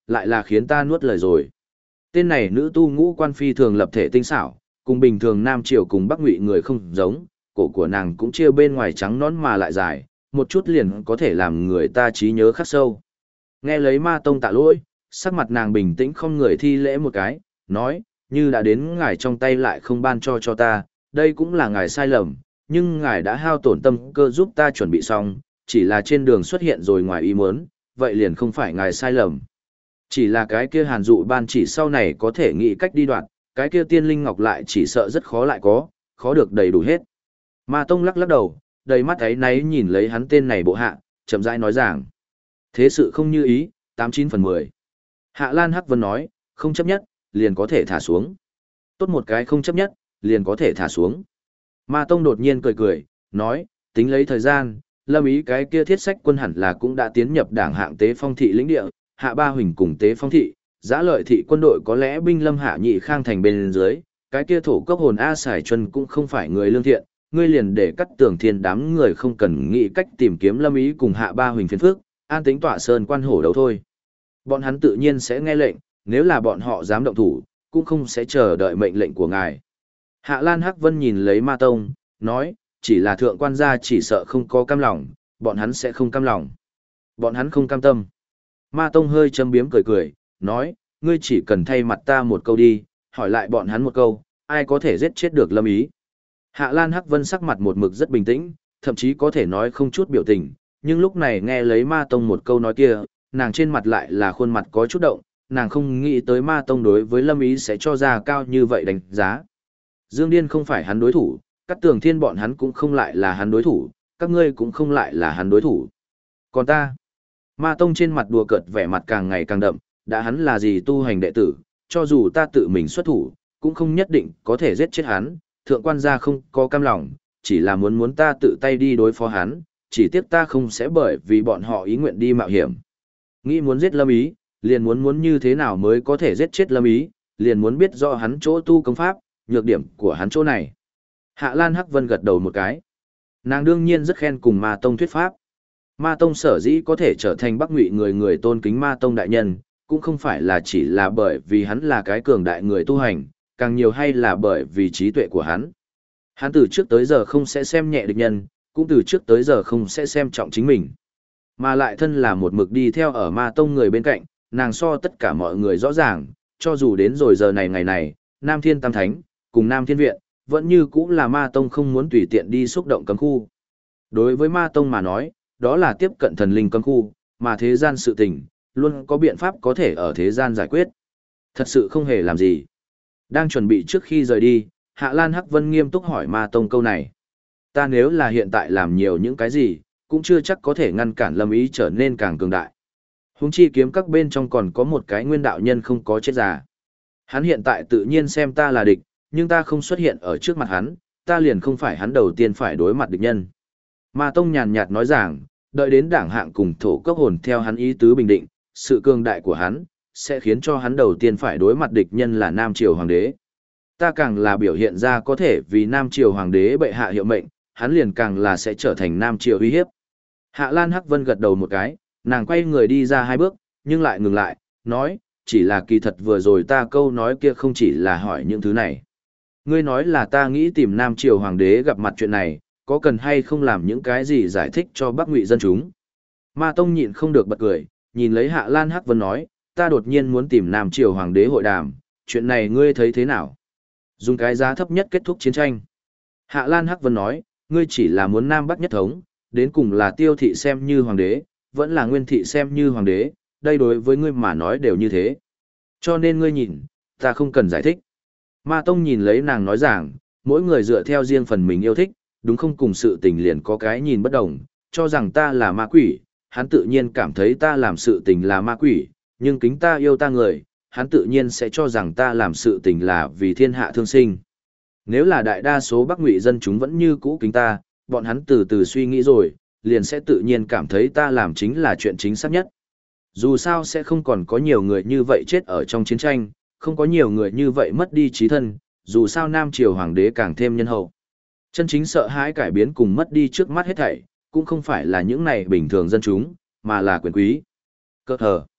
lại là khiến ta nuốt lời rồi. Tên này nữ tu ngũ quan phi thường lập thể tinh xảo, cùng bình thường Nam Triều cùng Bắc Ngụy người không giống, cổ của nàng cũng chia bên ngoài trắng nõn mà lại dài, một chút liền có thể làm người ta trí nhớ khắc sâu. Nghe lấy Ma Tông tạ lỗi, sắc mặt nàng bình tĩnh không người thi lễ một cái, nói, như đã đến ngài trong tay lại không ban cho ta, đây cũng là ngài sai lầm, nhưng ngài đã hao tổn tâm cơ giúp ta chuẩn bị xong, chỉ là trên đường xuất hiện rồi ngoài ý muốn, vậy liền không phải ngài sai lầm. Chỉ là cái kia Hàn Dụ ban chỉ sau này có thể nghĩ cách đi đoạn, cái kia tiên linh ngọc lại chỉ sợ rất khó lại có, khó được đầy đủ hết. Ma Tông lắc lắc đầu, đầy mắt ấy náy nhìn lấy hắn tên này bộ hạ, chậm rãi nói rằng. Thế sự không như ý, 89/10. Hạ Lan Hắc Vân nói, không chấp nhất, liền có thể thả xuống. Tốt một cái không chấp nhất, liền có thể thả xuống. Ma Tông đột nhiên cười cười, nói, tính lấy thời gian, Lâm Ý cái kia thiết sách quân hẳn là cũng đã tiến nhập đảng hạng Tế Phong thị lĩnh địa, Hạ Ba Huỳnh cùng Tế Phong thị, Giã Lợi thị quân đội có lẽ binh lâm Hạ Nhị Khang thành bên dưới, cái kia thổ cốc hồn A Sải Chuân cũng không phải người lương thiện, ngươi liền để cắt tường thiên đám người không cần nghĩ cách tìm kiếm Lâm Ý cùng Hạ Ba Huỳnh phiền phước, an tính tỏa sơn quan hổ đấu thôi. Bọn hắn tự nhiên sẽ nghe lệnh, nếu là bọn họ dám động thủ, cũng không sẽ chờ đợi mệnh lệnh của ngài. Hạ Lan Hắc Vân nhìn lấy Ma Tông, nói, chỉ là thượng quan gia chỉ sợ không có cam lòng, bọn hắn sẽ không cam lòng. Bọn hắn không cam tâm. Ma Tông hơi châm biếm cười cười, nói, ngươi chỉ cần thay mặt ta một câu đi, hỏi lại bọn hắn một câu, ai có thể giết chết được Lâm Ý. Hạ Lan Hắc Vân sắc mặt một mực rất bình tĩnh, thậm chí có thể nói không chút biểu tình, nhưng lúc này nghe lấy Ma Tông một câu nói kia, nàng trên mặt lại là khuôn mặt có chút động, nàng không nghĩ tới Ma Tông đối với Lâm Ý sẽ cho ra cao như vậy đánh giá. Dương Điên không phải hắn đối thủ, các tường thiên bọn hắn cũng không lại là hắn đối thủ, các ngươi cũng không lại là hắn đối thủ. Còn ta, Ma Tông trên mặt đùa cợt vẻ mặt càng ngày càng đậm, đã hắn là gì tu hành đệ tử, cho dù ta tự mình xuất thủ, cũng không nhất định có thể giết chết hắn, thượng quan gia không có cam lòng, chỉ là muốn ta tự tay đi đối phó hắn, chỉ tiếc ta không sẽ bởi vì bọn họ ý nguyện đi mạo hiểm. Nghĩ muốn giết Lâm Ý, liền muốn như thế nào mới có thể giết chết Lâm Ý, liền muốn biết rõ hắn chỗ tu công pháp, nhược điểm của hắn chỗ này. Hạ Lan Hắc Vân gật đầu một cái. Nàng đương nhiên rất khen cùng Ma Tông thuyết pháp. Ma Tông sở dĩ có thể trở thành Bắc Ngụy người tôn kính Ma Tông đại nhân, cũng không phải là chỉ là bởi vì hắn là cái cường đại người tu hành, càng nhiều hay là bởi vì trí tuệ của hắn. Hắn từ trước tới giờ không sẽ xem nhẹ địch nhân, cũng từ trước tới giờ không sẽ xem trọng chính mình. Mà lại thân là một mực đi theo ở Ma Tông người bên cạnh, nàng so tất cả mọi người rõ ràng, cho dù đến rồi giờ này ngày này, Nam Thiên Tam Thánh, cùng Nam Thiên Viện, vẫn như cũng là Ma Tông không muốn tùy tiện đi xúc động cấm khu. Đối với Ma Tông mà nói, đó là tiếp cận thần linh cấm khu, mà thế gian sự tình, luôn có biện pháp có thể ở thế gian giải quyết. Thật sự không hề làm gì. Đang chuẩn bị trước khi rời đi, Hạ Lan Hắc Vân nghiêm túc hỏi Ma Tông câu này. Ta nếu là hiện tại làm nhiều những cái gì, cũng chưa chắc có thể ngăn cản Lâm Ý trở nên càng cường đại. Huống chi kiếm các bên trong còn có một cái nguyên đạo nhân không có chết già. Hắn hiện tại tự nhiên xem ta là địch, nhưng ta không xuất hiện ở trước mặt hắn, ta liền không phải hắn đầu tiên phải đối mặt địch nhân. Ma Tông nhàn nhạt nói rằng, đợi đến đảng hạng cùng thổ cấp hồn theo hắn ý tứ bình định, sự cường đại của hắn, sẽ khiến cho hắn đầu tiên phải đối mặt địch nhân là Nam Triều Hoàng đế. Ta càng là biểu hiện ra có thể vì Nam Triều Hoàng đế bệ hạ hiệu mệnh, hắn liền càng là sẽ trở thành Nam Triều uy hiếp. Hạ Lan Hắc Vân gật đầu một cái, nàng quay người đi ra 2 bước, nhưng lại ngừng lại, nói, chỉ là kỳ thật vừa rồi ta câu nói kia không chỉ là hỏi những thứ này. Ngươi nói là ta nghĩ tìm Nam Triều Hoàng đế gặp mặt chuyện này, có cần hay không làm những cái gì giải thích cho Bắc Ngụy dân chúng. Ma Tông nhịn không được bật cười, nhìn lấy Hạ Lan Hắc Vân nói, ta đột nhiên muốn tìm Nam Triều Hoàng đế hội đàm, chuyện này ngươi thấy thế nào? Dùng cái giá thấp nhất kết thúc chiến tranh. Hạ Lan Hắc Vân nói, ngươi chỉ là muốn Nam Bắc nhất thống, đến cùng là Tiêu thị xem như hoàng đế, vẫn là Nguyên thị xem như hoàng đế, đây đối với ngươi mà nói đều như thế. Cho nên ngươi nhìn, ta không cần giải thích. Ma Tông nhìn lấy nàng nói rằng, mỗi người dựa theo riêng phần mình yêu thích, đúng không cùng sự tình liền có cái nhìn bất đồng, cho rằng ta là ma quỷ, hắn tự nhiên cảm thấy ta làm sự tình là ma quỷ, nhưng kính ta yêu ta người, hắn tự nhiên sẽ cho rằng ta làm sự tình là vì thiên hạ thương sinh. Nếu là đại đa số Bắc Ngụy dân chúng vẫn như cũ kính ta, bọn hắn từ từ suy nghĩ rồi, liền sẽ tự nhiên cảm thấy ta làm chính là chuyện chính xác nhất. Dù sao sẽ không còn có nhiều người như vậy chết ở trong chiến tranh, không có nhiều người như vậy mất đi trí thân, dù sao Nam Triều Hoàng đế càng thêm nhân hậu. Chân chính sợ hãi cải biến cùng mất đi trước mắt hết thảy, cũng không phải là những này bình thường dân chúng, mà là quyền quý. Cơ hờ.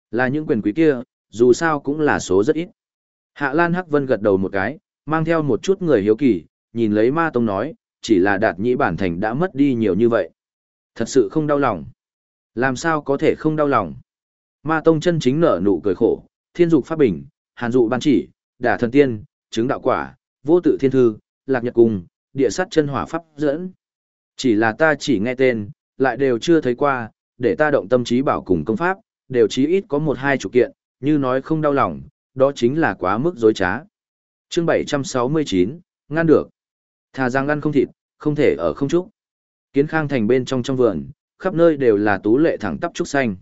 Là những quyền quý kia, dù sao cũng là số rất ít. Hạ Lan Hắc Vân gật đầu một cái, mang theo một chút người hiếu kỳ, nhìn lấy ma tông nói, chỉ là Đạt Nhĩ Bản Thành đã mất đi nhiều như vậy. Thật sự không đau lòng. Làm sao có thể không đau lòng? Ma tông chân chính nở nụ cười khổ, thiên dục pháp bình, hàn dụ ban chỉ, đả thần tiên, chứng đạo quả, vô tự thiên thư, lạc nhật cung, địa sát chân hỏa pháp dẫn. Chỉ là ta chỉ nghe tên, lại đều chưa thấy qua, để ta động tâm trí bảo cùng công pháp, đều chí ít có một hai chục kiện, như nói không đau lòng, đó chính là quá mức dối trá. Chương 769, ngăn được. Thà rằng ăn không thịt, không thể ở không trúc. Kiến Khang thành bên trong vườn, khắp nơi đều là tú lệ thẳng tắp trúc xanh.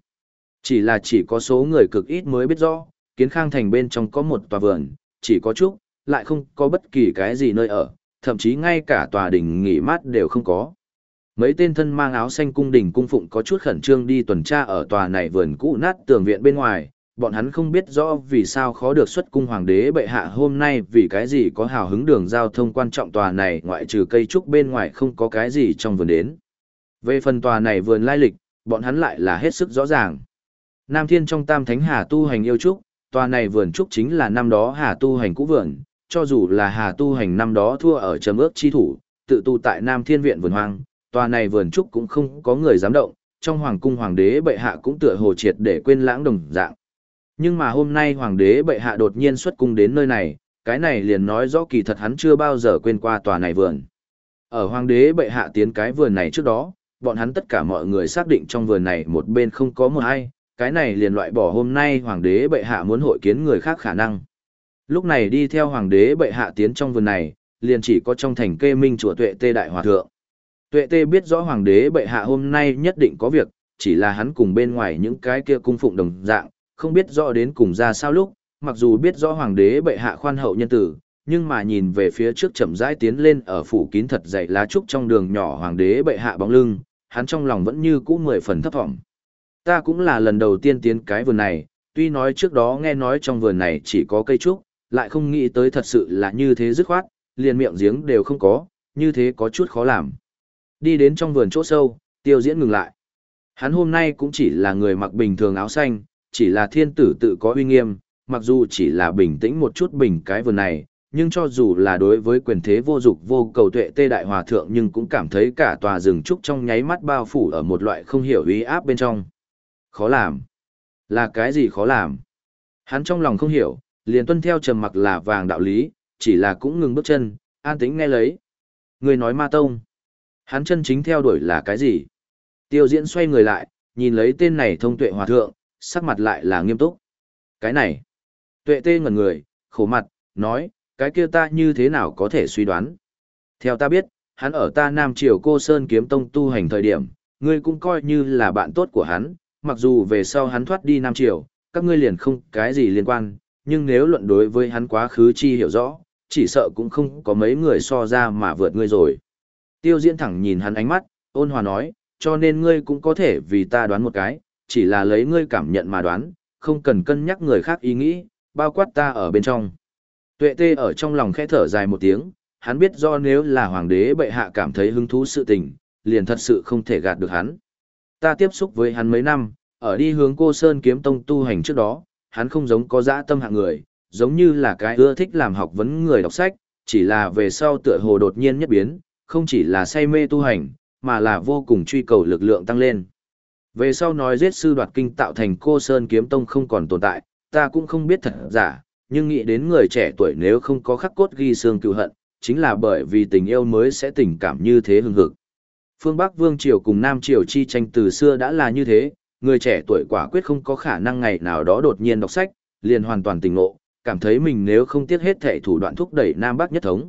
Chỉ có số người cực ít mới biết rõ, Kiến Khang thành bên trong có một tòa vườn, chỉ có trúc, lại không có bất kỳ cái gì nơi ở, thậm chí ngay cả tòa đình nghỉ mát đều không có. Mấy tên thân mang áo xanh cung đình cung phụng có chút khẩn trương đi tuần tra ở tòa này vườn cũ nát tường viện bên ngoài, bọn hắn không biết rõ vì sao khó được xuất cung hoàng đế bệ hạ hôm nay vì cái gì có hào hứng đường giao thông quan trọng tòa này ngoại trừ cây trúc bên ngoài không có cái gì trong vườn đến. Về phần tòa này vườn lai lịch, bọn hắn lại là hết sức rõ ràng. Nam Thiên trong Tam Thánh Hà tu hành yêu trúc, tòa này vườn trúc chính là năm đó Hà tu hành cũ vườn, cho dù là Hà tu hành năm đó thua ở trầm ước chi thủ, tự tu tại Nam Thiên viện vườn hoang, tòa này vườn trúc cũng không có người dám động, trong hoàng cung hoàng đế bệ hạ cũng tựa hồ triệt để quên lãng đồng dạng. Nhưng mà hôm nay hoàng đế bệ hạ đột nhiên xuất cung đến nơi này, cái này liền nói rõ kỳ thật hắn chưa bao giờ quên qua tòa này vườn. Ở hoàng đế bệ hạ tiến cái vườn này trước đó, bọn hắn tất cả mọi người xác định trong vườn này một bên không có một ai, cái này liền loại bỏ hôm nay hoàng đế bệ hạ muốn hội kiến người khác khả năng. Lúc này đi theo hoàng đế bệ hạ tiến trong vườn này, liền chỉ có trong thành Kê Minh chùa Tuệ Tê đại hòa thượng. Tuệ Tê biết rõ hoàng đế bệ hạ hôm nay nhất định có việc, chỉ là hắn cùng bên ngoài những cái kia cung phụng đồng dạng, không biết rõ đến cùng ra sao lúc, mặc dù biết rõ hoàng đế bệ hạ khoan hậu nhân tử, nhưng mà nhìn về phía trước chậm rãi tiến lên ở phủ kín thật dày lá trúc trong đường nhỏ hoàng đế bệ hạ bóng lưng, hắn trong lòng vẫn như cũ 10 phần thấp vọng. Ta cũng là lần đầu tiên tiến cái vườn này, tuy nói trước đó nghe nói trong vườn này chỉ có cây trúc, lại không nghĩ tới thật sự là như thế dứt khoát, liền miệng giếng đều không có, như thế có chút khó làm. Đi đến trong vườn chỗ sâu, Tiêu Diễn ngừng lại. Hắn hôm nay cũng chỉ là người mặc bình thường áo xanh, chỉ là thiên tử tự có uy nghiêm, mặc dù chỉ là bình tĩnh một chút bình cái vườn này, nhưng cho dù là đối với quyền thế vô dục vô cầu Tuệ Tê đại hòa thượng nhưng cũng cảm thấy cả tòa rừng trúc trong nháy mắt bao phủ ở một loại không hiểu uy áp bên trong. Khó làm. Là cái gì khó làm? Hắn trong lòng không hiểu, liền tuân theo trầm mặc là vàng đạo lý, chỉ là cũng ngừng bước chân, an tĩnh nghe lấy. Người nói ma tông. Hắn chân chính theo đuổi là cái gì? Tiêu Diễn xoay người lại, nhìn lấy tên này thông tuệ hòa thượng, sắc mặt lại là nghiêm túc. Cái này. Tuệ Tê ngẩn người, khổ mặt, nói, cái kia ta như thế nào có thể suy đoán? Theo ta biết, hắn ở ta Nam Triều Cô Sơn Kiếm Tông tu hành thời điểm, ngươi cũng coi như là bạn tốt của hắn, mặc dù về sau hắn thoát đi Nam Triều, các ngươi liền không cái gì liên quan, nhưng nếu luận đối với hắn quá khứ chi hiểu rõ, chỉ sợ cũng không có mấy người so ra mà vượt ngươi rồi. Tiêu Diễn thẳng nhìn hắn ánh mắt, ôn hòa nói, cho nên ngươi cũng có thể vì ta đoán một cái, chỉ là lấy ngươi cảm nhận mà đoán, không cần cân nhắc người khác ý nghĩ, bao quát ta ở bên trong. Tuệ Tê ở trong lòng khẽ thở dài một tiếng, hắn biết do nếu là hoàng đế bệ hạ cảm thấy hứng thú sự tình, liền thật sự không thể gạt được hắn. Ta tiếp xúc với hắn mấy năm, ở đi hướng Cô Sơn Kiếm Tông tu hành trước đó, hắn không giống có dã tâm hạng người, giống như là cái ưa thích làm học vấn người đọc sách, chỉ là về sau tựa hồ đột nhiên nhất biến, không chỉ là say mê tu hành, mà là vô cùng truy cầu lực lượng tăng lên. Về sau nói giết sư đoạt kinh tạo thành Cô Sơn Kiếm Tông không còn tồn tại, ta cũng không biết thật giả, nhưng nghĩ đến người trẻ tuổi nếu không có khắc cốt ghi xương cựu hận, chính là bởi vì tình yêu mới sẽ tình cảm như thế hừng hực. Phương Bắc Vương Triều cùng Nam Triều chi tranh từ xưa đã là như thế, người trẻ tuổi quả quyết không có khả năng ngày nào đó đột nhiên đọc sách, liền hoàn toàn tỉnh ngộ, cảm thấy mình nếu không tiếc hết thảy thủ đoạn thúc đẩy Nam Bắc nhất thống,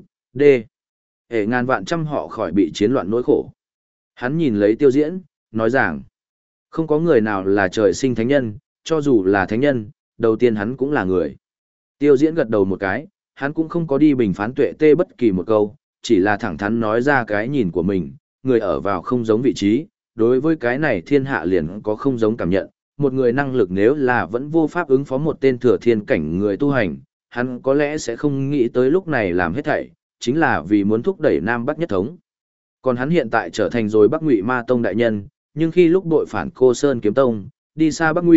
hệ ngàn vạn trăm họ khỏi bị chiến loạn nỗi khổ. Hắn nhìn lấy Tiêu Diễn, nói rằng, không có người nào là trời sinh thánh nhân, cho dù là thánh nhân, đầu tiên hắn cũng là người. Tiêu Diễn gật đầu một cái, hắn cũng không có đi bình phán Tuệ Tê bất kỳ một câu, chỉ là thẳng thắn nói ra cái nhìn của mình, người ở vào không giống vị trí, đối với cái này thiên hạ liền có không giống cảm nhận, một người năng lực nếu là vẫn vô pháp ứng phó một tên thừa thiên cảnh người tu hành, hắn có lẽ sẽ không nghĩ tới lúc này làm hết thảy, chính là vì muốn thúc đẩy Nam Bắc nhất thống. Còn hắn hiện tại trở thành rồi Bắc Ngụy Ma Tông đại nhân, nhưng khi lúc đội phản Cô Sơn Kiếm Tông, đi xa Bắc Ngụy,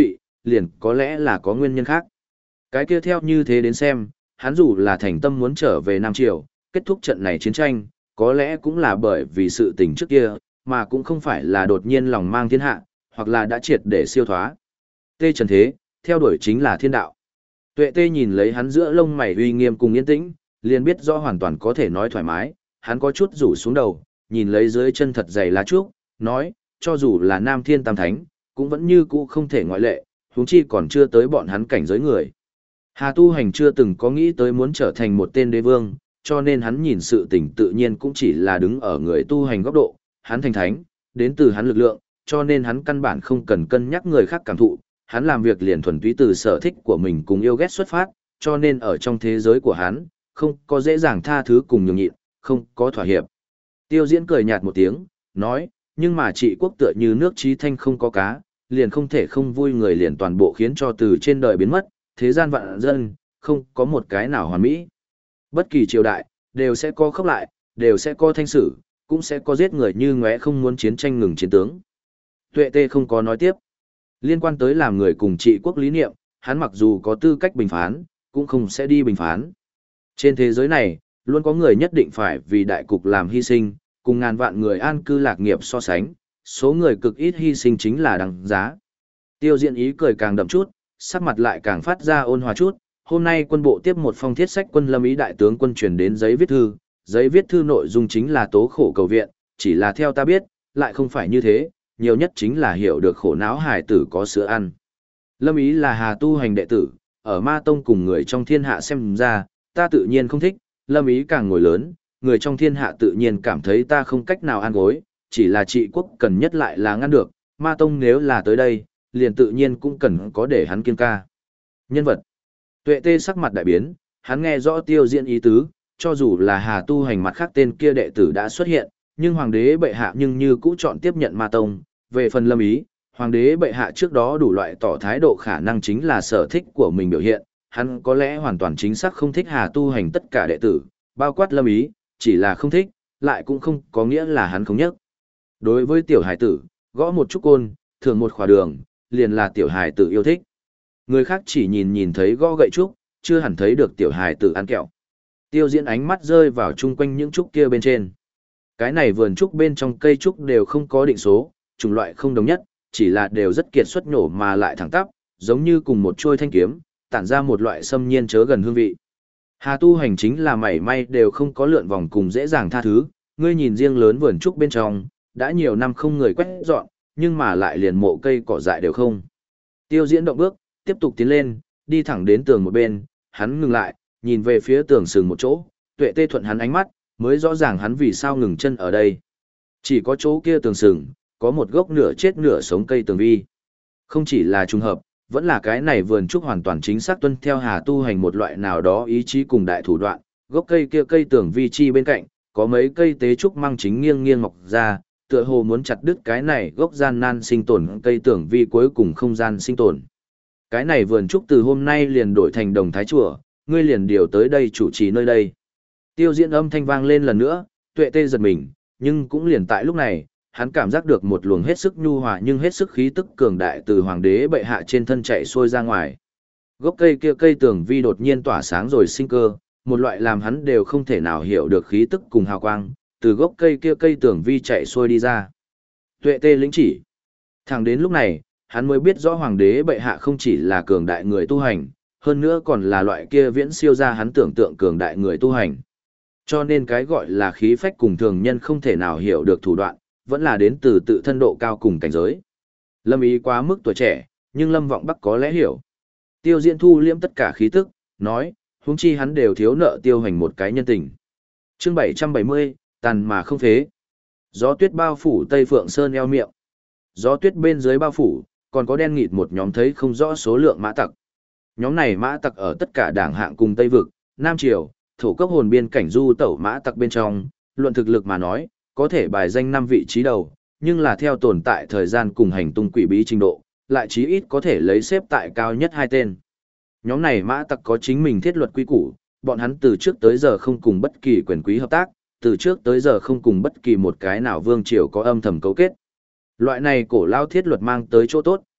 liền có lẽ là có nguyên nhân khác. Cái kia theo như thế đến xem, hắn dù là thành tâm muốn trở về Nam Triều, kết thúc trận này chiến tranh, có lẽ cũng là bởi vì sự tình trước kia, mà cũng không phải là đột nhiên lòng mang thiên hạ, hoặc là đã triệt để siêu thoá. Tê Trần thế, theo đuổi chính là thiên đạo. Tuệ Tê nhìn lấy hắn giữa lông mày uy nghiêm cùng yên tĩnh, liền biết rõ hoàn toàn có thể nói thoải mái, hắn có chút rủ xuống đầu, nhìn lấy dưới chân thật dày lá trúc, nói, cho dù là Nam Thiên Tam Thánh, cũng vẫn như cũ không thể ngoại lệ, huống chi còn chưa tới bọn hắn cảnh giới người. Hà Tu Hành chưa từng có nghĩ tới muốn trở thành một tên đế vương, cho nên hắn nhìn sự tình tự nhiên cũng chỉ là đứng ở người tu hành góc độ, hắn thành thánh, đến từ hắn lực lượng, cho nên hắn căn bản không cần cân nhắc người khác cảm thụ, hắn làm việc liền thuần túy từ sở thích của mình cùng yêu ghét xuất phát, cho nên ở trong thế giới của hắn, không có dễ dàng tha thứ cùng nhường nhịn, không có thỏa hiệp. Tiêu Diễn cười nhạt một tiếng, nói, nhưng mà trị quốc tựa như nước trí thanh không có cá, liền không thể không vui người liền toàn bộ khiến cho từ trên đời biến mất, thế gian vạn dân, không có một cái nào hoàn mỹ. Bất kỳ triều đại, đều sẽ có khốc lại, đều sẽ có thanh sử, cũng sẽ có giết người như ngóe không muốn chiến tranh ngừng chiến tướng. Tuệ Tê không có nói tiếp. Liên quan tới làm người cùng trị quốc lý niệm, hắn mặc dù có tư cách bình phán, cũng không sẽ đi bình phán. Trên thế giới này, luôn có người nhất định phải vì đại cục làm hy sinh, cùng ngàn vạn người an cư lạc nghiệp so sánh, số người cực ít hy sinh chính là đằng giá. Tiêu Diễn ý cười càng đậm chút, sắc mặt lại càng phát ra ôn hòa chút. Hôm nay quân bộ tiếp một phong thiết sách quân Lâm Ý đại tướng quân truyền đến giấy viết thư nội dung chính là tố khổ cầu viện, chỉ là theo ta biết, lại không phải như thế, nhiều nhất chính là hiểu được khổ não hài tử có sữa ăn. Lâm Ý là Hà Tu Hành đệ tử, ở Ma Tông cùng người trong thiên hạ xem ra, ta tự nhiên không thích, Lâm Ý càng ngồi lớn, người trong thiên hạ tự nhiên cảm thấy ta không cách nào ăn gối, chỉ là trị quốc cần nhất lại là ngăn được, Ma Tông nếu là tới đây, liền tự nhiên cũng cần có để hắn kiêng ca. Nhân vật. Tuệ Tê sắc mặt đại biến, hắn nghe rõ Tiêu Diễn ý tứ, cho dù là Hà Tu Hành mặt khác tên kia đệ tử đã xuất hiện, nhưng hoàng đế bệ hạ nhưng như cũ chọn tiếp nhận Ma Tông. Về phần Lâm Ý, hoàng đế bệ hạ trước đó đủ loại tỏ thái độ khả năng chính là sở thích của mình biểu hiện, hắn có lẽ hoàn toàn chính xác không thích Hà Tu Hành tất cả đệ tử, bao quát Lâm Ý, chỉ là không thích, lại cũng không có nghĩa là hắn không nhất. Đối với tiểu hải tử, gõ một chút côn, thường một khóa đường, liền là tiểu hải tử yêu thích. Người khác chỉ nhìn thấy gõ gậy trúc, chưa hẳn thấy được tiểu hải tử ăn kẹo. Tiêu Diễn ánh mắt rơi vào chung quanh những trúc kia bên trên. Cái này vườn trúc bên trong cây trúc đều không có định số, chủng loại không đồng nhất, chỉ là đều rất kiệt xuất nhổ mà lại thẳng tắp, giống như cùng một trôi thanh kiếm, tản ra một loại xâm nhiên chớ gần hương vị. Hà Tu Hành chính là mảy may đều không có lượn vòng cùng dễ dàng tha thứ, ngươi nhìn riêng lớn vườn trúc bên trong, đã nhiều năm không người quét dọn, nhưng mà lại liền mộ cây cỏ dại đều không. Tiêu Diễn động bước, tiếp tục tiến lên, đi thẳng đến tường một bên, hắn ngừng lại, nhìn về phía tường sừng một chỗ, Tuệ Tê thuận hắn ánh mắt, mới rõ ràng hắn vì sao ngừng chân ở đây. Chỉ có chỗ kia tường sừng, có một gốc nửa chết nửa sống cây tường vi. Không chỉ là trùng hợp, vẫn là cái này vườn trúc hoàn toàn chính xác tuân theo Hà Tu Hành một loại nào đó ý chí cùng đại thủ đoạn, gốc cây kia cây tường vi chi bên cạnh, có mấy cây tế trúc măng chính nghiêng nghiêng mọc ra, tựa hồ muốn chặt đứt cái này gốc gian nan sinh tồn cây tường vi cuối cùng không gian sinh tồn. Cái này vườn trúc từ hôm nay liền đổi thành Đồng Thái chùa, ngươi liền điều tới đây chủ trì nơi đây. Tiêu Diễn âm thanh vang lên lần nữa, Tuệ Tê giật mình, nhưng cũng liền tại lúc này, hắn cảm giác được một luồng hết sức nhu hòa nhưng hết sức khí tức cường đại từ hoàng đế bệ hạ trên thân chạy xuôi ra ngoài. Gốc cây kia cây tường vi đột nhiên tỏa sáng rồi sinh cơ, một loại làm hắn đều không thể nào hiểu được khí tức cùng hào quang, từ gốc cây kia cây tường vi chạy xuôi đi ra. Tuệ Tê lĩnh chỉ. Thẳng đến lúc này, hắn mới biết rõ hoàng đế bệ hạ không chỉ là cường đại người tu hành, hơn nữa còn là loại kia viễn siêu ra hắn tưởng tượng cường đại người tu hành. Cho nên cái gọi là khí phách cùng thường nhân không thể nào hiểu được thủ đoạn, vẫn là đến từ tự thân độ cao cùng cảnh giới. Lâm Ý quá mức tuổi trẻ, nhưng Lâm Vọng Bắc có lẽ hiểu. Tiêu Diễn thu liễm tất cả khí tức, nói, huống chi hắn đều thiếu nợ Tiêu Hành một cái nhân tình. Chương 770, tàn mà không phế. Gió tuyết bao phủ Tây Phượng Sơn eo miệng. Gió tuyết bên dưới bao phủ, còn có đen nghịt một nhóm thấy không rõ số lượng mã tặc. Nhóm này mã tặc ở tất cả đảng hạng cùng Tây Vực, Nam Triều, thổ cấp hồn biên cảnh du tẩu mã tặc bên trong, luận thực lực mà nói, có thể bài danh 5 vị trí đầu, nhưng là theo tồn tại thời gian cùng hành tung quỷ bí trình độ, lại chí ít có thể lấy xếp tại cao nhất 2 tên. Nhóm này mã tặc có chính mình thiết luật quy củ, bọn hắn từ trước tới giờ không cùng bất kỳ quyền quý hợp tác, từ trước tới giờ không cùng bất kỳ một cái nào vương triều có âm thầm cấu kết. Loại này cổ lao thiết luật mang tới chỗ tốt,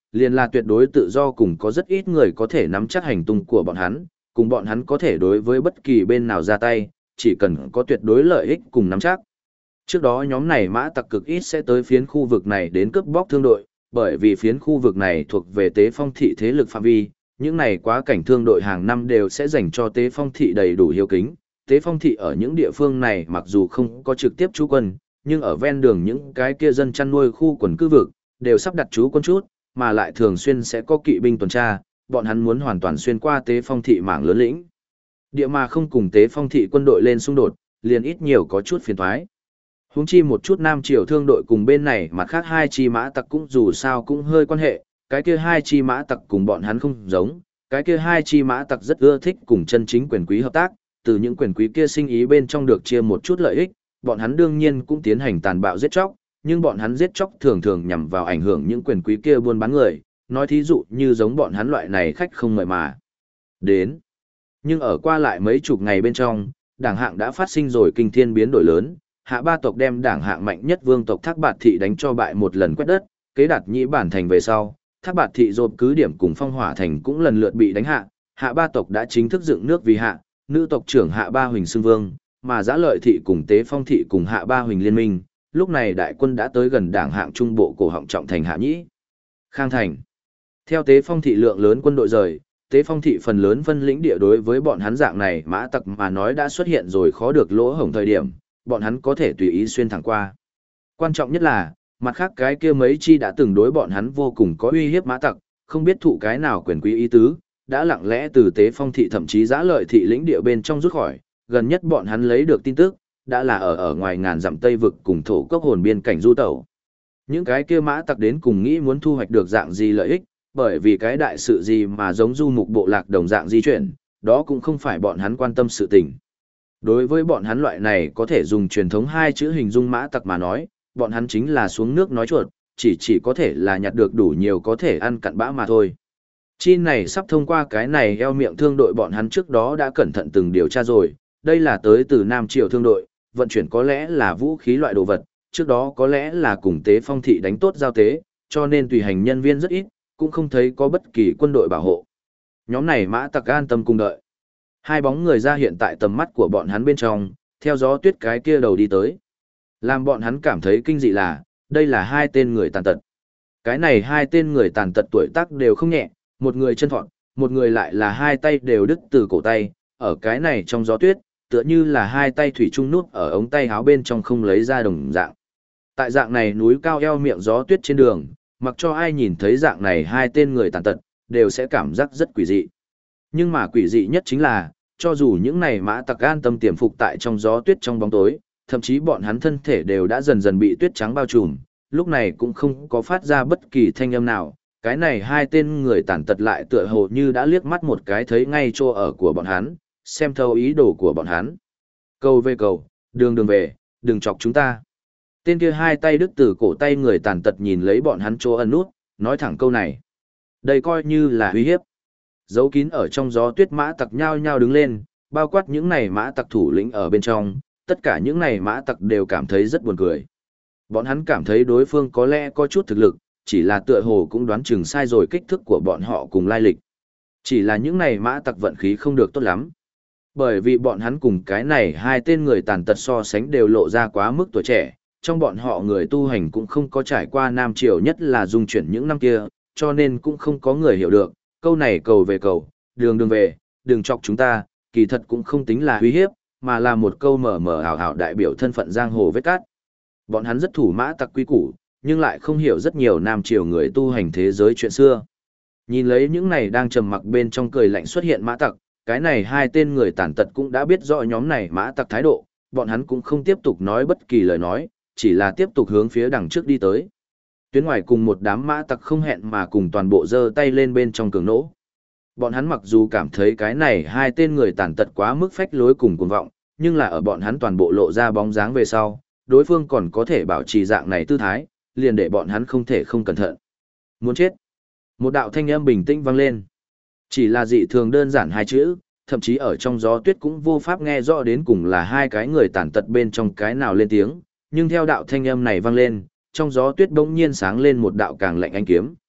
liền là tuyệt đối tự do cùng có rất ít người có thể nắm chắc hành tung của bọn hắn, cùng bọn hắn có thể đối với bất kỳ bên nào ra tay, chỉ cần có tuyệt đối lợi ích cùng nắm chắc. Trước đó nhóm này mã tặc cực ít sẽ tới phiến khu vực này đến cướp bóc thương đội, bởi vì phiến khu vực này thuộc về Tế Phong thị thế lực phạm vi, những này quá cảnh thương đội hàng năm đều sẽ dành cho Tế Phong thị đầy đủ hiếu kính. Tế Phong thị ở những địa phương này mặc dù không có trực tiếp trú quân, nhưng ở ven đường những cái kia dân chăn nuôi khu quần cư vực, đều sắp đặt trú quân chút, mà lại thường xuyên sẽ có kỵ binh tuần tra, bọn hắn muốn hoàn toàn xuyên qua Tế Phong thị mảng lớn lĩnh. Địa mà không cùng Tế Phong thị quân đội lên xung đột, liền ít nhiều có chút phiền toái. Huống chi một chút Nam Triều thương đội cùng bên này mặt khác hai chi mã tặc cũng dù sao cũng hơi quan hệ, cái kia hai chi mã tặc cùng bọn hắn không giống, cái kia hai chi mã tặc rất ưa thích cùng chân chính quyền quý hợp tác, từ những quyền quý kia sinh ý bên trong được chia một chút lợi ích, bọn hắn đương nhiên cũng tiến hành tàn bạo giết chóc, nhưng bọn hắn giết chóc thường thường nhằm vào ảnh hưởng những quyền quý kia buôn bán người, nói thí dụ như giống bọn hắn loại này khách không mời mà đến. Nhưng ở qua lại mấy chục ngày bên trong, đảng hạng đã phát sinh rồi kinh thiên biến đổi lớn, Hạ ba tộc đem đảng hạng mạnh nhất vương tộc Thác Bạt thị đánh cho bại một lần quét đất, kế đạt nhĩ bản thành về sau, Thác Bạt thị dồn cứ điểm cùng Phong Hỏa thành cũng lần lượt bị đánh hạ, Hạ ba tộc đã chính thức dựng nước vì hạ, nữ tộc trưởng Hạ ba huỳnh xưng vương, mà Giã Lợi thị cùng Tế Phong thị cùng Hạ ba huỳnh liên minh, lúc này đại quân đã tới gần đảng hạng trung bộ cổ họng trọng thành Hạ Nhĩ Khang thành. Theo Tế Phong thị lượng lớn quân đội rời, Tế Phong thị phần lớn phân lĩnh địa đối với bọn hắn dạng này mã tặc mà nói đã xuất hiện rồi khó được lỗ hổng thời điểm, bọn hắn có thể tùy ý xuyên thẳng qua. Quan trọng nhất là, mặt khác cái kia mấy chi đã từng đối bọn hắn vô cùng có uy hiếp mã tặc, không biết thụ cái nào quyền quý ý tứ, đã lặng lẽ từ Tế Phong thị thậm chí Giã Lợi thị lĩnh địa bên trong rút khỏi, gần nhất bọn hắn lấy được tin tức, đã là ở ngoài ngàn dặm Tây vực cùng thổ cốc hồn biên cảnh du tẩu. Những cái kia mã tặc đến cùng nghĩ muốn thu hoạch được dạng gì lợi ích, bởi vì cái đại sự gì mà giống du mục bộ lạc đồng dạng di chuyển, đó cũng không phải bọn hắn quan tâm sự tình. Đối với bọn hắn loại này có thể dùng truyền thống hai chữ hình dung mã tặc mà nói, bọn hắn chính là xuống nước nói chuột, chỉ có thể là nhặt được đủ nhiều có thể ăn cặn bã mà thôi. Chi này sắp thông qua cái này eo miệng thương đội bọn hắn trước đó đã cẩn thận từng điều tra rồi, đây là tới từ Nam Triều thương đội, vận chuyển có lẽ là vũ khí loại đồ vật, trước đó có lẽ là cùng Tế Phong thị đánh tốt giao tế, cho nên tùy hành nhân viên rất ít, cũng không thấy có bất kỳ quân đội bảo hộ. Nhóm này mã tặc an tâm cùng đợi. Hai bóng người ra hiện tại tầm mắt của bọn hắn bên trong, theo gió tuyết cái kia đầu đi tới. Làm bọn hắn cảm thấy kinh dị là, đây là hai tên người tàn tật. Cái này hai tên người tàn tật tuổi tác đều không nhẹ, một người chân thọn, một người lại là hai tay đều đứt từ cổ tay, ở cái này trong gió tuyết, tựa như là hai tay thủy chung nút ở ống tay áo bên trong không lấy ra đồng dạng. Tại dạng này núi cao eo miệng gió tuyết trên đường, mặc cho ai nhìn thấy dạng này hai tên người tàn tật, đều sẽ cảm giác rất quỷ dị. Nhưng mà quỷ dị nhất chính là, cho dù những này mã tặc an tâm tiềm phục tại trong gió tuyết trong bóng tối, thậm chí bọn hắn thân thể đều đã dần dần bị tuyết trắng bao trùm, lúc này cũng không có phát ra bất kỳ thanh âm nào. Cái này hai tên người tàn tật lại tựa hồ như đã liếc mắt một cái thấy ngay chỗ ở của bọn hắn, xem thấu ý đồ của bọn hắn. Cầu về cầu, đường đường về, đừng chọc chúng ta. Tên kia hai tay đứt từ cổ tay người tàn tật nhìn lấy bọn hắn chỗ ẩn nút, nói thẳng câu này. Đây coi như là uy hiếp. Giấu kín ở trong gió tuyết mã tặc nhao nhao đứng lên, bao quát những này mã tặc thủ lĩnh ở bên trong, tất cả những này mã tặc đều cảm thấy rất buồn cười. Bọn hắn cảm thấy đối phương có lẽ có chút thực lực, chỉ là tựa hồ cũng đoán chừng sai rồi kích thước của bọn họ cùng lai lịch. Chỉ là những này mã tặc vận khí không được tốt lắm. Bởi vì bọn hắn cùng cái này hai tên người tàn tật so sánh đều lộ ra quá mức tuổi trẻ, trong bọn họ người tu hành cũng không có trải qua Nam Triều nhất là dung chuyển những năm kia, cho nên cũng không có người hiểu được, câu này cầu về cầu, đường đường về, đừng chọc chúng ta, kỳ thật cũng không tính là uy hiếp, mà là một câu mờ mờ ảo ảo đại biểu thân phận giang hồ vết cát. Bọn hắn rất thủ mã tặc quý củ, nhưng lại không hiểu rất nhiều Nam Triều người tu hành thế giới chuyện xưa. Nhìn lấy những này đang trầm mặc bên trong cười lạnh xuất hiện mã tặc, cái này hai tên người tàn tật cũng đã biết rõ nhóm này mã tặc thái độ, bọn hắn cũng không tiếp tục nói bất kỳ lời nói, chỉ là tiếp tục hướng phía đằng trước đi tới. Tuyến ngoài cùng một đám mã tặc không hẹn mà cùng toàn bộ giơ tay lên bên trong cường nỗ. Bọn hắn mặc dù cảm thấy cái này hai tên người tàn tật quá mức phách lối cùng cuồng vọng, nhưng là ở bọn hắn toàn bộ lộ ra bóng dáng về sau, đối phương còn có thể bảo trì dạng này tư thái, liền để bọn hắn không thể không cẩn thận. Muốn chết. Một đạo thanh âm bình tĩnh vang lên. Chỉ là dị thường đơn giản hai chữ, thậm chí ở trong gió tuyết cũng vô pháp nghe rõ đến cùng là hai cái người tàn tật bên trong cái nào lên tiếng, nhưng theo đạo thanh âm này vang lên, trong gió tuyết bỗng nhiên sáng lên một đạo càng lạnh ánh kiếm.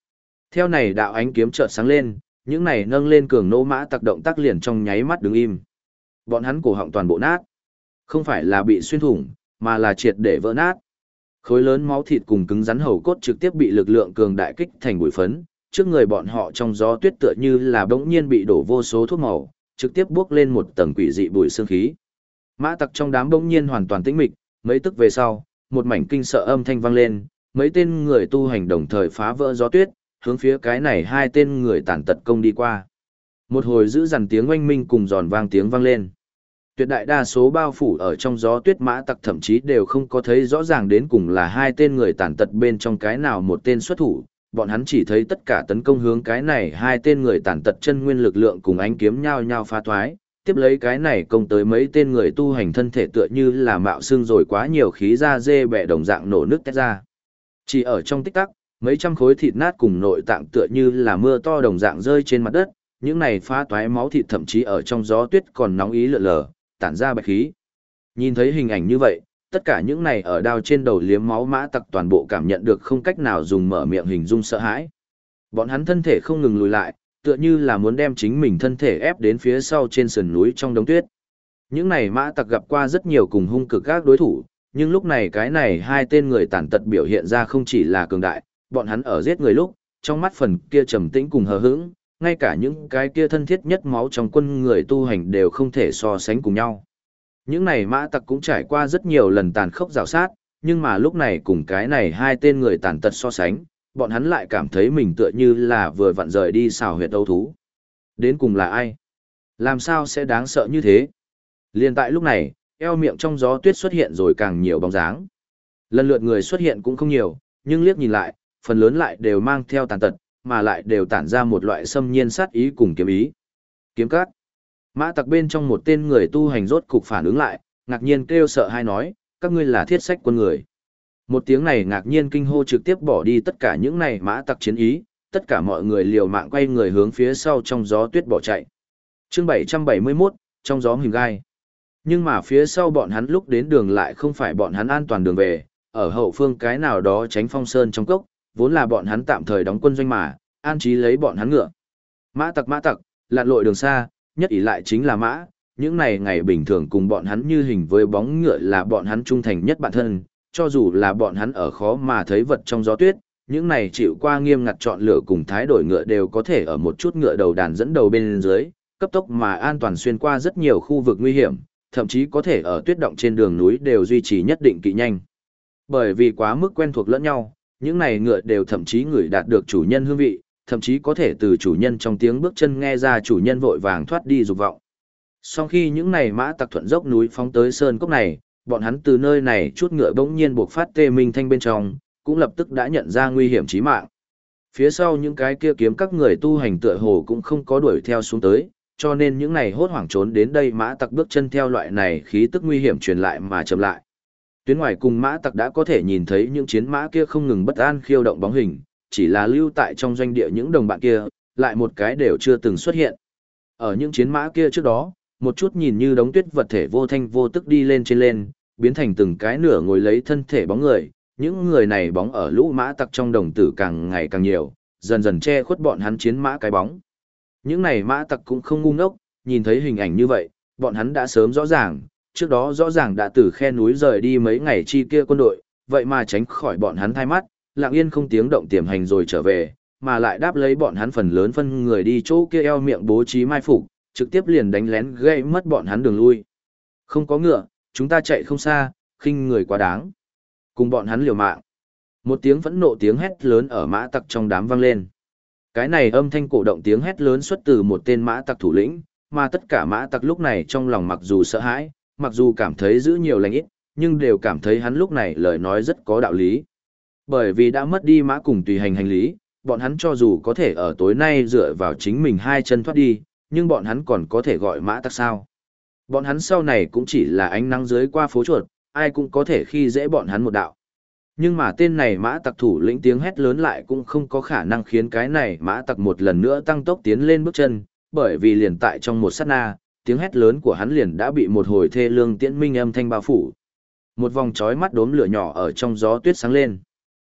Theo này đạo ánh kiếm chợt sáng lên, những này nâng lên cường nô mã tặc động tác liền trong nháy mắt đứng im. Bọn hắn cổ họng toàn bộ nát. Không phải là bị xuyên thủng, mà là triệt để vỡ nát. Khối lớn máu thịt cùng cứng rắn hầu cốt trực tiếp bị lực lượng cường đại kích thành bụi phấn, trước người bọn họ trong gió tuyết tựa như là bỗng nhiên bị đổ vô số thuốc màu, trực tiếp bước lên một tầng quỷ dị bụi xương khí. Mã tặc trong đám bỗng nhiên hoàn toàn tĩnh mịch, mấy tức về sau, một mảnh kinh sợ âm thanh vang lên, mấy tên người tu hành đồng thời phá vỡ gió tuyết, hướng phía cái này hai tên người tàn tật công đi qua. Một hồi giữ dằn tiếng oanh minh cùng giòn vang tiếng vang lên. Tuyệt đại đa số bao phủ ở trong gió tuyết mã tặc thậm chí đều không có thấy rõ ràng đến cùng là hai tên người tàn tật bên trong cái nào một tên xuất thủ, bọn hắn chỉ thấy tất cả tấn công hướng cái này hai tên người tàn tật chân nguyên lực lượng cùng ánh kiếm nhau nhau phá thoái, tiếp lấy cái này công tới mấy tên người tu hành thân thể tựa như là mạo xương rồi quá nhiều khí ra dê bẹ đồng dạng nổ nước tét ra. Chỉ ở trong tích tắc, mấy trăm khối thịt nát cùng nội tạng tựa như là mưa to đồng dạng rơi trên mặt đất, những này phá toái máu thịt thậm chí ở trong gió tuyết còn nóng ý lượn lờ, tản ra bạch khí. Nhìn thấy hình ảnh như vậy, tất cả những này ở đao trên đầu liếm máu mã tặc toàn bộ cảm nhận được không cách nào dùng mở miệng hình dung sợ hãi. Bọn hắn thân thể không ngừng lùi lại, tựa như là muốn đem chính mình thân thể ép đến phía sau trên sườn núi trong đống tuyết. Những này mã tặc gặp qua rất nhiều cùng hung cực các đối thủ, nhưng lúc này cái này hai tên người tàn tật biểu hiện ra không chỉ là cường đại, bọn hắn ở giết người lúc, trong mắt phần kia trầm tĩnh cùng hờ hững, ngay cả những cái kia thân thiết nhất máu trong quân người tu hành đều không thể so sánh cùng nhau. Những này mã tặc cũng trải qua rất nhiều lần tàn khốc rào sát, nhưng mà lúc này cùng cái này hai tên người tàn tật so sánh, bọn hắn lại cảm thấy mình tựa như là vừa vặn rời đi xào huyệt âu thú. Đến cùng là ai? Làm sao sẽ đáng sợ như thế? Liên tại lúc này, eo miệng trong gió tuyết xuất hiện rồi càng nhiều bóng dáng. Lần lượt người xuất hiện cũng không nhiều, nhưng liếc nhìn lại, phần lớn lại đều mang theo tàn tật, mà lại đều tản ra một loại xâm nhiên sát ý cùng kiếm ý. Kiếm cát. Mã tặc bên trong một tên người tu hành rốt cục phản ứng lại, ngạc nhiên kêu sợ hai nói, các ngươi là thiết sách quân người. Một tiếng này ngạc nhiên kinh hô trực tiếp bỏ đi tất cả những này mã tặc chiến ý, tất cả mọi người liều mạng quay người hướng phía sau trong gió tuyết bỏ chạy. Chương 771, trong gió hình gai. Nhưng mà phía sau bọn hắn lúc đến đường lại không phải bọn hắn an toàn đường về, ở hậu phương cái nào đó tránh phong sơn trong cốc, vốn là bọn hắn tạm thời đóng quân doanh mà, an trí lấy bọn hắn ngựa. Mã tặc, lặn lội đường xa, nhất ỷ lại chính là mã, những này ngày bình thường cùng bọn hắn như hình với bóng ngựa là bọn hắn trung thành nhất bản thân, cho dù là bọn hắn ở khó mà thấy vật trong gió tuyết, những này chịu qua nghiêm ngặt chọn lựa cùng thái đổi ngựa đều có thể ở một chút ngựa đầu đàn dẫn đầu bên dưới, cấp tốc mà an toàn xuyên qua rất nhiều khu vực nguy hiểm, thậm chí có thể ở tuyết động trên đường núi đều duy trì nhất định kỵ nhanh. Bởi vì quá mức quen thuộc lẫn nhau, những này ngựa đều thậm chí ngửi đạt được chủ nhân hương vị, thậm chí có thể từ chủ nhân trong tiếng bước chân nghe ra chủ nhân vội vàng thoát đi dục vọng. Sau khi những này mã tặc thuận dốc núi phóng tới sơn cốc này, bọn hắn từ nơi này chút ngựa bỗng nhiên buộc phát tê minh thanh bên trong, cũng lập tức đã nhận ra nguy hiểm chí mạng. Phía sau những cái kia kiếm các người tu hành tựa hồ cũng không có đuổi theo xuống tới, cho nên những này hốt hoảng trốn đến đây mã tặc bước chân theo loại này khí tức nguy hiểm truyền lại mà chậm lại. Tuyến ngoài cùng mã tặc đã có thể nhìn thấy những chiến mã kia không ngừng bất an khiêu động bóng hình, chỉ là lưu tại trong doanh địa những đồng bạn kia, lại một cái đều chưa từng xuất hiện. Ở những chiến mã kia trước đó, một chút nhìn như đống tuyết vật thể vô thanh vô tức đi lên trên lên, biến thành từng cái nửa ngồi lấy thân thể bóng người, những người này bóng ở lũ mã tặc trong đồng tử càng ngày càng nhiều, dần dần che khuất bọn hắn chiến mã cái bóng. Những này mã tặc cũng không ngu ngốc, nhìn thấy hình ảnh như vậy, bọn hắn đã sớm rõ ràng, trước đó rõ ràng đã từ khe núi rời đi mấy ngày chi kia quân đội, vậy mà tránh khỏi bọn hắn thay mắt, lặng yên không tiếng động tiềm hành rồi trở về, mà lại đáp lấy bọn hắn phần lớn phân người đi chỗ kia eo miệng bố trí mai phục, trực tiếp liền đánh lén gây mất bọn hắn đường lui. Không có ngựa, chúng ta chạy không xa, khinh người quá đáng. Cùng bọn hắn liều mạng. Một tiếng phẫn nộ tiếng hét lớn ở mã tặc trong đám vang lên. Cái này âm thanh cổ động tiếng hét lớn xuất từ một tên mã tặc thủ lĩnh, mà tất cả mã tặc lúc này trong lòng mặc dù sợ hãi, mặc dù cảm thấy giữ nhiều lành ít, nhưng đều cảm thấy hắn lúc này lời nói rất có đạo lý. Bởi vì đã mất đi mã cùng tùy hành hành lý, bọn hắn cho dù có thể ở tối nay dựa vào chính mình hai chân thoát đi, nhưng bọn hắn còn có thể gọi mã tặc sao. Bọn hắn sau này cũng chỉ là ánh nắng dưới qua phố chuột, ai cũng có thể khi dễ bọn hắn một đạo. Nhưng mà tên này mã tặc thủ lĩnh tiếng hét lớn lại cũng không có khả năng khiến cái này mã tặc một lần nữa tăng tốc tiến lên bước chân, bởi vì liền tại trong một sát na, tiếng hét lớn của hắn liền đã bị một hồi thê lương tiễn minh âm thanh bao phủ. Một vòng chói mắt đốm lửa nhỏ ở trong gió tuyết sáng lên.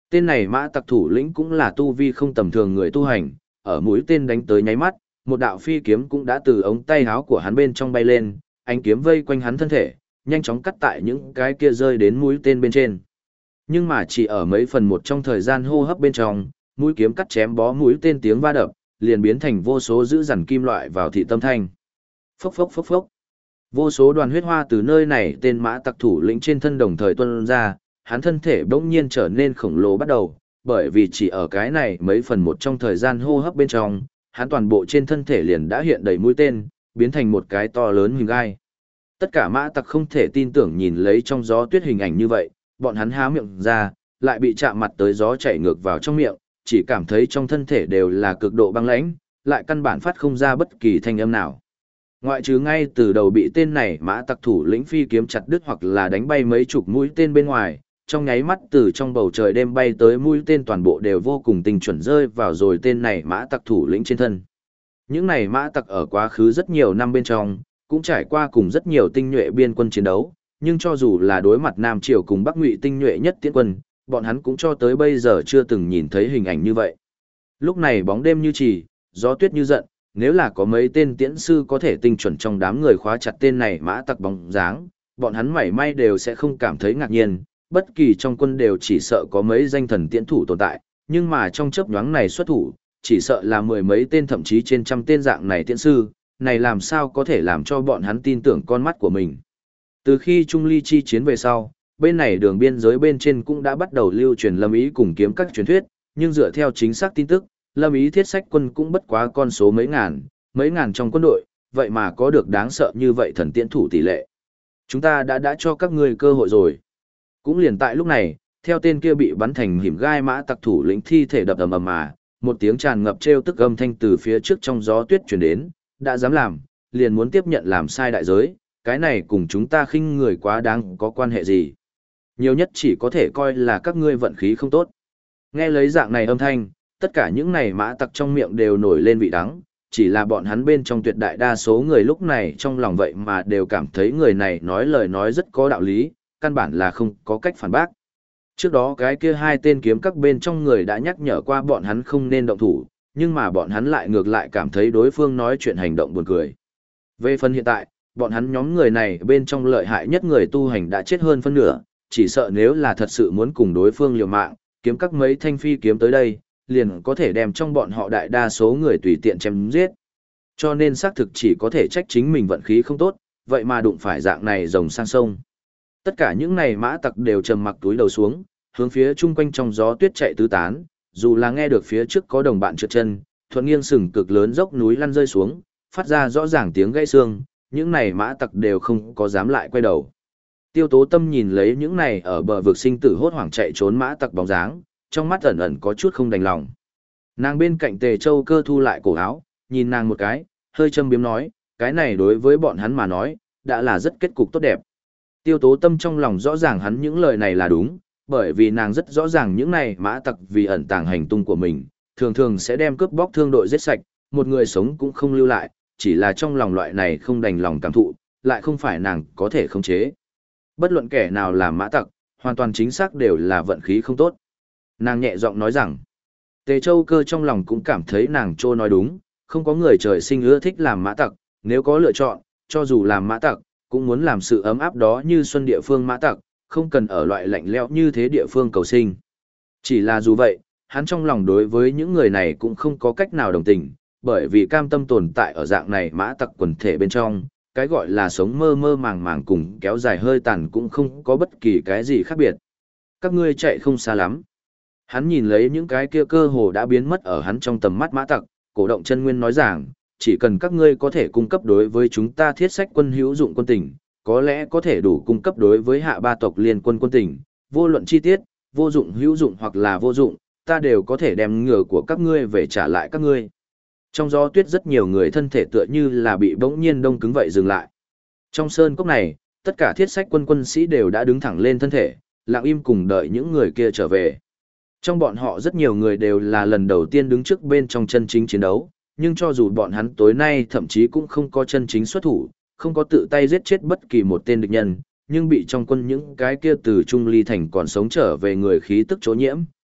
Tên này mã tặc thủ lĩnh cũng là tu vi không tầm thường người tu hành, ở mũi tên đánh tới nháy mắt, một đạo phi kiếm cũng đã từ ống tay áo của hắn bên trong bay lên, ánh kiếm vây quanh hắn thân thể, nhanh chóng cắt tại những cái kia rơi đến mũi tên bên trên. Nhưng mà chỉ ở mấy phần một trong thời gian hô hấp bên trong, mũi kiếm cắt chém bó mũi tên tiếng va đập, liền biến thành vô số dữ dằn kim loại vào thị tâm thanh. Phốc phốc phốc phốc. Vô số đoàn huyết hoa từ nơi này tên mã tặc thủ lĩnh trên thân đồng thời tuôn ra, hắn thân thể bỗng nhiên trở nên khổng lồ bắt đầu, bởi vì chỉ ở cái này mấy phần một trong thời gian hô hấp bên trong, hắn toàn bộ trên thân thể liền đã hiện đầy mũi tên, biến thành một cái to lớn hình gai. Tất cả mã tặc không thể tin tưởng nhìn lấy trong gió tuyết hình ảnh như vậy, bọn hắn há miệng ra, lại bị chạm mặt tới gió chảy ngược vào trong miệng, chỉ cảm thấy trong thân thể đều là cực độ băng lãnh, lại căn bản phát không ra bất kỳ thanh âm nào. Ngoại trừ ngay từ đầu bị tên này mã tặc thủ lĩnh phi kiếm chặt đứt hoặc là đánh bay mấy chục mũi tên bên ngoài, trong nháy mắt từ trong bầu trời đêm bay tới mũi tên toàn bộ đều vô cùng tinh chuẩn rơi vào rồi tên này mã tặc thủ lĩnh trên thân. Những này mã tặc ở quá khứ rất nhiều năm bên trong, cũng trải qua cùng rất nhiều tinh nhuệ biên quân chiến đấu, nhưng cho dù là đối mặt Nam Triều cùng Bắc Ngụy tinh nhuệ nhất tiến quân, bọn hắn cũng cho tới bây giờ chưa từng nhìn thấy hình ảnh như vậy. Lúc này bóng đêm như trì, gió tuyết như giận, nếu là có mấy tên tiễn sư có thể tinh chuẩn trong đám người khóa chặt tên này mã tặc bóng dáng, bọn hắn mảy may đều sẽ không cảm thấy ngạc nhiên, bất kỳ trong quân đều chỉ sợ có mấy danh thần tiễn thủ tồn tại, nhưng mà trong chớp nhoáng này xuất thủ, chỉ sợ là mười mấy tên thậm chí trên trăm tên dạng này tiễn sư, này làm sao có thể làm cho bọn hắn tin tưởng con mắt của mình. Từ khi Trung Ly chi chiến về sau, bên này đường biên giới bên trên cũng đã bắt đầu lưu truyền Lâm Ý cùng kiếm các truyền thuyết, nhưng dựa theo chính xác tin tức, Lâm Ý thiết sách quân cũng bất quá con số mấy ngàn trong quân đội, vậy mà có được đáng sợ như vậy thần tiễn thủ tỷ lệ. Chúng ta đã cho các ngươi cơ hội rồi. Cũng liền tại lúc này, theo tên kia bị bắn thành hiểm gai mã tặc thủ lĩnh thi thể đập ầm ầm mà, một tiếng tràn ngập trêu tức âm thanh từ phía trước trong gió tuyết truyền đến, đã dám làm, liền muốn tiếp nhận làm sai đại giới, cái này cùng chúng ta khinh người quá đáng có quan hệ gì. Nhiều nhất chỉ có thể coi là các ngươi vận khí không tốt. Nghe lấy dạng này âm thanh, tất cả những này mã tặc trong miệng đều nổi lên vị đắng, chỉ là bọn hắn bên trong tuyệt đại đa số người lúc này trong lòng vậy mà đều cảm thấy người này nói lời nói rất có đạo lý, căn bản là không có cách phản bác. Trước đó cái kia hai tên kiếm các bên trong người đã nhắc nhở qua bọn hắn không nên động thủ, nhưng mà bọn hắn lại ngược lại cảm thấy đối phương nói chuyện hành động buồn cười. Về phần hiện tại, bọn hắn nhóm người này bên trong lợi hại nhất người tu hành đã chết hơn phân nửa, chỉ sợ nếu là thật sự muốn cùng đối phương liều mạng, kiếm các mấy thanh phi kiếm tới đây, liền có thể đem trong bọn họ đại đa số người tùy tiện chém giết. Cho nên xác thực chỉ có thể trách chính mình vận khí không tốt, vậy mà đụng phải dạng này rồng sang sông. Tất cả những này mã tặc đều trầm mặc túi đầu xuống, hướng phía chung quanh trong gió tuyết chạy tứ tán, dù là nghe được phía trước có đồng bạn trượt chân, thuận nghiêng sừng cực lớn dốc núi lăn rơi xuống, phát ra rõ ràng tiếng gãy xương, những này mã tặc đều không có dám lại quay đầu. Tiêu Tố Tâm nhìn lấy những này ở bờ vực sinh tử hốt hoảng chạy trốn mã tặc bóng dáng, trong mắt ẩn ẩn có chút không đành lòng. Nàng bên cạnh Tề Châu Cơ thu lại cổ áo, nhìn nàng một cái, hơi châm biếm nói, cái này đối với bọn hắn mà nói, đã là rất kết cục tốt đẹp. Tiêu Tố Tâm trong lòng rõ ràng hắn những lời này là đúng, bởi vì nàng rất rõ ràng những này mã tặc vì ẩn tàng hành tung của mình, thường thường sẽ đem cướp bóc thương đội giết sạch, một người sống cũng không lưu lại, chỉ là trong lòng loại này không đành lòng cảm thụ, lại không phải nàng có thể khống chế. Bất luận kẻ nào làm mã tặc, hoàn toàn chính xác đều là vận khí không tốt. Nàng nhẹ giọng nói rằng, Tề Châu Cơ trong lòng cũng cảm thấy nàng trô nói đúng, không có người trời sinh ưa thích làm mã tặc, nếu có lựa chọn, cho dù làm mã tặc, cũng muốn làm sự ấm áp đó như xuân địa phương mã tặc, không cần ở loại lạnh lẽo như thế địa phương cầu sinh. Chỉ là dù vậy, hắn trong lòng đối với những người này cũng không có cách nào đồng tình, bởi vì cam tâm tồn tại ở dạng này mã tặc quần thể bên trong, cái gọi là sống mơ mơ màng màng cùng kéo dài hơi tàn cũng không có bất kỳ cái gì khác biệt. Các ngươi chạy không xa lắm. Hắn nhìn lấy những cái kia cơ hồ đã biến mất ở hắn trong tầm mắt mã tặc, cổ động chân nguyên nói rằng, chỉ cần các ngươi có thể cung cấp đối với chúng ta thiết sách quân hữu dụng quân tình, có lẽ có thể đủ cung cấp đối với hạ ba tộc liên quân quân tình, vô luận chi tiết, vô dụng hữu dụng hoặc là vô dụng, ta đều có thể đem ngựa của các ngươi về trả lại các ngươi. Trong gió tuyết rất nhiều người thân thể tựa như là bị bỗng nhiên đông cứng vậy dừng lại. Trong sơn cốc này, tất cả thiết sách quân quân sĩ đều đã đứng thẳng lên thân thể, lặng im cùng đợi những người kia trở về. Trong bọn họ rất nhiều người đều là lần đầu tiên đứng trước bên trong chân chính chiến đấu, nhưng cho dù bọn hắn tối nay thậm chí cũng không có chân chính xuất thủ, không có tự tay giết chết bất kỳ một tên địch nhân, nhưng bị trong quân những cái kia từ Trung Ly Thành còn sống trở về người khí tức chỗ nhiễm,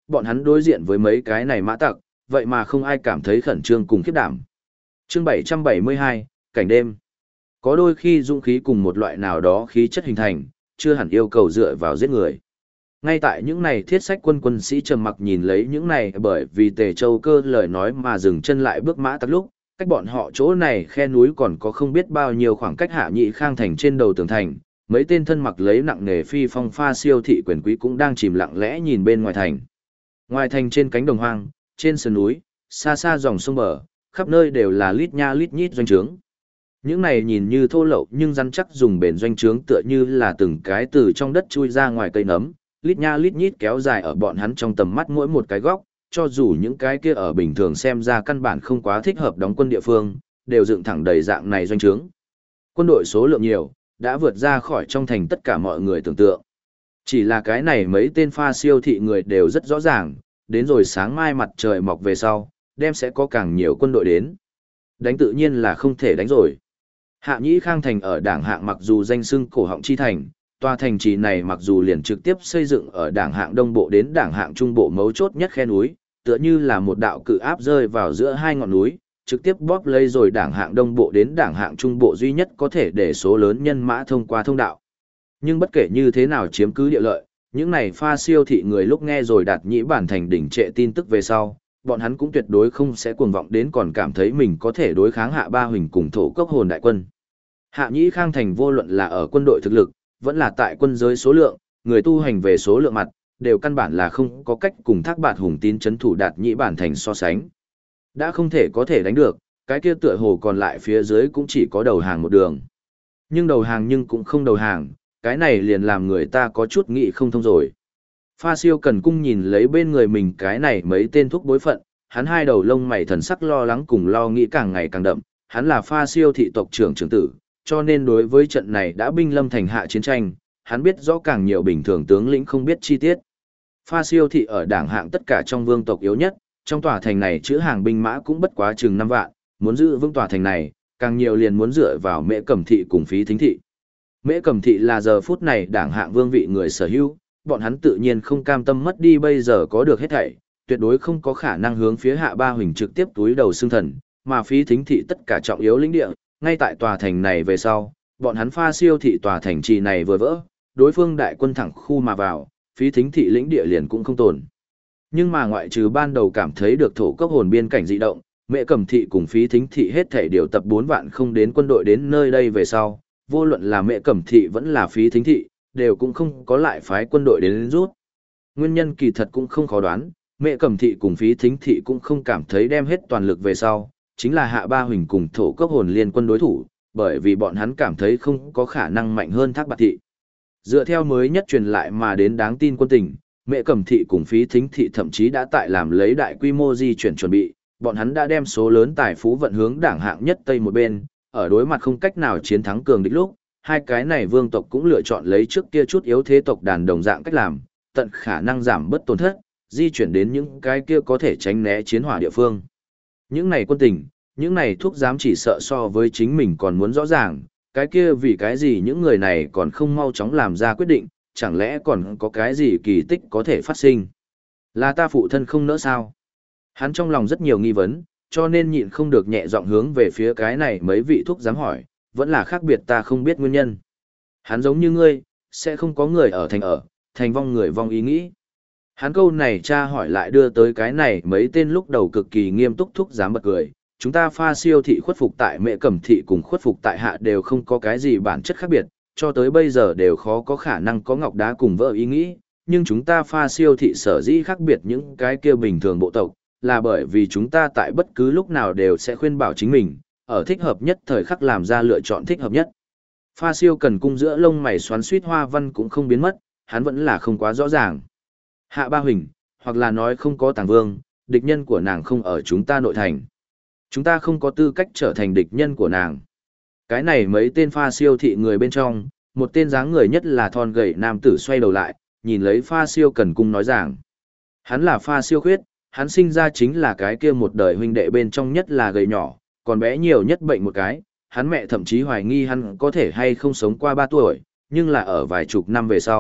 bọn hắn đối diện với mấy cái này mã tặc, vậy mà không ai cảm thấy khẩn trương cùng khiếp đảm. Chương 772, cảnh đêm. Có đôi khi dũng khí cùng một loại nào đó khí chất hình thành, chưa hẳn yêu cầu dựa vào giết người. Ngay tại những này thiết sách quân sĩ trầm mặc nhìn lấy những này bởi vì Tề Châu Cơ lời nói mà dừng chân lại bước mã tặc lúc, cách bọn họ chỗ này khe núi còn có không biết bao nhiêu khoảng cách Hạ Nhị Khang thành trên đầu tường thành, mấy tên thân mặc lấy nặng nề phi phong pha siêu thị quyền quý cũng đang chìm lặng lẽ nhìn bên ngoài thành. Ngoài thành trên cánh đồng hoang, trên sườn núi, xa xa dòng sông bờ, khắp nơi đều là lít nha lít nhít doanh trướng. Những này nhìn như thô lậu nhưng rắn chắc dùng bền doanh trướng tựa như là từng cái từ trong đất chui ra ngoài cây nấm, lít nha lít nhít kéo dài ở bọn hắn trong tầm mắt mỗi một cái góc, cho dù những cái kia ở bình thường xem ra căn bản không quá thích hợp đóng quân địa phương, đều dựng thẳng đầy dạng này doanh trướng. Quân đội số lượng nhiều, đã vượt ra khỏi trong thành tất cả mọi người tưởng tượng. Chỉ là cái này mấy tên pha siêu thị người đều rất rõ ràng, đến rồi sáng mai mặt trời mọc về sau, đem sẽ có càng nhiều quân đội đến. Đánh tự nhiên là không thể đánh rồi. Hạ Nhĩ Khang thành ở đảng hạng mặc dù danh xưng cổ họng chi thành, tòa thành trì này mặc dù liền trực tiếp xây dựng ở đảng hạng đông bộ đến đảng hạng trung bộ mấu chốt nhất khe núi, tựa như là một đạo cự áp rơi vào giữa hai ngọn núi, trực tiếp bóp lấy rồi đảng hạng đông bộ đến đảng hạng trung bộ duy nhất có thể để số lớn nhân mã thông qua thông đạo. Nhưng bất kể như thế nào chiếm cứ địa lợi, những này pha siêu thị người lúc nghe rồi Đạt Nhĩ bản thành đỉnh trệ tin tức về sau, bọn hắn cũng tuyệt đối không sẽ cuồng vọng đến còn cảm thấy mình có thể đối kháng Hạ Ba Huỳnh cùng Thổ Cốc Hồn đại quân. Hạ Nhĩ Khang thành vô luận là ở quân đội thực lực, vẫn là tại quân giới số lượng, người tu hành về số lượng mặt, đều căn bản là không có cách cùng Thác Bạt Hùng tín chấn thủ Đạt Nhĩ bản thành so sánh. Đã không thể có thể đánh được, cái kia tựa hồ còn lại phía dưới cũng chỉ có đầu hàng một đường. Nhưng đầu hàng nhưng cũng không đầu hàng, cái này liền làm người ta có chút nghĩ không thông rồi. Pha Siêu Cần Cung nhìn lấy bên người mình cái này mấy tên thuốc bối phận, hắn hai đầu lông mày thần sắc lo lắng cùng lo nghĩ càng ngày càng đậm, hắn là Pha Siêu thị tộc trưởng trưởng tử, cho nên đối với trận này đã binh lâm thành hạ chiến tranh, hắn biết rõ càng nhiều bình thường tướng lĩnh không biết chi tiết. Pha Siêu thị ở đảng hạng tất cả trong vương tộc yếu nhất, trong tòa thành này chữ hàng binh mã cũng bất quá chừng 5 vạn, muốn giữ vững tòa thành này, càng nhiều liền muốn dựa vào Mễ Cẩm thị cùng Phí Thính thị. Mễ Cẩm thị là giờ phút này đảng hạng vương vị người sở hữu, bọn hắn tự nhiên không cam tâm mất đi bây giờ có được hết thảy, tuyệt đối không có khả năng hướng phía Hạ Ba Huỳnh trực tiếp túi đầu xương thần, mà Phí Thính thị tất cả trọng yếu lĩnh địa, ngay tại tòa thành này về sau, bọn hắn Pha Siêu thị tòa thành trì này vừa vỡ, đối phương đại quân thẳng khu mà vào, Phí Thính thị lĩnh địa liền cũng không tồn. Nhưng mà ngoại trừ ban đầu cảm thấy được Thổ Cốc Hồn biên cảnh dị động, Mễ Cẩm thị cùng Phí Thính thị hết thảy điều tập 4 vạn không đến quân đội đến nơi đây về sau, vô luận là Mễ Cẩm thị vẫn là Phí Thính thị, đều cũng không có lại phái quân đội đến rút. Nguyên nhân kỳ thật cũng không khó đoán, Mễ Cẩm thị cùng Phí Thính thị cũng không cảm thấy đem hết toàn lực về sau, chính là Hạ Ba Huỳnh cùng Thổ Cốc Hồn liên quân đối thủ, bởi vì bọn hắn cảm thấy không có khả năng mạnh hơn Thác Bạt thị. Dựa theo mới nhất truyền lại mà đến đáng tin quân tình, Mễ Cẩm thị cùng Phí Thính thị thậm chí đã tại làm lấy đại quy mô di chuyển chuẩn bị, bọn hắn đã đem số lớn tài phú vận hướng đảng hạng nhất tây một bên, ở đối mặt không cách nào chiến thắng cường địch lúc, hai cái này vương tộc cũng lựa chọn lấy trước kia chút yếu thế tộc đàn đồng dạng cách làm, tận khả năng giảm bớt tổn thất, di chuyển đến những cái kia có thể tránh né chiến hỏa địa phương. Những này quân tình, những này thuốc giám chỉ sợ so với chính mình còn muốn rõ ràng, cái kia vì cái gì những người này còn không mau chóng làm ra quyết định, chẳng lẽ còn có cái gì kỳ tích có thể phát sinh. Là ta phụ thân không nỡ sao? Hắn trong lòng rất nhiều nghi vấn, cho nên nhịn không được nhẹ giọng hướng về phía cái này mấy vị thuốc giám hỏi, vẫn là khác biệt ta không biết nguyên nhân. Hắn giống như ngươi, sẽ không có người ở thành vong người vong ý nghĩ. Hắn câu này tra hỏi lại đưa tới cái này mấy tên lúc đầu cực kỳ nghiêm túc thuốc giám bật cười. Chúng ta Pha Siêu thị khuất phục tại Mễ Cẩm thị cùng khuất phục tại Hạ đều không có cái gì bản chất khác biệt, cho tới bây giờ đều khó có khả năng có ngọc đá cùng vỡ ý nghĩ, nhưng chúng ta Pha Siêu thị sở dĩ khác biệt những cái kia bình thường bộ tộc, là bởi vì chúng ta tại bất cứ lúc nào đều sẽ khuyên bảo chính mình, ở thích hợp nhất thời khắc làm ra lựa chọn thích hợp nhất. Pha Siêu Cần Cung giữa lông mày xoắn xuýt hoa văn cũng không biến mất, hắn vẫn là không quá rõ ràng. Hạ Ba Huỳnh, hoặc là nói không có Tàng Vương, địch nhân của nàng không ở chúng ta nội thành. Chúng ta không có tư cách trở thành địch nhân của nàng. Cái này mấy tên Pha Siêu thị người bên trong, một tên dáng người nhất là thon gầy nam tử xoay đầu lại, nhìn lấy Pha Siêu Cần Cung nói rằng, hắn là Pha Siêu Khuyết, hắn sinh ra chính là cái kia một đời huynh đệ bên trong nhất là gầy nhỏ, còn bé nhiều nhất bệnh một cái, hắn mẹ thậm chí hoài nghi hắn có thể hay không sống qua 3 tuổi, nhưng là ở vài chục năm về sau,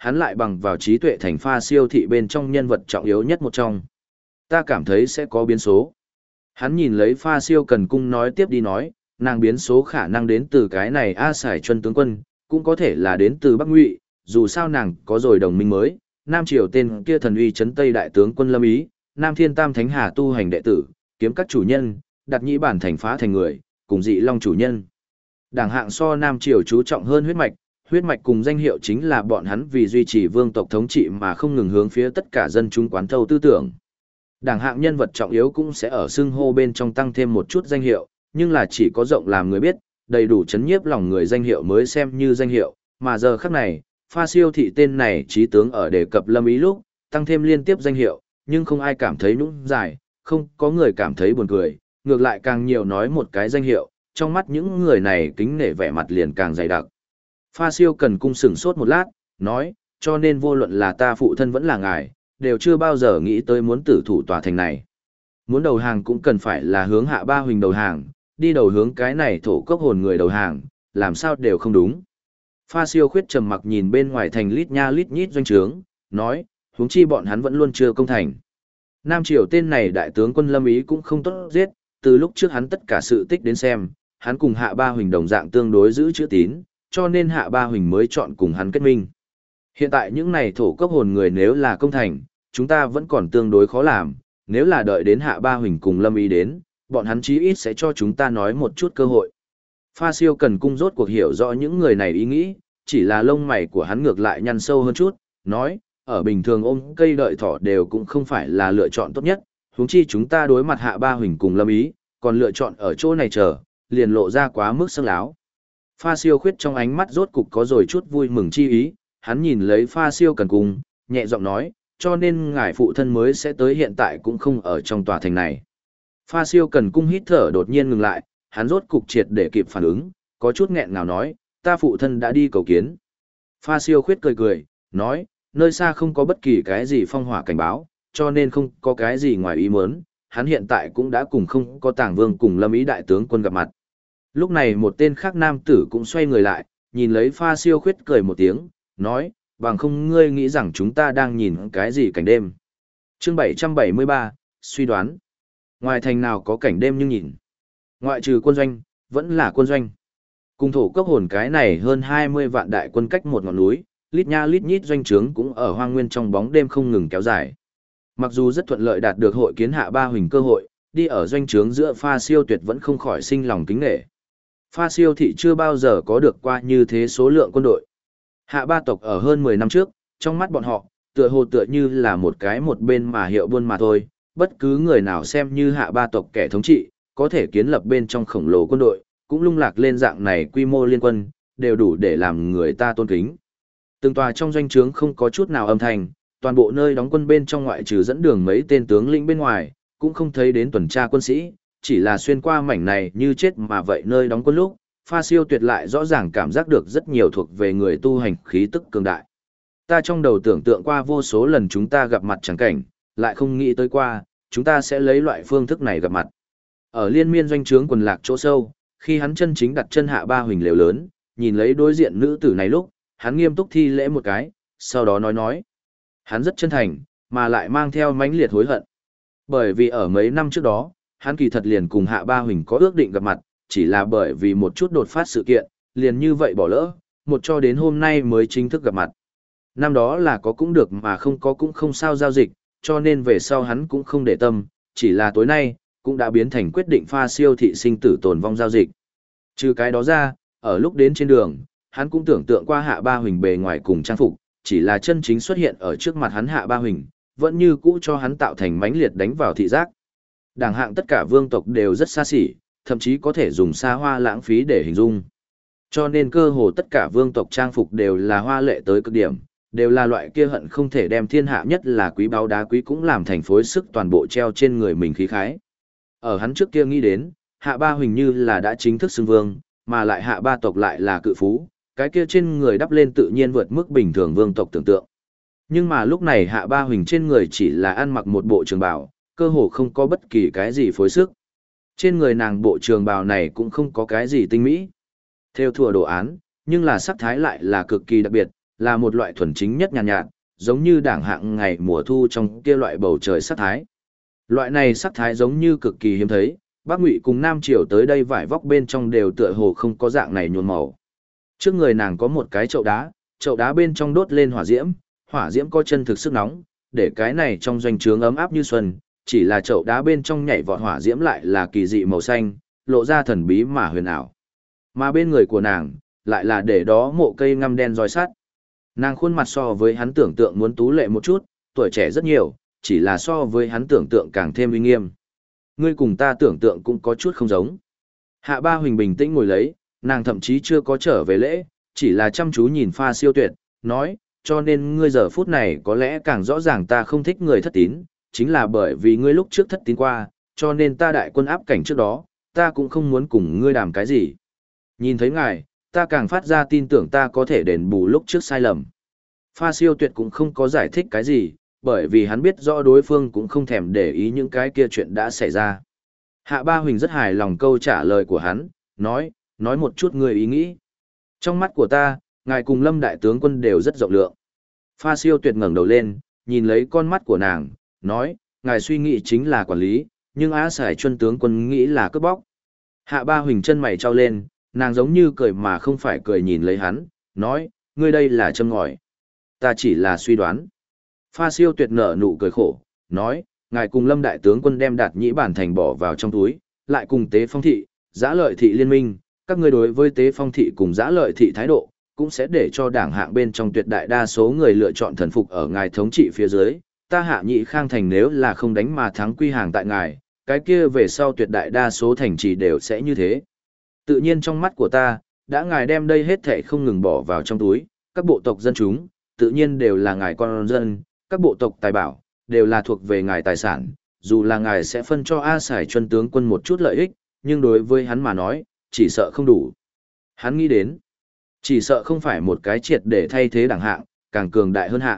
hắn lại bằng vào trí tuệ thành Pha Siêu thị bên trong nhân vật trọng yếu nhất một trong. Ta cảm thấy sẽ có biến số. Hắn nhìn lấy Pha Siêu Cần Cung nói tiếp đi nói, nàng biến số khả năng đến từ cái này A Sải Chuân tướng quân, cũng có thể là đến từ Bắc Ngụy, dù sao nàng có rồi đồng minh mới, Nam Triều tên kia thần uy trấn Tây đại tướng quân Lâm Ý, Nam Thiên Tam Thánh Hà tu hành đệ tử, kiếm các chủ nhân, đặt nhĩ bản thành phá thành người, cùng dị long chủ nhân. Đảng hạng so Nam Triều chú trọng hơn huyết mạch cùng danh hiệu chính là bọn hắn vì duy trì vương tộc thống trị mà không ngừng hướng phía tất cả dân chúng quán thâu tư tưởng. Đảng hạng nhân vật trọng yếu cũng sẽ ở xưng hô bên trong tăng thêm một chút danh hiệu, nhưng là chỉ có rộng làm người biết, đầy đủ chấn nhiếp lòng người danh hiệu mới xem như danh hiệu, mà giờ khắc này, Pha Siêu thị tên này trí tướng ở đề cập Lâm Ý lúc, tăng thêm liên tiếp danh hiệu, nhưng không ai cảm thấy nũng dài, không có người cảm thấy buồn cười, ngược lại càng nhiều nói một cái danh hiệu, trong mắt những người này kính nể vẻ mặt liền càng dày đặc. Pha Siêu Cần Cung sửng sốt một lát, nói, cho nên vô luận là ta phụ thân vẫn là ngài, đều chưa bao giờ nghĩ tới muốn tử thủ tòa thành này. Muốn đầu hàng cũng cần phải là hướng Hạ Ba Huỳnh đầu hàng, đi đầu hướng cái này thổ cốc hồn người đầu hàng, làm sao đều không đúng. Pha Siêu Khuyết trầm mặc nhìn bên ngoài thành lít nha lít nhít doanh trướng, nói, huống chi bọn hắn vẫn luôn chưa công thành. Nam Triều tên này đại tướng quân Lâm Ý cũng không tốt giết, từ lúc trước hắn tất cả sự tích đến xem, hắn cùng Hạ Ba Huỳnh đồng dạng tương đối giữ chữ tín, cho nên Hạ Ba Huỳnh mới chọn cùng hắn kết minh. Hiện tại những này thổ cốc hồn người nếu là công thành, chúng ta vẫn còn tương đối khó làm, nếu là đợi đến Hạ Ba Huỳnh cùng Lâm Ý đến, bọn hắn chí ít sẽ cho chúng ta nói một chút cơ hội. Pha Siêu Cần Cung rốt cuộc hiểu rõ những người này ý nghĩ, chỉ là lông mày của hắn ngược lại nhăn sâu hơn chút, nói, ở bình thường ôm cây đợi thỏ đều cũng không phải là lựa chọn tốt nhất, huống chi chúng ta đối mặt Hạ Ba Huỳnh cùng Lâm Ý, còn lựa chọn ở chỗ này chờ, liền lộ ra quá mức sâng láo. Pha Siêu Khuyết trong ánh mắt rốt cục có rồi chút vui mừng chi ý, hắn nhìn lấy Pha Siêu Cần Cung, nhẹ giọng nói, cho nên ngài phụ thân mới sẽ tới hiện tại cũng không ở trong tòa thành này. Pha Siêu Cần Cung hít thở đột nhiên ngừng lại, hắn rốt cục triệt để kịp phản ứng, có chút nghẹn ngào nói, ta phụ thân đã đi cầu kiến. Pha Siêu Khuyết cười cười, nói, nơi xa không có bất kỳ cái gì phong hỏa cảnh báo, cho nên không có cái gì ngoài ý muốn, hắn hiện tại cũng đã cùng không có Tàng Vương cùng Lâm Ý đại tướng quân gặp mặt. Lúc này một tên khác nam tử cũng xoay người lại, nhìn lấy Pha Siêu Khuyết cười một tiếng, nói, bằng không ngươi nghĩ rằng chúng ta đang nhìn cái gì cảnh đêm. Chương 773, suy đoán. Ngoài thành nào có cảnh đêm nhưng nhìn. Ngoại trừ quân doanh, vẫn là quân doanh. Cùng thổ cốc hồn cái này hơn 20 vạn đại quân cách một ngọn núi, lít nha lít nhít doanh trướng cũng ở hoang nguyên trong bóng đêm không ngừng kéo dài. Mặc dù rất thuận lợi đạt được hội kiến Hạ Ba Huỳnh cơ hội, đi ở doanh trướng giữa Pha Siêu Tuyệt vẫn không khỏi sinh lòng kính nể. Pha Siêu thị chưa bao giờ có được qua như thế số lượng quân đội. Hạ Ba tộc ở hơn 10 năm trước, trong mắt bọn họ, tựa hồ tựa như là một cái một bên mà hiệu buôn mà thôi, bất cứ người nào xem như Hạ Ba tộc kẻ thống trị, có thể kiến lập bên trong khổng lồ quân đội, cũng lung lạc lên dạng này quy mô liên quân, đều đủ để làm người ta tôn kính. Từng tòa trong doanh trướng không có chút nào âm thanh, toàn bộ nơi đóng quân bên trong ngoại trừ dẫn đường mấy tên tướng lĩnh bên ngoài, cũng không thấy đến tuần tra quân sĩ, chỉ là xuyên qua mảnh này như chết mà vậy nơi đóng quân lúc, Pha Siêu Tuyệt lại rõ ràng cảm giác được rất nhiều thuộc về người tu hành khí tức cường đại. Ta trong đầu tưởng tượng qua vô số lần chúng ta gặp mặt chẳng cảnh, lại không nghĩ tới qua, chúng ta sẽ lấy loại phương thức này gặp mặt. Ở liên miên doanh trướng quần lạc chỗ sâu, khi hắn chân chính đặt chân Hạ Ba Huỳnh lều lớn, nhìn lấy đối diện nữ tử này lúc, hắn nghiêm túc thi lễ một cái, sau đó nói. Hắn rất chân thành, mà lại mang theo mãnh liệt hối hận. Bởi vì ở mấy năm trước đó, hắn kỳ thật liền cùng Hạ Ba Huỳnh có ước định gặp mặt, chỉ là bởi vì một chút đột phát sự kiện, liền như vậy bỏ lỡ, một cho đến hôm nay mới chính thức gặp mặt. Năm đó là có cũng được mà không có cũng không sao giao dịch, cho nên về sau hắn cũng không để tâm, chỉ là tối nay, cũng đã biến thành quyết định Pha Siêu thị sinh tử tồn vong giao dịch. Trừ cái đó ra, ở lúc đến trên đường, hắn cũng tưởng tượng qua Hạ Ba Huỳnh bề ngoài cùng trang phục, chỉ là chân chính xuất hiện ở trước mặt hắn Hạ Ba Huỳnh, vẫn như cũ cho hắn tạo thành mãnh liệt đánh vào thị giác. Đảng hạng tất cả vương tộc đều rất xa xỉ, thậm chí có thể dùng xa hoa lãng phí để hình dung. Cho nên cơ hồ tất cả vương tộc trang phục đều là hoa lệ tới cực điểm, đều là loại kia hận không thể đem thiên hạ nhất là quý báu đá quý cũng làm thành phối sức toàn bộ treo trên người mình khí khái. Ở hắn trước kia nghĩ đến, Hạ Ba Huỳnh như là đã chính thức xưng vương, mà lại Hạ Ba tộc lại là cự phú, cái kia trên người đắp lên tự nhiên vượt mức bình thường vương tộc tưởng tượng. Nhưng mà lúc này Hạ Ba Huỳnh trên người chỉ là ăn mặc một bộ trường bào, cơ hồ không có bất kỳ cái gì phối sức. Trên người nàng bộ trường bào này cũng không có cái gì tinh mỹ. Theo thùa đồ án, nhưng là sắc thái lại là cực kỳ đặc biệt, là một loại thuần chính nhất nhàn nhạt, giống như đảng hạng ngày mùa thu trong kia loại bầu trời sắc thái. Loại này sắc thái giống như cực kỳ hiếm thấy, Bắc Ngụy cùng Nam Triều tới đây vải vóc bên trong đều tựa hồ không có dạng này nhuộm màu. Trước người nàng có một cái chậu đá bên trong đốt lên hỏa diễm có chân thực sức nóng, để cái này trong doanh trướng ấm áp như xuân, chỉ là chậu đá bên trong nhảy vọt hỏa diễm lại là kỳ dị màu xanh, lộ ra thần bí mà huyền ảo. Mà bên người của nàng, lại là để đó mộ cây ngăm đen roi sắt. Nàng khuôn mặt so với hắn tưởng tượng muốn tú lệ một chút, tuổi trẻ rất nhiều, chỉ là so với hắn tưởng tượng càng thêm uy nghiêm. Ngươi cùng ta tưởng tượng cũng có chút không giống. Hạ Ba Huỳnh bình tĩnh ngồi lấy, nàng thậm chí chưa có trở về lễ, chỉ là chăm chú nhìn Pha Siêu Tuyệt, nói, cho nên ngươi giờ phút này có lẽ càng rõ ràng ta không thích người thất tín, chính là bởi vì ngươi lúc trước thất tín qua, cho nên ta đại quân áp cảnh trước đó, ta cũng không muốn cùng ngươi làm cái gì. Nhìn thấy ngài, ta càng phát ra tin tưởng ta có thể đền bù lúc trước sai lầm. Pha Siêu Tuyệt cũng không có giải thích cái gì, bởi vì hắn biết rõ đối phương cũng không thèm để ý những cái kia chuyện đã xảy ra. Hạ Ba Huỳnh rất hài lòng câu trả lời của hắn, nói một chút người ý nghĩ. Trong mắt của ta, ngài cùng Lâm đại tướng quân đều rất rộng lượng. Pha Siêu Tuyệt ngẩng đầu lên, nhìn lấy con mắt của nàng, nói, ngài suy nghĩ chính là quản lý, nhưng Á Sải Chuân tướng quân nghĩ là cướp bóc. Hạ Ba Huỳnh chân mày trao lên, nàng giống như cười mà không phải cười nhìn lấy hắn, nói, ngươi đây là châm ngòi. Ta chỉ là suy đoán. Pha Siêu Tuyệt nở nụ cười khổ, nói, ngài cùng Lâm đại tướng quân đem Đạt Nhĩ Bản thành bỏ vào trong túi, lại cùng Tế Phong thị, Giã Lợi thị liên minh, các ngươi đối với Tế Phong thị cùng Giã Lợi thị thái độ, cũng sẽ để cho đảng hạng bên trong tuyệt đại đa số người lựa chọn thần phục ở ngài thống trị phía dưới. Ta Hạ Nhĩ Khang thành nếu là không đánh mà thắng quy hàng tại ngài, cái kia về sau tuyệt đại đa số thành trì đều sẽ như thế. Tự nhiên trong mắt của ta, đã ngài đem đây hết thảy không ngừng bỏ vào trong túi, các bộ tộc dân chúng, tự nhiên đều là ngài con dân, các bộ tộc tài bảo, đều là thuộc về ngài tài sản, dù là ngài sẽ phân cho A Sải Chuân tướng quân một chút lợi ích, nhưng đối với hắn mà nói, chỉ sợ không đủ. Hắn nghĩ đến, chỉ sợ không phải một cái triệt để thay thế đẳng hạng, càng cường đại hơn hạng.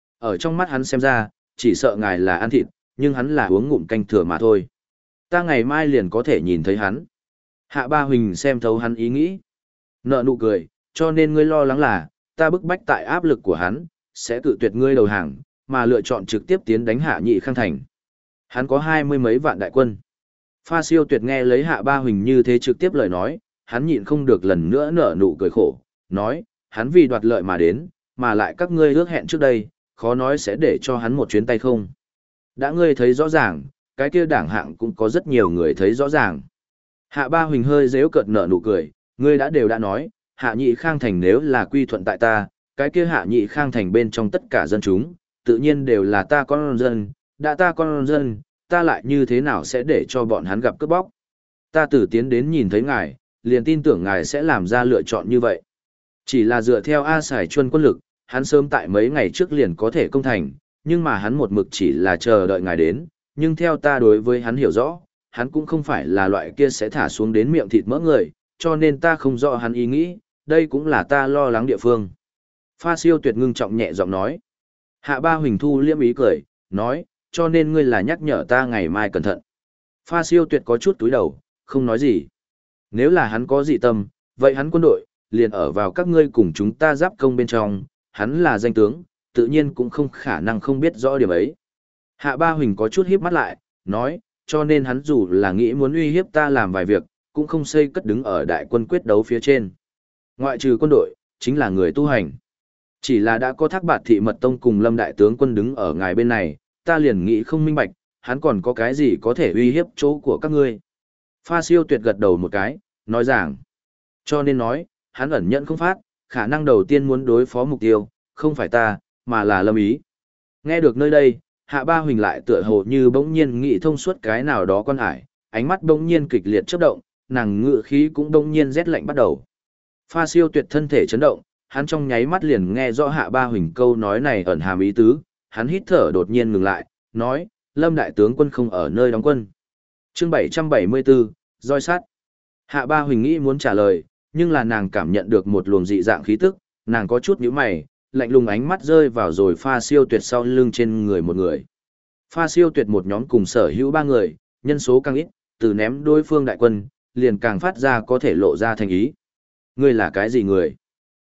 Ở trong mắt hắn xem ra, chỉ sợ ngài là ăn thịt, nhưng hắn là uống ngụm canh thừa mà thôi. Ta ngày mai liền có thể nhìn thấy hắn. Hạ Ba Huỳnh xem thấu hắn ý nghĩ. Nợ nụ cười, cho nên ngươi lo lắng là, ta bức bách tại áp lực của hắn, sẽ cự tuyệt ngươi đầu hàng, mà lựa chọn trực tiếp tiến đánh Hạ Nhị Khang thành. Hắn có 20 mấy vạn đại quân. Pha Siêu Tuyệt nghe lấy Hạ Ba Huỳnh như thế trực tiếp lời nói, hắn nhịn không được lần nữa nở nụ cười khổ, nói, hắn vì đoạt lợi mà đến, mà lại các ngươi ước hẹn trước đây, khó nói sẽ để cho hắn một chuyến tay không. Đã ngươi thấy rõ ràng, cái kia đảng hạng cũng có rất nhiều người thấy rõ ràng. Hạ Ba Huỳnh hơi giễu cợt nở nụ cười, ngươi đều đã nói, Hạ Nhị Khang thành nếu là quy thuận tại ta, cái kia Hạ Nhị Khang thành bên trong tất cả dân chúng, tự nhiên đều là ta con dân, đã ta con dân, ta lại như thế nào sẽ để cho bọn hắn gặp cướp bóc. Ta từ tiến đến nhìn thấy ngài, liền tin tưởng ngài sẽ làm ra lựa chọn như vậy. Chỉ là dựa theo A Sải Chuân quân lực, hắn sớm tại mấy ngày trước liền có thể công thành, nhưng mà hắn một mực chỉ là chờ đợi ngài đến, nhưng theo ta đối với hắn hiểu rõ, hắn cũng không phải là loại kia sẽ thả xuống đến miệng thịt mỡ người, cho nên ta không rõ hắn ý nghĩ, đây cũng là ta lo lắng địa phương. Pha Siêu Tuyệt ngưng trọng nhẹ giọng nói. Hạ Ba Huỳnh thu liêm ý cười, nói, cho nên ngươi là nhắc nhở ta ngày mai cẩn thận. Pha Siêu Tuyệt có chút túi đầu, không nói gì. Nếu là hắn có dị tâm, vậy hắn quân đội, liền ở vào các ngươi cùng chúng ta giáp công bên trong, hắn là danh tướng, tự nhiên cũng không khả năng không biết rõ điểm ấy. Hạ Ba Huỳnh có chút híp mắt lại, nói, cho nên hắn dù là nghĩ muốn uy hiếp ta làm vài việc, cũng không xây cất đứng ở đại quân quyết đấu phía trên. Ngoại trừ quân đội, chính là người tu hành. Chỉ là đã có Thác Bạt Thị Mật Tông cùng Lâm đại tướng quân đứng ở ngài bên này, ta liền nghĩ không minh bạch, hắn còn có cái gì có thể uy hiếp chỗ của các ngươi. Pha Siêu Tuyệt gật đầu một cái, nói rằng, cho nên nói, hắn ẩn nhận không phát, khả năng đầu tiên muốn đối phó mục tiêu, không phải ta, mà là Lâm Ý. Nghe được nơi đây, Hạ Ba Huỳnh lại tựa hồ như bỗng nhiên nghĩ thông suốt cái nào đó con ải, ánh mắt bỗng nhiên kịch liệt chớp động, nàng ngự khí cũng bỗng nhiên rét lạnh bắt đầu. Pha Siêu Tuyệt thân thể chấn động, hắn trong nháy mắt liền nghe rõ Hạ Ba Huỳnh câu nói này ẩn hàm ý tứ, hắn hít thở đột nhiên ngừng lại, nói, Lâm đại tướng quân không ở nơi đóng quân. Chương 774, roi sắt. Hạ Ba Huỳnh nghĩ muốn trả lời, nhưng là nàng cảm nhận được một luồng dị dạng khí tức, nàng có chút nhíu mày, lạnh lùng ánh mắt rơi vào rồi Pha Siêu Tuyệt sau lưng trên người một người. Pha Siêu Tuyệt một nhóm cùng sở hữu 3 người, nhân số càng ít, từ ném đối phương đại quân, liền càng phát ra có thể lộ ra thành ý. Ngươi là cái gì người?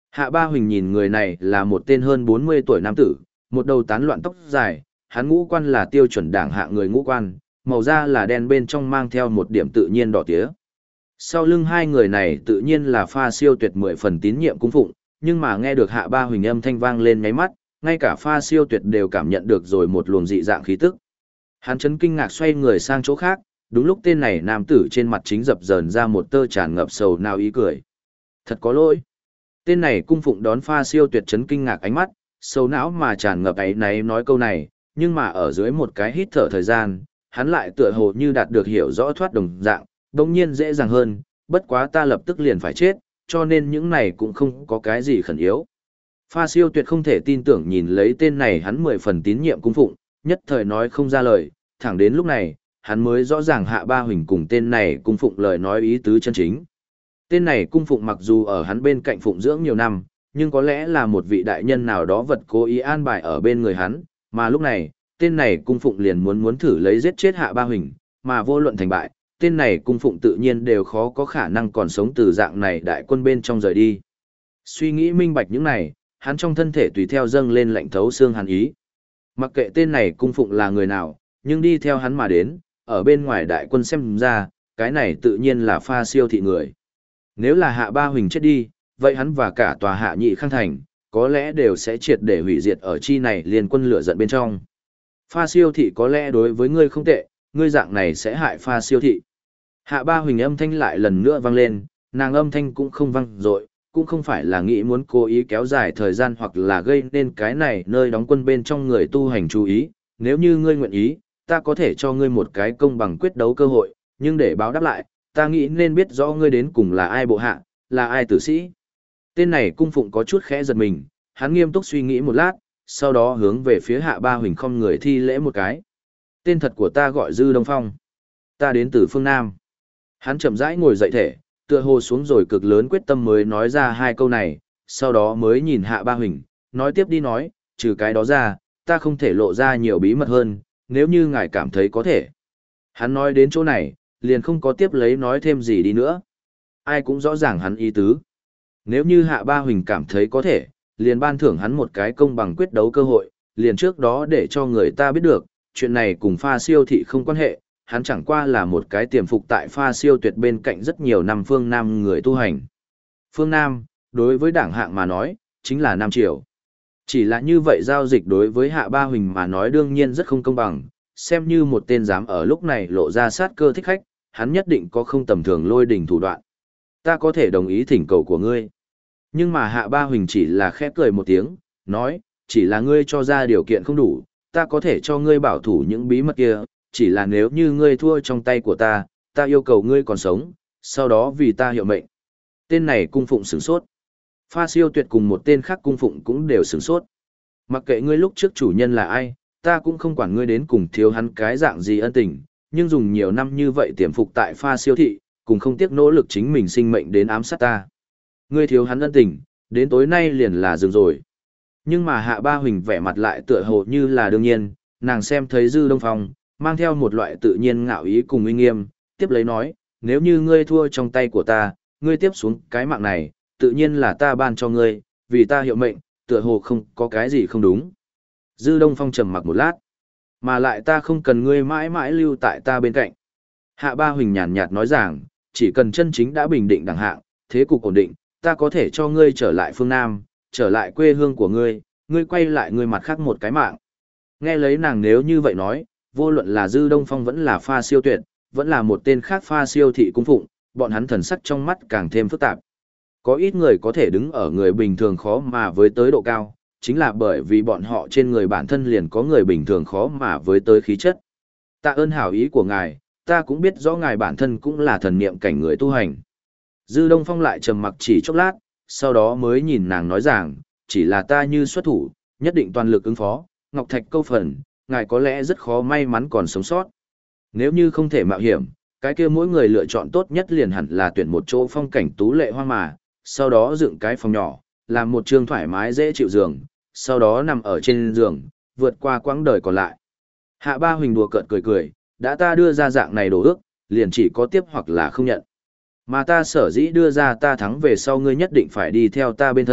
Hạ Ba Huỳnh nhìn người này là một tên hơn 40 tuổi nam tử, một đầu tán loạn tóc dài, hắn ngũ quan là tiêu chuẩn đảng hạ người ngũ quan, màu da là đen bên trong mang theo một điểm tự nhiên đỏ tía. Sau lưng hai người này tự nhiên là Pha Siêu Tuyệt 10 phần tín nhiệm cung phụng, nhưng mà nghe được Hạ Ba Huỳnh âm thanh vang lên ngáy mắt, ngay cả Pha Siêu Tuyệt đều cảm nhận được rồi một luồng dị dạng khí tức. Hắn chấn kinh ngạc xoay người sang chỗ khác, đúng lúc tên này nam tử trên mặt chính dập dờn ra một tơ tràn ngập sầu nào ý cười. Thật có lỗi. Tên này cung phụng đón Pha Siêu Tuyệt chấn kinh ngạc ánh mắt, sầu não mà tràn ngập ấy náy nói câu này, nhưng mà ở dưới một cái hít thở thời gian, hắn lại tựa hồ như đạt được hiểu rõ thoát đồng dạng, đồng nhiên dễ dàng hơn, bất quá ta lập tức liền phải chết, cho nên những này cũng không có cái gì khẩn yếu. Pha Siêu Tuyệt không thể tin tưởng nhìn lấy tên này hắn 10 phần tín nhiệm cung phụng, nhất thời nói không ra lời, thẳng đến lúc này, hắn mới rõ ràng Hạ Ba Huỳnh cùng tên này cung phụng lời nói ý tứ chân chính. Tên này cung phụng mặc dù ở hắn bên cạnh phụng dưỡng nhiều năm, nhưng có lẽ là một vị đại nhân nào đó vật cố ý an bài ở bên người hắn, mà lúc này, tên này cung phụng liền muốn thử lấy giết chết Hạ Ba Huỳnh, mà vô luận thành bại, tên này cung phụng tự nhiên đều khó có khả năng còn sống từ dạng này đại quân bên trong rời đi. Suy nghĩ minh bạch những này, hắn trong thân thể tùy theo dâng lên lạnh thấu xương hàn ý. Mặc kệ tên này cung phụng là người nào, nhưng đi theo hắn mà đến, ở bên ngoài đại quân xem ra, cái này tự nhiên là Pha Siêu thị người. Nếu là Hạ Ba Huỳnh chết đi, vậy hắn và cả tòa Hạ Nhị Khang Thành, có lẽ đều sẽ triệt để hủy diệt ở chi này liên quân lửa giận bên trong. Pha Siêu thị có lẽ đối với ngươi không tệ, ngươi dạng này sẽ hại Pha Siêu thị. Hạ Ba Huỳnh âm thanh lại lần nữa vang lên, nàng âm thanh cũng không vang dội, cũng không phải là nghĩ muốn cố ý kéo dài thời gian hoặc là gây nên cái này nơi đóng quân bên trong người tu hành chú ý, nếu như ngươi nguyện ý, ta có thể cho ngươi một cái công bằng quyết đấu cơ hội, nhưng để báo đáp lại, ta nghĩ nên biết rõ ngươi đến cùng là ai bộ hạ, là ai tử sĩ. Tên này cung phụng có chút khẽ giật mình, hắn nghiêm túc suy nghĩ một lát, sau đó hướng về phía Hạ Ba Huỳnh không người thi lễ một cái. Tên thật của ta gọi Dư Đông Phong. Ta đến từ phương Nam. Hắn chậm rãi ngồi dậy thể, tựa hồ xuống rồi cực lớn quyết tâm mới nói ra hai câu này, sau đó mới nhìn Hạ Ba Huỳnh, nói tiếp đi nói, trừ cái đó ra, ta không thể lộ ra nhiều bí mật hơn, nếu như ngài cảm thấy có thể. Hắn nói đến chỗ này, liền không có tiếp lấy nói thêm gì đi nữa. Ai cũng rõ ràng hắn ý tứ. Nếu như Hạ Ba Huỳnh cảm thấy có thể, liền ban thưởng hắn một cái công bằng quyết đấu cơ hội, liền trước đó để cho người ta biết được, chuyện này cùng Pha Siêu thị không quan hệ, hắn chẳng qua là một cái tiềm phục tại Pha Siêu Tuyệt bên cạnh rất nhiều năm phương Nam người tu hành. Phương Nam, đối với đảng hạng mà nói, chính là Nam Triều. Chỉ là như vậy giao dịch đối với Hạ Ba Huỳnh mà nói đương nhiên rất không công bằng, xem như một tên dám ở lúc này lộ ra sát cơ thích khách, hắn nhất định có không tầm thường lôi đỉnh thủ đoạn. Ta có thể đồng ý thỉnh cầu của ngươi. Nhưng mà Hạ Ba Huỳnh chỉ là khẽ cười một tiếng, nói, chỉ là ngươi cho ra điều kiện không đủ, ta có thể cho ngươi bảo thủ những bí mật kia, chỉ là nếu như ngươi thua trong tay của ta, ta yêu cầu ngươi còn sống, sau đó vì ta hiệu mệnh. Tên này cung phụng sửng sốt. Pha Siêu Tuyệt cùng một tên khác cung phụng cũng đều sửng sốt. Mặc kệ ngươi lúc trước chủ nhân là ai, ta cũng không quản ngươi đến cùng thiếu hắn cái dạng gì ân tình, nhưng dùng nhiều năm như vậy tiềm phục tại Pha Siêu thị, cùng không tiếc nỗ lực chính mình sinh mệnh đến ám sát ta. Ngươi thiếu hắn ân tình, đến tối nay liền là dừng rồi. Nhưng mà Hạ Ba Huỳnh vẻ mặt lại tựa hồ như là đương nhiên, nàng xem thấy Dư Đông Phong, mang theo một loại tự nhiên ngạo ý cùng uy nghiêm, tiếp lấy nói, nếu như ngươi thua trong tay của ta, ngươi tiếp xuống cái mạng này, tự nhiên là ta ban cho ngươi, vì ta hiệu mệnh, tựa hồ không có cái gì không đúng. Dư Đông Phong trầm mặc một lát, mà lại ta không cần ngươi mãi mãi lưu tại ta bên cạnh. Hạ Ba Huỳnh nhàn nhạt nói rằng, chỉ cần chân chính đã bình định đẳng hạng, thế cục ổn định, ta có thể cho ngươi trở lại phương Nam, trở lại quê hương của ngươi, ngươi quay lại ngươi mặt khác một cái mạng. Nghe lấy nàng nếu như vậy nói, vô luận là Dư Đông Phong vẫn là Pha Siêu Tuyệt, vẫn là một tên khác Pha Siêu thị cung phụng, bọn hắn thần sắc trong mắt càng thêm phức tạp. Có ít người có thể đứng ở người bình thường khó mà với tới độ cao, chính là bởi vì bọn họ trên người bản thân liền có người bình thường khó mà với tới khí chất. Tạ ơn hảo ý của ngài, ta cũng biết rõ ngài bản thân cũng là thần niệm cảnh người tu hành. Dư Đông Phong lại trầm mặc chỉ chốc lát, sau đó mới nhìn nàng nói rằng, chỉ là ta như xuất thủ, nhất định toàn lực ứng phó, Ngọc Thạch câu phần, ngài có lẽ rất khó may mắn còn sống sót. Nếu như không thể mạo hiểm, cái kia mỗi người lựa chọn tốt nhất liền hẳn là tuyển một chỗ phong cảnh tú lệ hoang mà, sau đó dựng cái phòng nhỏ, làm một trường thoải mái dễ chịu giường, sau đó nằm ở trên giường, vượt qua quãng đời còn lại. Hạ Ba Huỳnh đùa cợt cười cười, đã ta đưa ra dạng này đồ ước, liền chỉ có tiếp hoặc là không nhận. Mà ta sở dĩ đưa ra ta thắng về sau ngươi nhất định phải đi theo ta bên thân,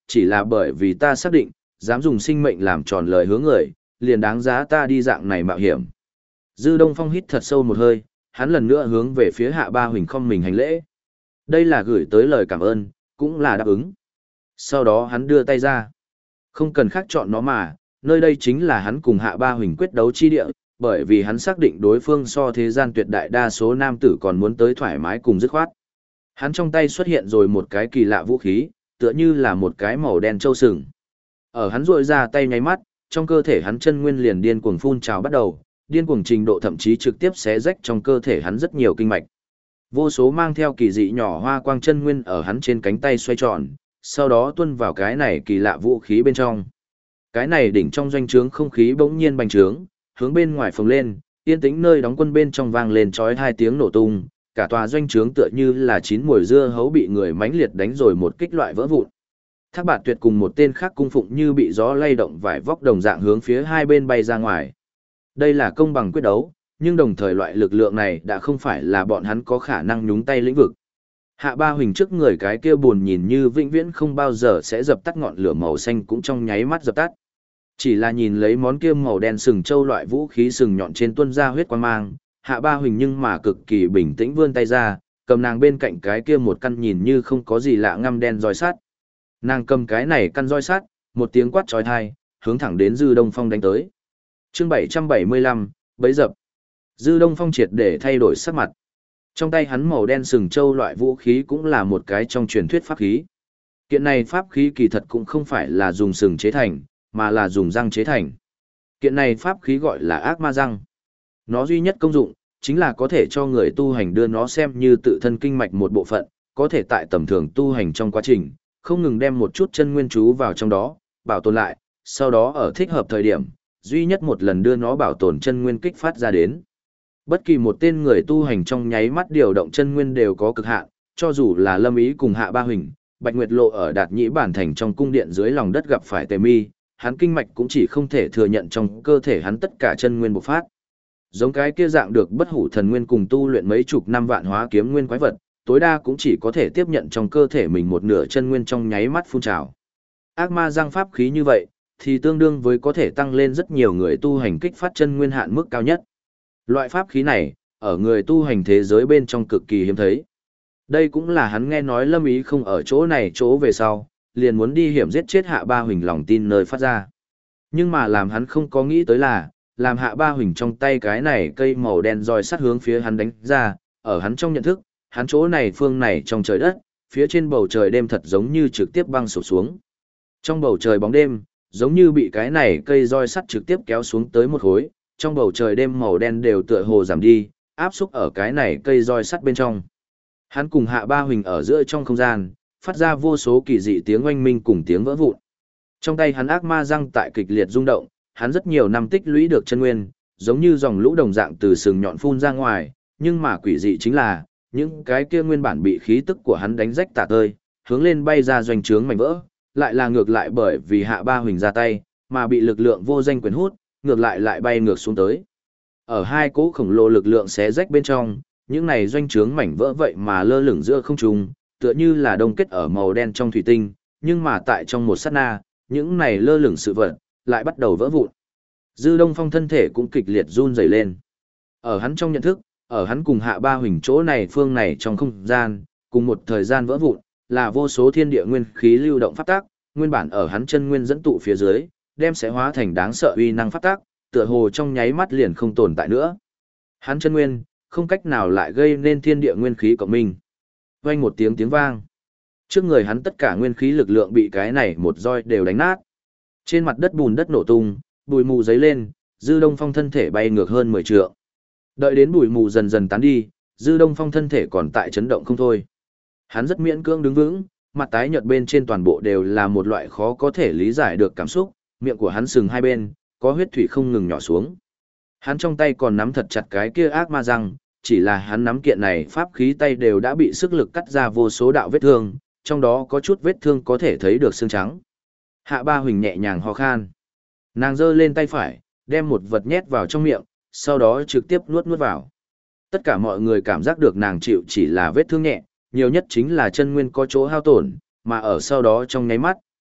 chỉ là bởi vì ta xác định, dám dùng sinh mệnh làm tròn lời hứa người, liền đáng giá ta đi dạng này mạo hiểm. Dư Đông Phong hít thật sâu một hơi, hắn lần nữa hướng về phía Hạ Ba Huỳnh không mình hành lễ. Đây là gửi tới lời cảm ơn, cũng là đáp ứng. Sau đó hắn đưa tay ra. Không cần khác chọn nó mà, nơi đây chính là hắn cùng Hạ Ba Huỳnh quyết đấu chi địa, bởi vì hắn xác định đối phương so thế gian tuyệt đại đa số nam tử còn muốn tới thoải mái cùng dứt khoát. Hắn trong tay xuất hiện rồi một cái kỳ lạ vũ khí, tựa như là một cái màu đen trâu sừng. Ở hắn rội ra tay nháy mắt, trong cơ thể hắn chân nguyên liền điên cuồng phun trào bắt đầu, điên cuồng trình độ thậm chí trực tiếp xé rách trong cơ thể hắn rất nhiều kinh mạch. Vô số mang theo kỳ dị nhỏ hoa quang chân nguyên ở hắn trên cánh tay xoay tròn, sau đó tuôn vào cái này kỳ lạ vũ khí bên trong. Cái này đỉnh trong doanh trướng không khí bỗng nhiên bành trướng, hướng bên ngoài phồng lên, yên tĩnh nơi đóng quân bên trong vang lên chói hai tiếng nổ tung, cả tòa doanh trướng tựa như là chín mùi dưa hấu bị người mãnh liệt đánh rồi một kích loại vỡ vụn. Thác Bạt Tuyệt cùng một tên khác cung phụng như bị gió lay động vải vóc đồng dạng hướng phía hai bên bay ra ngoài. Đây là công bằng quyết đấu, nhưng đồng thời loại lực lượng này đã không phải là bọn hắn có khả năng nhúng tay lĩnh vực. Hạ Ba Huỳnh trước người cái kia buồn nhìn như vĩnh viễn không bao giờ sẽ dập tắt ngọn lửa màu xanh cũng trong nháy mắt dập tắt. Chỉ là nhìn lấy món kia màu đen sừng châu loại vũ khí sừng nhọn trên tuôn ra huyết quang mang, Hạ Ba Huỳnh nhưng mà cực kỳ bình tĩnh vươn tay ra, cầm nàng bên cạnh cái kia một căn nhìn như không có gì lạ ngăm đen roi sắt. Nàng cầm cái này căn roi sắt, một tiếng quát chói tai, hướng thẳng đến Dư Đông Phong đánh tới. Chương 775, bấy dập. Dư Đông Phong triệt để thay đổi sắc mặt. Trong tay hắn màu đen sừng châu loại vũ khí cũng là một cái trong truyền thuyết pháp khí. Kiện này pháp khí kỳ thật cũng không phải là dùng sừng chế thành, mà là dùng răng chế thành. Kiện này pháp khí gọi là ác ma răng. Nó duy nhất công dụng, chính là có thể cho người tu hành đưa nó xem như tự thân kinh mạch một bộ phận, có thể tại tầm thường tu hành trong quá trình, không ngừng đem một chút chân nguyên chú vào trong đó, bảo tồn lại, sau đó ở thích hợp thời điểm, duy nhất một lần đưa nó bảo tồn chân nguyên kích phát ra đến. Bất kỳ một tên người tu hành trong nháy mắt điều động chân nguyên đều có cực hạn, cho dù là Lâm Ý cùng Hạ Ba Huỳnh, Bạch Nguyệt Lộ ở Đạt Nhĩ Bản thành trong cung điện dưới lòng đất gặp phải Tề Mi, hắn kinh mạch cũng chỉ không thể thừa nhận trong cơ thể hắn tất cả chân nguyên bộc phát. Giống cái kia dạng được bất hủ thần nguyên cùng tu luyện mấy chục năm vạn hóa kiếm nguyên quái vật, tối đa cũng chỉ có thể tiếp nhận trong cơ thể mình một nửa chân nguyên trong nháy mắt phun trào. Ác ma giang pháp khí như vậy, thì tương đương với có thể tăng lên rất nhiều người tu hành kích phát chân nguyên hạn mức cao nhất. Loại pháp khí này, ở người tu hành thế giới bên trong cực kỳ hiếm thấy. Đây cũng là hắn nghe nói Lâm Ý không ở chỗ này chỗ về sau, liền muốn đi hiểm giết chết Hạ Ba Huỳnh lòng tin nơi phát ra. Nhưng mà làm hắn không có nghĩ tới là, làm Hạ Ba Huỳnh trong tay cái này cây màu đen roi sắt hướng phía hắn đánh ra, ở hắn trong nhận thức, hắn chỗ này phương này trong trời đất, phía trên bầu trời đêm thật giống như trực tiếp băng sụp xuống. Trong bầu trời bóng đêm, giống như bị cái này cây roi sắt trực tiếp kéo xuống tới một khối, trong bầu trời đêm màu đen đều tựa hồ giảm đi, áp xúc ở cái này cây roi sắt bên trong. Hắn cùng Hạ Ba Huỳnh ở giữa trong không gian, phát ra vô số kỳ dị tiếng oanh minh cùng tiếng vỡ vụn. Trong tay hắn ác ma răng tại kịch liệt rung động, hắn rất nhiều năm tích lũy được chân nguyên, giống như dòng lũ đồng dạng từ sừng nhọn phun ra ngoài, nhưng mà quỷ dị chính là, những cái kia nguyên bản bị khí tức của hắn đánh rách tả tơi, hướng lên bay ra doanh trướng mảnh vỡ, lại là ngược lại bởi vì Hạ Ba Huỳnh ra tay, mà bị lực lượng vô danh quyền hút, ngược lại bay ngược xuống tới. Ở hai cỗ khổng lồ lực lượng xé rách bên trong, những này doanh trướng mảnh vỡ vậy mà lơ lửng giữa không trung, tựa như là đông kết ở màu đen trong thủy tinh, nhưng mà tại trong một sát na, những này lơ lửng sự vật lại bắt đầu vỡ vụn. Dư Đông Phong thân thể cũng kịch liệt run rẩy lên. Ở hắn trong nhận thức, ở hắn cùng Hạ Ba Huỳnh chỗ này phương này trong không gian, cùng một thời gian vỡ vụn, là vô số thiên địa nguyên khí lưu động pháp tác, nguyên bản ở hắn chân nguyên dẫn tụ phía dưới, đem sẽ hóa thành đáng sợ uy năng pháp tác, tựa hồ trong nháy mắt liền không tồn tại nữa. Hắn chân nguyên, không cách nào lại gây nên thiên địa nguyên khí cộng minh. Vang một tiếng vang. Trước người hắn tất cả nguyên khí lực lượng bị cái này một roi đều đánh nát. Trên mặt đất bùn đất nổ tung, bụi mù giấy lên, Dư Đông Phong thân thể bay ngược hơn 10 trượng. Đợi đến bụi mù dần dần tán đi, Dư Đông Phong thân thể còn tại chấn động không thôi. Hắn rất miễn cưỡng đứng vững, mặt tái nhợt bên trên toàn bộ đều là một loại khó có thể lý giải được cảm xúc, miệng của hắn sừng hai bên, có huyết thủy không ngừng nhỏ xuống. Hắn trong tay còn nắm thật chặt cái kia ác ma răng, chỉ là hắn nắm kiện này pháp khí tay đều đã bị sức lực cắt ra vô số đạo vết thương, trong đó có chút vết thương có thể thấy được xương trắng. Hạ Ba Huỳnh nhẹ nhàng ho khan. Nàng giơ lên tay phải, đem một vật nhét vào trong miệng, sau đó trực tiếp nuốt vào. Tất cả mọi người cảm giác được nàng chịu chỉ là vết thương nhẹ, nhiều nhất chính là chân nguyên có chỗ hao tổn, mà ở sau đó trong nháy mắt,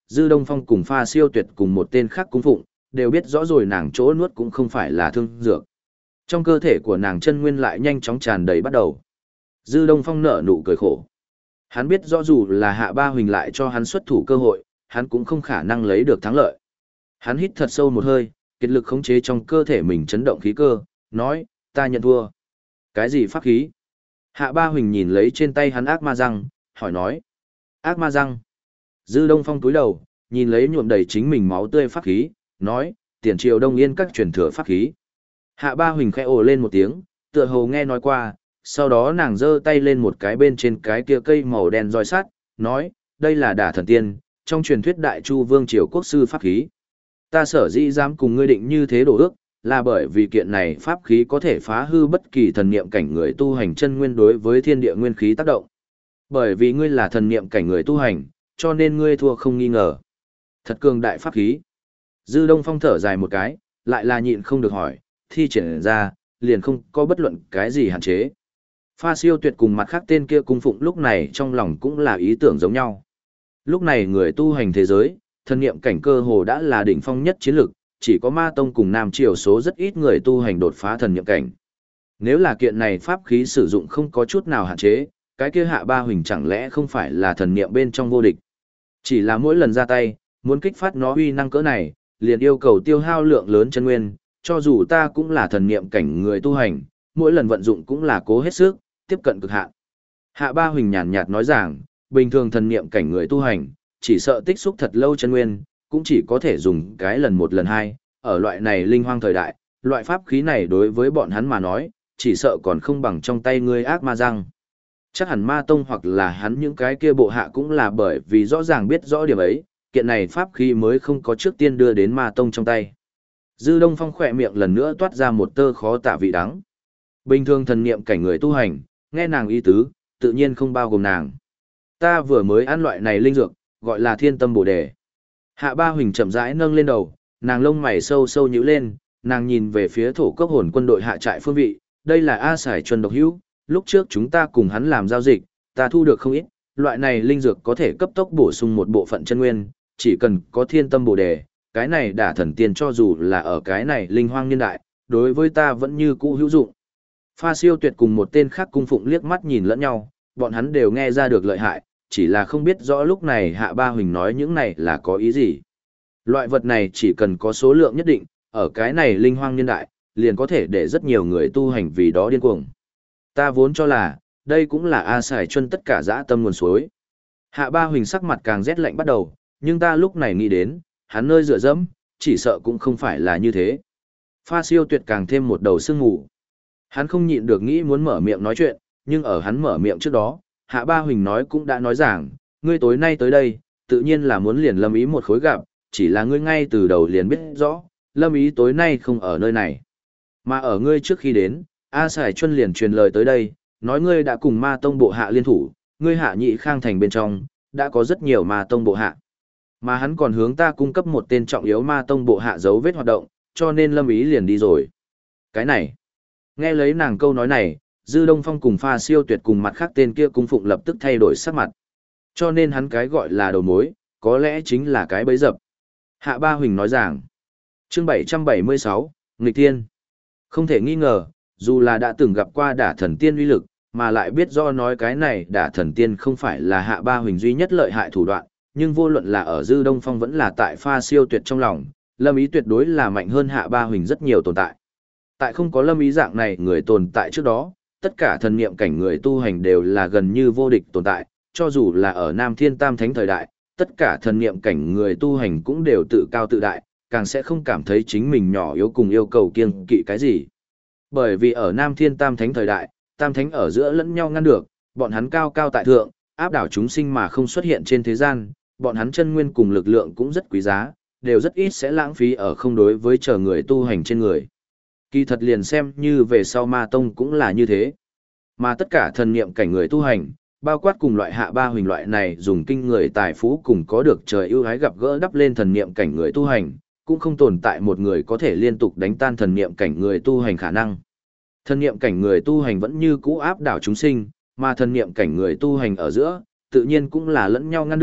Dư Đông Phong cùng Pha Siêu Tuyệt cùng một tên khác cung phụng, đều biết rõ rồi nàng chỗ nuốt cũng không phải là thương dược. Trong cơ thể của nàng chân nguyên lại nhanh chóng tràn đầy bắt đầu. Dư Đông Phong nở nụ cười khổ. Hắn biết rõ dù là Hạ Ba Huỳnh lại cho hắn xuất thủ cơ hội, hắn cũng không khả năng lấy được thắng lợi. Hắn hít thật sâu một hơi, kiệt lực khống chế trong cơ thể mình chấn động khí cơ, nói, ta nhận thua. Cái gì pháp khí? Hạ Ba Huỳnh nhìn lấy trên tay hắn ác ma răng, hỏi nói. Ác ma răng. Dư Đông Phong cúi đầu, nhìn lấy nhuộm đầy chính mình máu tươi pháp khí, nói, tiền triều Đông Yên các truyền thừa pháp khí. Hạ Ba Huỳnh khẽ ồ lên một tiếng, tựa hồ nghe nói qua, sau đó nàng giơ tay lên một cái bên trên cái kia cây màu đen roi sắt, nói, đây là Đả Thần Tiên, trong truyền thuyết Đại Chu Vương triều quốc sư pháp khí. Ta sở dĩ dám cùng ngươi định như thế đổ ước, là bởi vì kiện này pháp khí có thể phá hư bất kỳ thần niệm cảnh người tu hành chân nguyên đối với thiên địa nguyên khí tác động. Bởi vì ngươi là thần niệm cảnh người tu hành, cho nên ngươi thua không nghi ngờ. Thật cường đại pháp khí. Dư Đông Phong thở dài một cái, lại là nhịn không được hỏi, thi triển ra, liền không có bất luận cái gì hạn chế. Pha Siêu Tuyệt cùng mặt khác tên kia cung phụng lúc này trong lòng cũng là ý tưởng giống nhau. Lúc này người tu hành thế giới, thần niệm cảnh cơ hồ đã là đỉnh phong nhất chiến lực, chỉ có Ma Tông cùng Nam Triều số rất ít người tu hành đột phá thần niệm cảnh. Nếu là kiện này pháp khí sử dụng không có chút nào hạn chế, cái kia Hạ Ba Huỳnh chẳng lẽ không phải là thần niệm bên trong vô địch. Chỉ là mỗi lần ra tay, muốn kích phát nó uy năng cỡ này, liền yêu cầu tiêu hao lượng lớn chân nguyên, cho dù ta cũng là thần niệm cảnh người tu hành, mỗi lần vận dụng cũng là cố hết sức, tiếp cận cực hạn. Hạ Ba Huỳnh nhàn nhạt nói rằng, bình thường thần niệm cảnh người tu hành, chỉ sợ tích xúc thật lâu chân nguyên, cũng chỉ có thể dùng cái lần một lần hai, ở loại này linh hoang thời đại, loại pháp khí này đối với bọn hắn mà nói, chỉ sợ còn không bằng trong tay ngươi ác ma răng. Chắc hẳn Ma Tông hoặc là hắn những cái kia bộ hạ cũng là bởi vì rõ ràng biết rõ điểm ấy, kiện này pháp khí mới không có trước tiên đưa đến Ma Tông trong tay. Dư Đông Phong khỏe miệng lần nữa toát ra một tơ khó tả vị đắng. Bình thường thần niệm cảnh người tu hành, nghe nàng ý tứ, tự nhiên không bao gồm nàng. Ta vừa mới ăn loại này linh dược, gọi là Thiên Tâm Bồ Đề. Hạ Ba Huỳnh chậm rãi nâng lên đầu, nàng lông mày sâu sâu nhíu lên, nàng nhìn về phía thổ cốc hồn quân đội hạ trại phương vị, đây là A Sải Chuân độc hữu, lúc trước chúng ta cùng hắn làm giao dịch, ta thu được không ít, loại này linh dược có thể cấp tốc bổ sung một bộ phận chân nguyên, chỉ cần có Thiên Tâm Bồ Đề, cái này Đả Thần Tiên cho dù là ở cái này linh hoang niên đại, đối với ta vẫn như cũ hữu dụng. Pha Siêu Tuyệt cùng một tên khác cung phụng liếc mắt nhìn lẫn nhau, bọn hắn đều nghe ra được lợi hại, chỉ là không biết rõ lúc này Hạ Ba Huỳnh nói những này là có ý gì. Loại vật này chỉ cần có số lượng nhất định, ở cái này linh hoang niên đại, liền có thể để rất nhiều người tu hành vì đó điên cuồng. Ta vốn cho là, đây cũng là A Sải Chuân tất cả dã tâm nguồn suối. Hạ Ba Huỳnh sắc mặt càng rét lạnh bắt đầu, nhưng ta lúc này nghĩ đến, hắn nơi dựa dẫm, chỉ sợ cũng không phải là như thế. Pha Siêu Tuyệt càng thêm một đầu sương ngủ. Hắn không nhịn được nghĩ muốn mở miệng nói chuyện, nhưng ở hắn mở miệng trước đó, Hạ Ba Huỳnh nói cũng đã nói rằng, ngươi tối nay tới đây, tự nhiên là muốn liền Lâm Ý một khối gặp, chỉ là ngươi ngay từ đầu liền biết rõ, Lâm Ý tối nay không ở nơi này. Mà ở ngươi trước khi đến, A Sải Chuân liền truyền lời tới đây, nói ngươi đã cùng Ma Tông bộ hạ liên thủ, ngươi Hạ Nhị Khang thành bên trong, đã có rất nhiều Ma Tông bộ hạ. Mà hắn còn hướng ta cung cấp một tên trọng yếu Ma Tông bộ hạ dấu vết hoạt động, cho nên Lâm Ý liền đi rồi. Cái này, nghe lấy nàng câu nói này, Dư Đông Phong cùng Pha Siêu Tuyệt cùng mặt khác tên kia cung phụng lập tức thay đổi sắc mặt. Cho nên hắn cái gọi là đầu mối, có lẽ chính là cái bẫy dập. Hạ Ba Huỳnh nói rằng, chương 776, Nghịch Tiên. Không thể nghi ngờ, dù là đã từng gặp qua Đả Thần Tiên uy lực, mà lại biết do nói cái này Đả Thần Tiên không phải là Hạ Ba Huỳnh duy nhất lợi hại thủ đoạn, nhưng vô luận là ở Dư Đông Phong vẫn là tại Pha Siêu Tuyệt trong lòng, Lâm Ý tuyệt đối là mạnh hơn Hạ Ba Huỳnh rất nhiều tồn tại. Tại không có Lâm Ý dạng này người tồn tại trước đó, tất cả thần niệm cảnh người tu hành đều là gần như vô địch tồn tại, cho dù là ở Nam Thiên Tam Thánh thời đại, tất cả thần niệm cảnh người tu hành cũng đều tự cao tự đại, càng sẽ không cảm thấy chính mình nhỏ yếu cùng yêu cầu kiêng kỵ cái gì. Bởi vì ở Nam Thiên Tam Thánh thời đại, Tam Thánh ở giữa lẫn nhau ngăn được, bọn hắn cao cao tại thượng, áp đảo chúng sinh mà không xuất hiện trên thế gian, bọn hắn chân nguyên cùng lực lượng cũng rất quý giá, đều rất ít sẽ lãng phí ở không đối với chờ người tu hành trên người. Kỳ thật liền xem như về sau Ma Tông cũng là như thế. Mà tất cả thần niệm cảnh người tu hành, bao quát cùng loại Hạ Ba Huỳnh loại này dùng kinh người tài phú cùng có được trời ưu ái gặp gỡ đắp lên thần niệm cảnh người tu hành, cũng không tồn tại một người có thể liên tục đánh tan thần niệm cảnh người tu hành khả năng. Thần niệm cảnh người tu hành vẫn như cũ áp đảo chúng sinh, mà thần niệm cảnh người tu hành ở giữa, tự nhiên cũng là lẫn nhau ngăn được,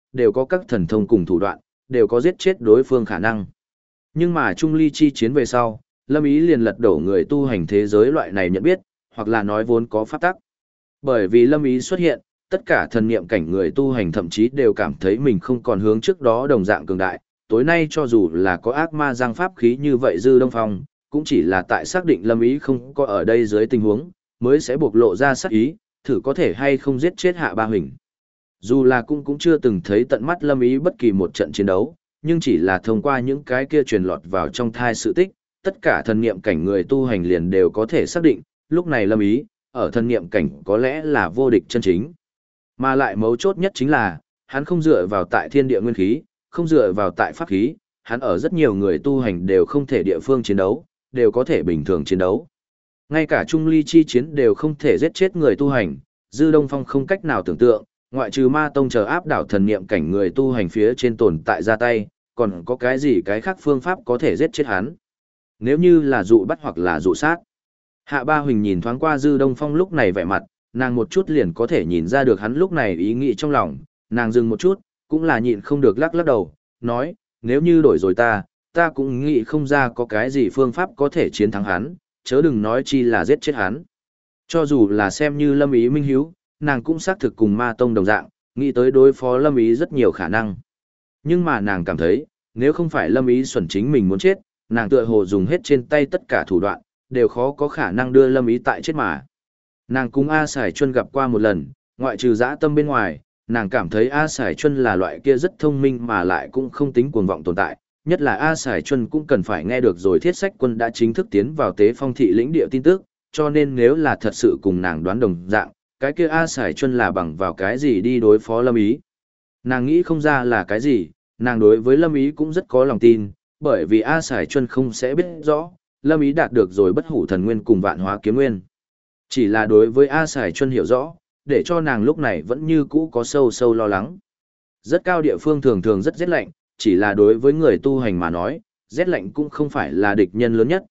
đều có các thần thông cùng thủ đoạn, đều có giết chết đối phương khả năng. Nhưng mà Trung Ly chi chiến về sau, Lâm Ý liền lật đổ người tu hành thế giới loại này nhận biết, hoặc là nói vốn có pháp tắc. Bởi vì Lâm Ý xuất hiện, tất cả thần niệm cảnh người tu hành thậm chí đều cảm thấy mình không còn hướng trước đó đồng dạng cường đại. Tối nay cho dù là có ác ma giang pháp khí như vậy Dư Đông Phong, cũng chỉ là tại xác định Lâm Ý không có ở đây dưới tình huống, mới sẽ bộc lộ ra sát ý, thử có thể hay không giết chết Hạ Ba Huỳnh. Dù là cũng chưa từng thấy tận mắt Lâm Ý bất kỳ một trận chiến đấu, nhưng chỉ là thông qua những cái kia truyền lọt vào trong thai sự tích, tất cả thần niệm cảnh người tu hành liền đều có thể xác định, lúc này Lâm Ý, ở thần niệm cảnh có lẽ là vô địch chân chính. Mà lại mấu chốt nhất chính là, hắn không dựa vào tại thiên địa nguyên khí, không dựa vào tại pháp khí, hắn ở rất nhiều người tu hành đều không thể địa phương chiến đấu, đều có thể bình thường chiến đấu. Ngay cả Trung Ly chi chiến đều không thể giết chết người tu hành, Dư Đông Phong không cách nào tưởng tượng, ngoại trừ ma tông chờ áp đảo thần niệm cảnh người tu hành phía trên tồn tại ra tay, còn có cái gì cái khác phương pháp có thể giết chết hắn. Nếu như là dụ bắt hoặc là dụ sát. Hạ Ba Huỳnh nhìn thoáng qua Dư Đông Phong lúc này vẻ mặt, nàng một chút liền có thể nhìn ra được hắn lúc này ý nghĩ trong lòng, nàng dừng một chút, cũng là nhịn không được lắc lắc đầu, nói, nếu như đổi rồi ta cũng nghĩ không ra có cái gì phương pháp có thể chiến thắng hắn, chớ đừng nói chi là giết chết hắn. Cho dù là xem như Lâm Ý minh hiếu, nàng cũng xác thực cùng ma tông đồng dạng, nghĩ tới đối phó Lâm Ý rất nhiều khả năng. Nhưng mà nàng cảm thấy, nếu không phải Lâm Ý xuẩn chính mình muốn chết, nàng tựa hồ dùng hết trên tay tất cả thủ đoạn, đều khó có khả năng đưa Lâm Ý tại chết mà. Nàng cùng A Sải Chuân gặp qua một lần, ngoại trừ dã tâm bên ngoài, nàng cảm thấy A Sải Chuân là loại kia rất thông minh mà lại cũng không tính cuồng vọng tồn tại, nhất là A Sải Chuân cũng cần phải nghe được rồi Thiết Sách Quân đã chính thức tiến vào Tế Phong thị lĩnh địa tin tức, cho nên nếu là thật sự cùng nàng đoán đồng dạng, cái kia A Sải Chuân là bằng vào cái gì đi đối phó Lâm Ý. Nàng nghĩ không ra là cái gì, nàng đối với Lâm Ý cũng rất có lòng tin, bởi vì A Sải Chuân không sẽ biết rõ, Lâm Ý đạt được rồi bất hủ thần nguyên cùng vạn hóa kiếm nguyên. Chỉ là đối với A Sải Chuân hiểu rõ, để cho nàng lúc này vẫn như cũ có sâu sâu lo lắng. Rất cao địa phương thường thường rất rét lạnh, chỉ là đối với người tu hành mà nói, rét lạnh cũng không phải là địch nhân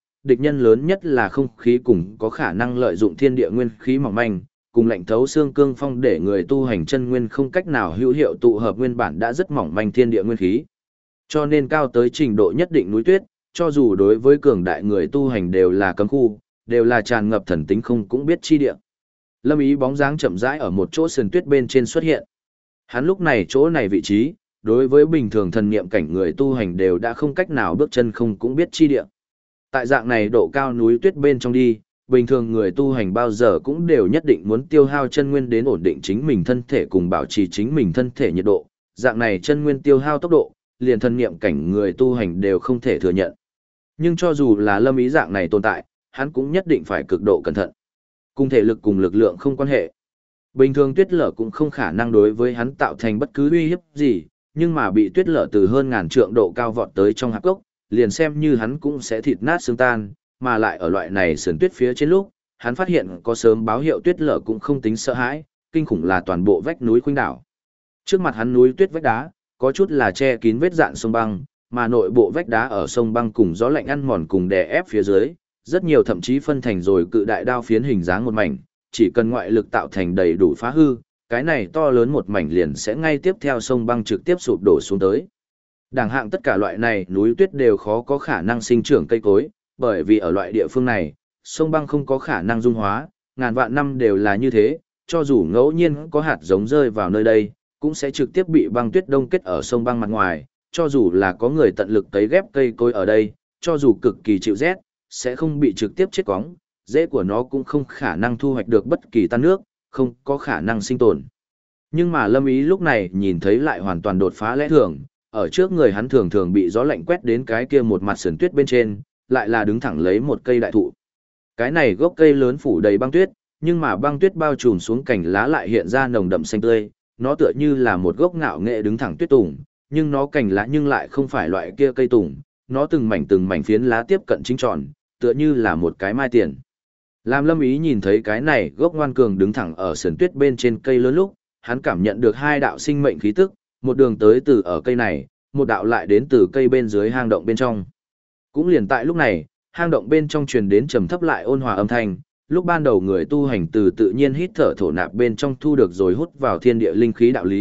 lớn nhất là không khí cùng có khả năng lợi dụng thiên địa nguyên khí mỏng manh, cùng lạnh thấu xương cương phong để người tu hành chân nguyên không cách nào hữu hiệu tụ hợp nguyên bản đã rất mỏng manh thiên địa nguyên khí. Cho nên cao tới trình độ nhất định núi tuyết, cho dù đối với cường đại người tu hành đều là cấm khu, đều là tràn ngập thần tính không cũng biết chi địa. Lâm Ý bóng dáng chậm rãi ở một chỗ sườn tuyết bên trên xuất hiện. Hắn lúc này chỗ này vị trí, đối với bình thường thần niệm cảnh người tu hành đều đã không cách nào bước chân không cũng biết chi địa. Tại dạng này độ cao núi tuyết bên trong đi, bình thường người tu hành bao giờ cũng đều nhất định muốn tiêu hao chân nguyên đến ổn định chính mình thân thể cùng bảo trì chính mình thân thể nhiệt độ. Dạng này chân nguyên tiêu hao tốc độ, liền thần niệm cảnh người tu hành đều không thể thừa nhận. Nhưng cho dù là Lâm Ý dạng này tồn tại, hắn cũng nhất định phải cực độ cẩn thận. Cùng thể lực cùng lực lượng không quan hệ. Bình thường tuyết lở cũng không khả năng đối với hắn tạo thành bất cứ uy hiếp gì, nhưng mà bị tuyết lở từ hơn ngàn trượng độ cao vọt tới trong hạp cốc, liền xem như hắn cũng sẽ thịt nát xương tan, mà lại ở loại này sườn tuyết phía trên lúc, hắn phát hiện có sớm báo hiệu tuyết lở cũng không tính sợ hãi, kinh khủng là toàn bộ vách núi khuynh đảo. Trước mặt hắn núi tuyết vách đá, có chút là che kín vết dạn sông băng, mà nội bộ vách đá ở sông băng cùng gió lạnh ăn mòn cùng đè ép phía dưới, rất nhiều thậm chí phân thành rồi cự đại đao phiến hình dáng một mảnh, chỉ cần ngoại lực tạo thành đầy đủ phá hư, cái này to lớn một mảnh liền sẽ ngay tiếp theo sông băng trực tiếp sụp đổ xuống tới. Đẳng hạng tất cả loại này núi tuyết đều khó có khả năng sinh trưởng cây cối, bởi vì ở loại địa phương này, sông băng không có khả năng dung hóa, ngàn vạn năm đều là như thế, cho dù ngẫu nhiên có hạt giống rơi vào nơi đây, cũng sẽ trực tiếp bị băng tuyết đông kết ở sông băng mặt ngoài, cho dù là có người tận lực cấy ghép cây cối ở đây, cho dù cực kỳ chịu rét, sẽ không bị trực tiếp chết cóng, rễ của nó cũng không khả năng thu hoạch được bất kỳ tan nước, không có khả năng sinh tồn. Nhưng mà Lâm Ý lúc này nhìn thấy lại hoàn toàn đột phá lẽ thường, ở trước người hắn thường thường bị gió lạnh quét đến cái kia một mặt sườn tuyết bên trên, lại là đứng thẳng lấy một cây đại thụ. Cái này gốc cây lớn phủ đầy băng tuyết, nhưng mà băng tuyết bao trùm xuống cành lá lại hiện ra nồng đậm xanh tươi, nó tựa như là một gốc ngạo nghệ đứng thẳng tuyết tùng, nhưng nó cành lá nhưng lại không phải loại kia cây tùng, nó từng mảnh phiến lá tiếp cận chính tròn, tựa như là một cái mai tiền. Làm Lâm Ý nhìn thấy cái này gốc ngoan cường đứng thẳng ở sườn tuyết bên trên cây lớn lúc, hắn cảm nhận được hai đạo sinh mệnh khí tức, một đường tới từ ở cây này, một đạo lại đến từ cây bên dưới hang động bên trong. Cũng liền tại lúc này, hang động bên trong truyền đến trầm thấp lại ôn hòa âm thanh, lúc ban đầu người tu hành từ tự nhiên hít thở thổ nạp bên trong thu được rồi hút vào thiên địa linh khí đạo lý,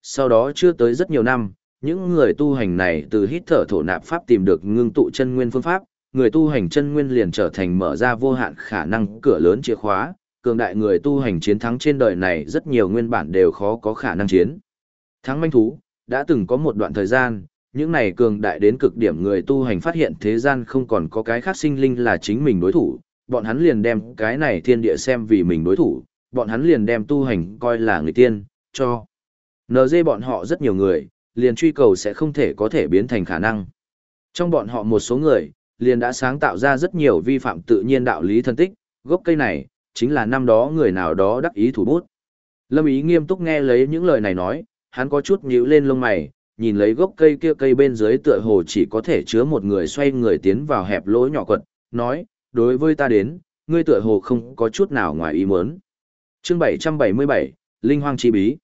sau đó chưa tới rất nhiều năm, những người tu hành này từ hít thở thổ nạp pháp tìm được ngưng tụ chân nguyên phương pháp, người tu hành chân nguyên liền trở thành mở ra vô hạn khả năng cửa lớn chìa khóa, cường đại người tu hành chiến thắng trên đời này rất nhiều nguyên bản đều khó có khả năng chiến. Thắng manh thú, đã từng có một đoạn thời gian, những này cường đại đến cực điểm người tu hành phát hiện thế gian không còn có cái khác sinh linh là chính mình đối thủ, bọn hắn liền đem cái này thiên địa xem vì mình đối thủ, bọn hắn liền đem tu hành coi là người tiên, cho. NG bọn họ rất nhiều người, liền truy cầu sẽ không thể có thể biến thành khả năng. Trong bọn họ một số người, liền đã sáng tạo ra rất nhiều vi phạm tự nhiên đạo lý thân tích, gốc cây này, chính là năm đó người nào đó đắc ý thủ bút. Lâm Ý nghiêm túc nghe lấy những lời này nói, hắn có chút nhíu lên lông mày, nhìn lấy gốc cây kia cây bên dưới tựa hồ chỉ có thể chứa một người xoay người tiến vào hẹp lỗ nhỏ quật, nói, đối với ta đến, ngươi tựa hồ không có chút nào ngoài ý muốn. Chương 777, Linh Hoang Chi Bí.